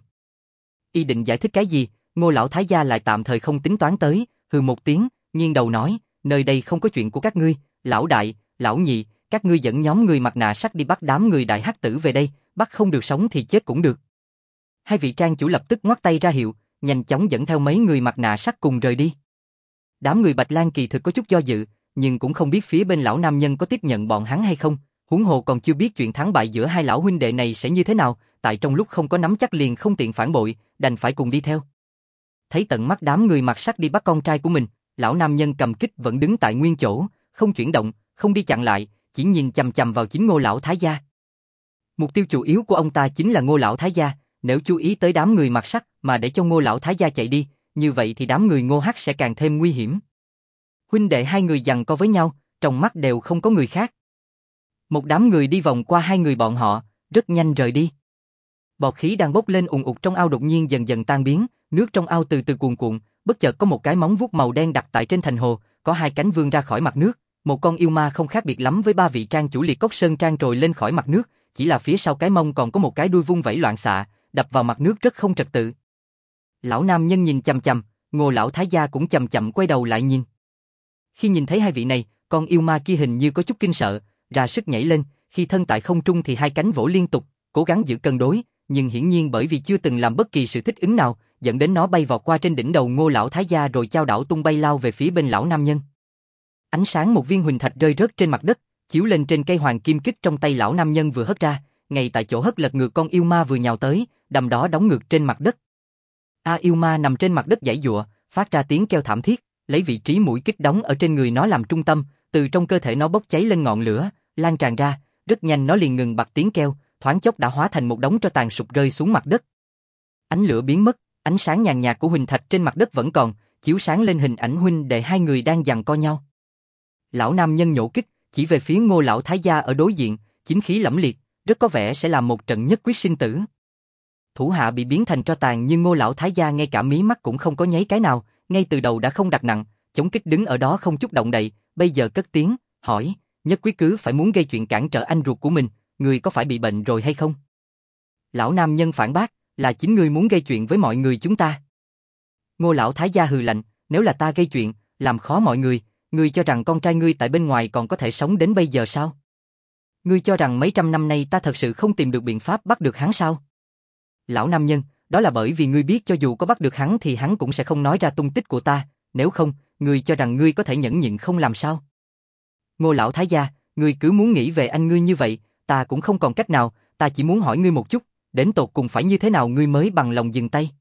Y định giải thích cái gì, Ngô lão thái gia lại tạm thời không tính toán tới, hừ một tiếng, nghiêng đầu nói, nơi đây không có chuyện của các ngươi, lão đại, lão nhị, các ngươi dẫn nhóm người mặt nạ sắt đi bắt đám người đại hắc tử về đây, bắt không được sống thì chết cũng được. Hai vị trang chủ lập tức ngoắc tay ra hiệu, nhanh chóng dẫn theo mấy người mặt nạ sắt cùng rời đi. Đám người Bạch Lan kỳ thực có chút do dự, nhưng cũng không biết phía bên lão nam nhân có tiếp nhận bọn hắn hay không, huống hồ còn chưa biết chuyện thắng bại giữa hai lão huynh đệ này sẽ như thế nào, tại trong lúc không có nắm chắc liền không tiện phản bội, đành phải cùng đi theo. Thấy tận mắt đám người mặc sắt đi bắt con trai của mình, lão nam nhân cầm kích vẫn đứng tại nguyên chỗ, không chuyển động, không đi chặn lại, chỉ nhìn chằm chằm vào chính Ngô lão thái gia. Mục tiêu chủ yếu của ông ta chính là Ngô lão thái gia, nếu chú ý tới đám người mặc sắt mà để cho Ngô lão thái gia chạy đi, như vậy thì đám người Ngô Hắc sẽ càng thêm nguy hiểm. Huynh đệ hai người giằng co với nhau, trong mắt đều không có người khác. Một đám người đi vòng qua hai người bọn họ, rất nhanh rời đi. Bọt khí đang bốc lên ùn ụt trong ao đột nhiên dần dần tan biến, nước trong ao từ từ cuồn cuộn, bất chợt có một cái móng vuốt màu đen đặt tại trên thành hồ, có hai cánh vươn ra khỏi mặt nước, một con yêu ma không khác biệt lắm với ba vị trang chủ Liệt Cốc Sơn Trang trồi lên khỏi mặt nước, chỉ là phía sau cái mông còn có một cái đuôi vung vẩy loạn xạ, đập vào mặt nước rất không trật tự. Lão nam nhân nhìn chằm chằm, Ngô lão thái gia cũng chậm chậm quay đầu lại nhìn. Khi nhìn thấy hai vị này, con yêu ma kia hình như có chút kinh sợ, ra sức nhảy lên, khi thân tại không trung thì hai cánh vỗ liên tục, cố gắng giữ cân đối, nhưng hiển nhiên bởi vì chưa từng làm bất kỳ sự thích ứng nào, dẫn đến nó bay vọt qua trên đỉnh đầu Ngô lão thái gia rồi chao đảo tung bay lao về phía bên lão nam nhân. Ánh sáng một viên huỳnh thạch rơi rớt trên mặt đất, chiếu lên trên cây hoàng kim kích trong tay lão nam nhân vừa hất ra, ngay tại chỗ hất lật ngược con yêu ma vừa nhào tới, đầm đó đóng ngược trên mặt đất. Yêu ma nằm trên mặt đất giãy giụa, phát ra tiếng kêu thảm thiết, lấy vị trí mũi kích đóng ở trên người nó làm trung tâm, từ trong cơ thể nó bốc cháy lên ngọn lửa, lan tràn ra, rất nhanh nó liền ngừng bặt tiếng kêu, thoáng chốc đã hóa thành một đống tro tàn sụp rơi xuống mặt đất. Ánh lửa biến mất, ánh sáng nhàn nhạt của huỳnh thạch trên mặt đất vẫn còn, chiếu sáng lên hình ảnh huynh đệ hai người đang giằng co nhau. Lão nam nhân nhổ kích, chỉ về phía Ngô lão thái gia ở đối diện, chính khí lẫm liệt, rất có vẻ sẽ làm một trận nhất quyết sinh tử. Thủ hạ bị biến thành tro tàn nhưng Ngô lão thái gia ngay cả mí mắt cũng không có nháy cái nào, ngay từ đầu đã không đặt nặng, chống kích đứng ở đó không chút động đậy, bây giờ cất tiếng, hỏi, Nhất Quyết cứ phải muốn gây chuyện cản trở anh ruột của mình, người có phải bị bệnh rồi hay không? Lão nam nhân phản bác, là chính ngươi muốn gây chuyện với mọi người chúng ta. Ngô lão thái gia hừ lạnh, nếu là ta gây chuyện, làm khó mọi người, ngươi cho rằng con trai ngươi tại bên ngoài còn có thể sống đến bây giờ sao? Ngươi cho rằng mấy trăm năm nay ta thật sự không tìm được biện pháp bắt được hắn sao? Lão nam nhân, đó là bởi vì ngươi biết cho dù có bắt được hắn thì hắn cũng sẽ không nói ra tung tích của ta, nếu không, ngươi cho rằng ngươi có thể nhẫn nhịn không làm sao? Ngô lão thái gia, ngươi cứ muốn nghĩ về anh ngươi như vậy, ta cũng không còn cách nào, ta chỉ muốn hỏi ngươi một chút, đến tột cùng phải như thế nào ngươi mới bằng lòng dừng tay?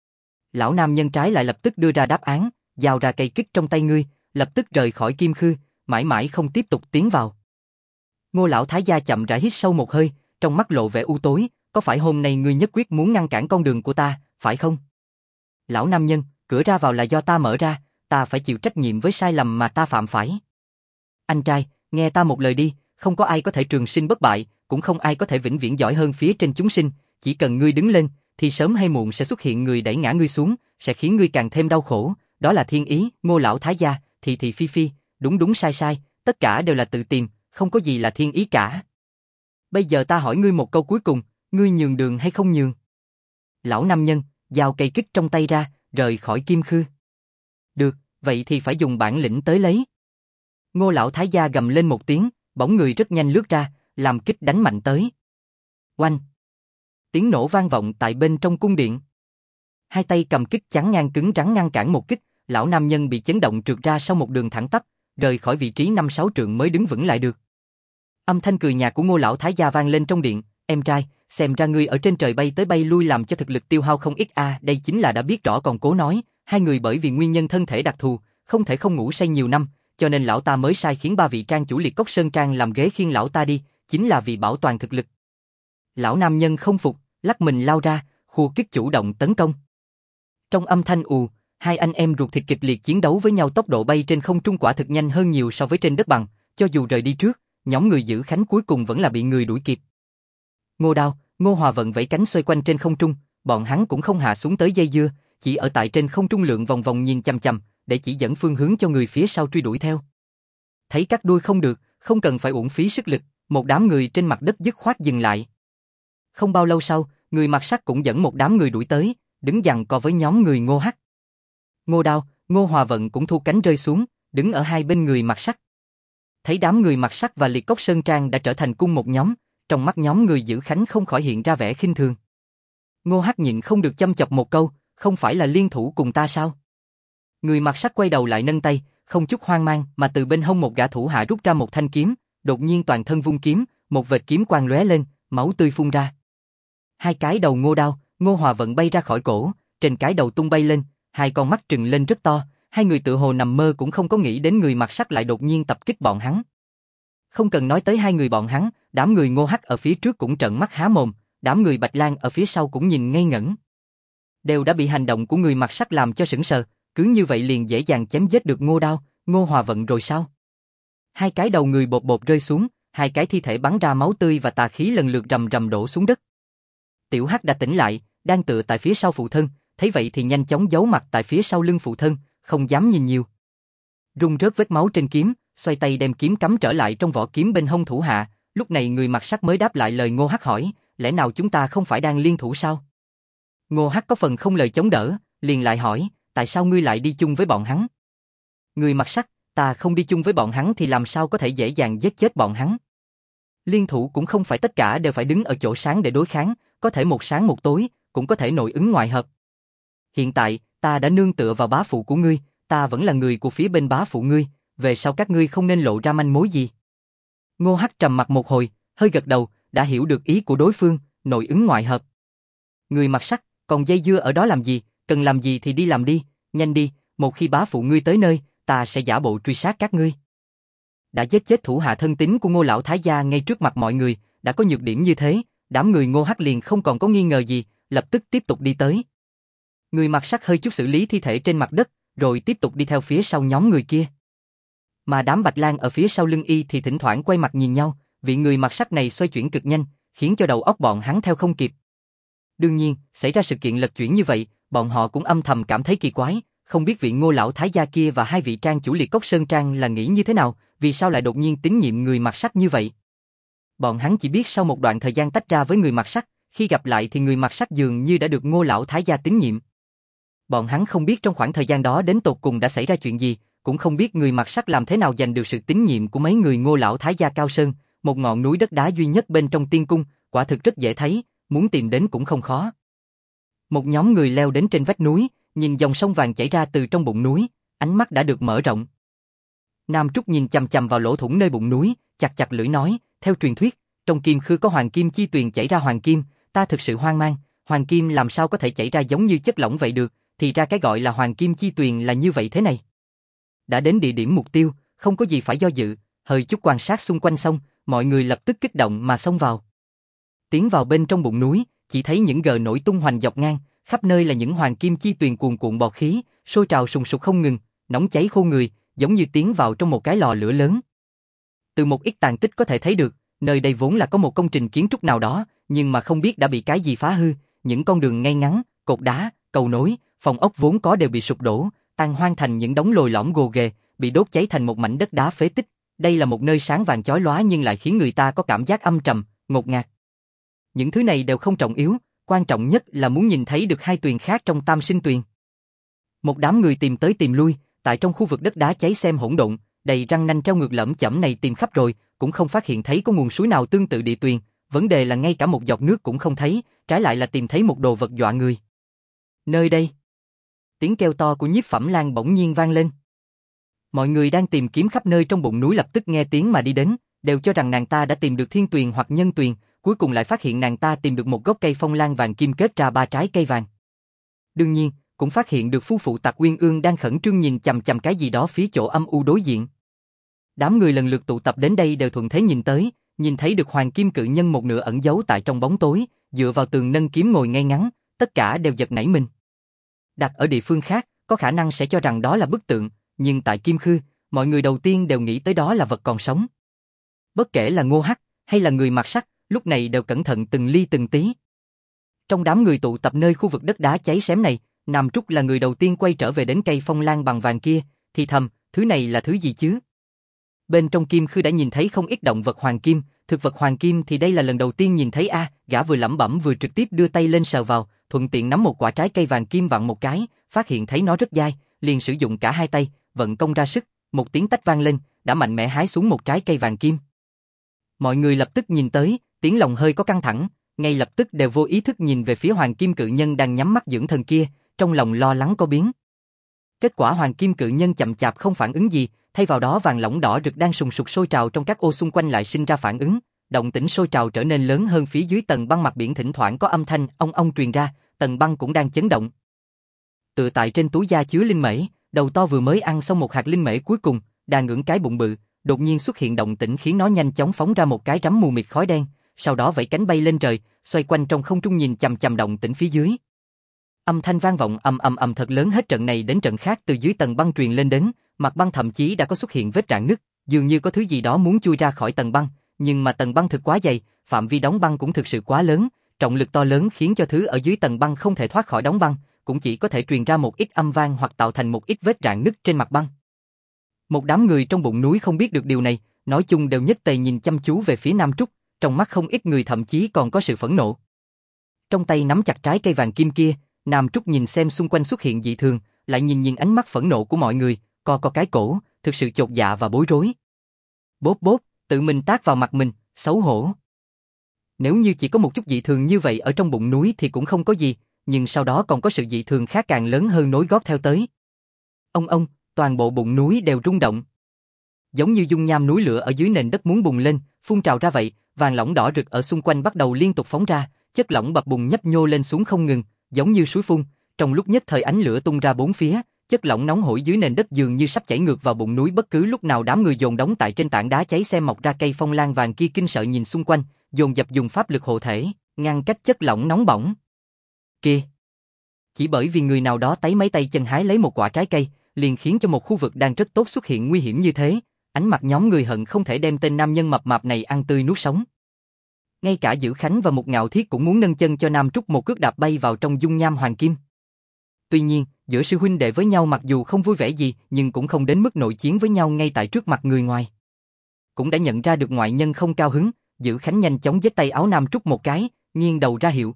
Lão nam nhân trái lại lập tức đưa ra đáp án, giao ra cây kích trong tay ngươi, lập tức rời khỏi kim khư, mãi mãi không tiếp tục tiến vào. Ngô lão thái gia chậm rãi hít sâu một hơi, trong mắt lộ vẻ u tối, có phải hôm nay ngươi nhất quyết muốn ngăn cản con đường của ta, phải không? Lão nam nhân, cửa ra vào là do ta mở ra, ta phải chịu trách nhiệm với sai lầm mà ta phạm phải. Anh trai, nghe ta một lời đi, không có ai có thể trường sinh bất bại, cũng không ai có thể vĩnh viễn giỏi hơn phía trên chúng sinh, chỉ cần ngươi đứng lên, thì sớm hay muộn sẽ xuất hiện người đẩy ngã ngươi xuống, sẽ khiến ngươi càng thêm đau khổ, đó là thiên ý. Ngô lão thái gia, thị phi phi, đúng đúng sai sai, tất cả đều là tự tìm, không có gì là thiên ý cả. Bây giờ ta hỏi ngươi một câu cuối cùng, ngươi nhường đường hay không nhường? Lão nam nhân, giao cây kích trong tay ra, rời khỏi kim khư. Được, vậy thì phải dùng bản lĩnh tới lấy. Ngô lão thái gia gầm lên một tiếng, bóng người rất nhanh lướt ra, làm kích đánh mạnh tới. Oanh! Tiếng nổ vang vọng tại bên trong cung điện. Hai tay cầm kích chắn ngang cứng rắn ngăn cản một kích, lão nam nhân bị chấn động trượt ra sau một đường thẳng tắp, rời khỏi vị trí 5-6 trượng mới đứng vững lại được. Âm thanh cười nhạt của Ngô lão thái gia vang lên trong điện, em trai, xem ra ngươi ở trên trời bay tới bay lui làm cho thực lực tiêu hao không ít đây chính là đã biết rõ còn cố nói, hai người bởi vì nguyên nhân thân thể đặc thù, không thể không ngủ say nhiều năm, cho nên lão ta mới sai khiến 3 vị trang chủ Liệt Cốc Sơn Trang làm ghế khiêng lão ta đi, chính là vì bảo toàn thực lực. Lão nam nhân không phục, lắc mình lao ra, khua kích chủ động tấn công. Trong âm thanh ù, hai anh em ruột thịt kịch liệt chiến đấu với nhau, tốc độ bay trên không trung quả thực nhanh hơn nhiều so với trên đất bằng, cho dù rời đi trước, nhóm người giữ khánh cuối cùng vẫn là bị người đuổi kịp. Ngô Đao, Ngô Hòa vận vẫy cánh xoay quanh trên không trung, bọn hắn cũng không hạ xuống tới dây dưa, chỉ ở tại trên không trung lượn vòng vòng nhìn chằm chằm, để chỉ dẫn phương hướng cho người phía sau truy đuổi theo. Thấy cắt đuôi không được, không cần phải uổng phí sức lực, một đám người trên mặt đất dứt khoát dừng lại. Không bao lâu sau, người mặc sắt cũng dẫn một đám người đuổi tới, đứng giằng co với nhóm người Ngô Hắc. Ngô Đao, Ngô Hòa vận cũng thu cánh rơi xuống, đứng ở hai bên người mặc sắt. Thấy đám người mặc sắt và Liệt Cốc Sơn Trang đã trở thành cùng một nhóm, trong mắt nhóm người giữ khánh không khỏi hiện ra vẻ khinh thường. Ngô Hắc nhịn không được châm chọc một câu, không phải là liên thủ cùng ta sao? Người mặc sắt quay đầu lại nâng tay, không chút hoang mang mà từ bên hông một gã thủ hạ rút ra một thanh kiếm, đột nhiên toàn thân vung kiếm, một vệt kiếm quang lóe lên, máu tươi phun ra. Hai cái đầu Ngô Đao, Ngô Hòa vận bay ra khỏi cổ, trên cái đầu tung bay lên, hai con mắt trừng lên rất to, hai người tựa hồ nằm mơ cũng không có nghĩ đến người mặc sắt lại đột nhiên tập kích bọn hắn. Không cần nói tới hai người bọn hắn, đám người Ngô Hắc ở phía trước cũng trợn mắt há mồm, đám người Bạch Lang ở phía sau cũng nhìn ngây ngẩn. Đều đã bị hành động của người mặc sắt làm cho sững sờ, cứ như vậy liền dễ dàng chém giết được Ngô Đao, Ngô Hòa vận rồi sao? Hai cái đầu người bột bột rơi xuống, hai cái thi thể bắn ra máu tươi và tà khí lần lượt rầm rầm đổ xuống đất. Tiểu Hắc đã tỉnh lại, đang tựa tại phía sau phụ thân, thấy vậy thì nhanh chóng giấu mặt tại phía sau lưng phụ thân, không dám nhìn nhiều. Rung rớt vết máu trên kiếm, xoay tay đem kiếm cắm trở lại trong vỏ kiếm bên hông thủ hạ, lúc này người mặc sắt mới đáp lại lời Ngô Hắc hỏi, lẽ nào chúng ta không phải đang liên thủ sao? Ngô Hắc có phần không lời chống đỡ, liền lại hỏi, tại sao ngươi lại đi chung với bọn hắn? Người mặc sắt, ta không đi chung với bọn hắn thì làm sao có thể dễ dàng giết chết bọn hắn? Liên thủ cũng không phải tất cả đều phải đứng ở chỗ sáng để đối kháng, có thể một sáng một tối, cũng có thể nội ứng ngoại hợp. Hiện tại, ta đã nương tựa vào bá phụ của ngươi, ta vẫn là người của phía bên bá phụ ngươi, về sau các ngươi không nên lộ ra manh mối gì. Ngô Hắc trầm mặt một hồi, hơi gật đầu, đã hiểu được ý của đối phương, nội ứng ngoại hợp. Người mặc sắc, còn dây dưa ở đó làm gì, cần làm gì thì đi làm đi, nhanh đi, một khi bá phụ ngươi tới nơi, ta sẽ giả bộ truy sát các ngươi. Đã giết chết thủ hạ thân tín của Ngô lão thái gia ngay trước mặt mọi người, đã có nhược điểm như thế, đám người Ngô Hắc liền không còn có nghi ngờ gì, lập tức tiếp tục đi tới. Người mặc sắc hơi chút xử lý thi thể trên mặt đất, rồi tiếp tục đi theo phía sau nhóm người kia. Mà đám Bạch Lang ở phía sau lưng y thì thỉnh thoảng quay mặt nhìn nhau, vị người mặc sắc này xoay chuyển cực nhanh, khiến cho đầu óc bọn hắn theo không kịp. Đương nhiên, xảy ra sự kiện lật chuyển như vậy, bọn họ cũng âm thầm cảm thấy kỳ quái, không biết vị Ngô lão thái gia kia và hai vị trang chủ Liệt Cốc Sơn Trang là nghĩ như thế nào, vì sao lại đột nhiên tín nhiệm người mặc sắc như vậy. Bọn hắn chỉ biết sau một đoạn thời gian tách ra với người mặc sắc, khi gặp lại thì người mặc sắc dường như đã được Ngô lão thái gia tín nhiệm. Bọn hắn không biết trong khoảng thời gian đó đến tột cùng đã xảy ra chuyện gì, cũng không biết người mặc sắc làm thế nào giành được sự tín nhiệm của mấy người Ngô lão thái gia Cao Sơn, một ngọn núi đất đá duy nhất bên trong tiên cung, quả thực rất dễ thấy, muốn tìm đến cũng không khó. Một nhóm người leo đến trên vách núi, nhìn dòng sông vàng chảy ra từ trong bụng núi, ánh mắt đã được mở rộng. Nam Trúc nhìn chằm chằm vào lỗ thủng nơi bụng núi, chặt chặt lưỡi nói, theo truyền thuyết, trong kim khư có hoàng kim chi tuyền chảy ra hoàng kim, ta thực sự hoang mang, hoàng kim làm sao có thể chảy ra giống như chất lỏng vậy được, thì ra cái gọi là hoàng kim chi tuyền là như vậy thế này. Đã đến địa điểm mục tiêu, không có gì phải do dự, hơi chút quan sát xung quanh xong, mọi người lập tức kích động mà xông vào. Tiến vào bên trong bụng núi, chỉ thấy những gờ nổi tung hoành dọc ngang, khắp nơi là những hoàng kim chi tuyền cuồn cuộn bọt khí, sôi trào sùng sục không ngừng, nóng cháy khô người, giống như tiến vào trong một cái lò lửa lớn. Từ một ít tàn tích có thể thấy được, nơi đây vốn là có một công trình kiến trúc nào đó, nhưng mà không biết đã bị cái gì phá hư, những con đường ngay ngắn, cột đá, cầu nối, phòng ốc vốn có đều bị sụp đổ, tan hoang thành những đống lồi lõm gồ ghề, bị đốt cháy thành một mảnh đất đá phế tích. Đây là một nơi sáng vàng chói lóa nhưng lại khiến người ta có cảm giác âm trầm, ngột ngạt. Những thứ này đều không trọng yếu, quan trọng nhất là muốn nhìn thấy được hai tuyền khác trong Tam Sinh Tuyền. Một đám người tìm tới tìm lui, tại trong khu vực đất đá cháy xem hỗn độn, đầy răng nanh treo ngược lẫm chẩm này tìm khắp rồi, cũng không phát hiện thấy có nguồn suối nào tương tự địa tuyền, vấn đề là ngay cả một giọt nước cũng không thấy, trái lại là tìm thấy một đồ vật dọa người. Nơi đây, tiếng kêu to của Nhiếp Phẩm Lang bỗng nhiên vang lên. Mọi người đang tìm kiếm khắp nơi trong bụng núi lập tức nghe tiếng mà đi đến, đều cho rằng nàng ta đã tìm được thiên tuyền hoặc nhân tuyền, cuối cùng lại phát hiện nàng ta tìm được một gốc cây phong lan vàng kim kết ra 3 trái cây vàng. Đương nhiên, cũng phát hiện được phu phụ Tạc Uyên Ương đang khẩn trương nhìn chằm chằm cái gì đó phía chỗ âm u đối diện. Đám người lần lượt tụ tập đến đây đều thuận thế nhìn tới, nhìn thấy được hoàng kim cự nhân một nửa ẩn giấu tại trong bóng tối, dựa vào tường nâng kiếm ngồi ngay ngắn, tất cả đều giật nảy mình. Đặt ở địa phương khác, có khả năng sẽ cho rằng đó là bức tượng, nhưng tại Kim Khư, mọi người đầu tiên đều nghĩ tới đó là vật còn sống. Bất kể là Ngô Hắc hay là người mặc sắc, lúc này đều cẩn thận từng ly từng tí. Trong đám người tụ tập nơi khu vực đất đá cháy xém này, Nam Trúc là người đầu tiên quay trở về đến cây phong lan bằng vàng kia, thì thầm, thứ này là thứ gì chứ? Bên trong Kim Khư đã nhìn thấy không ít động vật hoàng kim, thực vật hoàng kim thì đây là lần đầu tiên nhìn thấy a. Gã vừa lẩm bẩm vừa trực tiếp đưa tay lên sờ vào, thuận tiện nắm một quả trái cây vàng kim vặn một cái, phát hiện thấy nó rất dai, liền sử dụng cả hai tay, vận công ra sức, một tiếng tách vang lên, đã mạnh mẽ hái xuống một trái cây vàng kim. Mọi người lập tức nhìn tới, tiếng lòng hơi có căng thẳng, ngay lập tức đều vô ý thức nhìn về phía hoàng kim cự nhân đang nhắm mắt dưỡng thần kia, trong lòng lo lắng có biến. Kết quả hoàng kim cự nhân chậm chạp không phản ứng gì, thay vào đó vàng lỏng đỏ rực đang sùng sục sôi trào trong các ô xung quanh lại sinh ra phản ứng, động tĩnh sôi trào trở nên lớn hơn, phía dưới tầng băng mặt biển thỉnh thoảng có âm thanh ong ong truyền ra, tầng băng cũng đang chấn động. Tựa tại trên túi da chứa linh mễ, đầu to vừa mới ăn xong một hạt linh mễ cuối cùng, đang ngưỡng cái bụng bự, đột nhiên xuất hiện động tĩnh khiến nó nhanh chóng phóng ra một cái rắm mù mịt khói đen, sau đó vẫy cánh bay lên trời, xoay quanh trong không trung nhìn chằm chằm động tĩnh phía dưới. Âm thanh vang vọng ầm ầm ầm thật lớn, hết trận này đến trận khác từ dưới tầng băng truyền lên đến, mặt băng thậm chí đã có xuất hiện vết rạn nứt, dường như có thứ gì đó muốn chui ra khỏi tầng băng, nhưng mà tầng băng thực quá dày, phạm vi đóng băng cũng thực sự quá lớn, trọng lực to lớn khiến cho thứ ở dưới tầng băng không thể thoát khỏi đóng băng, cũng chỉ có thể truyền ra một ít âm vang hoặc tạo thành một ít vết rạn nứt trên mặt băng. Một đám người trong bụng núi không biết được điều này, nói chung đều nhất tề nhìn chăm chú về phía Nam Trúc, trong mắt không ít người thậm chí còn có sự phẫn nộ. Trong tay nắm chặt trái cây vàng kim kia, Nam Trúc nhìn xem xung quanh xuất hiện dị thường, lại nhìn ánh mắt phẫn nộ của mọi người, co cái cổ, thực sự chột dạ và bối rối. Bốp bốp, tự mình tát vào mặt mình, xấu hổ. Nếu như chỉ có một chút dị thường như vậy ở trong bụng núi thì cũng không có gì, nhưng sau đó còn có sự dị thường khác càng lớn hơn nối gót theo tới. Ông, toàn bộ bụng núi đều rung động. Giống như dung nham núi lửa ở dưới nền đất muốn bùng lên, phun trào ra vậy, vàng lỏng đỏ rực ở xung quanh bắt đầu liên tục phóng ra, chất lỏng bập bùng nhấp nhô lên xuống không ngừng, giống như suối phun, trong lúc nhất thời ánh lửa tung ra bốn phía, chất lỏng nóng hổi dưới nền đất dường như sắp chảy ngược vào bụng núi, bất cứ lúc nào đám người dồn đóng tại trên tảng đá cháy xem mọc ra cây phong lan vàng kia kinh sợ nhìn xung quanh, dồn dập dùng pháp lực hộ thể, ngăn cách chất lỏng nóng bỏng. Kia! Chỉ bởi vì người nào đó tấy mấy tay chân hái lấy một quả trái cây, liền khiến cho một khu vực đang rất tốt xuất hiện nguy hiểm như thế, ánh mặt nhóm người hận không thể đem tên nam nhân mập mạp này ăn tươi nuốt sống. Ngay cả Dữ Khánh và Mục Ngạo Thiết cũng muốn nâng chân cho Nam Trúc một cước đạp bay vào trong dung nham hoàng kim. Tuy nhiên, giữa sư huynh đệ với nhau mặc dù không vui vẻ gì, nhưng cũng không đến mức nội chiến với nhau ngay tại trước mặt người ngoài. Cũng đã nhận ra được ngoại nhân không cao hứng, Dữ Khánh nhanh chóng giết tay áo Nam Trúc một cái, nghiêng đầu ra hiệu.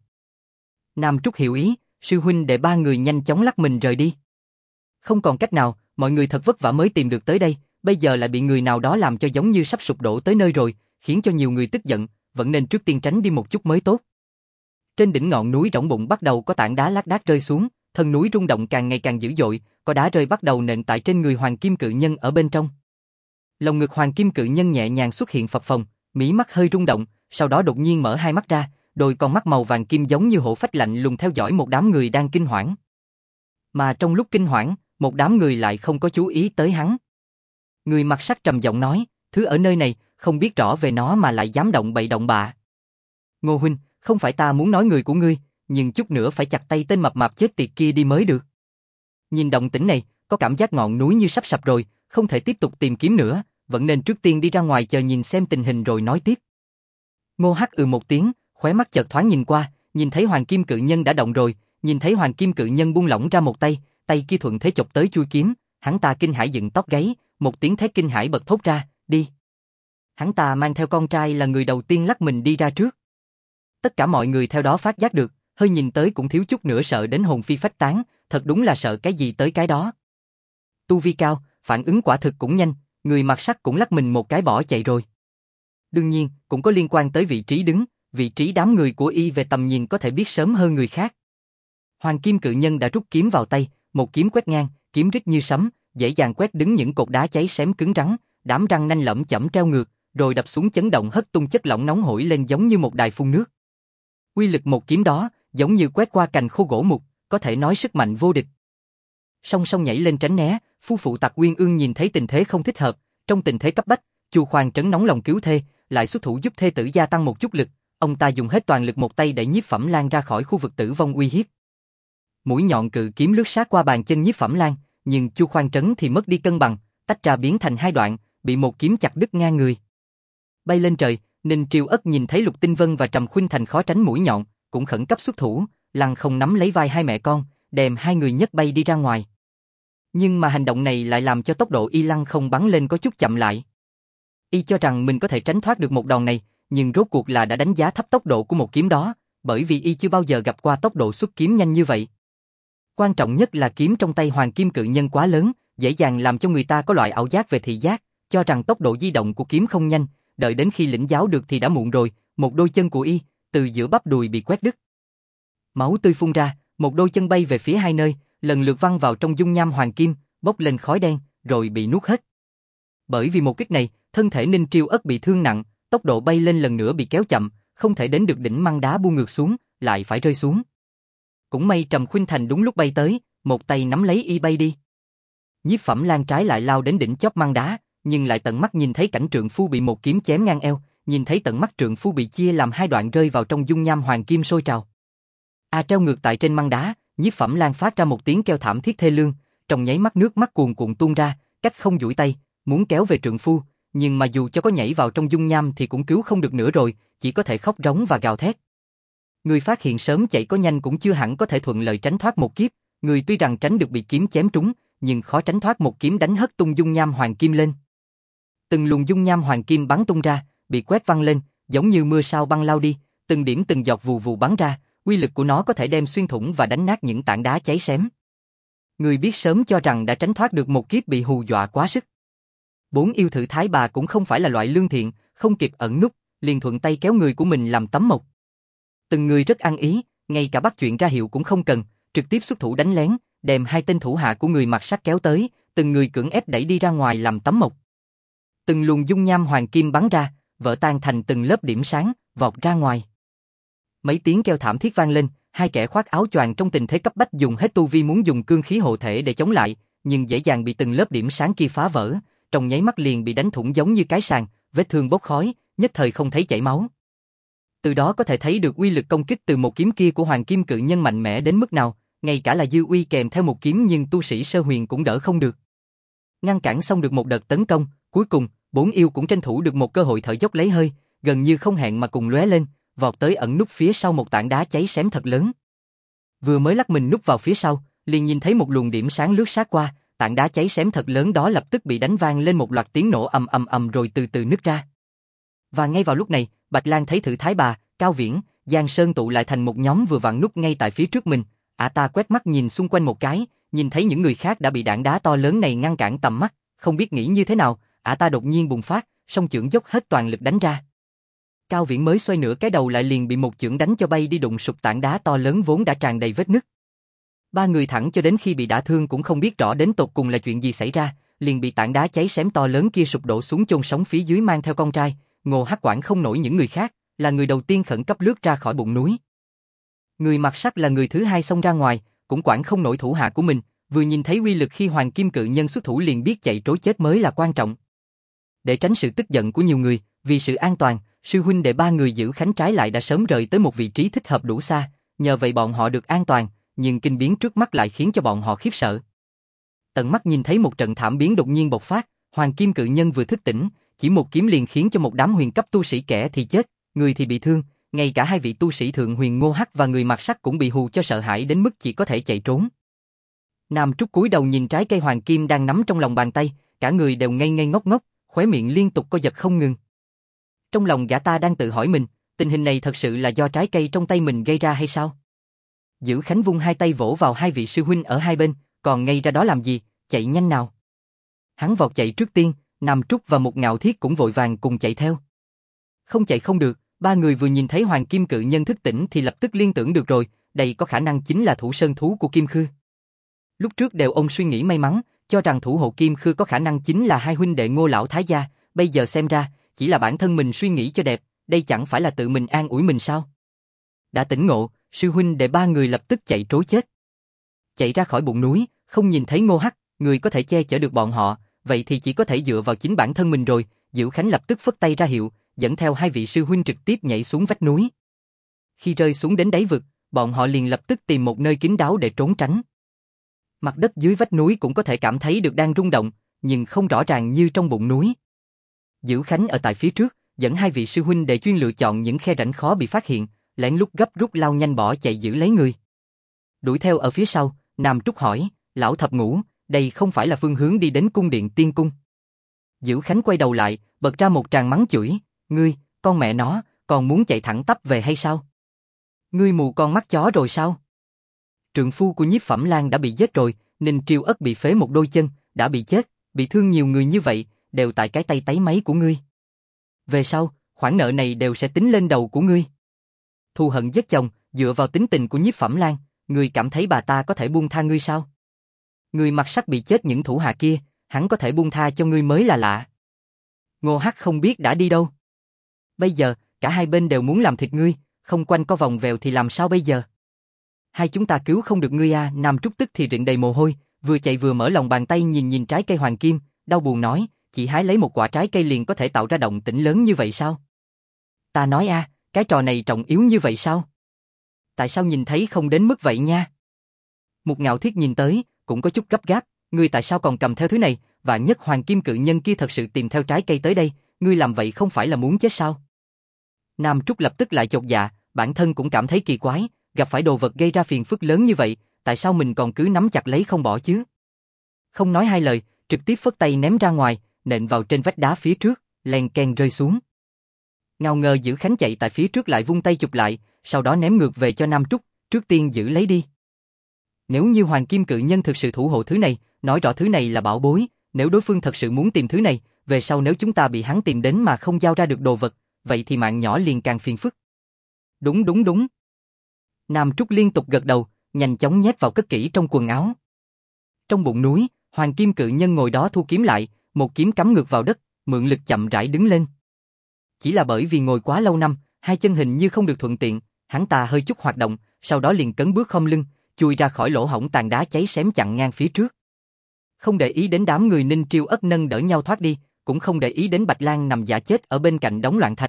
Nam Trúc hiểu ý, sư huynh đệ ba người nhanh chóng lắc mình rời đi. Không còn cách nào, mọi người thật vất vả mới tìm được tới đây, bây giờ lại bị người nào đó làm cho giống như sắp sụp đổ tới nơi rồi, khiến cho nhiều người tức giận, vẫn nên trước tiên tránh đi một chút mới tốt. Trên đỉnh ngọn núi rỗng bụng bắt đầu có tảng đá lác đác rơi xuống, thân núi rung động càng ngày càng dữ dội, có đá rơi bắt đầu nện tại trên người hoàng kim cự nhân ở bên trong. Lồng ngực hoàng kim cự nhân nhẹ nhàng xuất hiện phập phồng, mí mắt hơi rung động, sau đó đột nhiên mở hai mắt ra, đôi con mắt màu vàng kim giống như hổ phách lạnh lùng theo dõi một đám người đang kinh hoảng. Mà trong lúc kinh hoảng, một đám người lại không có chú ý tới hắn. Người mặc sắt trầm giọng nói, thứ ở nơi này, không biết rõ về nó mà lại dám động bậy động bạ. Ngô huynh, không phải ta muốn nói người của ngươi, nhưng chút nữa phải chặt tay tên mập mạp chết tiệt kia đi mới được. Nhìn động tĩnh này, có cảm giác ngọn núi như sắp sập rồi, không thể tiếp tục tìm kiếm nữa, vẫn nên trước tiên đi ra ngoài chờ nhìn xem tình hình rồi nói tiếp. Ngô Hắc một tiếng, khóe mắt chợt thoáng nhìn qua, nhìn thấy hoàng kim cự nhân đã động rồi, nhìn thấy hoàng kim cự nhân buông lỏng ra một tay, tay kia thuận thế chộp tới chui kiếm, hắn ta kinh hãi dựng tóc gáy, một tiếng thét kinh hãi bật thốt ra, đi. Hắn ta mang theo con trai là người đầu tiên lắc mình đi ra trước. Tất cả mọi người theo đó phát giác được, hơi nhìn tới cũng thiếu chút nữa sợ đến hồn phi phách tán, thật đúng là sợ cái gì tới cái đó. Tu vi cao, phản ứng quả thực cũng nhanh, người mặc sắt cũng lắc mình một cái bỏ chạy rồi. Đương nhiên, cũng có liên quan tới vị trí đứng, vị trí đám người của y về tầm nhìn có thể biết sớm hơn người khác. Hoàng kim cự nhân đã rút kiếm vào tay, một kiếm quét ngang, kiếm rít như sấm, dễ dàng quét đứng những cột đá cháy xém cứng rắn, đám răng nanh lẫm chẩm treo ngược, rồi đập xuống chấn động hất tung chất lỏng nóng hổi lên giống như một đài phun nước. Uy lực một kiếm đó, giống như quét qua cành khô gỗ mục, có thể nói sức mạnh vô địch. Song song nhảy lên tránh né, phu phụ Tặc Uyên Ương nhìn thấy tình thế không thích hợp, trong tình thế cấp bách, Chu Khoan Trấn nóng lòng cứu thê, lại xuất thủ giúp thê tử gia tăng một chút lực, ông ta dùng hết toàn lực một tay đẩy Nhiếp Phẩm Lan ra khỏi khu vực tử vong uy hiếp. Mũi nhọn cự kiếm lướt sát qua bàn chân Nhiếp Phẩm Lan, nhưng Chu Khoan Trấn thì mất đi cân bằng, tách ra biến thành hai đoạn, bị một kiếm chặt đứt ngang người. Bay lên trời, Ninh Triều Ất nhìn thấy Lục Tinh Vân và Trầm Khuynh Thành khó tránh mũi nhọn, cũng khẩn cấp xuất thủ, lăng không nắm lấy vai hai mẹ con, đem hai người nhấc bay đi ra ngoài. Nhưng mà hành động này lại làm cho tốc độ y lăng không bắn lên có chút chậm lại. Y cho rằng mình có thể tránh thoát được một đòn này, nhưng rốt cuộc là đã đánh giá thấp tốc độ của một kiếm đó, bởi vì y chưa bao giờ gặp qua tốc độ xuất kiếm nhanh như vậy. Quan trọng nhất là kiếm trong tay hoàng kim cự nhân quá lớn, dễ dàng làm cho người ta có loại ảo giác về thị giác, cho rằng tốc độ di động của kiếm không nhanh, đợi đến khi lĩnh giáo được thì đã muộn rồi, một đôi chân của y, từ giữa bắp đùi bị quét đứt. Máu tươi phun ra, một đôi chân bay về phía hai nơi, lần lượt văng vào trong dung nham hoàng kim, bốc lên khói đen, rồi bị nuốt hết. Bởi vì một kích này, thân thể Ninh Triều Ất bị thương nặng, tốc độ bay lên lần nữa bị kéo chậm, không thể đến được đỉnh măng đá bu ngược xuống, lại phải rơi xuống. Cũng may Trầm Khuynh Thành đúng lúc bay tới, một tay nắm lấy y bay đi. Nhiếp Phẩm Lan trái lại lao đến đỉnh chóp măng đá, nhưng lại tận mắt nhìn thấy cảnh trượng phu bị một kiếm chém ngang eo, nhìn thấy tận mắt trượng phu bị chia làm hai đoạn rơi vào trong dung nham hoàng kim sôi trào. Treo ngược tại trên măng đá, Nhiếp Phẩm Lan phát ra một tiếng kêu thảm thiết thê lương, trong nháy mắt nước mắt cuồn cuộn tuôn ra, cách không duỗi tay, muốn kéo về trượng phu, nhưng mà dù cho có nhảy vào trong dung nham thì cũng cứu không được nữa rồi, chỉ có thể khóc rống và gào thét. Người phát hiện sớm chạy có nhanh cũng chưa hẳn có thể thuận lợi tránh thoát một kiếp, người tuy rằng tránh được bị kiếm chém trúng, nhưng khó tránh thoát một kiếm đánh hất tung dung nham hoàng kim lên. Từng luồng dung nham hoàng kim bắn tung ra, bị quét văng lên, giống như mưa sao băng lao đi, từng điểm từng giọt vù vù bắn ra, uy lực của nó có thể đem xuyên thủng và đánh nát những tảng đá cháy xém. Người biết sớm cho rằng đã tránh thoát được một kiếp bị hù dọa quá sức. Bốn yêu thử thái bà cũng không phải là loại lương thiện, không kịp ẩn núp, liền thuận tay kéo người của mình làm tấm mộc. Từng người rất ăn ý, ngay cả bắt chuyện ra hiệu cũng không cần, trực tiếp xuất thủ đánh lén, đem hai tên thủ hạ của người mặc sắt kéo tới, từng người cưỡng ép đẩy đi ra ngoài làm tấm mộc. Từng luồng dung nham hoàng kim bắn ra, vỡ tan thành từng lớp điểm sáng, vọt ra ngoài. Mấy tiếng kêu thảm thiết vang lên, hai kẻ khoác áo choàng trong tình thế cấp bách dùng hết tu vi muốn dùng cương khí hộ thể để chống lại, nhưng dễ dàng bị từng lớp điểm sáng kia phá vỡ, trong nháy mắt liền bị đánh thủng giống như cái sàng, vết thương bốc khói, nhất thời không thấy chảy máu. Từ đó có thể thấy được uy lực công kích từ một kiếm kia của Hoàng Kim Cự Nhân mạnh mẽ đến mức nào, ngay cả là dư uy kèm theo một kiếm nhưng tu sĩ sơ huyền cũng đỡ không được. Ngăn cản xong được một đợt tấn công, cuối cùng, bốn yêu cũng tranh thủ được một cơ hội thở dốc lấy hơi, gần như không hẹn mà cùng lóe lên, vọt tới ẩn núp phía sau một tảng đá cháy xém thật lớn. Vừa mới lắc mình núp vào phía sau, liền nhìn thấy một luồng điểm sáng lướt sát qua, tảng đá cháy xém thật lớn đó lập tức bị đánh vang lên một loạt tiếng nổ ầm ầm ầm rồi từ từ nứt ra. Và ngay vào lúc này, Bạch Lang thấy Thử Thái Bà, Cao Viễn, Giang Sơn tụ lại thành một nhóm vừa vặn núp ngay tại phía trước mình. Ta quét mắt nhìn xung quanh một cái, nhìn thấy những người khác đã bị tảng đá to lớn này ngăn cản tầm mắt, không biết nghĩ như thế nào, ta đột nhiên bùng phát, song chưởng dốc hết toàn lực đánh ra. Cao Viễn mới xoay nửa cái đầu lại liền bị một chưởng đánh cho bay đi đụng sụp tảng đá to lớn vốn đã tràn đầy vết nứt. Ba người thẳng cho đến khi bị đả thương cũng không biết rõ đến tột cùng là chuyện gì xảy ra, liền bị tảng đá cháy xém to lớn kia sụp đổ xuống chôn sống phía dưới mang theo con trai. Ngô Hắc quản không nổi những người khác, là người đầu tiên khẩn cấp lướt ra khỏi bụng núi. Người mặc sắt là người thứ hai xông ra ngoài, cũng quản không nổi thủ hạ của mình, vừa nhìn thấy uy lực khi Hoàng Kim Cự Nhân xuất thủ liền biết chạy trối chết mới là quan trọng. Để tránh sự tức giận của nhiều người, vì sự an toàn, sư huynh đệ ba người giữ Khánh trái lại đã sớm rời tới một vị trí thích hợp đủ xa, nhờ vậy bọn họ được an toàn, nhưng kinh biến trước mắt lại khiến cho bọn họ khiếp sợ. Tận mắt nhìn thấy một trận thảm biến đột nhiên bộc phát, Hoàng Kim Cự Nhân vừa thức tỉnh, chỉ một kiếm liền khiến cho một đám huyền cấp tu sĩ kẻ thì chết, người thì bị thương, ngay cả hai vị tu sĩ thượng huyền Ngô Hắc và người mặc sắt cũng bị hù cho sợ hãi đến mức chỉ có thể chạy trốn. Nam Trúc cúi đầu nhìn trái cây hoàng kim đang nắm trong lòng bàn tay, cả người đều ngây ngây ngốc ngốc, khóe miệng liên tục co giật không ngừng. Trong lòng gã ta đang tự hỏi mình, tình hình này thật sự là do trái cây trong tay mình gây ra hay sao? Giữ Khánh vung hai tay vỗ vào hai vị sư huynh ở hai bên, còn ngây ra đó làm gì, chạy nhanh nào. Hắn vọt chạy trước tiên, Nam Trúc và một Ngạo Thiết cũng vội vàng cùng chạy theo. Không chạy không được, ba người vừa nhìn thấy Hoàng Kim Cự Nhân thức tỉnh thì lập tức liên tưởng được rồi, đây có khả năng chính là thủ sơn thú của Kim Khư. Lúc trước đều ông suy nghĩ may mắn, cho rằng thủ hộ Kim Khư có khả năng chính là hai huynh đệ Ngô lão thái gia, bây giờ xem ra, chỉ là bản thân mình suy nghĩ cho đẹp, đây chẳng phải là tự mình an ủi mình sao? Đã tỉnh ngộ, sư huynh đệ ba người lập tức chạy trối chết. Chạy ra khỏi bụng núi, không nhìn thấy Ngô Hắc, người có thể che chở được bọn họ, vậy thì chỉ có thể dựa vào chính bản thân mình rồi. Diệu Khánh lập tức phất tay ra hiệu, dẫn theo hai vị sư huynh trực tiếp nhảy xuống vách núi. Khi rơi xuống đến đáy vực, bọn họ liền lập tức tìm một nơi kín đáo để trốn tránh. Mặt đất dưới vách núi cũng có thể cảm thấy được đang rung động, nhưng không rõ ràng như trong bụng núi. Diệu Khánh ở tại phía trước, dẫn hai vị sư huynh để chuyên lựa chọn những khe rãnh khó bị phát hiện, lén lút gấp rút lao nhanh bỏ chạy giữ lấy người. Đuổi theo ở phía sau, Nam Trúc hỏi, lão thập ngũ, đây không phải là phương hướng đi đến cung điện tiên cung. Diệu Khánh quay đầu lại, bật ra một tràng mắng chửi, ngươi, con mẹ nó, còn muốn chạy thẳng tắp về hay sao? Ngươi mù con mắt chó rồi sao? Trượng phu của Nhiếp Phẩm Lan đã bị giết rồi, Ninh Triều Ất bị phế một đôi chân, đã bị chết, bị thương nhiều người như vậy, đều tại cái tay tấy máy của ngươi. Về sau, khoản nợ này đều sẽ tính lên đầu của ngươi. Thù hận giết chồng, dựa vào tính tình của Nhiếp Phẩm Lan, ngươi cảm thấy bà ta có thể buông tha ngươi sao? Ngươi mặc sắt bị chết những thủ hạ kia, hắn có thể buông tha cho ngươi mới là lạ. Ngô Hắc không biết đã đi đâu. Bây giờ, cả hai bên đều muốn làm thịt ngươi, không quanh co vòng vèo thì làm sao bây giờ? Hai chúng ta cứu không được ngươi à? Nam Trúc tức thì rịn đầy mồ hôi, vừa chạy vừa mở lòng bàn tay nhìn trái cây hoàng kim, đau buồn nói, chỉ hái lấy một quả trái cây liền có thể tạo ra động tĩnh lớn như vậy sao? Ta nói cái trò này trọng yếu như vậy sao? Tại sao nhìn thấy không đến mức vậy nha? Một Ngạo Thiết nhìn tới, cũng có chút gấp gáp, ngươi tại sao còn cầm theo thứ này, và nhất Hoàng Kim Cự Nhân kia thật sự tìm theo trái cây tới đây, ngươi làm vậy không phải là muốn chết sao? Nam Trúc lập tức lại chột dạ, bản thân cũng cảm thấy kỳ quái, gặp phải đồ vật gây ra phiền phức lớn như vậy, tại sao mình còn cứ nắm chặt lấy không bỏ chứ? Không nói hai lời, trực tiếp phất tay ném ra ngoài, nện vào trên vách đá phía trước, len keng rơi xuống. Ngao ngờ Giữ Khánh chạy tại phía trước lại vung tay chụp lại, sau đó ném ngược về cho Nam Trúc, trước tiên giữ lấy đi. Nếu như Hoàng Kim Cự Nhân thực sự thủ hộ thứ này, nói rõ thứ này là bảo bối, nếu đối phương thật sự muốn tìm thứ này, về sau nếu chúng ta bị hắn tìm đến mà không giao ra được đồ vật, vậy thì mạng nhỏ liền càng phiền phức. Đúng. Nam Trúc liên tục gật đầu, nhanh chóng nhét vào cất kỹ trong quần áo. Trong bụng núi, Hoàng Kim Cự Nhân ngồi đó thu kiếm lại, một kiếm cắm ngược vào đất, mượn lực chậm rãi đứng lên. Chỉ là bởi vì ngồi quá lâu năm, hai chân hình như không được thuận tiện, hắn ta hơi chút hoạt động, sau đó liền cấn bước khom lưng, chui ra khỏi lỗ hổng tàn đá cháy xém chặn ngang phía trước. Không để ý đến đám người Ninh Triêu Ất nâng đỡ nhau thoát đi, cũng không để ý đến Bạch Lang nằm giả chết ở bên cạnh đống loạn thạch.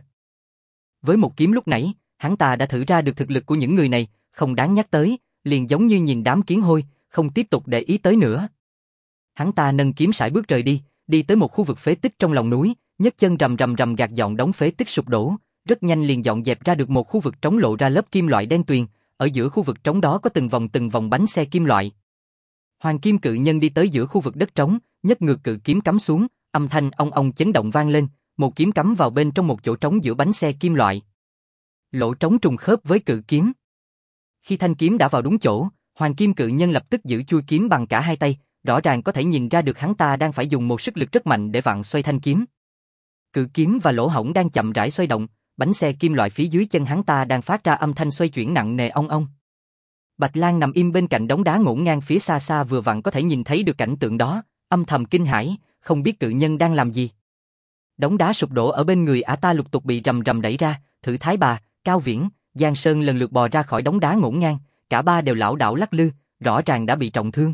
Với một kiếm lúc nãy, hắn ta đã thử ra được thực lực của những người này, không đáng nhắc tới, liền giống như nhìn đám kiến hôi, không tiếp tục để ý tới nữa. Hắn ta nâng kiếm sải bước rời đi, đi tới một khu vực phế tích trong lòng núi, nhấc chân rầm rầm rầm gạt dọn đống phế tích sụp đổ, rất nhanh liền dọn dẹp ra được một khu vực trống lộ ra lớp kim loại đen tuyền, ở giữa khu vực trống đó có từng vòng bánh xe kim loại. Hoàng Kim Cự Nhân đi tới giữa khu vực đất trống, nhấc ngược cự kiếm cắm xuống, âm thanh ong ong chấn động vang lên, một kiếm cắm vào bên trong một chỗ trống giữa bánh xe kim loại. Lỗ trống trùng khớp với cự kiếm. Khi thanh kiếm đã vào đúng chỗ, Hoàng Kim Cự Nhân lập tức giữ chui kiếm bằng cả hai tay, rõ ràng có thể nhìn ra được hắn ta đang phải dùng một sức lực rất mạnh để vặn xoay thanh kiếm. Cự kiếm và lỗ hổng đang chậm rãi xoay động, bánh xe kim loại phía dưới chân hắn ta đang phát ra âm thanh xoay chuyển nặng nề ong ong. Bạch Lang nằm im bên cạnh đống đá ngổn ngang phía xa xa vừa vặn có thể nhìn thấy được cảnh tượng đó, âm thầm kinh hãi, không biết cự nhân đang làm gì. Đống đá sụp đổ ở bên người ả ta lục tục bị rầm rầm đẩy ra, Thử Thái Bà, Cao Viễn, Giang Sơn lần lượt bò ra khỏi đống đá ngổn ngang, cả ba đều lảo đảo lắc lư, rõ ràng đã bị trọng thương.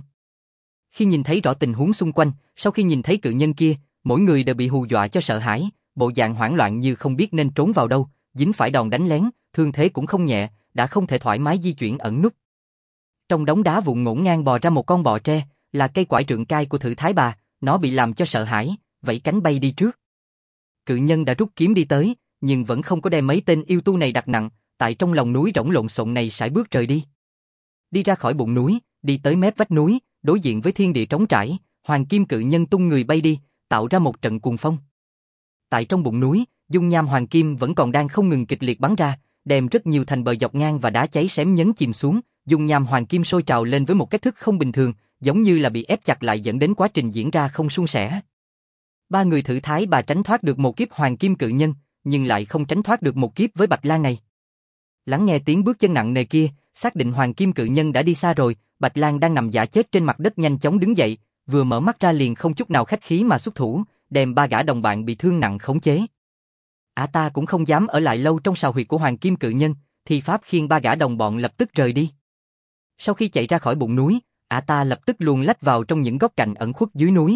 Khi nhìn thấy rõ tình huống xung quanh, sau khi nhìn thấy cự nhân kia, mỗi người đều bị hù dọa cho sợ hãi, bộ dạng hoảng loạn như không biết nên trốn vào đâu, dính phải đòn đánh lén, thương thế cũng không nhẹ, đã không thể thoải mái di chuyển ẩn núp. Trong đống đá vụn ngổn ngang bò ra một con bọ tre, là cây quải trượng cai của Thử Thái Bà, nó bị làm cho sợ hãi, vẫy cánh bay đi trước. Cự nhân đã rút kiếm đi tới, nhưng vẫn không có đem mấy tên yêu tu này đặt nặng, tại trong lòng núi rỗng lộn xộn này sải bước rời đi. Đi ra khỏi bụng núi, đi tới mép vách núi, đối diện với thiên địa trống trải, Hoàng Kim Cự Nhân tung người bay đi, tạo ra một trận cuồng phong. Tại trong bụng núi, dung nham hoàng kim vẫn còn đang không ngừng kịch liệt bắn ra, đem rất nhiều thành bờ dọc ngang và đá cháy xém nhấn chìm xuống, dung nham hoàng kim sôi trào lên với một cách thức không bình thường, giống như là bị ép chặt lại dẫn đến quá trình diễn ra không suôn sẻ. Ba người Thử Thái Bà tránh thoát được một kiếp Hoàng Kim Cự Nhân, nhưng lại không tránh thoát được một kiếp với Bạch Lang này. Lắng nghe tiếng bước chân nặng nề kia, xác định Hoàng Kim Cự Nhân đã đi xa rồi, Bạch Lang đang nằm giả chết trên mặt đất nhanh chóng đứng dậy, vừa mở mắt ra liền không chút nào khách khí mà xuất thủ, đem ba gã đồng bạn bị thương nặng khống chế. Ả ta cũng không dám ở lại lâu trong sào huyệt của Hoàng Kim Cự Nhân, thì pháp khiêng ba gã đồng bọn lập tức rời đi. Sau khi chạy ra khỏi bụng núi, Ả ta lập tức luồn lách vào trong những góc cạnh ẩn khuất dưới núi.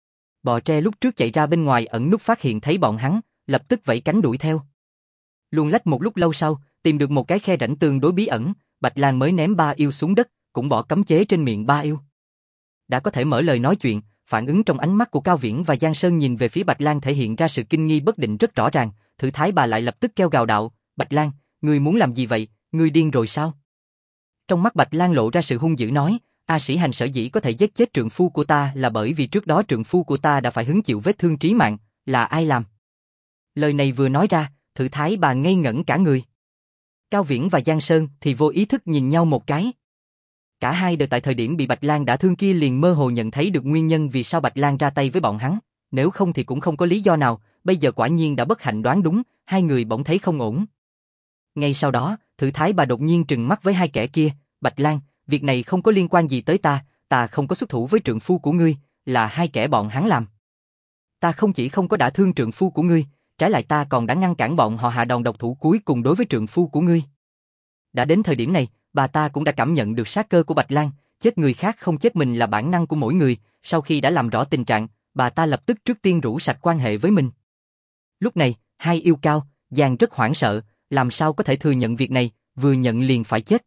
Bọ tre lúc trước chạy ra bên ngoài ẩn núp phát hiện thấy bọn hắn, lập tức vẫy cánh đuổi theo. Luồn lách một lúc lâu sau, tìm được một cái khe rãnh tương đối bí ẩn, Bạch Lang mới ném ba yêu xuống đất, cũng bỏ cấm chế trên miệng ba yêu. Đã có thể mở lời nói chuyện, phản ứng trong ánh mắt của Cao Viễn và Giang Sơn nhìn về phía Bạch Lang thể hiện ra sự kinh nghi bất định rất rõ ràng. Thử Thái Bà lại lập tức kêu gào đạo: Bạch Lang, ngươi muốn làm gì vậy, ngươi điên rồi sao? Trong mắt Bạch Lang lộ ra sự hung dữ nói: A Sĩ Hành sở dĩ có thể giết chết trượng phu của ta là bởi vì trước đó trượng phu của ta đã phải hứng chịu vết thương trí mạng, là ai làm? Lời này vừa nói ra, Thử Thái Bà ngây ngẩn cả người. Cao Viễn và Giang Sơn thì vô ý thức nhìn nhau một cái. Cả hai đều tại thời điểm bị Bạch Lang đả thương kia liền mơ hồ nhận thấy được nguyên nhân vì sao Bạch Lang ra tay với bọn hắn, nếu không thì cũng không có lý do nào, bây giờ quả nhiên đã bất hạnh đoán đúng, hai người bỗng thấy không ổn. Ngay sau đó, Thử Thái Bà đột nhiên trừng mắt với hai kẻ kia: Bạch Lang, việc này không có liên quan gì tới ta, ta không có xuất thủ với trượng phu của ngươi, là hai kẻ bọn hắn làm. Ta không chỉ không có đả thương trượng phu của ngươi, trái lại ta còn đã ngăn cản bọn họ hạ đòn độc thủ cuối cùng đối với trượng phu của ngươi. Đã đến thời điểm này, bà ta cũng đã cảm nhận được sát cơ của Bạch Lang, chết người khác không chết mình là bản năng của mỗi người, sau khi đã làm rõ tình trạng, bà ta lập tức trước tiên rũ sạch quan hệ với mình. Lúc này, hai yêu Cao, Giang rất hoảng sợ, làm sao có thể thừa nhận việc này, vừa nhận liền phải chết.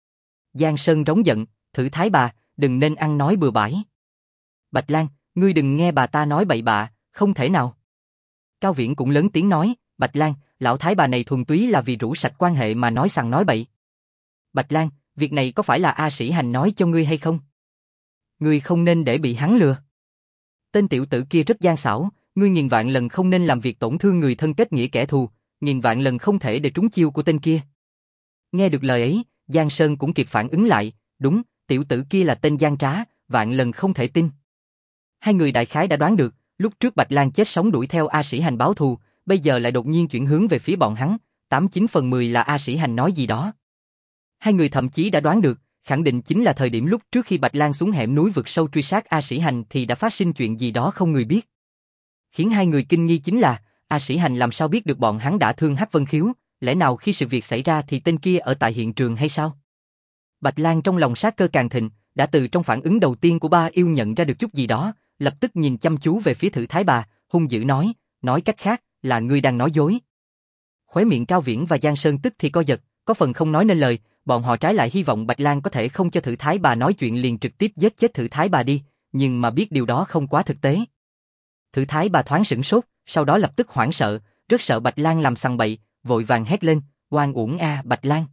Giang Sơn rống giận: Thử Thái Bà, đừng nên ăn nói bừa bãi. Bạch Lang, ngươi đừng nghe bà ta nói bậy bạ, không thể nào. Cao Viễn cũng lớn tiếng nói: Bạch Lang, lão Thái Bà này thuần túy là vì rũ sạch quan hệ mà nói sằng nói bậy. Bạch Lang, việc này có phải là A Sĩ Hành nói cho ngươi hay không? Ngươi không nên để bị hắn lừa. Tên tiểu tử kia rất gian xảo, ngươi nghìn vạn lần không nên làm việc tổn thương người thân kết nghĩa kẻ thù, nghìn vạn lần không thể để trúng chiêu của tên kia. Nghe được lời ấy, Giang Sơn cũng kịp phản ứng lại, đúng, tiểu tử kia là tên gian trá, vạn lần không thể tin. Hai người đại khái đã đoán được, lúc trước Bạch Lang chết sống đuổi theo A Sĩ Hành báo thù, bây giờ lại đột nhiên chuyển hướng về phía bọn hắn, 89/10 là A Sĩ Hành nói gì đó. Hai người thậm chí đã đoán được, khẳng định chính là thời điểm lúc trước khi Bạch Lang xuống hẻm núi vực sâu truy sát A Sĩ Hành thì đã phát sinh chuyện gì đó không người biết. Khiến hai người kinh nghi chính là, A Sĩ Hành làm sao biết được bọn hắn đã thương Hắc Vân Khiếu, lẽ nào khi sự việc xảy ra thì tên kia ở tại hiện trường hay sao? Bạch Lang trong lòng sát cơ càng thịnh, đã từ trong phản ứng đầu tiên của ba yêu nhận ra được chút gì đó, lập tức nhìn chăm chú về phía Thử Thái Bà, hung dữ nói cách khác, là ngươi đang nói dối. Khóe miệng Cao Viễn và Giang Sơn tức thì co giật, có phần không nói nên lời, bọn họ trái lại hy vọng Bạch Lang có thể không cho Thử Thái Bà nói chuyện liền trực tiếp giết chết Thử Thái Bà đi, nhưng mà biết điều đó không quá thực tế. Thử Thái Bà thoáng sửng sốt, sau đó lập tức hoảng sợ, rất sợ Bạch Lang làm sằng bậy, vội vàng hét lên, oan uổng a Bạch Lang.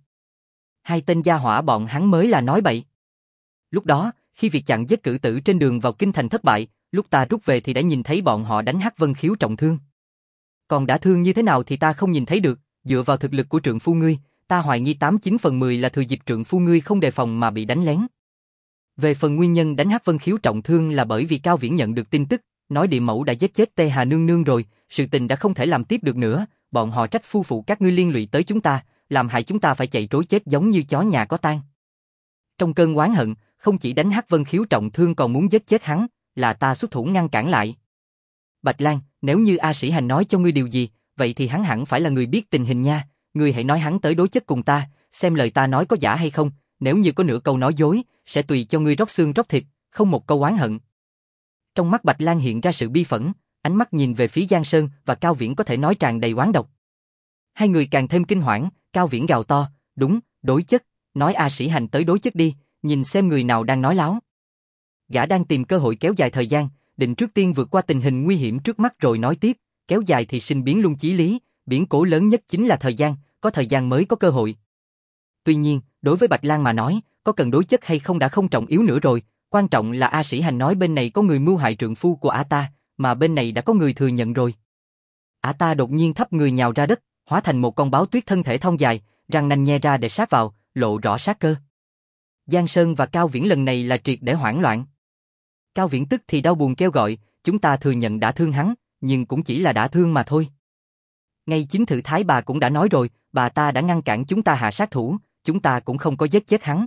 Hai tên gia hỏa bọn hắn mới là nói bậy. Lúc đó, khi việc chặn giết cử tử trên đường vào kinh thành thất bại, lúc ta rút về thì đã nhìn thấy bọn họ đánh Hắc Vân Khiếu trọng thương. Còn đã thương như thế nào thì ta không nhìn thấy được, dựa vào thực lực của trượng phu ngươi, ta hoài nghi 89 phần 10 là thừa dịp trượng phu ngươi không đề phòng mà bị đánh lén. Về phần nguyên nhân đánh Hắc Vân Khiếu trọng thương là bởi vì Cao Viễn nhận được tin tức, nói địa mẫu đã giết chết Tê Hà nương nương rồi, sự tình đã không thể làm tiếp được nữa, bọn họ trách phu phụ các ngươi liên lụy tới chúng ta, làm hại chúng ta phải chạy trối chết giống như chó nhà có tang. Trong cơn oán hận, không chỉ đánh Hắc Vân Khiếu trọng thương còn muốn giết chết hắn, là ta xuất thủ ngăn cản lại. Bạch Lang, nếu như A Sĩ Hành nói cho ngươi điều gì, vậy thì hắn hẳn phải là người biết tình hình nha, ngươi hãy nói hắn tới đối chất cùng ta, xem lời ta nói có giả hay không, nếu như có nửa câu nói dối, sẽ tùy cho ngươi rót xương rót thịt, không một câu oán hận. Trong mắt Bạch Lang hiện ra sự bi phẫn, ánh mắt nhìn về phía Giang Sơn và Cao Viễn có thể nói tràn đầy oán độc. Hai người càng thêm kinh hoảng, Cao Viễn gào to, đúng, đối chất, nói A Sĩ Hành tới đối chất đi, nhìn xem người nào đang nói láo. Gã đang tìm cơ hội kéo dài thời gian, định trước tiên vượt qua tình hình nguy hiểm trước mắt rồi nói tiếp, kéo dài thì sinh biến luân chí lý, biến cố lớn nhất chính là thời gian, có thời gian mới có cơ hội. Tuy nhiên, đối với Bạch Lang mà nói, có cần đối chất hay không đã không trọng yếu nữa rồi, quan trọng là A Sĩ Hành nói bên này có người mưu hại trượng phu của ả ta, mà bên này đã có người thừa nhận rồi. Ả ta đột nhiên thấp người nhào ra đất, hóa thành một con báo tuyết thân thể thon dài, răng nanh nhe ra để sát vào, lộ rõ sát cơ. Giang Sơn và Cao Viễn lần này là triệt để hoảng loạn. Cao Viễn tức thì đau buồn kêu gọi, chúng ta thừa nhận đã thương hắn, nhưng cũng chỉ là đã thương mà thôi. Ngay chính Thử Thái Bà cũng đã nói rồi, bà ta đã ngăn cản chúng ta hạ sát thủ, chúng ta cũng không có giết chết hắn.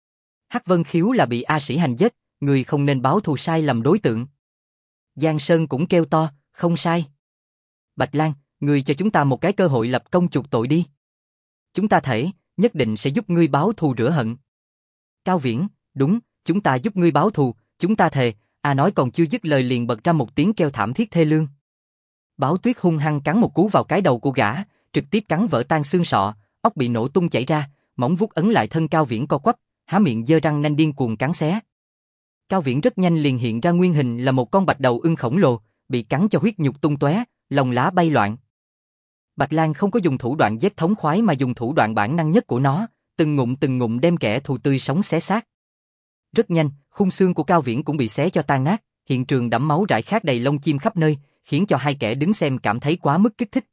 Hắc Vân Khiếu là bị A Sĩ Hành giết, người không nên báo thù sai lầm đối tượng. Giang Sơn cũng kêu to, không sai. Bạch Lang, người cho chúng ta một cái cơ hội lập công chuộc tội đi. Chúng ta thể, nhất định sẽ giúp ngươi báo thù rửa hận. Cao Viễn, đúng, chúng ta giúp ngươi báo thù, chúng ta thề. Nói còn chưa dứt lời liền bật ra một tiếng kêu thảm thiết thê lương. Báo tuyết hung hăng cắn một cú vào cái đầu của gã, trực tiếp cắn vỡ tan xương sọ, óc bị nổ tung chảy ra, móng vuốt ấn lại thân Cao Viễn co quắp, há miệng giơ răng nanh điên cuồng cắn xé. Cao Viễn rất nhanh liền hiện ra nguyên hình là một con bạch đầu ưng khổng lồ, bị cắn cho huyết nhục tung tóe, lông lá bay loạn. Bạch Lang không có dùng thủ đoạn giết thống khoái mà dùng thủ đoạn bản năng nhất của nó, từng ngụm đem kẻ thù tươi sống xé xác. Rất nhanh, khung xương của Cao Viễn cũng bị xé cho tan nát, hiện trường đẫm máu rải khát đầy lông chim khắp nơi, khiến cho hai kẻ đứng xem cảm thấy quá mức kích thích.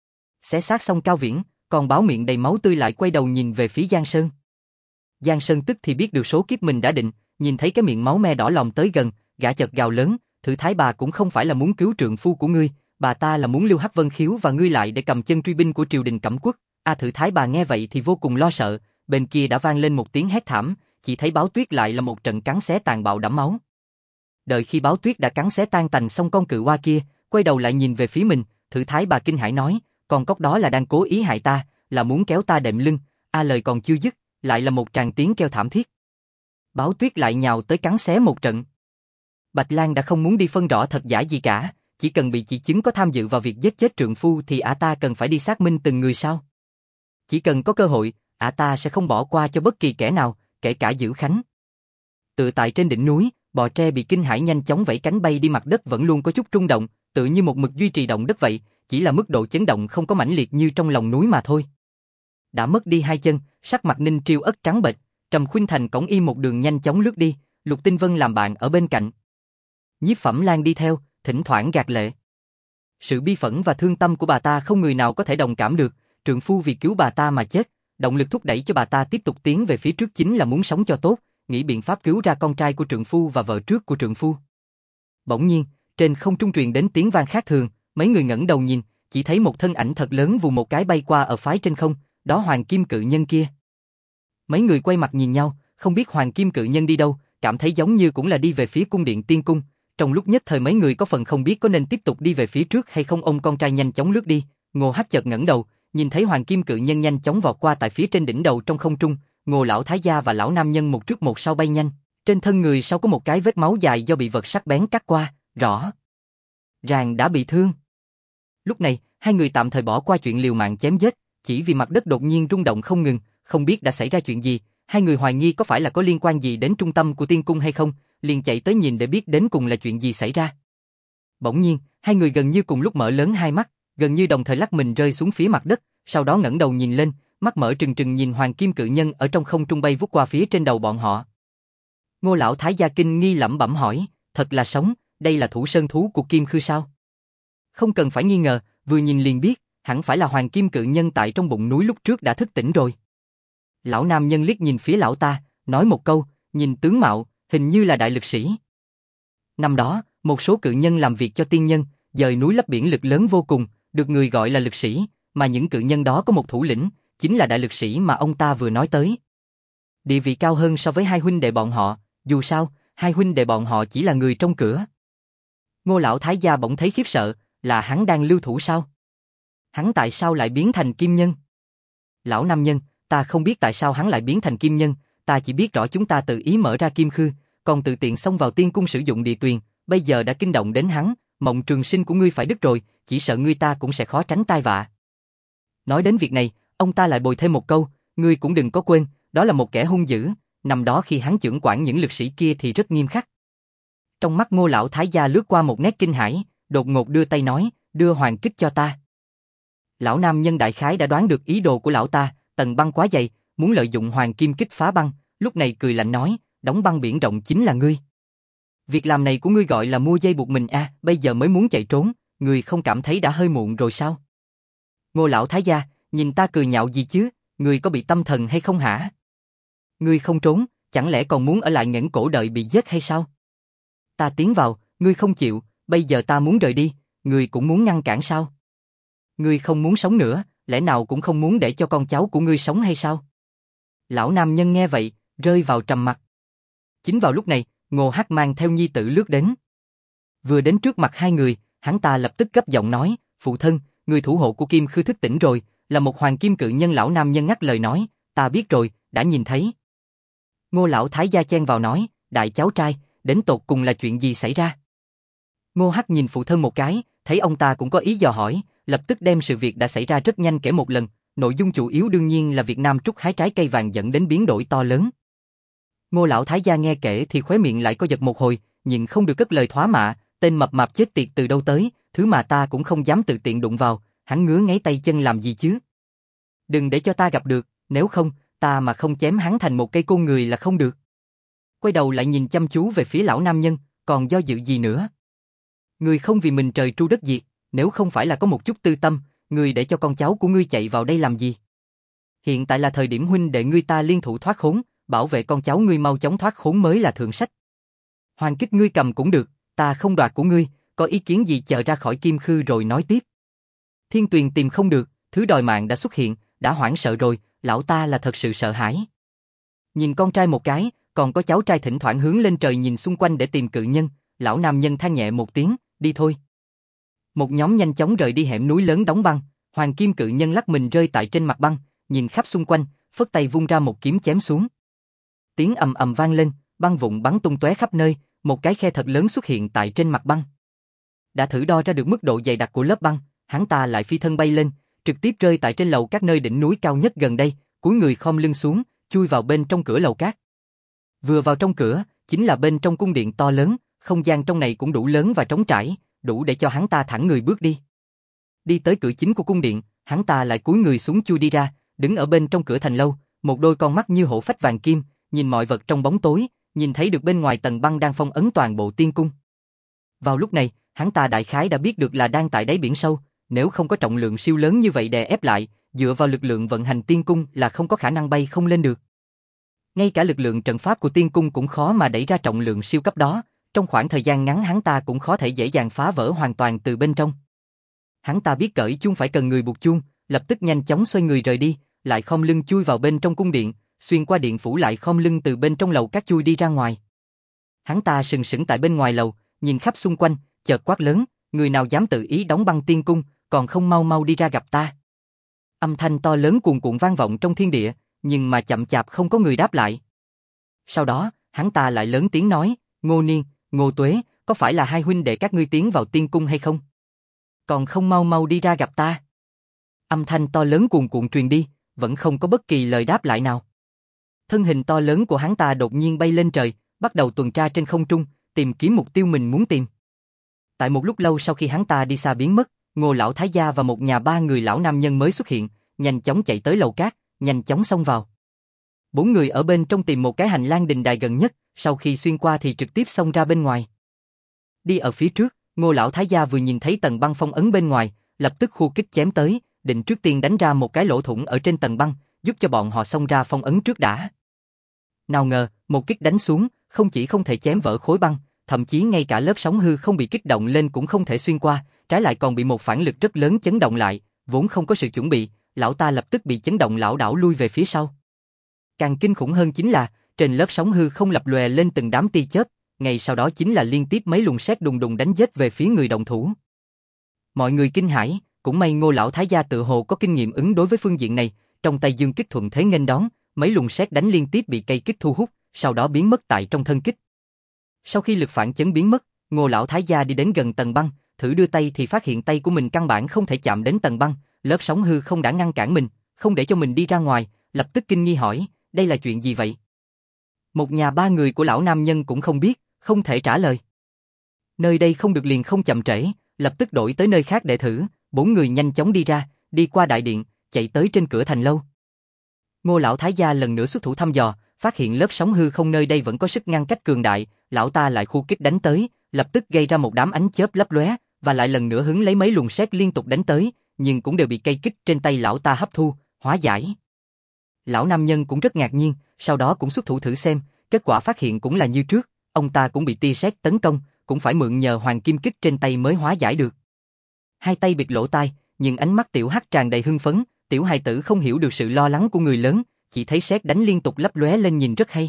Xé xác xong Cao Viễn, còn báo miệng đầy máu tươi lại quay đầu nhìn về phía Giang Sơn. Giang Sơn tức thì biết được số kiếp mình đã định, nhìn thấy cái miệng máu me đỏ lòm tới gần, gã chợt gào lớn, Thử Thái Bà cũng không phải là muốn cứu trượng phu của ngươi, bà ta là muốn lưu Hắc Vân Khiếu và ngươi lại để cầm chân truy binh của triều đình Cẩm Quốc. Thử Thái Bà nghe vậy thì vô cùng lo sợ, bên kia đã vang lên một tiếng hét thảm, chỉ thấy báo tuyết lại là một trận cắn xé tàn bạo đẫm máu. Đợi khi báo tuyết đã cắn xé tan tành xong con cự oa kia, quay đầu lại nhìn về phía mình, Thử Thái Bà kinh hãi nói, con cóc đó là đang cố ý hại ta, là muốn kéo ta đệm lưng. Lời còn chưa dứt, lại là một tràng tiếng kêu thảm thiết. Báo tuyết lại nhào tới cắn xé một trận. Bạch Lang đã không muốn đi phân rõ thật giả gì cả, chỉ cần bị chỉ chứng có tham dự vào việc giết chết trượng phu thì ả ta cần phải đi xác minh từng người sao? Chỉ cần có cơ hội, ả ta sẽ không bỏ qua cho bất kỳ kẻ nào, kể cả Dữ Khánh. Tự tại trên đỉnh núi, bò tre bị kinh hãi nhanh chóng vẫy cánh bay đi, mặt đất vẫn luôn có chút rung động, tự như một mực duy trì động đất vậy, chỉ là mức độ chấn động không có mãnh liệt như trong lòng núi mà thôi. Đã mất đi hai chân, sắc mặt Ninh Triêu Ất trắng bệch, Trầm Khuynh Thành cõng y một đường nhanh chóng lướt đi, Lục Tinh Vân làm bạn ở bên cạnh. Nhiếp Phẩm Lan đi theo, thỉnh thoảng gạt lệ. Sự bi phẫn và thương tâm của bà ta không người nào có thể đồng cảm được, trượng phu vì cứu bà ta mà chết, động lực thúc đẩy cho bà ta tiếp tục tiến về phía trước chính là muốn sống cho tốt, nghĩ biện pháp cứu ra con trai của trượng phu và vợ trước của trượng phu. Bỗng nhiên, trên không trung truyền đến tiếng vang khác thường, mấy người ngẩng đầu nhìn, chỉ thấy một thân ảnh thật lớn vù một cái bay qua ở phái trên không, đó Hoàng Kim Cự Nhân kia. Mấy người quay mặt nhìn nhau, không biết Hoàng Kim Cự Nhân đi đâu, cảm thấy giống như cũng là đi về phía cung điện tiên cung. Trong lúc nhất thời mấy người có phần không biết có nên tiếp tục đi về phía trước hay không. Ông con trai nhanh chóng lướt đi. Ngô Hắc chợt ngẩng đầu, nhìn thấy Hoàng Kim Cự Nhân nhanh chóng vọt qua tại phía trên đỉnh đầu trong không trung. Ngô lão thái gia và lão nam nhân một trước một sau bay nhanh. Trên thân người sau có một cái vết máu dài do bị vật sắc bén cắt qua, rõ ràng đã bị thương. Lúc này, hai người tạm thời bỏ qua chuyện liều mạng chém giết, chỉ vì mặt đất đột nhiên rung động không ngừng, không biết đã xảy ra chuyện gì. Hai người hoài nghi có phải là có liên quan gì đến trung tâm của tiên cung hay không, liền chạy tới nhìn để biết đến cùng là chuyện gì xảy ra. Bỗng nhiên, hai người gần như cùng lúc mở lớn hai mắt, gần như đồng thời lắc mình rơi xuống phía mặt đất, sau đó ngẩng đầu nhìn lên, mắt mở trừng trừng nhìn Hoàng Kim Cự Nhân ở trong không trung bay vút qua phía trên đầu bọn họ. Ngô lão thái gia kinh nghi lẩm bẩm hỏi, thật là sống, đây là thủ sơn thú của Kim Khư sao? Không cần phải nghi ngờ, vừa nhìn liền biết, hẳn phải là Hoàng Kim Cự Nhân tại trong bụng núi lúc trước đã thức tỉnh rồi. Lão nam nhân liếc nhìn phía lão ta, nói một câu, nhìn tướng mạo, hình như là đại lực sĩ. Năm đó, một số cự nhân làm việc cho tiên nhân, dời núi lấp biển lực lớn vô cùng, được người gọi là lực sĩ, mà những cự nhân đó có một thủ lĩnh, chính là đại lực sĩ mà ông ta vừa nói tới. Địa vị cao hơn so với hai huynh đệ bọn họ, dù sao, hai huynh đệ bọn họ chỉ là người trong cửa. Ngô lão thái gia bỗng thấy khiếp sợ, là hắn đang lưu thủ sao? Hắn tại sao lại biến thành kim nhân? Lão nam nhân, ta không biết tại sao hắn lại biến thành kim nhân, ta chỉ biết rõ chúng ta tự ý mở ra kim khư, còn tự tiện xông vào tiên cung sử dụng địa tuyền, bây giờ đã kinh động đến hắn, mộng trường sinh của ngươi phải đứt rồi, chỉ sợ ngươi ta cũng sẽ khó tránh tai vạ. Nói đến việc này, ông ta lại bồi thêm một câu, ngươi cũng đừng có quên, đó là một kẻ hung dữ, năm đó khi hắn chưởng quản những lực sĩ kia thì rất nghiêm khắc. Trong mắt Ngô lão thái gia lướt qua một nét kinh hãi, đột ngột đưa tay nói, đưa hoàng kích cho ta. Lão nam nhân đại khái đã đoán được ý đồ của lão ta, tầng băng quá dày, muốn lợi dụng hoàng kim kích phá băng, lúc này cười lạnh nói, đóng băng biển rộng chính là ngươi. Việc làm này của ngươi gọi là mua dây buộc mình à, bây giờ mới muốn chạy trốn, ngươi không cảm thấy đã hơi muộn rồi sao? Ngô lão thái gia, nhìn ta cười nhạo gì chứ, ngươi có bị tâm thần hay không hả? Ngươi không trốn, chẳng lẽ còn muốn ở lại nghẽn cổ đợi bị giết hay sao? Ta tiến vào, ngươi không chịu, bây giờ ta muốn rời đi, ngươi cũng muốn ngăn cản sao? Ngươi không muốn sống nữa, lẽ nào cũng không muốn để cho con cháu của ngươi sống hay sao? Lão nam nhân nghe vậy, rơi vào trầm mặc. Chính vào lúc này, Ngô Hắc mang theo nhi tử lướt đến. Vừa đến trước mặt hai người, hắn ta lập tức gấp giọng nói, phụ thân, người thủ hộ của Kim Khư thức tỉnh rồi, là một hoàng kim cự nhân. Lão nam nhân ngắt lời nói, ta biết rồi, đã nhìn thấy. Ngô lão thái gia chen vào nói, đại cháu trai, đến tột cùng là chuyện gì xảy ra? Ngô Hắc nhìn phụ thân một cái, thấy ông ta cũng có ý dò hỏi, lập tức đem sự việc đã xảy ra rất nhanh kể một lần, nội dung chủ yếu đương nhiên là việc Nam Trúc hái trái cây vàng dẫn đến biến đổi to lớn. Ngô lão thái gia nghe kể thì khóe miệng lại co giật một hồi, nhịn không được cất lời thoá mạ, tên mập mạp chết tiệt từ đâu tới, thứ mà ta cũng không dám tự tiện đụng vào, hắn ngứa ngáy tay chân làm gì chứ? Đừng để cho ta gặp được, nếu không, ta mà không chém hắn thành một cây côn người là không được. Quay đầu lại nhìn chăm chú về phía lão nam nhân, còn do dự gì nữa? Người không vì mình trời tru đất diệt, nếu không phải là có một chút tư tâm, người để cho con cháu của ngươi chạy vào đây làm gì? Hiện tại là thời điểm huynh đệ ngươi ta liên thủ thoát khốn, bảo vệ con cháu ngươi mau chóng thoát khốn mới là thượng sách. Hoàng kích ngươi cầm cũng được, ta không đoạt của ngươi, có ý kiến gì chờ ra khỏi Kim Khư rồi nói tiếp. Thiên Tuyền tìm không được, thứ đòi mạng đã xuất hiện, đã hoảng sợ rồi, lão ta là thật sự sợ hãi. Nhìn con trai một cái, còn có cháu trai thỉnh thoảng hướng lên trời nhìn xung quanh để tìm cự nhân, lão nam nhân than nhẹ một tiếng, đi thôi. Một nhóm nhanh chóng rời đi hẻm núi lớn đóng băng, Hoàng Kim Cự Nhân lắc mình rơi tại trên mặt băng, nhìn khắp xung quanh, phất tay vung ra một kiếm chém xuống. Tiếng ầm ầm vang lên, băng vụn bắn tung tóe khắp nơi, một cái khe thật lớn xuất hiện tại trên mặt băng. Đã thử đo ra được mức độ dày đặc của lớp băng, hắn ta lại phi thân bay lên, trực tiếp rơi tại trên lầu các nơi đỉnh núi cao nhất gần đây, cúi người khom lưng xuống, chui vào bên trong cửa lầu các. Vừa vào trong cửa, chính là bên trong cung điện to lớn, không gian trong này cũng đủ lớn và trống trải, đủ để cho hắn ta thẳng người bước đi. Đi tới cửa chính của cung điện, hắn ta lại cúi người xuống chui đi ra, đứng ở bên trong cửa thành lâu, một đôi con mắt như hổ phách vàng kim, nhìn mọi vật trong bóng tối, nhìn thấy được bên ngoài tầng băng đang phong ấn toàn bộ tiên cung. Vào lúc này, hắn ta đại khái đã biết được là đang tại đáy biển sâu, nếu không có trọng lượng siêu lớn như vậy đè ép lại, dựa vào lực lượng vận hành tiên cung là không có khả năng bay không lên được. Ngay cả lực lượng trận pháp của tiên cung cũng khó mà đẩy ra trọng lượng siêu cấp đó, trong khoảng thời gian ngắn hắn ta cũng khó thể dễ dàng phá vỡ hoàn toàn từ bên trong. Hắn ta biết cởi chuông phải cần người buộc chuông, lập tức nhanh chóng xoay người rời đi, lại khom lưng chui vào bên trong cung điện, xuyên qua điện phủ lại khom lưng từ bên trong lầu các chui đi ra ngoài. Hắn ta sừng sững tại bên ngoài lầu, nhìn khắp xung quanh, chợt quát lớn, người nào dám tự ý đóng băng tiên cung, còn không mau mau đi ra gặp ta. Âm thanh to lớn cuồn cuộn vang vọng trong thiên địa, nhưng mà chậm chạp không có người đáp lại. Sau đó, hắn ta lại lớn tiếng nói, Ngô Niên, Ngô Tuế, có phải là hai huynh đệ các ngươi tiến vào tiên cung hay không? Còn không mau mau đi ra gặp ta. Âm thanh to lớn cuồn cuộn truyền đi, vẫn không có bất kỳ lời đáp lại nào. Thân hình to lớn của hắn ta đột nhiên bay lên trời, bắt đầu tuần tra trên không trung, tìm kiếm mục tiêu mình muốn tìm. Tại một lúc lâu sau khi hắn ta đi xa biến mất, Ngô lão thái gia và một nhà ba người lão nam nhân mới xuất hiện, nhanh chóng chạy tới lầu cát, nhanh chóng xông vào. Bốn người ở bên trong tìm một cái hành lang đình đài gần nhất, sau khi xuyên qua thì trực tiếp xông ra bên ngoài. Đi ở phía trước, Ngô lão thái gia vừa nhìn thấy tầng băng phong ấn bên ngoài, lập tức khu kích chém tới, định trước tiên đánh ra một cái lỗ thủng ở trên tầng băng, giúp cho bọn họ xông ra phong ấn trước đã. Nào ngờ, một kích đánh xuống, không chỉ không thể chém vỡ khối băng, thậm chí ngay cả lớp sóng hư không bị kích động lên cũng không thể xuyên qua, trái lại còn bị một phản lực rất lớn chấn động lại, vốn không có sự chuẩn bị, lão ta lập tức bị chấn động lảo đảo lui về phía sau. Càng kinh khủng hơn chính là, trên lớp sóng hư không lập lòe lên từng đám tia chớp, ngay sau đó chính là liên tiếp mấy luồng sét đùng đùng đánh giết về phía người động thủ. Mọi người kinh hãi, cũng may Ngô lão thái gia tự hồ có kinh nghiệm ứng đối với phương diện này, trong tay dương kích thuận thế nghênh đón, mấy luồng sét đánh liên tiếp bị cây kích thu hút, sau đó biến mất tại trong thân kích. Sau khi lực phản chấn biến mất, Ngô lão thái gia đi đến gần tầng băng, thử đưa tay thì phát hiện tay của mình căn bản không thể chạm đến tầng băng, lớp sóng hư không đã ngăn cản mình, không để cho mình đi ra ngoài, lập tức kinh nghi hỏi, đây là chuyện gì vậy? Một nhà ba người của lão nam nhân cũng không biết, không thể trả lời. Nơi đây không được liền không chậm trễ, lập tức đổi tới nơi khác để thử, bốn người nhanh chóng đi ra, đi qua đại điện, chạy tới trên cửa thành lâu. Ngô lão thái gia lần nữa xuất thủ thăm dò, phát hiện lớp sóng hư không nơi đây vẫn có sức ngăn cách cường đại, lão ta lại khu kích đánh tới, lập tức gây ra một đám ánh chớp lấp lóe, và lại lần nữa hứng lấy mấy luồng sét liên tục đánh tới, nhưng cũng đều bị cây kích trên tay lão ta hấp thu, hóa giải. Lão nam nhân cũng rất ngạc nhiên, sau đó cũng xuất thủ thử xem, kết quả phát hiện cũng là như trước, ông ta cũng bị tia sét tấn công, cũng phải mượn nhờ hoàng kim kích trên tay mới hóa giải được. Hai tay bịt lỗ tai, nhưng ánh mắt tiểu hắc tràn đầy hưng phấn, tiểu hài tử không hiểu được sự lo lắng của người lớn, chỉ thấy sét đánh liên tục lấp lóe lên nhìn rất hay.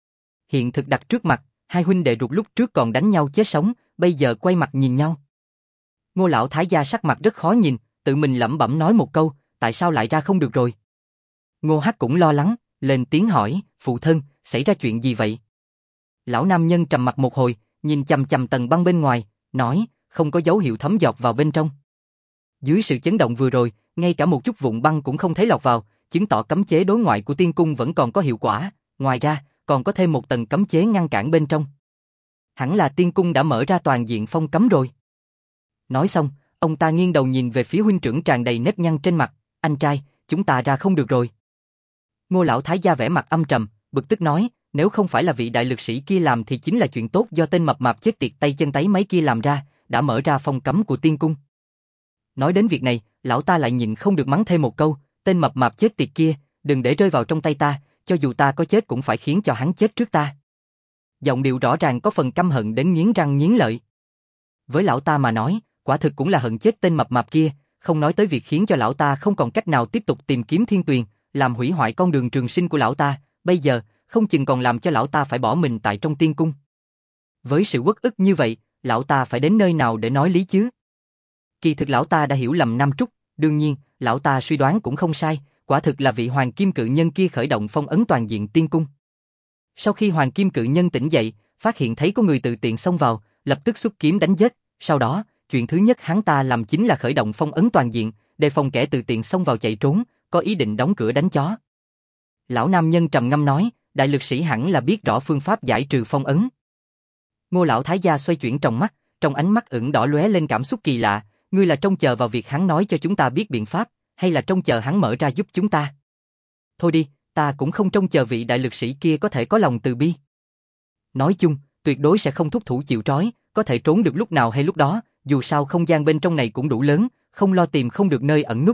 Hiện thực đặt trước mặt, hai huynh đệ ruột lúc trước còn đánh nhau chết sống, bây giờ quay mặt nhìn nhau. Ngô lão thái gia sắc mặt rất khó nhìn, tự mình lẩm bẩm nói một câu, tại sao lại ra không được rồi? Ngô Hắc cũng lo lắng, lên tiếng hỏi, phụ thân, xảy ra chuyện gì vậy? Lão nam nhân trầm mặt một hồi, nhìn chằm chằm tầng băng bên ngoài, nói, không có dấu hiệu thấm giọt vào bên trong. Dưới sự chấn động vừa rồi, ngay cả một chút vụn băng cũng không thấy lọt vào, chứng tỏ cấm chế đối ngoại của tiên cung vẫn còn có hiệu quả, ngoài ra, còn có thêm một tầng cấm chế ngăn cản bên trong. Hẳn là tiên cung đã mở ra toàn diện phong cấm rồi. Nói xong, ông ta nghiêng đầu nhìn về phía huynh trưởng tràn đầy nếp nhăn trên mặt, anh trai, chúng ta ra không được rồi. Ngô lão thái gia vẻ mặt âm trầm, bực tức nói, nếu không phải là vị đại lực sĩ kia làm thì chính là chuyện tốt do tên mập mạp chết tiệt tay chân tấy mấy kia làm ra, đã mở ra phong cấm của tiên cung. Nói đến việc này, lão ta lại nhịn không được mắng thêm một câu, tên mập mạp chết tiệt kia, đừng để rơi vào trong tay ta, cho dù ta có chết cũng phải khiến cho hắn chết trước ta. Giọng điệu rõ ràng có phần căm hận đến nghiến răng nghiến lợi. Với lão ta mà nói, quả thực cũng là hận chết tên mập mạp kia, không nói tới việc khiến cho lão ta không còn cách nào tiếp tục tìm kiếm thiên tuyền, làm hủy hoại con đường trường sinh của lão ta, bây giờ, không chừng còn làm cho lão ta phải bỏ mình tại trong tiên cung. Với sự uất ức như vậy, lão ta phải đến nơi nào để nói lý chứ? Kỳ thực lão ta đã hiểu lầm Nam Trúc, đương nhiên, lão ta suy đoán cũng không sai, quả thực là vị hoàng kim cự nhân kia khởi động phong ấn toàn diện tiên cung. Sau khi hoàng kim cự nhân tỉnh dậy, phát hiện thấy có người tự tiện xông vào, lập tức xuất kiếm đánh giết, sau đó, chuyện thứ nhất hắn ta làm chính là khởi động phong ấn toàn diện, đề phòng kẻ tự tiện xông vào chạy trốn, có ý định đóng cửa đánh chó. Lão nam nhân trầm ngâm nói, đại lực sĩ hẳn là biết rõ phương pháp giải trừ phong ấn. Ngô lão thái gia xoay chuyển trong mắt, trong ánh mắt ửng đỏ lóe lên cảm xúc kỳ lạ, ngươi là trông chờ vào việc hắn nói cho chúng ta biết biện pháp, hay là trông chờ hắn mở ra giúp chúng ta? Thôi đi, ta cũng không trông chờ vị đại lực sĩ kia có thể có lòng từ bi. Nói chung, tuyệt đối sẽ không thúc thủ chịu trói, có thể trốn được lúc nào hay lúc đó, dù sao không gian bên trong này cũng đủ lớn, không lo tìm không được nơi ẩn núp.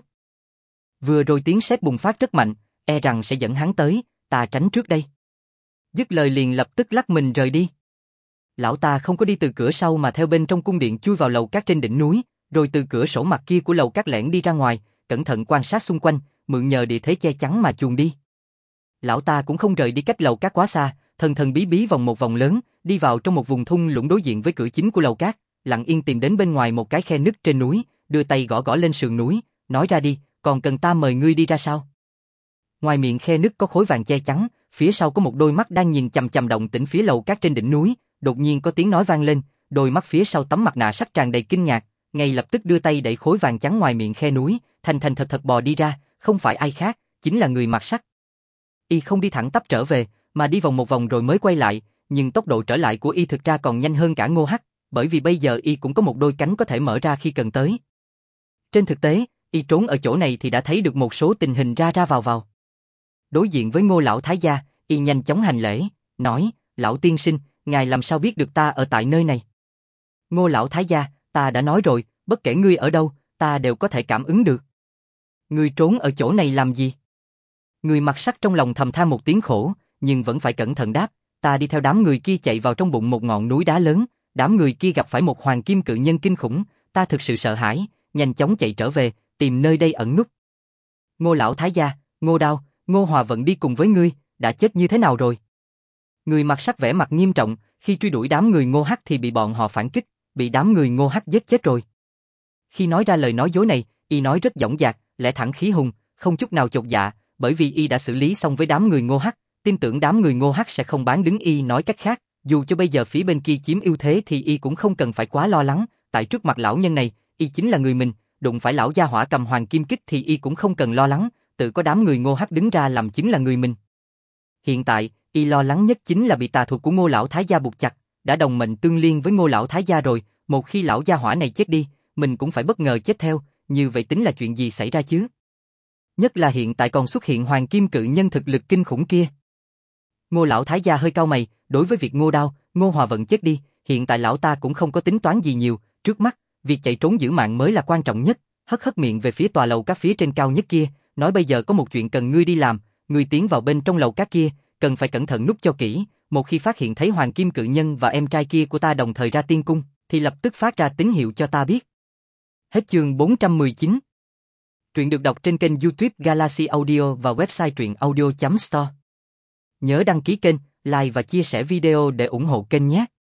Vừa rồi tiếng sét bùng phát rất mạnh, e rằng sẽ dẫn hắn tới, ta tránh trước đây. Dứt lời liền lập tức lắc mình rời đi. Lão ta không có đi từ cửa sau mà theo bên trong cung điện chui vào lầu các trên đỉnh núi, rồi từ cửa sổ mặt kia của lầu các lẻn đi ra ngoài, cẩn thận quan sát xung quanh, mượn nhờ địa thế che chắn mà chuồn đi. Lão ta cũng không rời đi cách lầu cát quá xa, thần thần bí bí vòng một vòng lớn, đi vào trong một vùng thung lũng đối diện với cửa chính của lầu cát, lặng yên tìm đến bên ngoài một cái khe nứt trên núi, đưa tay gõ gõ lên sườn núi, nói ra đi, còn cần ta mời ngươi đi ra sao? Ngoài miệng khe nứt có khối vàng che chắn, phía sau có một đôi mắt đang nhìn chằm chằm động tĩnh phía lầu cát trên đỉnh núi, đột nhiên có tiếng nói vang lên, đôi mắt phía sau tấm mặt nạ sắt tràn đầy kinh ngạc, ngay lập tức đưa tay đẩy khối vàng trắng ngoài miệng khe núi, thành thành thật thật bò đi ra, không phải ai khác, chính là người mặc sắt. Y không đi thẳng tắp trở về, mà đi vòng một vòng rồi mới quay lại, nhưng tốc độ trở lại của Y thực ra còn nhanh hơn cả Ngô Hắc, bởi vì bây giờ Y cũng có một đôi cánh có thể mở ra khi cần tới. Trên thực tế, Y trốn ở chỗ này thì đã thấy được một số tình hình ra ra vào vào. Đối diện với Ngô lão thái gia, Y nhanh chóng hành lễ, nói, lão tiên sinh, ngài làm sao biết được ta ở tại nơi này? Ngô lão thái gia, ta đã nói rồi, bất kể ngươi ở đâu, ta đều có thể cảm ứng được. Ngươi trốn ở chỗ này làm gì? Người mặc sắt trong lòng thầm than một tiếng khổ, nhưng vẫn phải cẩn thận đáp, ta đi theo đám người kia chạy vào trong bụng một ngọn núi đá lớn, đám người kia gặp phải một hoàng kim cự nhân kinh khủng, ta thực sự sợ hãi, nhanh chóng chạy trở về, tìm nơi đây ẩn núp. Ngô lão thái gia, Ngô Đao, Ngô Hòa Vận đi cùng với ngươi, đã chết như thế nào rồi? Người mặc sắt vẻ mặt nghiêm trọng, khi truy đuổi đám người Ngô Hắc thì bị bọn họ phản kích, bị đám người Ngô Hắc giết chết rồi. Khi nói ra lời nói dối này, Y nói rất dõng dạc, lẽ thẳng khí hùng, không chút nào chột dạ, bởi vì Y đã xử lý xong với đám người Ngô Hắc, tin tưởng đám người Ngô Hắc sẽ không bán đứng Y. Nói cách khác, dù cho bây giờ phía bên kia chiếm ưu thế thì Y cũng không cần phải quá lo lắng, tại trước mặt lão nhân này, Y chính là người mình, đụng phải lão gia hỏa cầm hoàng kim kích thì Y cũng không cần lo lắng, tự có đám người Ngô Hắc đứng ra làm chứng là người mình. Hiện tại, Y lo lắng nhất chính là bị tà thuật của Ngô lão thái gia buộc chặt, đã đồng mệnh tương liên với Ngô lão thái gia rồi, một khi lão gia hỏa này chết đi, mình cũng phải bất ngờ chết theo, như vậy tính là chuyện gì xảy ra chứ? Nhất là hiện tại còn xuất hiện hoàng kim cự nhân thực lực kinh khủng kia. Ngô lão thái gia hơi cau mày, đối với việc Ngô Đao, Ngô Hòa Vận chết đi, hiện tại lão ta cũng không có tính toán gì nhiều, trước mắt, việc chạy trốn giữ mạng mới là quan trọng nhất, hất miệng về phía tòa lầu các phía trên cao nhất kia, nói bây giờ có một chuyện cần ngươi đi làm, ngươi tiến vào bên trong lầu các kia, cần phải cẩn thận núp cho kỹ, một khi phát hiện thấy hoàng kim cự nhân và em trai kia của ta đồng thời ra tiên cung, thì lập tức phát ra tín hiệu cho ta biết. Hết chương 419. Truyện được đọc trên kênh YouTube Galaxy Audio và website truyệnaudio.store. Nhớ đăng ký kênh, like và chia sẻ video để ủng hộ kênh nhé.